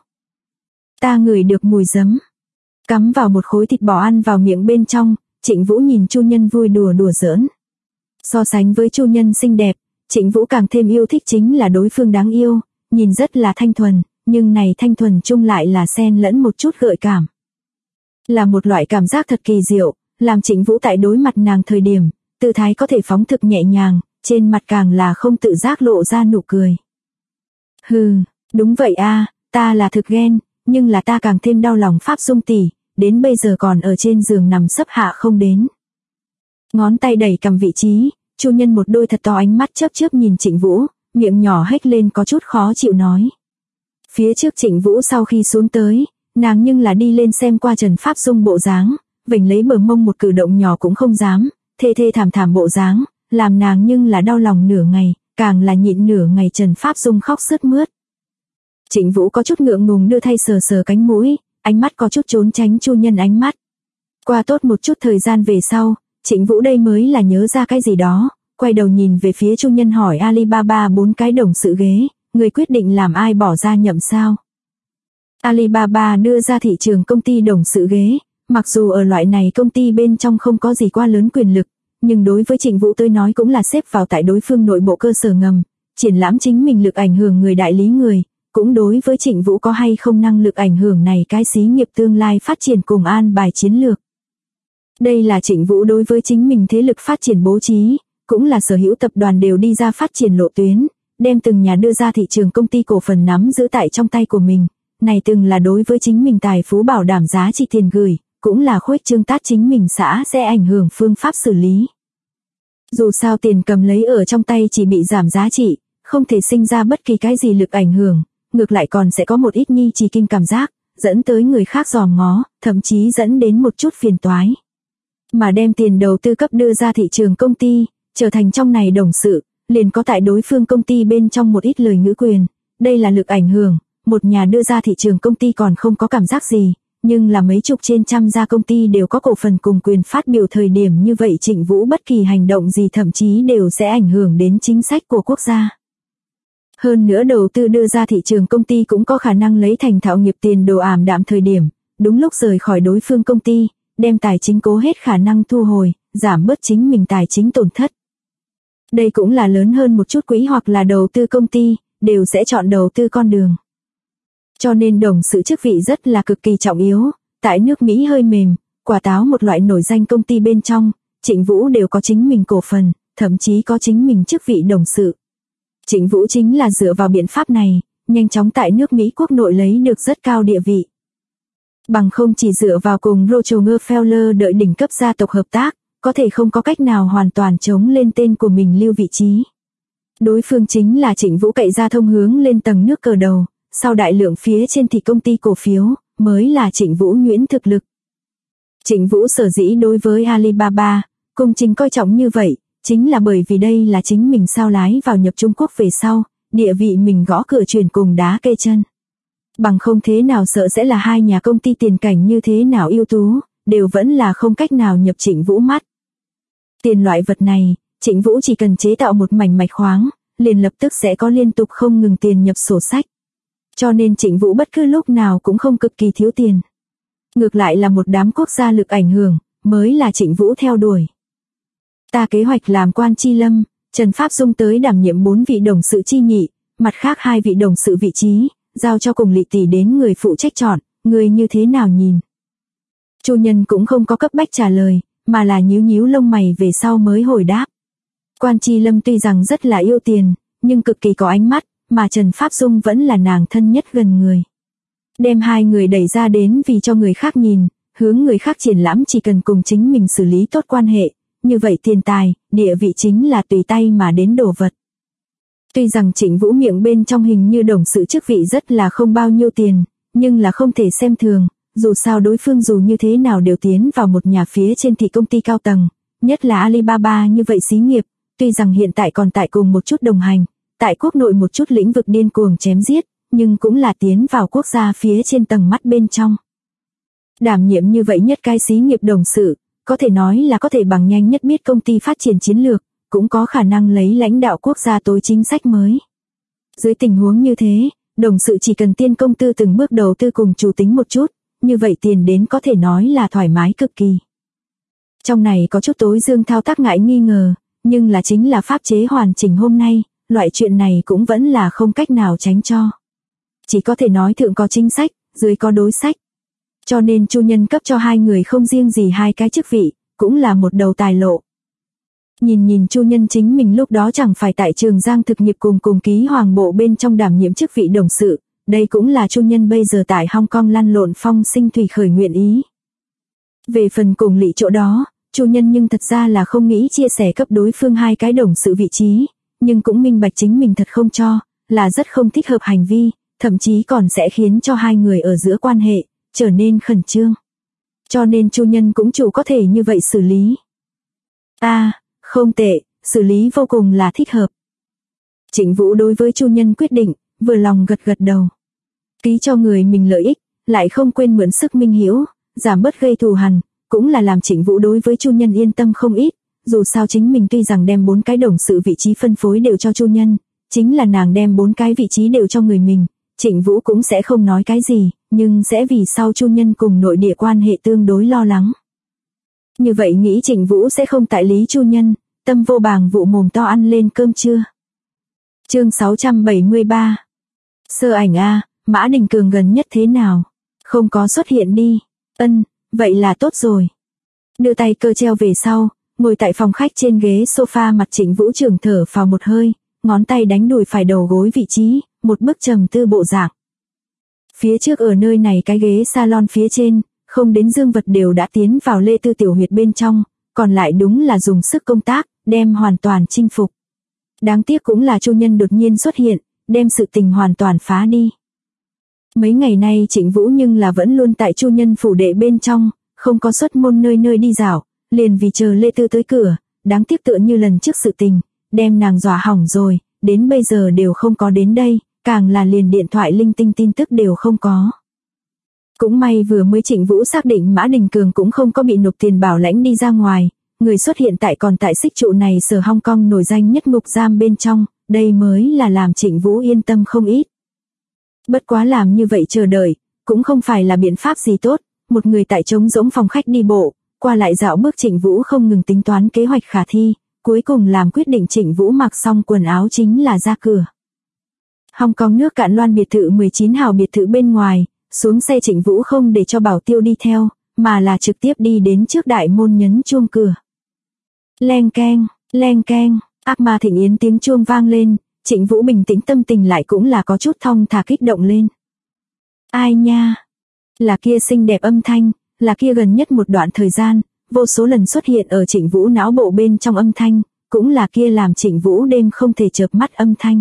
Ta ngửi được mùi giấm. Cắm vào một khối thịt bò ăn vào miệng bên trong, Trịnh Vũ nhìn Chu Nhân vui đùa giỡn. So sánh với Chu Nhân xinh đẹp, Trịnh Vũ càng thêm yêu thích chính là đối phương đáng yêu, nhìn rất là thanh thuần, nhưng này thanh thuần chung lại là xen lẫn một chút gợi cảm. Là một loại cảm giác thật kỳ diệu, làm Trịnh Vũ tại đối mặt nàng thời điểm, tư thái có thể phóng thực nhẹ nhàng, trên mặt càng là không tự giác lộ ra nụ cười. Hừ, đúng vậy ta là thực ghen, nhưng là ta càng thêm đau lòng Pháp Dung tỷ, đến bây giờ còn ở trên giường nằm sấp hạ không đến. Ngón tay đẩy cầm vị trí, Chu Nhân một đôi thật to ánh mắt chớp nhìn Trịnh Vũ, miệng nhỏ hếch lên có chút khó chịu nói. Phía trước Trịnh Vũ sau khi xuống tới, nàng nhưng là đi lên xem qua Trần Pháp Dung bộ dáng, vểnh lấy bờ mông một cử động nhỏ cũng không dám, thê thảm bộ dáng, làm nàng nhưng là đau lòng nửa ngày, càng là nhịn nửa ngày Trần Pháp Dung khóc sướt mướt. Trịnh Vũ có chút ngượng ngùng đưa tay sờ cánh mũi, ánh mắt có chút trốn tránh Chu Nhân ánh mắt. Qua tốt một chút thời gian về sau, Trịnh Vũ đây mới là nhớ ra cái gì đó, quay đầu nhìn về phía Chu Nhân hỏi Alibaba 4 cái đồng sự ghế, người quyết định làm ai bỏ ra nhậm sao? Alibaba đưa ra thị trường công ty đồng sự ghế, mặc dù ở loại này công ty bên trong không có gì quá lớn quyền lực, nhưng đối với Trịnh Vũ tới nói cũng là xếp vào tại đối phương nội bộ cơ sở ngầm, triển lãm chính mình lực ảnh hưởng người đại lý người, cũng đối với Trịnh Vũ có hay không năng lực ảnh hưởng này cái xí nghiệp tương lai phát triển cùng an bài chiến lược. Đây là Trịnh Vũ đối với chính mình thế lực phát triển bố trí, cũng là sở hữu tập đoàn đều đi ra phát triển lộ tuyến, đem từng nhà đưa ra thị trường công ty cổ phần nắm giữ tại trong tay của mình. Này từng là đối với chính mình tài phú bảo đảm giá trị tiền gửi, cũng là khuếch trương tát chính mình xã sẽ ảnh hưởng phương pháp xử lý. Dù sao tiền cầm lấy ở trong tay chỉ bị giảm giá trị, không thể sinh ra bất kỳ cái gì lực ảnh hưởng, ngược lại còn sẽ có một ít nhi trì kinh cảm giác, dẫn tới người khác dòm ngó, thậm chí dẫn đến một chút phiền toái. Mà đem tiền đầu tư cấp đưa ra thị trường công ty, trở thành trong này đồng sự, liền có tại đối phương công ty bên trong một ít lời ngữ quyền, đây là lực ảnh hưởng. Một nhà đưa ra thị trường công ty còn không có cảm giác gì, nhưng là mấy chục trên trăm gia công ty đều có cổ phần cùng quyền phát biểu thời điểm như vậy Trịnh Vũ bất kỳ hành động gì thậm chí đều sẽ ảnh hưởng đến chính sách của quốc gia. Hơn nữa đầu tư đưa ra thị trường công ty cũng có khả năng lấy thành thạo nghiệp tiền đồ ảm đạm thời điểm, đúng lúc rời khỏi đối phương công ty, đem tài chính cố hết khả năng thu hồi, giảm bớt chính mình tài chính tổn thất. Đây cũng là lớn hơn một chút quỹ hoặc là đầu tư công ty, đều sẽ chọn đầu tư con đường. Cho nên đồng sự chức vị rất là cực kỳ trọng yếu, tại nước Mỹ hơi mềm, quả táo một loại nổi danh công ty bên trong, Trịnh Vũ đều có chính mình cổ phần, thậm chí có chính mình chức vị đồng sự. Trịnh Vũ chính là dựa vào biện pháp này, nhanh chóng tại nước Mỹ quốc nội lấy được rất cao địa vị. Bằng không chỉ dựa vào cùng Rockefeller đợi đỉnh cấp gia tộc hợp tác, có thể không có cách nào hoàn toàn chống lên tên của mình lưu vị trí. Đối phương chính là Trịnh Vũ cậy ra thông hướng lên tầng nước cờ đầu. Sau đại lượng phía trên thì công ty cổ phiếu, mới là Trịnh Vũ nhuyễn thực lực. Trịnh Vũ sở dĩ đối với Alibaba, cung trình coi trọng như vậy, chính là bởi vì đây là chính mình sao lái vào nhập Trung Quốc về sau, địa vị mình gõ cửa chuyển cùng đá kê chân. Bằng không thế nào sợ sẽ là hai nhà công ty tiền cảnh như thế nào ưu tú, đều vẫn là không cách nào nhập Trịnh Vũ mắt. Tiền loại vật này, Trịnh Vũ chỉ cần chế tạo một mảnh mạch khoáng, liền lập tức sẽ có liên tục không ngừng tiền nhập sổ sách. Cho nên Trịnh Vũ bất cứ lúc nào cũng không cực kỳ thiếu tiền. Ngược lại là một đám quốc gia lực ảnh hưởng, mới là Trịnh Vũ theo đuổi. Ta kế hoạch làm quan chi lâm, Trần Pháp Dung tới đảm nhiệm 4 vị đồng sự chi nhị, mặt khác 2 vị đồng sự vị trí, giao cho cùng Lị tỷ đến người phụ trách chọn, người như thế nào nhìn. Chu Nhân cũng không có cấp bách trả lời, mà là nhíu nhíu lông mày về sau mới hồi đáp. Quan chi lâm tuy rằng rất là yêu tiền, nhưng cực kỳ có ánh mắt, mà Trần Pháp Dung vẫn là nàng thân nhất gần người. Đem hai người đẩy ra đến vì cho người khác nhìn, hướng người khác triển lãm chỉ cần cùng chính mình xử lý tốt quan hệ, như vậy tiền tài, địa vị chính là tùy tay mà đến đồ vật. Tuy rằng Trịnh Vũ miệng bên trong hình như đồng sự chức vị rất là không bao nhiêu tiền, nhưng là không thể xem thường, dù sao đối phương dù như thế nào đều tiến vào một nhà phía trên thị công ty cao tầng, nhất là Alibaba như vậy xí nghiệp, tuy rằng hiện tại còn tại cùng một chút đồng hành, tại quốc nội một chút lĩnh vực điên cuồng chém giết, nhưng cũng là tiến vào quốc gia phía trên tầng mắt bên trong. Đảm nhiệm như vậy nhất cái xí nghiệp đồng sự, có thể nói là có thể bằng nhanh nhất biết công ty phát triển chiến lược, cũng có khả năng lấy lãnh đạo quốc gia tối chính sách mới. Dưới tình huống như thế, đồng sự chỉ cần tiên công tư từng bước đầu tư cùng chủ tính một chút, như vậy tiền đến có thể nói là thoải mái cực kỳ. Trong này có chút tối dương thao tác ngại nghi ngờ, nhưng là chính là pháp chế hoàn chỉnh hôm nay, loại chuyện này cũng vẫn là không cách nào tránh cho. Chỉ có thể nói thượng có chính sách, dưới có đối sách. Cho nên Chu Nhân cấp cho hai người không riêng gì hai cái chức vị, cũng là một đầu tài lộ. Nhìn Chu Nhân chính mình lúc đó chẳng phải tại Trường Giang thực nghiệp cùng ký hoàng bộ bên trong đảm nhiệm chức vị đồng sự, đây cũng là Chu Nhân bây giờ tại Hong Kong lăn lộn phong sinh thủy khởi nguyện ý. Về phần cùng Lị chỗ đó, Chu Nhân nhưng thật ra là không nghĩ chia sẻ cấp đối phương hai cái đồng sự vị trí, nhưng cũng minh bạch chính mình thật không cho, là rất không thích hợp hành vi, thậm chí còn sẽ khiến cho hai người ở giữa quan hệ trở nên khẩn trương. Cho nên Chu Nhân cũng chủ có thể như vậy xử lý. Không tệ, xử lý vô cùng là thích hợp. Trịnh Vũ đối với Chu Nhân quyết định, vừa lòng gật gật đầu. Ký cho người mình lợi ích, lại không quên mượn sức minh hữu, giảm bớt gây thù hằn, cũng là làm Trịnh Vũ đối với Chu Nhân yên tâm không ít, dù sao chính mình tuy rằng đem 4 cái đồng sự vị trí phân phối đều cho Chu Nhân, chính là nàng đem 4 cái vị trí đều cho người mình, Trịnh Vũ cũng sẽ không nói cái gì, nhưng sẽ vì sau Chu Nhân cùng nội địa quan hệ tương đối lo lắng. Như vậy nghĩ Trịnh Vũ sẽ không tại lý Chu Nhân, tâm vô bàng vụ mồm to ăn lên cơm trưa. Chương 673. Sơ ảnh a, Mã Đình Cường gần nhất thế nào? Không có xuất hiện đi. Ân, vậy là tốt rồi. Đưa tay cơ treo về sau, ngồi tại phòng khách trên ghế sofa, mặt Trịnh Vũ Trường thở phào một hơi, ngón tay đánh đùi phải đầu gối vị trí, một bức trầm tư bộ dạng. Phía trước ở nơi này cái ghế salon phía trên, không đến dương vật đều đã tiến vào Lê Tư tiểu huyệt bên trong, còn lại đúng là dùng sức công tác, đem hoàn toàn chinh phục. Đáng tiếc cũng là Chu Nhân đột nhiên xuất hiện, đem sự tình hoàn toàn phá đi. Mấy ngày nay Trịnh Vũ nhưng là vẫn luôn tại Chu Nhân phủ đệ bên trong, không có xuất môn nơi nơi đi dạo, liền vì chờ Lê Tư tới cửa, đáng tiếc tựa như lần trước sự tình, đem nàng dọa hỏng rồi, đến bây giờ đều không có đến đây, càng là liền điện thoại linh tinh tin tức đều không có. Cũng may vừa mới Trịnh Vũ xác định Mã Đình Cường cũng không có bị nộp tiền bảo lãnh đi ra ngoài, người xuất hiện tại còn tại xích trụ này sở Hong Kong nổi danh nhất ngục giam bên trong, đây mới là làm Trịnh Vũ yên tâm không ít. Bất quá làm như vậy chờ đợi, cũng không phải là biện pháp gì tốt, một người tại trống rỗng phòng khách đi bộ, qua lại dạo bước Trịnh Vũ không ngừng tính toán kế hoạch khả thi, cuối cùng làm quyết định Trịnh Vũ mặc xong quần áo chính là ra cửa. Hong Kong nước Cạn Loan biệt thự 19 hào biệt thự bên ngoài, xuống xe Trịnh Vũ không để cho Bảo Tiêu đi theo, mà là trực tiếp đi đến trước đại môn nhấn chuông cửa. Leng keng, ác ma thịnh yến tiếng chuông vang lên, Trịnh Vũ bình tĩnh tâm tình lại cũng là có chút thong thả kích động lên. Ai nha? Là kia xinh đẹp âm thanh, là kia gần nhất một đoạn thời gian, vô số lần xuất hiện ở Trịnh Vũ não bộ bên trong âm thanh, cũng là kia làm Trịnh Vũ đêm không thể chợp mắt âm thanh.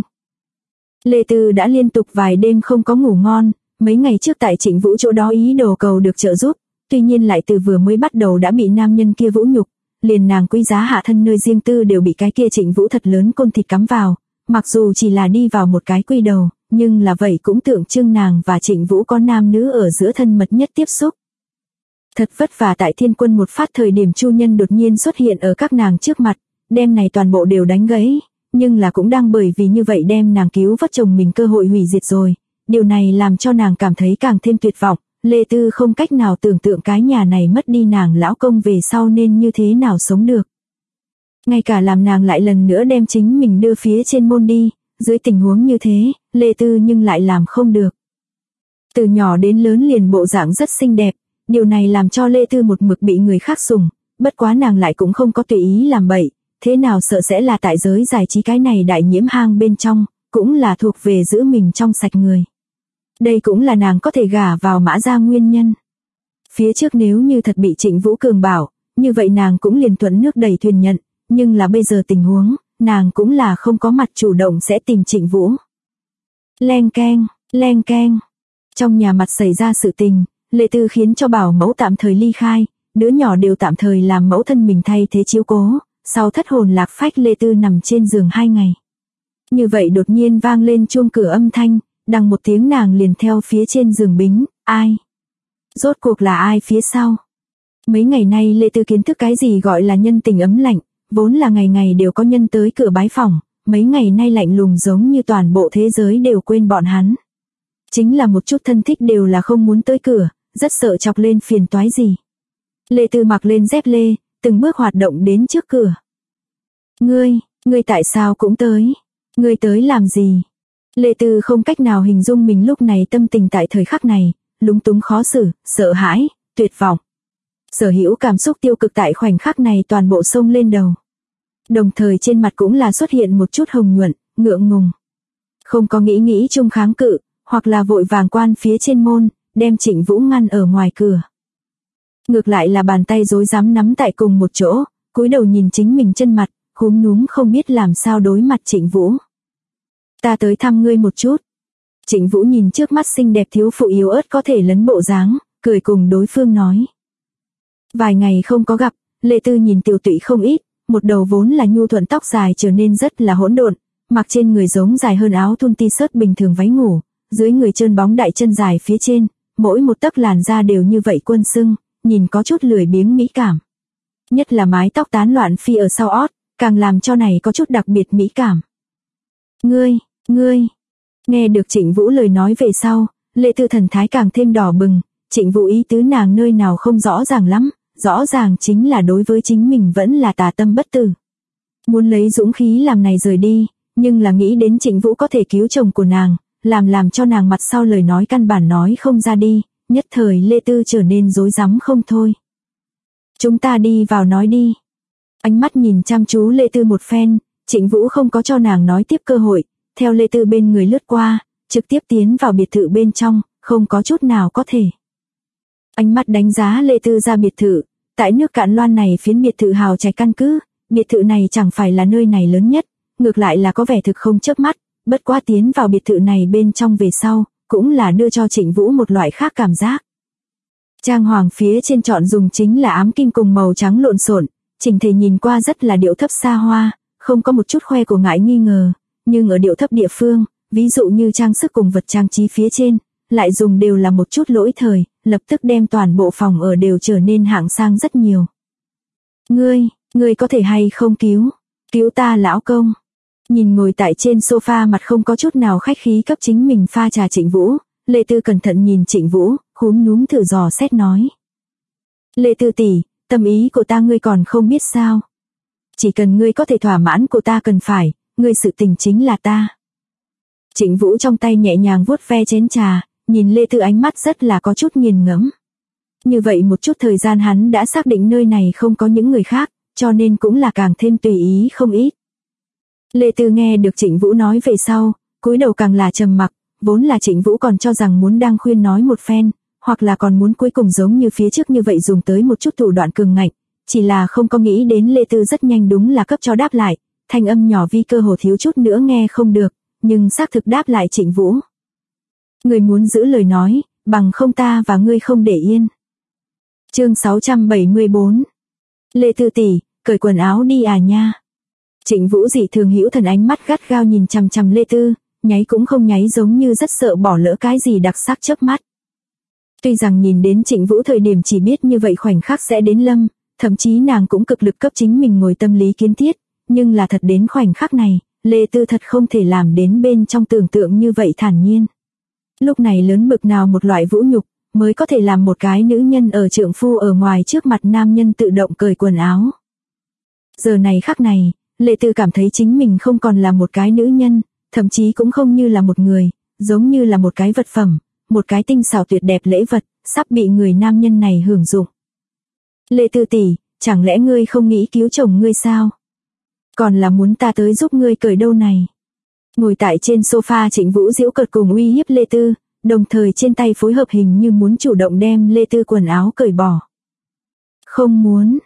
Lê Tư đã liên tục vài đêm không có ngủ ngon, mấy ngày trước tại Trịnh Vũ chỗ đó ý đồ cầu được trợ giúp, tuy nhiên lại từ vừa mới bắt đầu đã bị nam nhân kia vũ nhục, liền nàng quý giá hạ thân nơi riêng tư đều bị cái kia Trịnh Vũ thật lớn côn thịt cắm vào, mặc dù chỉ là đi vào một cái quy đầu, nhưng là vậy cũng tượng trưng nàng và Trịnh Vũ có nam nữ ở giữa thân mật nhất tiếp xúc. Thật vất vả tại Thiên Quân một phát thời điểm Chu Nhân đột nhiên xuất hiện ở các nàng trước mặt, đêm này toàn bộ đều đánh gãy, nhưng là cũng đang bởi vì như vậy đem nàng cứu vớt chồng mình cơ hội hủy diệt rồi. Điều này làm cho nàng cảm thấy càng thêm tuyệt vọng, Lê Tư không cách nào tưởng tượng cái nhà này mất đi nàng lão công về sau nên như thế nào sống được. Ngay cả làm nàng lại lần nữa đem chính mình đưa phía trên môn đi, dưới tình huống như thế, Lê Tư nhưng lại làm không được. Từ nhỏ đến lớn liền bộ dạng rất xinh đẹp, điều này làm cho Lê Tư một mực bị người khác sủng, bất quá nàng lại cũng không có tùy ý làm bậy, thế nào sợ sẽ là tại giới giải trí cái này đại nhiễm hang bên trong, cũng là thuộc về giữ mình trong sạch người. Đây cũng là nàng có thể gả vào Mã gia nguyên nhân. Phía trước nếu như thật bị Trịnh Vũ cường bảo, như vậy nàng cũng liền thuận nước đẩy thuyền nhận, nhưng là bây giờ tình huống, nàng cũng là không có mặt chủ động sẽ tìm Trịnh Vũ. Leng keng. Trong nhà mặt xảy ra sự tình, Lê Tư khiến cho bảo mẫu tạm thời ly khai, đứa nhỏ đều tạm thời làm mẫu thân mình thay thế chiếu cố, sau thất hồn lạc phách Lê Tư nằm trên giường 2 ngày. Như vậy đột nhiên vang lên chuông cửa âm thanh, đằng một tiếng nàng liền theo phía trên giường bính, ai? Rốt cuộc là ai phía sau? Mấy ngày nay Lê Tư kiến thức cái gì gọi là nhân tình ấm lạnh, vốn là ngày ngày đều có nhân tới cửa bái phỏng, mấy ngày nay lạnh lùng giống như toàn bộ thế giới đều quên bọn hắn. Chính là một chút thân thích đều là không muốn tới cửa, rất sợ chọc lên phiền toái gì. Lê Tư mặc lên dép lê, từng bước hoạt động đến trước cửa. Ngươi tại sao cũng tới? Ngươi tới làm gì? Lê Tư không cách nào hình dung mình lúc này tâm tình tại thời khắc này, lúng túng khó xử, sợ hãi, tuyệt vọng. Sở hữu cảm xúc tiêu cực tại khoảnh khắc này toàn bộ xông lên đầu. Đồng thời trên mặt cũng là xuất hiện một chút hồng nhuận, ngượng ngùng. Không có nghĩ chung kháng cự, hoặc là vội vàng quan phía trên môn, đem Trịnh Vũ ngăn ở ngoài cửa. Ngược lại là bàn tay rối rắm nắm tại cùng một chỗ, cúi đầu nhìn chính mình chân mặt, cúm núm không biết làm sao đối mặt Trịnh Vũ. Ta tới thăm ngươi một chút. Trịnh Vũ nhìn trước mắt xinh đẹp thiếu phụ yếu ớt có thể lấn bộ dáng, cười cùng đối phương nói. Vài ngày không có gặp, Lê Tư nhìn tiểu tụy không ít, một đầu vốn là nhu thuận tóc dài trở nên rất là hỗn độn, mặc trên người giống dài hơn áo thun t-shirt bình thường váy ngủ, dưới người trơn bóng đại chân dài phía trên, mỗi một tấc làn da đều như vậy quân sưng, nhìn có chút lười biếng mỹ cảm. Nhất là mái tóc tán loạn phi ở sau ót, càng làm cho này có chút đặc biệt mỹ cảm. Ngươi. Nghe được Trịnh Vũ lời nói về sau, Lê Tư thần thái càng thêm đỏ bừng, Trịnh Vũ ý tứ nàng nơi nào không rõ ràng lắm, rõ ràng chính là đối với chính mình vẫn là tà tâm bất tử. Muốn lấy dũng khí làm này rời đi, nhưng là nghĩ đến Trịnh Vũ có thể cứu chồng của nàng, làm cho nàng mặt sau lời nói căn bản nói không ra đi, nhất thời Lê Tư trở nên rối rắm không thôi. Chúng ta đi vào nói đi. Ánh mắt nhìn chăm chú Lê Tư một phen, Trịnh Vũ không có cho nàng nói tiếp cơ hội, theo Lê Tư bên người lướt qua, trực tiếp tiến vào biệt thự bên trong, không có chút nào có thể. Ánh mắt đánh giá Lê Tư ra biệt thự, tại nước Cạn Loan này phiến biệt thự hào trạch căn cứ, biệt thự này chẳng phải là nơi này lớn nhất, ngược lại là có vẻ thực không chớp mắt, bất quá tiến vào biệt thự này bên trong về sau, cũng là đưa cho Trịnh Vũ một loại khác cảm giác. Trang hoàng phía trên chọn dùng chính là ám kim cùng màu trắng lộn xộn, chỉnh thể nhìn qua rất là điệu thấp xa hoa, không có một chút khoe của ngại nghi ngờ, nhưng ở điệu thấp địa phương, ví dụ như trang sức cùng vật trang trí phía trên, lại dùng đều là một chút lỗi thời, lập tức đem toàn bộ phòng ở đều trở nên hạng sang rất nhiều. Ngươi có thể hay không cứu ta lão công. Nhìn ngồi tại trên sofa mặt không có chút nào khách khí cấp chính mình pha trà Trịnh Vũ, Lê Tư cẩn thận nhìn Trịnh Vũ, khúm núm thử dò xét nói. Lê Tư tỷ, tâm ý của ta ngươi còn không biết sao. Chỉ cần ngươi có thể thỏa mãn của ta cần phải, ngươi sự tình chính là ta. Trịnh Vũ trong tay nhẹ nhàng vuốt ve chén trà, nhìn Lê Tư ánh mắt rất là có chút nghiền ngẫm. Như vậy một chút thời gian hắn đã xác định nơi này không có những người khác, cho nên cũng là càng thêm tùy ý không ít. Lê Tư nghe được Trịnh Vũ nói về sau, cúi đầu càng là trầm mặc, vốn là Trịnh Vũ còn cho rằng muốn đang khuyên nói một phen, hoặc là còn muốn cuối cùng giống như phía trước như vậy dùng tới một chút thủ đoạn cường ngạnh, chỉ là không có nghĩ đến Lê Tư rất nhanh đúng là cấp cho đáp lại, thanh âm nhỏ vi cơ hồ thiếu chút nữa nghe không được, nhưng xác thực đáp lại Trịnh Vũ. Người muốn giữ lời nói, bằng không ta và ngươi không để yên. Chương 674. Lê Tư tỷ, cởi quần áo đi à nha. Trịnh Vũ dị thường hữu thần ánh mắt gắt gao nhìn chằm chằm Lê Tư, nháy cũng không nháy giống như rất sợ bỏ lỡ cái gì đặc sắc chớp mắt. Tuy rằng nhìn đến Trịnh Vũ thời điểm chỉ biết như vậy khoảnh khắc sẽ đến lâm, thậm chí nàng cũng cực lực cấp chính mình ngồi tâm lý kiến thiết, nhưng là thật đến khoảnh khắc này, Lê Tư thật không thể làm đến bên trong tưởng tượng như vậy thản nhiên. Lúc này lớn bực nào một loại vũ nhục, mới có thể làm một cái nữ nhân ở trượng phu ở ngoài trước mặt nam nhân tự động cởi quần áo. Giờ này khắc này, Lê Tư cảm thấy chính mình không còn là một cái nữ nhân, thậm chí cũng không như là một người, giống như là một cái vật phẩm, một cái tinh xảo tuyệt đẹp lễ vật, sắp bị người nam nhân này hưởng dụng. Lê Tư tỷ, chẳng lẽ ngươi không nghĩ cứu chồng ngươi sao? Còn là muốn ta tới giúp ngươi cởi đâu này? Ngồi tại trên sofa Trịnh Vũ giễu cợt cùng uy hiếp Lê Tư, đồng thời trên tay phối hợp hình như muốn chủ động đem Lê Tư quần áo cởi bỏ. Không muốn,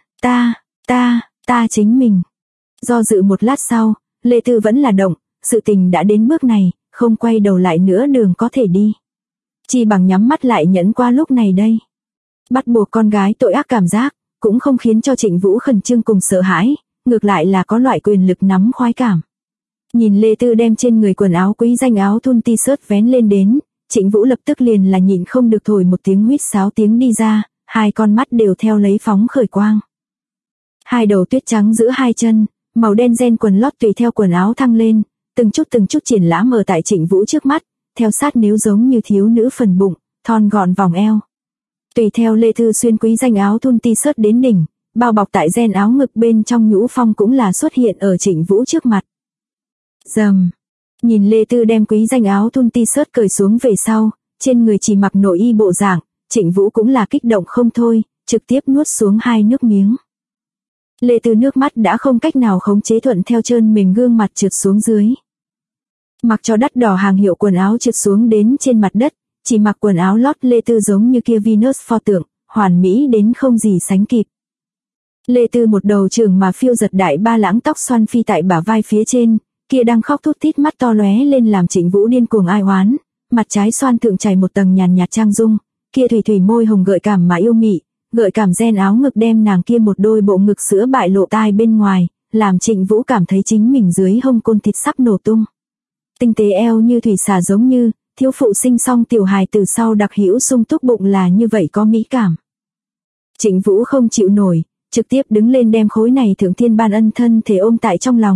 ta chính mình. Do dự một lát sau, Lê Tư vẫn là động, sự tình đã đến bước này, không quay đầu lại nữa đường có thể đi. Chỉ bằng nhắm mắt lại nhẫn qua lúc này đây. Bắt buộc con gái tội ác cảm giác, cũng không khiến cho Trịnh Vũ khẩn trương cùng sợ hãi, ngược lại là có loại quyền lực nắm khoái cảm. Nhìn Lê Tư đem trên người quần áo quý danh áo thun t-shirt vén lên đến, Trịnh Vũ lập tức liền là nhịn không được thổi một tiếng huýt sáo tiếng đi ra, hai con mắt đều theo lấy phóng khởi quang. Hai đầu tuyết trắng giữa hai chân, màu đen ren quần lót tùy theo quần áo thăng lên, từng chút triển lãm ở tại Trịnh Vũ trước mắt, theo sát nếu giống như thiếu nữ phần bụng, thon gọn vòng eo. Tùy theo Lê Tư xuyên quý danh áo thun t-shirt đến đỉnh, bao bọc tại ren áo ngực bên trong nhũ phong cũng là xuất hiện ở Trịnh Vũ trước mặt. Dầm. Nhìn Lê Tư đem quý danh áo thun t-shirt cởi xuống về sau, trên người chỉ mặc nội y bộ dạng, Trịnh Vũ cũng là kích động không thôi, trực tiếp nuốt xuống hai nước miếng. Lê Tư nước mắt đã không cách nào khống chế thuận theo trơn mềm gương mặt trượt xuống dưới. Mặc cho đắt đỏ hàng hiệu quần áo trượt xuống đến trên mặt đất, chỉ mặc quần áo lót Lê Tư giống như kia Venus pho tượng, hoàn mỹ đến không gì sánh kịp. Lê Tư một đầu trường mà phiêu giật đại ba lãng tóc xoăn phi tại bả vai phía trên, kia đang khóc thút thít mắt to lóe lên làm Trịnh Vũ điên cuồng ai oán, mặt trái xoan thượng chảy một tầng nhàn nhạt trang dung, kia thủy môi hồng gợi cảm mà yêu mị, gợi cảm ren áo ngực đem nàng kia một đôi bộ ngực sữa bại lộ tai bên ngoài, làm Trịnh Vũ cảm thấy chính mình dưới hông côn thịt sắp nổ tung. Tinh tế eo như thủy xà giống như, thiếu phụ sinh xong tiểu hài từ sau đặc hữu sung túc bụng là như vậy có mỹ cảm. Trịnh Vũ không chịu nổi, trực tiếp đứng lên đem khối này thượng thiên ban ân thân thể ôm tại trong lòng,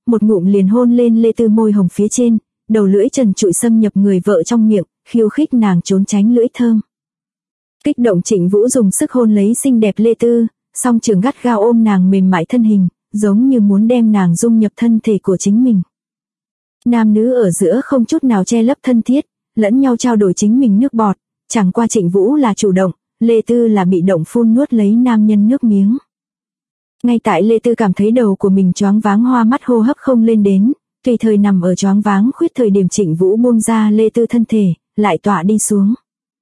một ngụm liền hôn lên Lê Tư môi hồng phía trên, đầu lưỡi trần trụi xâm nhập người vợ trong miệng, khiêu khích nàng trốn tránh lưỡi thơm. Kích động Trịnh Vũ dùng sức hôn lấy xinh đẹp Lê Tư, song trường gắt gao ôm nàng mềm mại thân hình, giống như muốn đem nàng dung nhập thân thể của chính mình. Nam nữ ở giữa không chút nào che lấp thân thiết, lẫn nhau trao đổi chính mình nước bọt, chẳng qua Trịnh Vũ là chủ động, Lê Tư là bị động phun nuốt lấy nam nhân nước miếng. Ngay tại Lê Tư cảm thấy đầu của mình choáng váng hoa mắt hô hấp không lên đến, tùy thời nằm ở choáng váng khuyết thời điểm Trịnh Vũ buông ra Lê Tư thân thể, lại tọa đi xuống.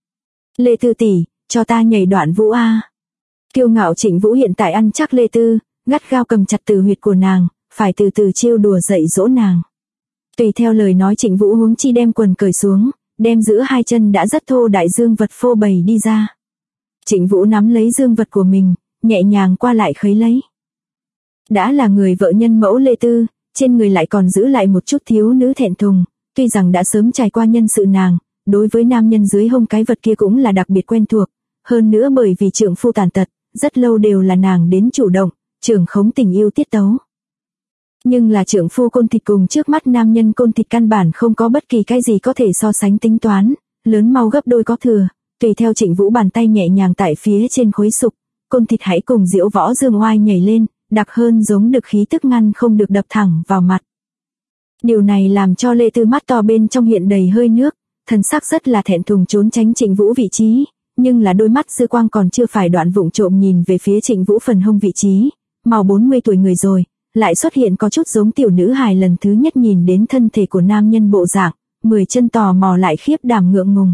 Lê Tư tỷ, cho ta nhảy đoạn vũ a. Kiêu ngạo Trịnh Vũ hiện tại ăn chắc Lê Tư, gắt gao cầm chặt từ huyệt của nàng, phải từ từ trêu đùa dạy dỗ nàng. Tùy theo lời nói Trịnh Vũ huống chi đem quần cởi xuống, đem giữa hai chân đã rất thô đại dương vật phô bày đi ra. Trịnh Vũ nắm lấy dương vật của mình, nhẹ nhàng qua lại khấy lấy. Đã là người vợ nhân mẫu Lê Tư, trên người lại còn giữ lại một chút thiếu nữ thẹn thùng, tuy rằng đã sớm trải qua nhân sự nàng, đối với nam nhân dưới hông cái vật kia cũng là đặc biệt quen thuộc, hơn nữa bởi vì trượng phu tàn tật, rất lâu đều là nàng đến chủ động, trưởng khống tình yêu tiết tấu. Nhưng là trượng phu Côn Thịt cùng trước mắt nam nhân Côn Thịt căn bản không có bất kỳ cái gì có thể so sánh tính toán, lớn mau gấp đôi có thừa, tùy theo Trịnh Vũ bàn tay nhẹ nhàng tại phía trên khối sục, Côn Thịt hãy cùng Diễu Võ Dương Oai nhảy lên, đặc hơn giống được khí tức ngăn không được đập thẳng vào mặt. Điều này làm cho Lê Tư mắt to bên trong hiện đầy hơi nước, thần sắc rất là thẹn thùng trốn tránh Trịnh Vũ vị trí, nhưng là đôi mắt dư quang còn chưa phải đoạn vụng trộm nhìn về phía Trịnh Vũ phần hông vị trí, mau 40 tuổi người rồi, lại xuất hiện có chút giống tiểu nữ hài lần thứ nhất nhìn đến thân thể của nam nhân bộ dạng, 10 chân tò mò lại khiếp đảm ngượng ngùng.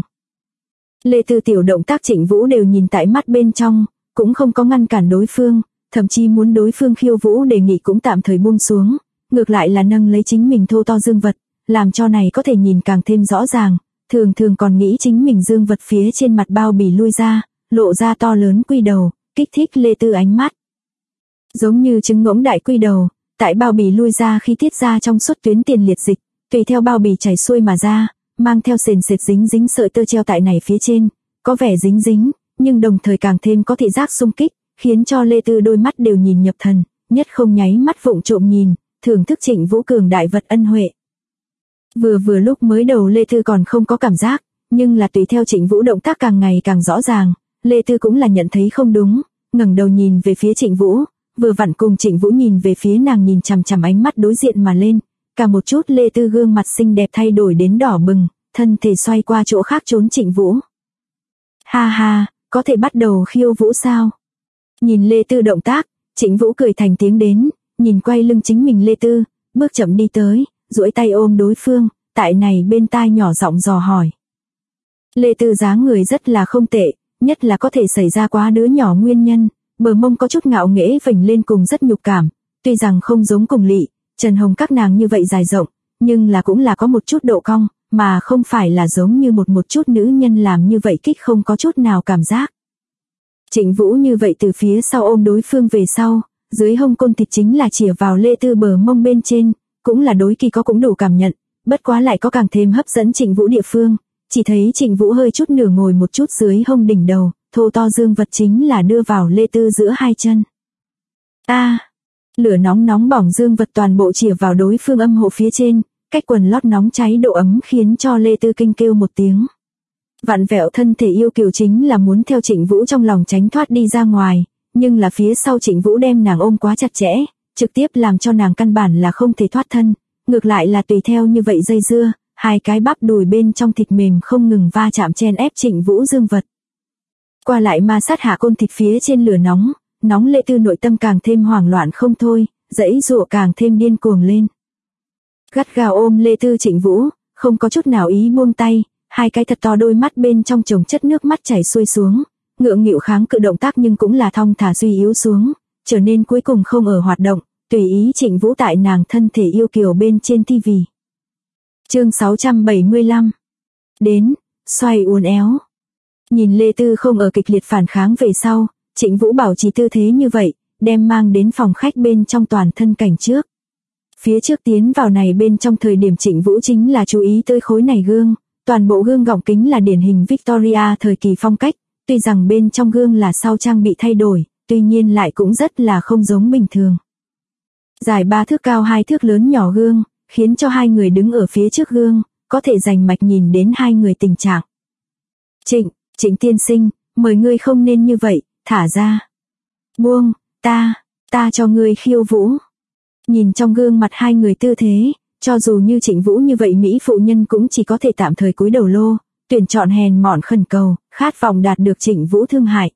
Lê Tư tiểu động tác Trịnh Vũ đều nhìn tại mắt bên trong, cũng không có ngăn cản đối phương, thậm chí muốn đối phương khiêu vũ đề nghị cũng tạm thời buông xuống, ngược lại là nâng lấy chính mình thô to dương vật, làm cho này có thể nhìn càng thêm rõ ràng, thường còn nghĩ chính mình dương vật phía trên mặt bao bì lui ra, lộ ra to lớn quy đầu, kích thích Lê Tư ánh mắt. Giống như trứng ngỗng đại quy đầu, tại bao bì lui ra khi tiết ra trong suốt tuyến tiền liệt dịch, tùy theo bao bì chảy xuôi mà ra, mang theo sền sệt dính dính sợi tơ treo tại này phía trên, có vẻ dính dính, nhưng đồng thời càng thêm có thị giác xung kích, khiến cho Lê Tư đôi mắt đều nhìn nhập thần, nhất không nháy mắt vụng trộm nhìn, thưởng thức Trịnh Vũ cường đại vật ân huệ. Vừa lúc mới đầu Lê Tư còn không có cảm giác, nhưng là tùy theo Trịnh Vũ động tác càng ngày càng rõ ràng, Lê Tư cũng là nhận thấy không đúng, ngẩng đầu nhìn về phía Trịnh Vũ, vừa vặn cùng Trịnh Vũ nhìn về phía nàng nhìn chằm chằm ánh mắt đối diện mà lên, cả một chút Lê Tư gương mặt xinh đẹp thay đổi đến đỏ bừng, thân thể xoay qua chỗ khác trốn Trịnh Vũ. Ha ha, có thể bắt đầu khiêu vũ sao? Nhìn Lê Tư động tác, Trịnh Vũ cười thành tiếng đến, nhìn quay lưng chính mình Lê Tư, bước chậm đi tới, duỗi tay ôm đối phương, tại này bên tai nhỏ giọng dò hỏi. Lê Tư dáng người rất là không tệ, nhất là có thể xảy ra quá đứa nhỏ nguyên nhân, bờ mông có chút ngạo nghễ vểnh lên cùng rất nhục cảm, tuy rằng không giống cùng Lị, Trần Hồng các nàng như vậy dài rộng, nhưng là cũng là có một chút độ cong, mà không phải là giống như một chút nữ nhân làm như vậy kích không có chút nào cảm giác. Trịnh Vũ như vậy từ phía sau ôm đối phương về sau, dưới hông Côn Thịt chính là chìa vào Lê Tư bờ mông bên trên, cũng là đối kỳ có cũng đủ cảm nhận, bất quá lại có càng thêm hấp dẫn Trịnh Vũ địa phương, chỉ thấy Trịnh Vũ hơi chút nửa ngồi một chút dưới hông đỉnh đầu, thô to dương vật chính là đưa vào Lê Tư giữa hai chân. Lửa nóng nóng bỏng dương vật toàn bộ chìa vào đối phương âm hộ phía trên, cách quần lót nóng cháy độ ấm khiến cho Lê Tư kinh kêu một tiếng. Vặn vẹo thân thể yêu kiều chính là muốn theo Trịnh Vũ trong lòng tránh thoát đi ra ngoài, nhưng là phía sau Trịnh Vũ đem nàng ôm quá chặt chẽ, trực tiếp làm cho nàng căn bản là không thể thoát thân, ngược lại là tùy theo như vậy dây dưa, hai cái bắp đùi bên trong thịt mềm không ngừng va chạm chen ép Trịnh Vũ dương vật. Qua lại ma sát hạ Côn Thịt phía trên lửa nóng, nóng Lê Tư nội tâm càng thêm hoảng loạn không thôi, giãy giụa càng thêm điên cuồng lên. Gắt gao ôm Lê Tư Trịnh Vũ, không có chút nào ý buông tay, hai cái thật to đôi mắt bên trong chồng chất nước mắt chảy xuôi xuống, ngượng nghịu kháng cự động tác nhưng cũng là thong thả suy yếu xuống, trở nên cuối cùng không ở hoạt động, tùy ý Trịnh Vũ tại nàng thân thể yêu kiều bên trên tivi. Chương 675. Đến, xoay uốn éo. Nhìn Lê Tư không ở kịch liệt phản kháng về sau, Trịnh Vũ bảo trì tư thế như vậy, đem mang đến phòng khách bên trong toàn thân cảnh trước. Phía trước tiến vào này bên trong thời điểm Trịnh Vũ chính là chú ý tới khối này gương, toàn bộ gương gọng kính là điển hình Victoria thời kỳ phong cách, tuy rằng bên trong gương là sau trang bị thay đổi, tuy nhiên lại cũng rất là không giống bình thường. Dài 3 thước cao 2 thước lớn nhỏ gương, khiến cho hai người đứng ở phía trước gương, có thể rành mạch nhìn đến hai người tình trạng. Trịnh tiên sinh, mời ngươi không nên như vậy, thả ra. Buông, ta cho ngươi khiêu vũ. Nhìn trong gương mặt hai người tư thế, cho dù như Trịnh Vũ như vậy Mỹ phụ nhân cũng chỉ có thể tạm thời cúi đầu lô, tuyển chọn hèn mọn khẩn cầu, khát vọng đạt được Trịnh Vũ thương hại.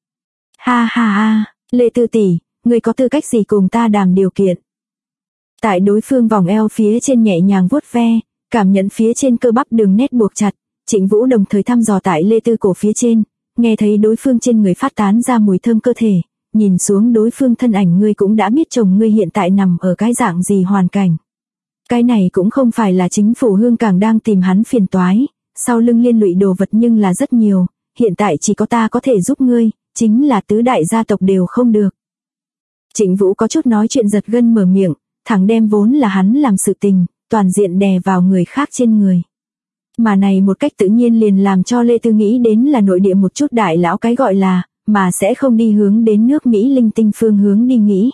Ha, Lê Tư tỷ, ngươi có tư cách gì cùng ta đàm điều kiện? Tại đối phương vòng eo phía trên nhẹ nhàng vuốt ve, cảm nhận phía trên cơ bắp đường nét buộc chặt, Trịnh Vũ đồng thời thăm dò tại Lê Tư cổ phía trên, nghe thấy đối phương trên người phát tán ra mùi thơm cơ thể, nhìn xuống đối phương thân ảnh ngươi cũng đã biết chồng ngươi hiện tại nằm ở cái dạng gì hoàn cảnh. Cái này cũng không phải là chính phủ Hương Cảng đang tìm hắn phiền toái, sau lưng liên lụy đồ vật nhưng là rất nhiều, hiện tại chỉ có ta có thể giúp ngươi, chính là tứ đại gia tộc đều không được. Trịnh Vũ có chút nói chuyện giật gân mở miệng, thẳng đem vốn là hắn làm sự tình, toàn diện đè vào người khác trên người. Mà này một cách tự nhiên liền làm cho Lê Tư nghĩ đến là nội địa một chút đại lão cái gọi là, mà sẽ không đi hướng đến nước Mỹ linh tinh phương hướng đi nghĩ.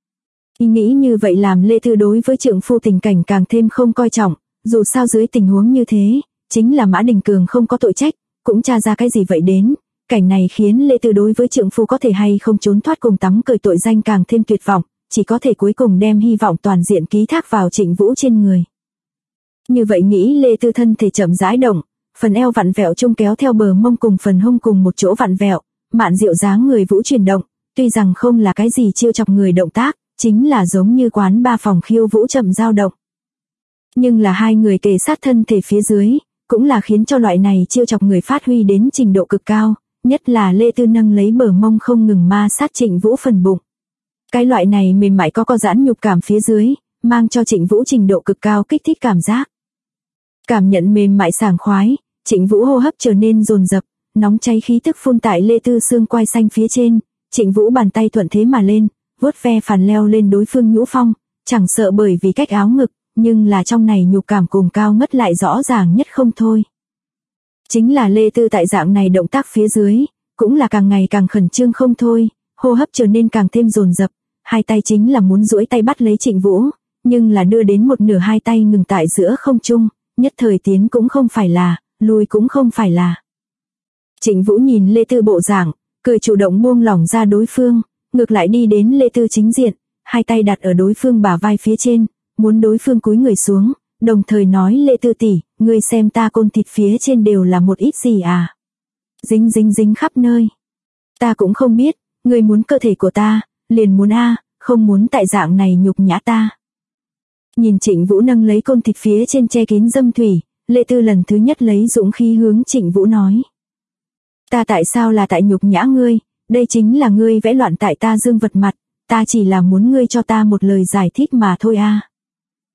Ý nghĩ như vậy làm Lê Tư đối với trượng phu tình cảnh càng thêm không coi trọng, dù sao dưới tình huống như thế, chính là Mã Đình Cường không có tội trách, cũng tra ra cái gì vậy đến. Cảnh này khiến Lê Tư đối với trượng phu có thể hay không trốn thoát cùng tắm cười tội danh càng thêm tuyệt vọng, chỉ có thể cuối cùng đem hy vọng toàn diện ký thác vào Trịnh Vũ trên người. Như vậy nghĩ Lê Tư thân thể chậm rãi động, phần eo vặn vẹo chung kéo theo bờ mông cùng phần hông cùng một chỗ vặn vẹo, mạn diệu dáng người Vũ chuyển động, tuy rằng không là cái gì chiêu chọc người động tác, chính là giống như quán ba phòng khiêu vũ chậm dao động. Nhưng là hai người kề sát thân thể phía dưới, cũng là khiến cho loại này chiêu chọc người phát huy đến trình độ cực cao, nhất là Lê Tư nâng lấy bờ mông không ngừng ma sát Trịnh Vũ phần bụng. Cái loại này mềm mại có giãn nhục cảm phía dưới, mang cho Trịnh Vũ trình độ cực cao kích thích cảm giác. Cảm nhận mềm mại sảng khoái, Trịnh Vũ hô hấp trở nên dồn dập, nóng cháy khí tức phun tại Lê Tư xương quai xanh phía trên, Trịnh Vũ bàn tay thuận thế mà lên, vuốt ve phàn leo lên đối phương nhũ phong, chẳng sợ bởi vì cách áo ngực, nhưng là trong này nhục cảm cùng cao ngất lại rõ ràng nhất không thôi. Chính là Lê Tư tại dạng này động tác phía dưới, cũng là càng ngày càng khẩn trương không thôi, hô hấp trở nên càng thêm dồn dập, hai tay chính là muốn duỗi tay bắt lấy Trịnh Vũ, nhưng là đưa đến một nửa hai tay ngừng tại giữa không trung, nhất thời tiến cũng không phải là, lui cũng không phải là. Trịnh Vũ nhìn Lê Tư bộ dạng, cười chủ động buông lỏng ra đối phương, ngược lại đi đến Lê Tư chính diện, hai tay đặt ở đối phương bả vai phía trên, muốn đối phương cúi người xuống, đồng thời nói Lê Tư tỷ, ngươi xem ta côn thịt phía trên đều là một ít gì à? Dính khắp nơi. Ta cũng không biết, ngươi muốn cơ thể của ta, liền muốn không muốn tại dạng này nhục nhã ta. Nhìn Trịnh Vũ nâng lấy côn thịt phía trên che kín dâm thủy, Lê Tư lần thứ nhất lấy dũng khí hướng Trịnh Vũ nói. Ta tại sao là tại nhục nhã ngươi, đây chính là ngươi vẽ loạn tại ta dương vật mặt, ta chỉ là muốn ngươi cho ta một lời giải thích mà thôi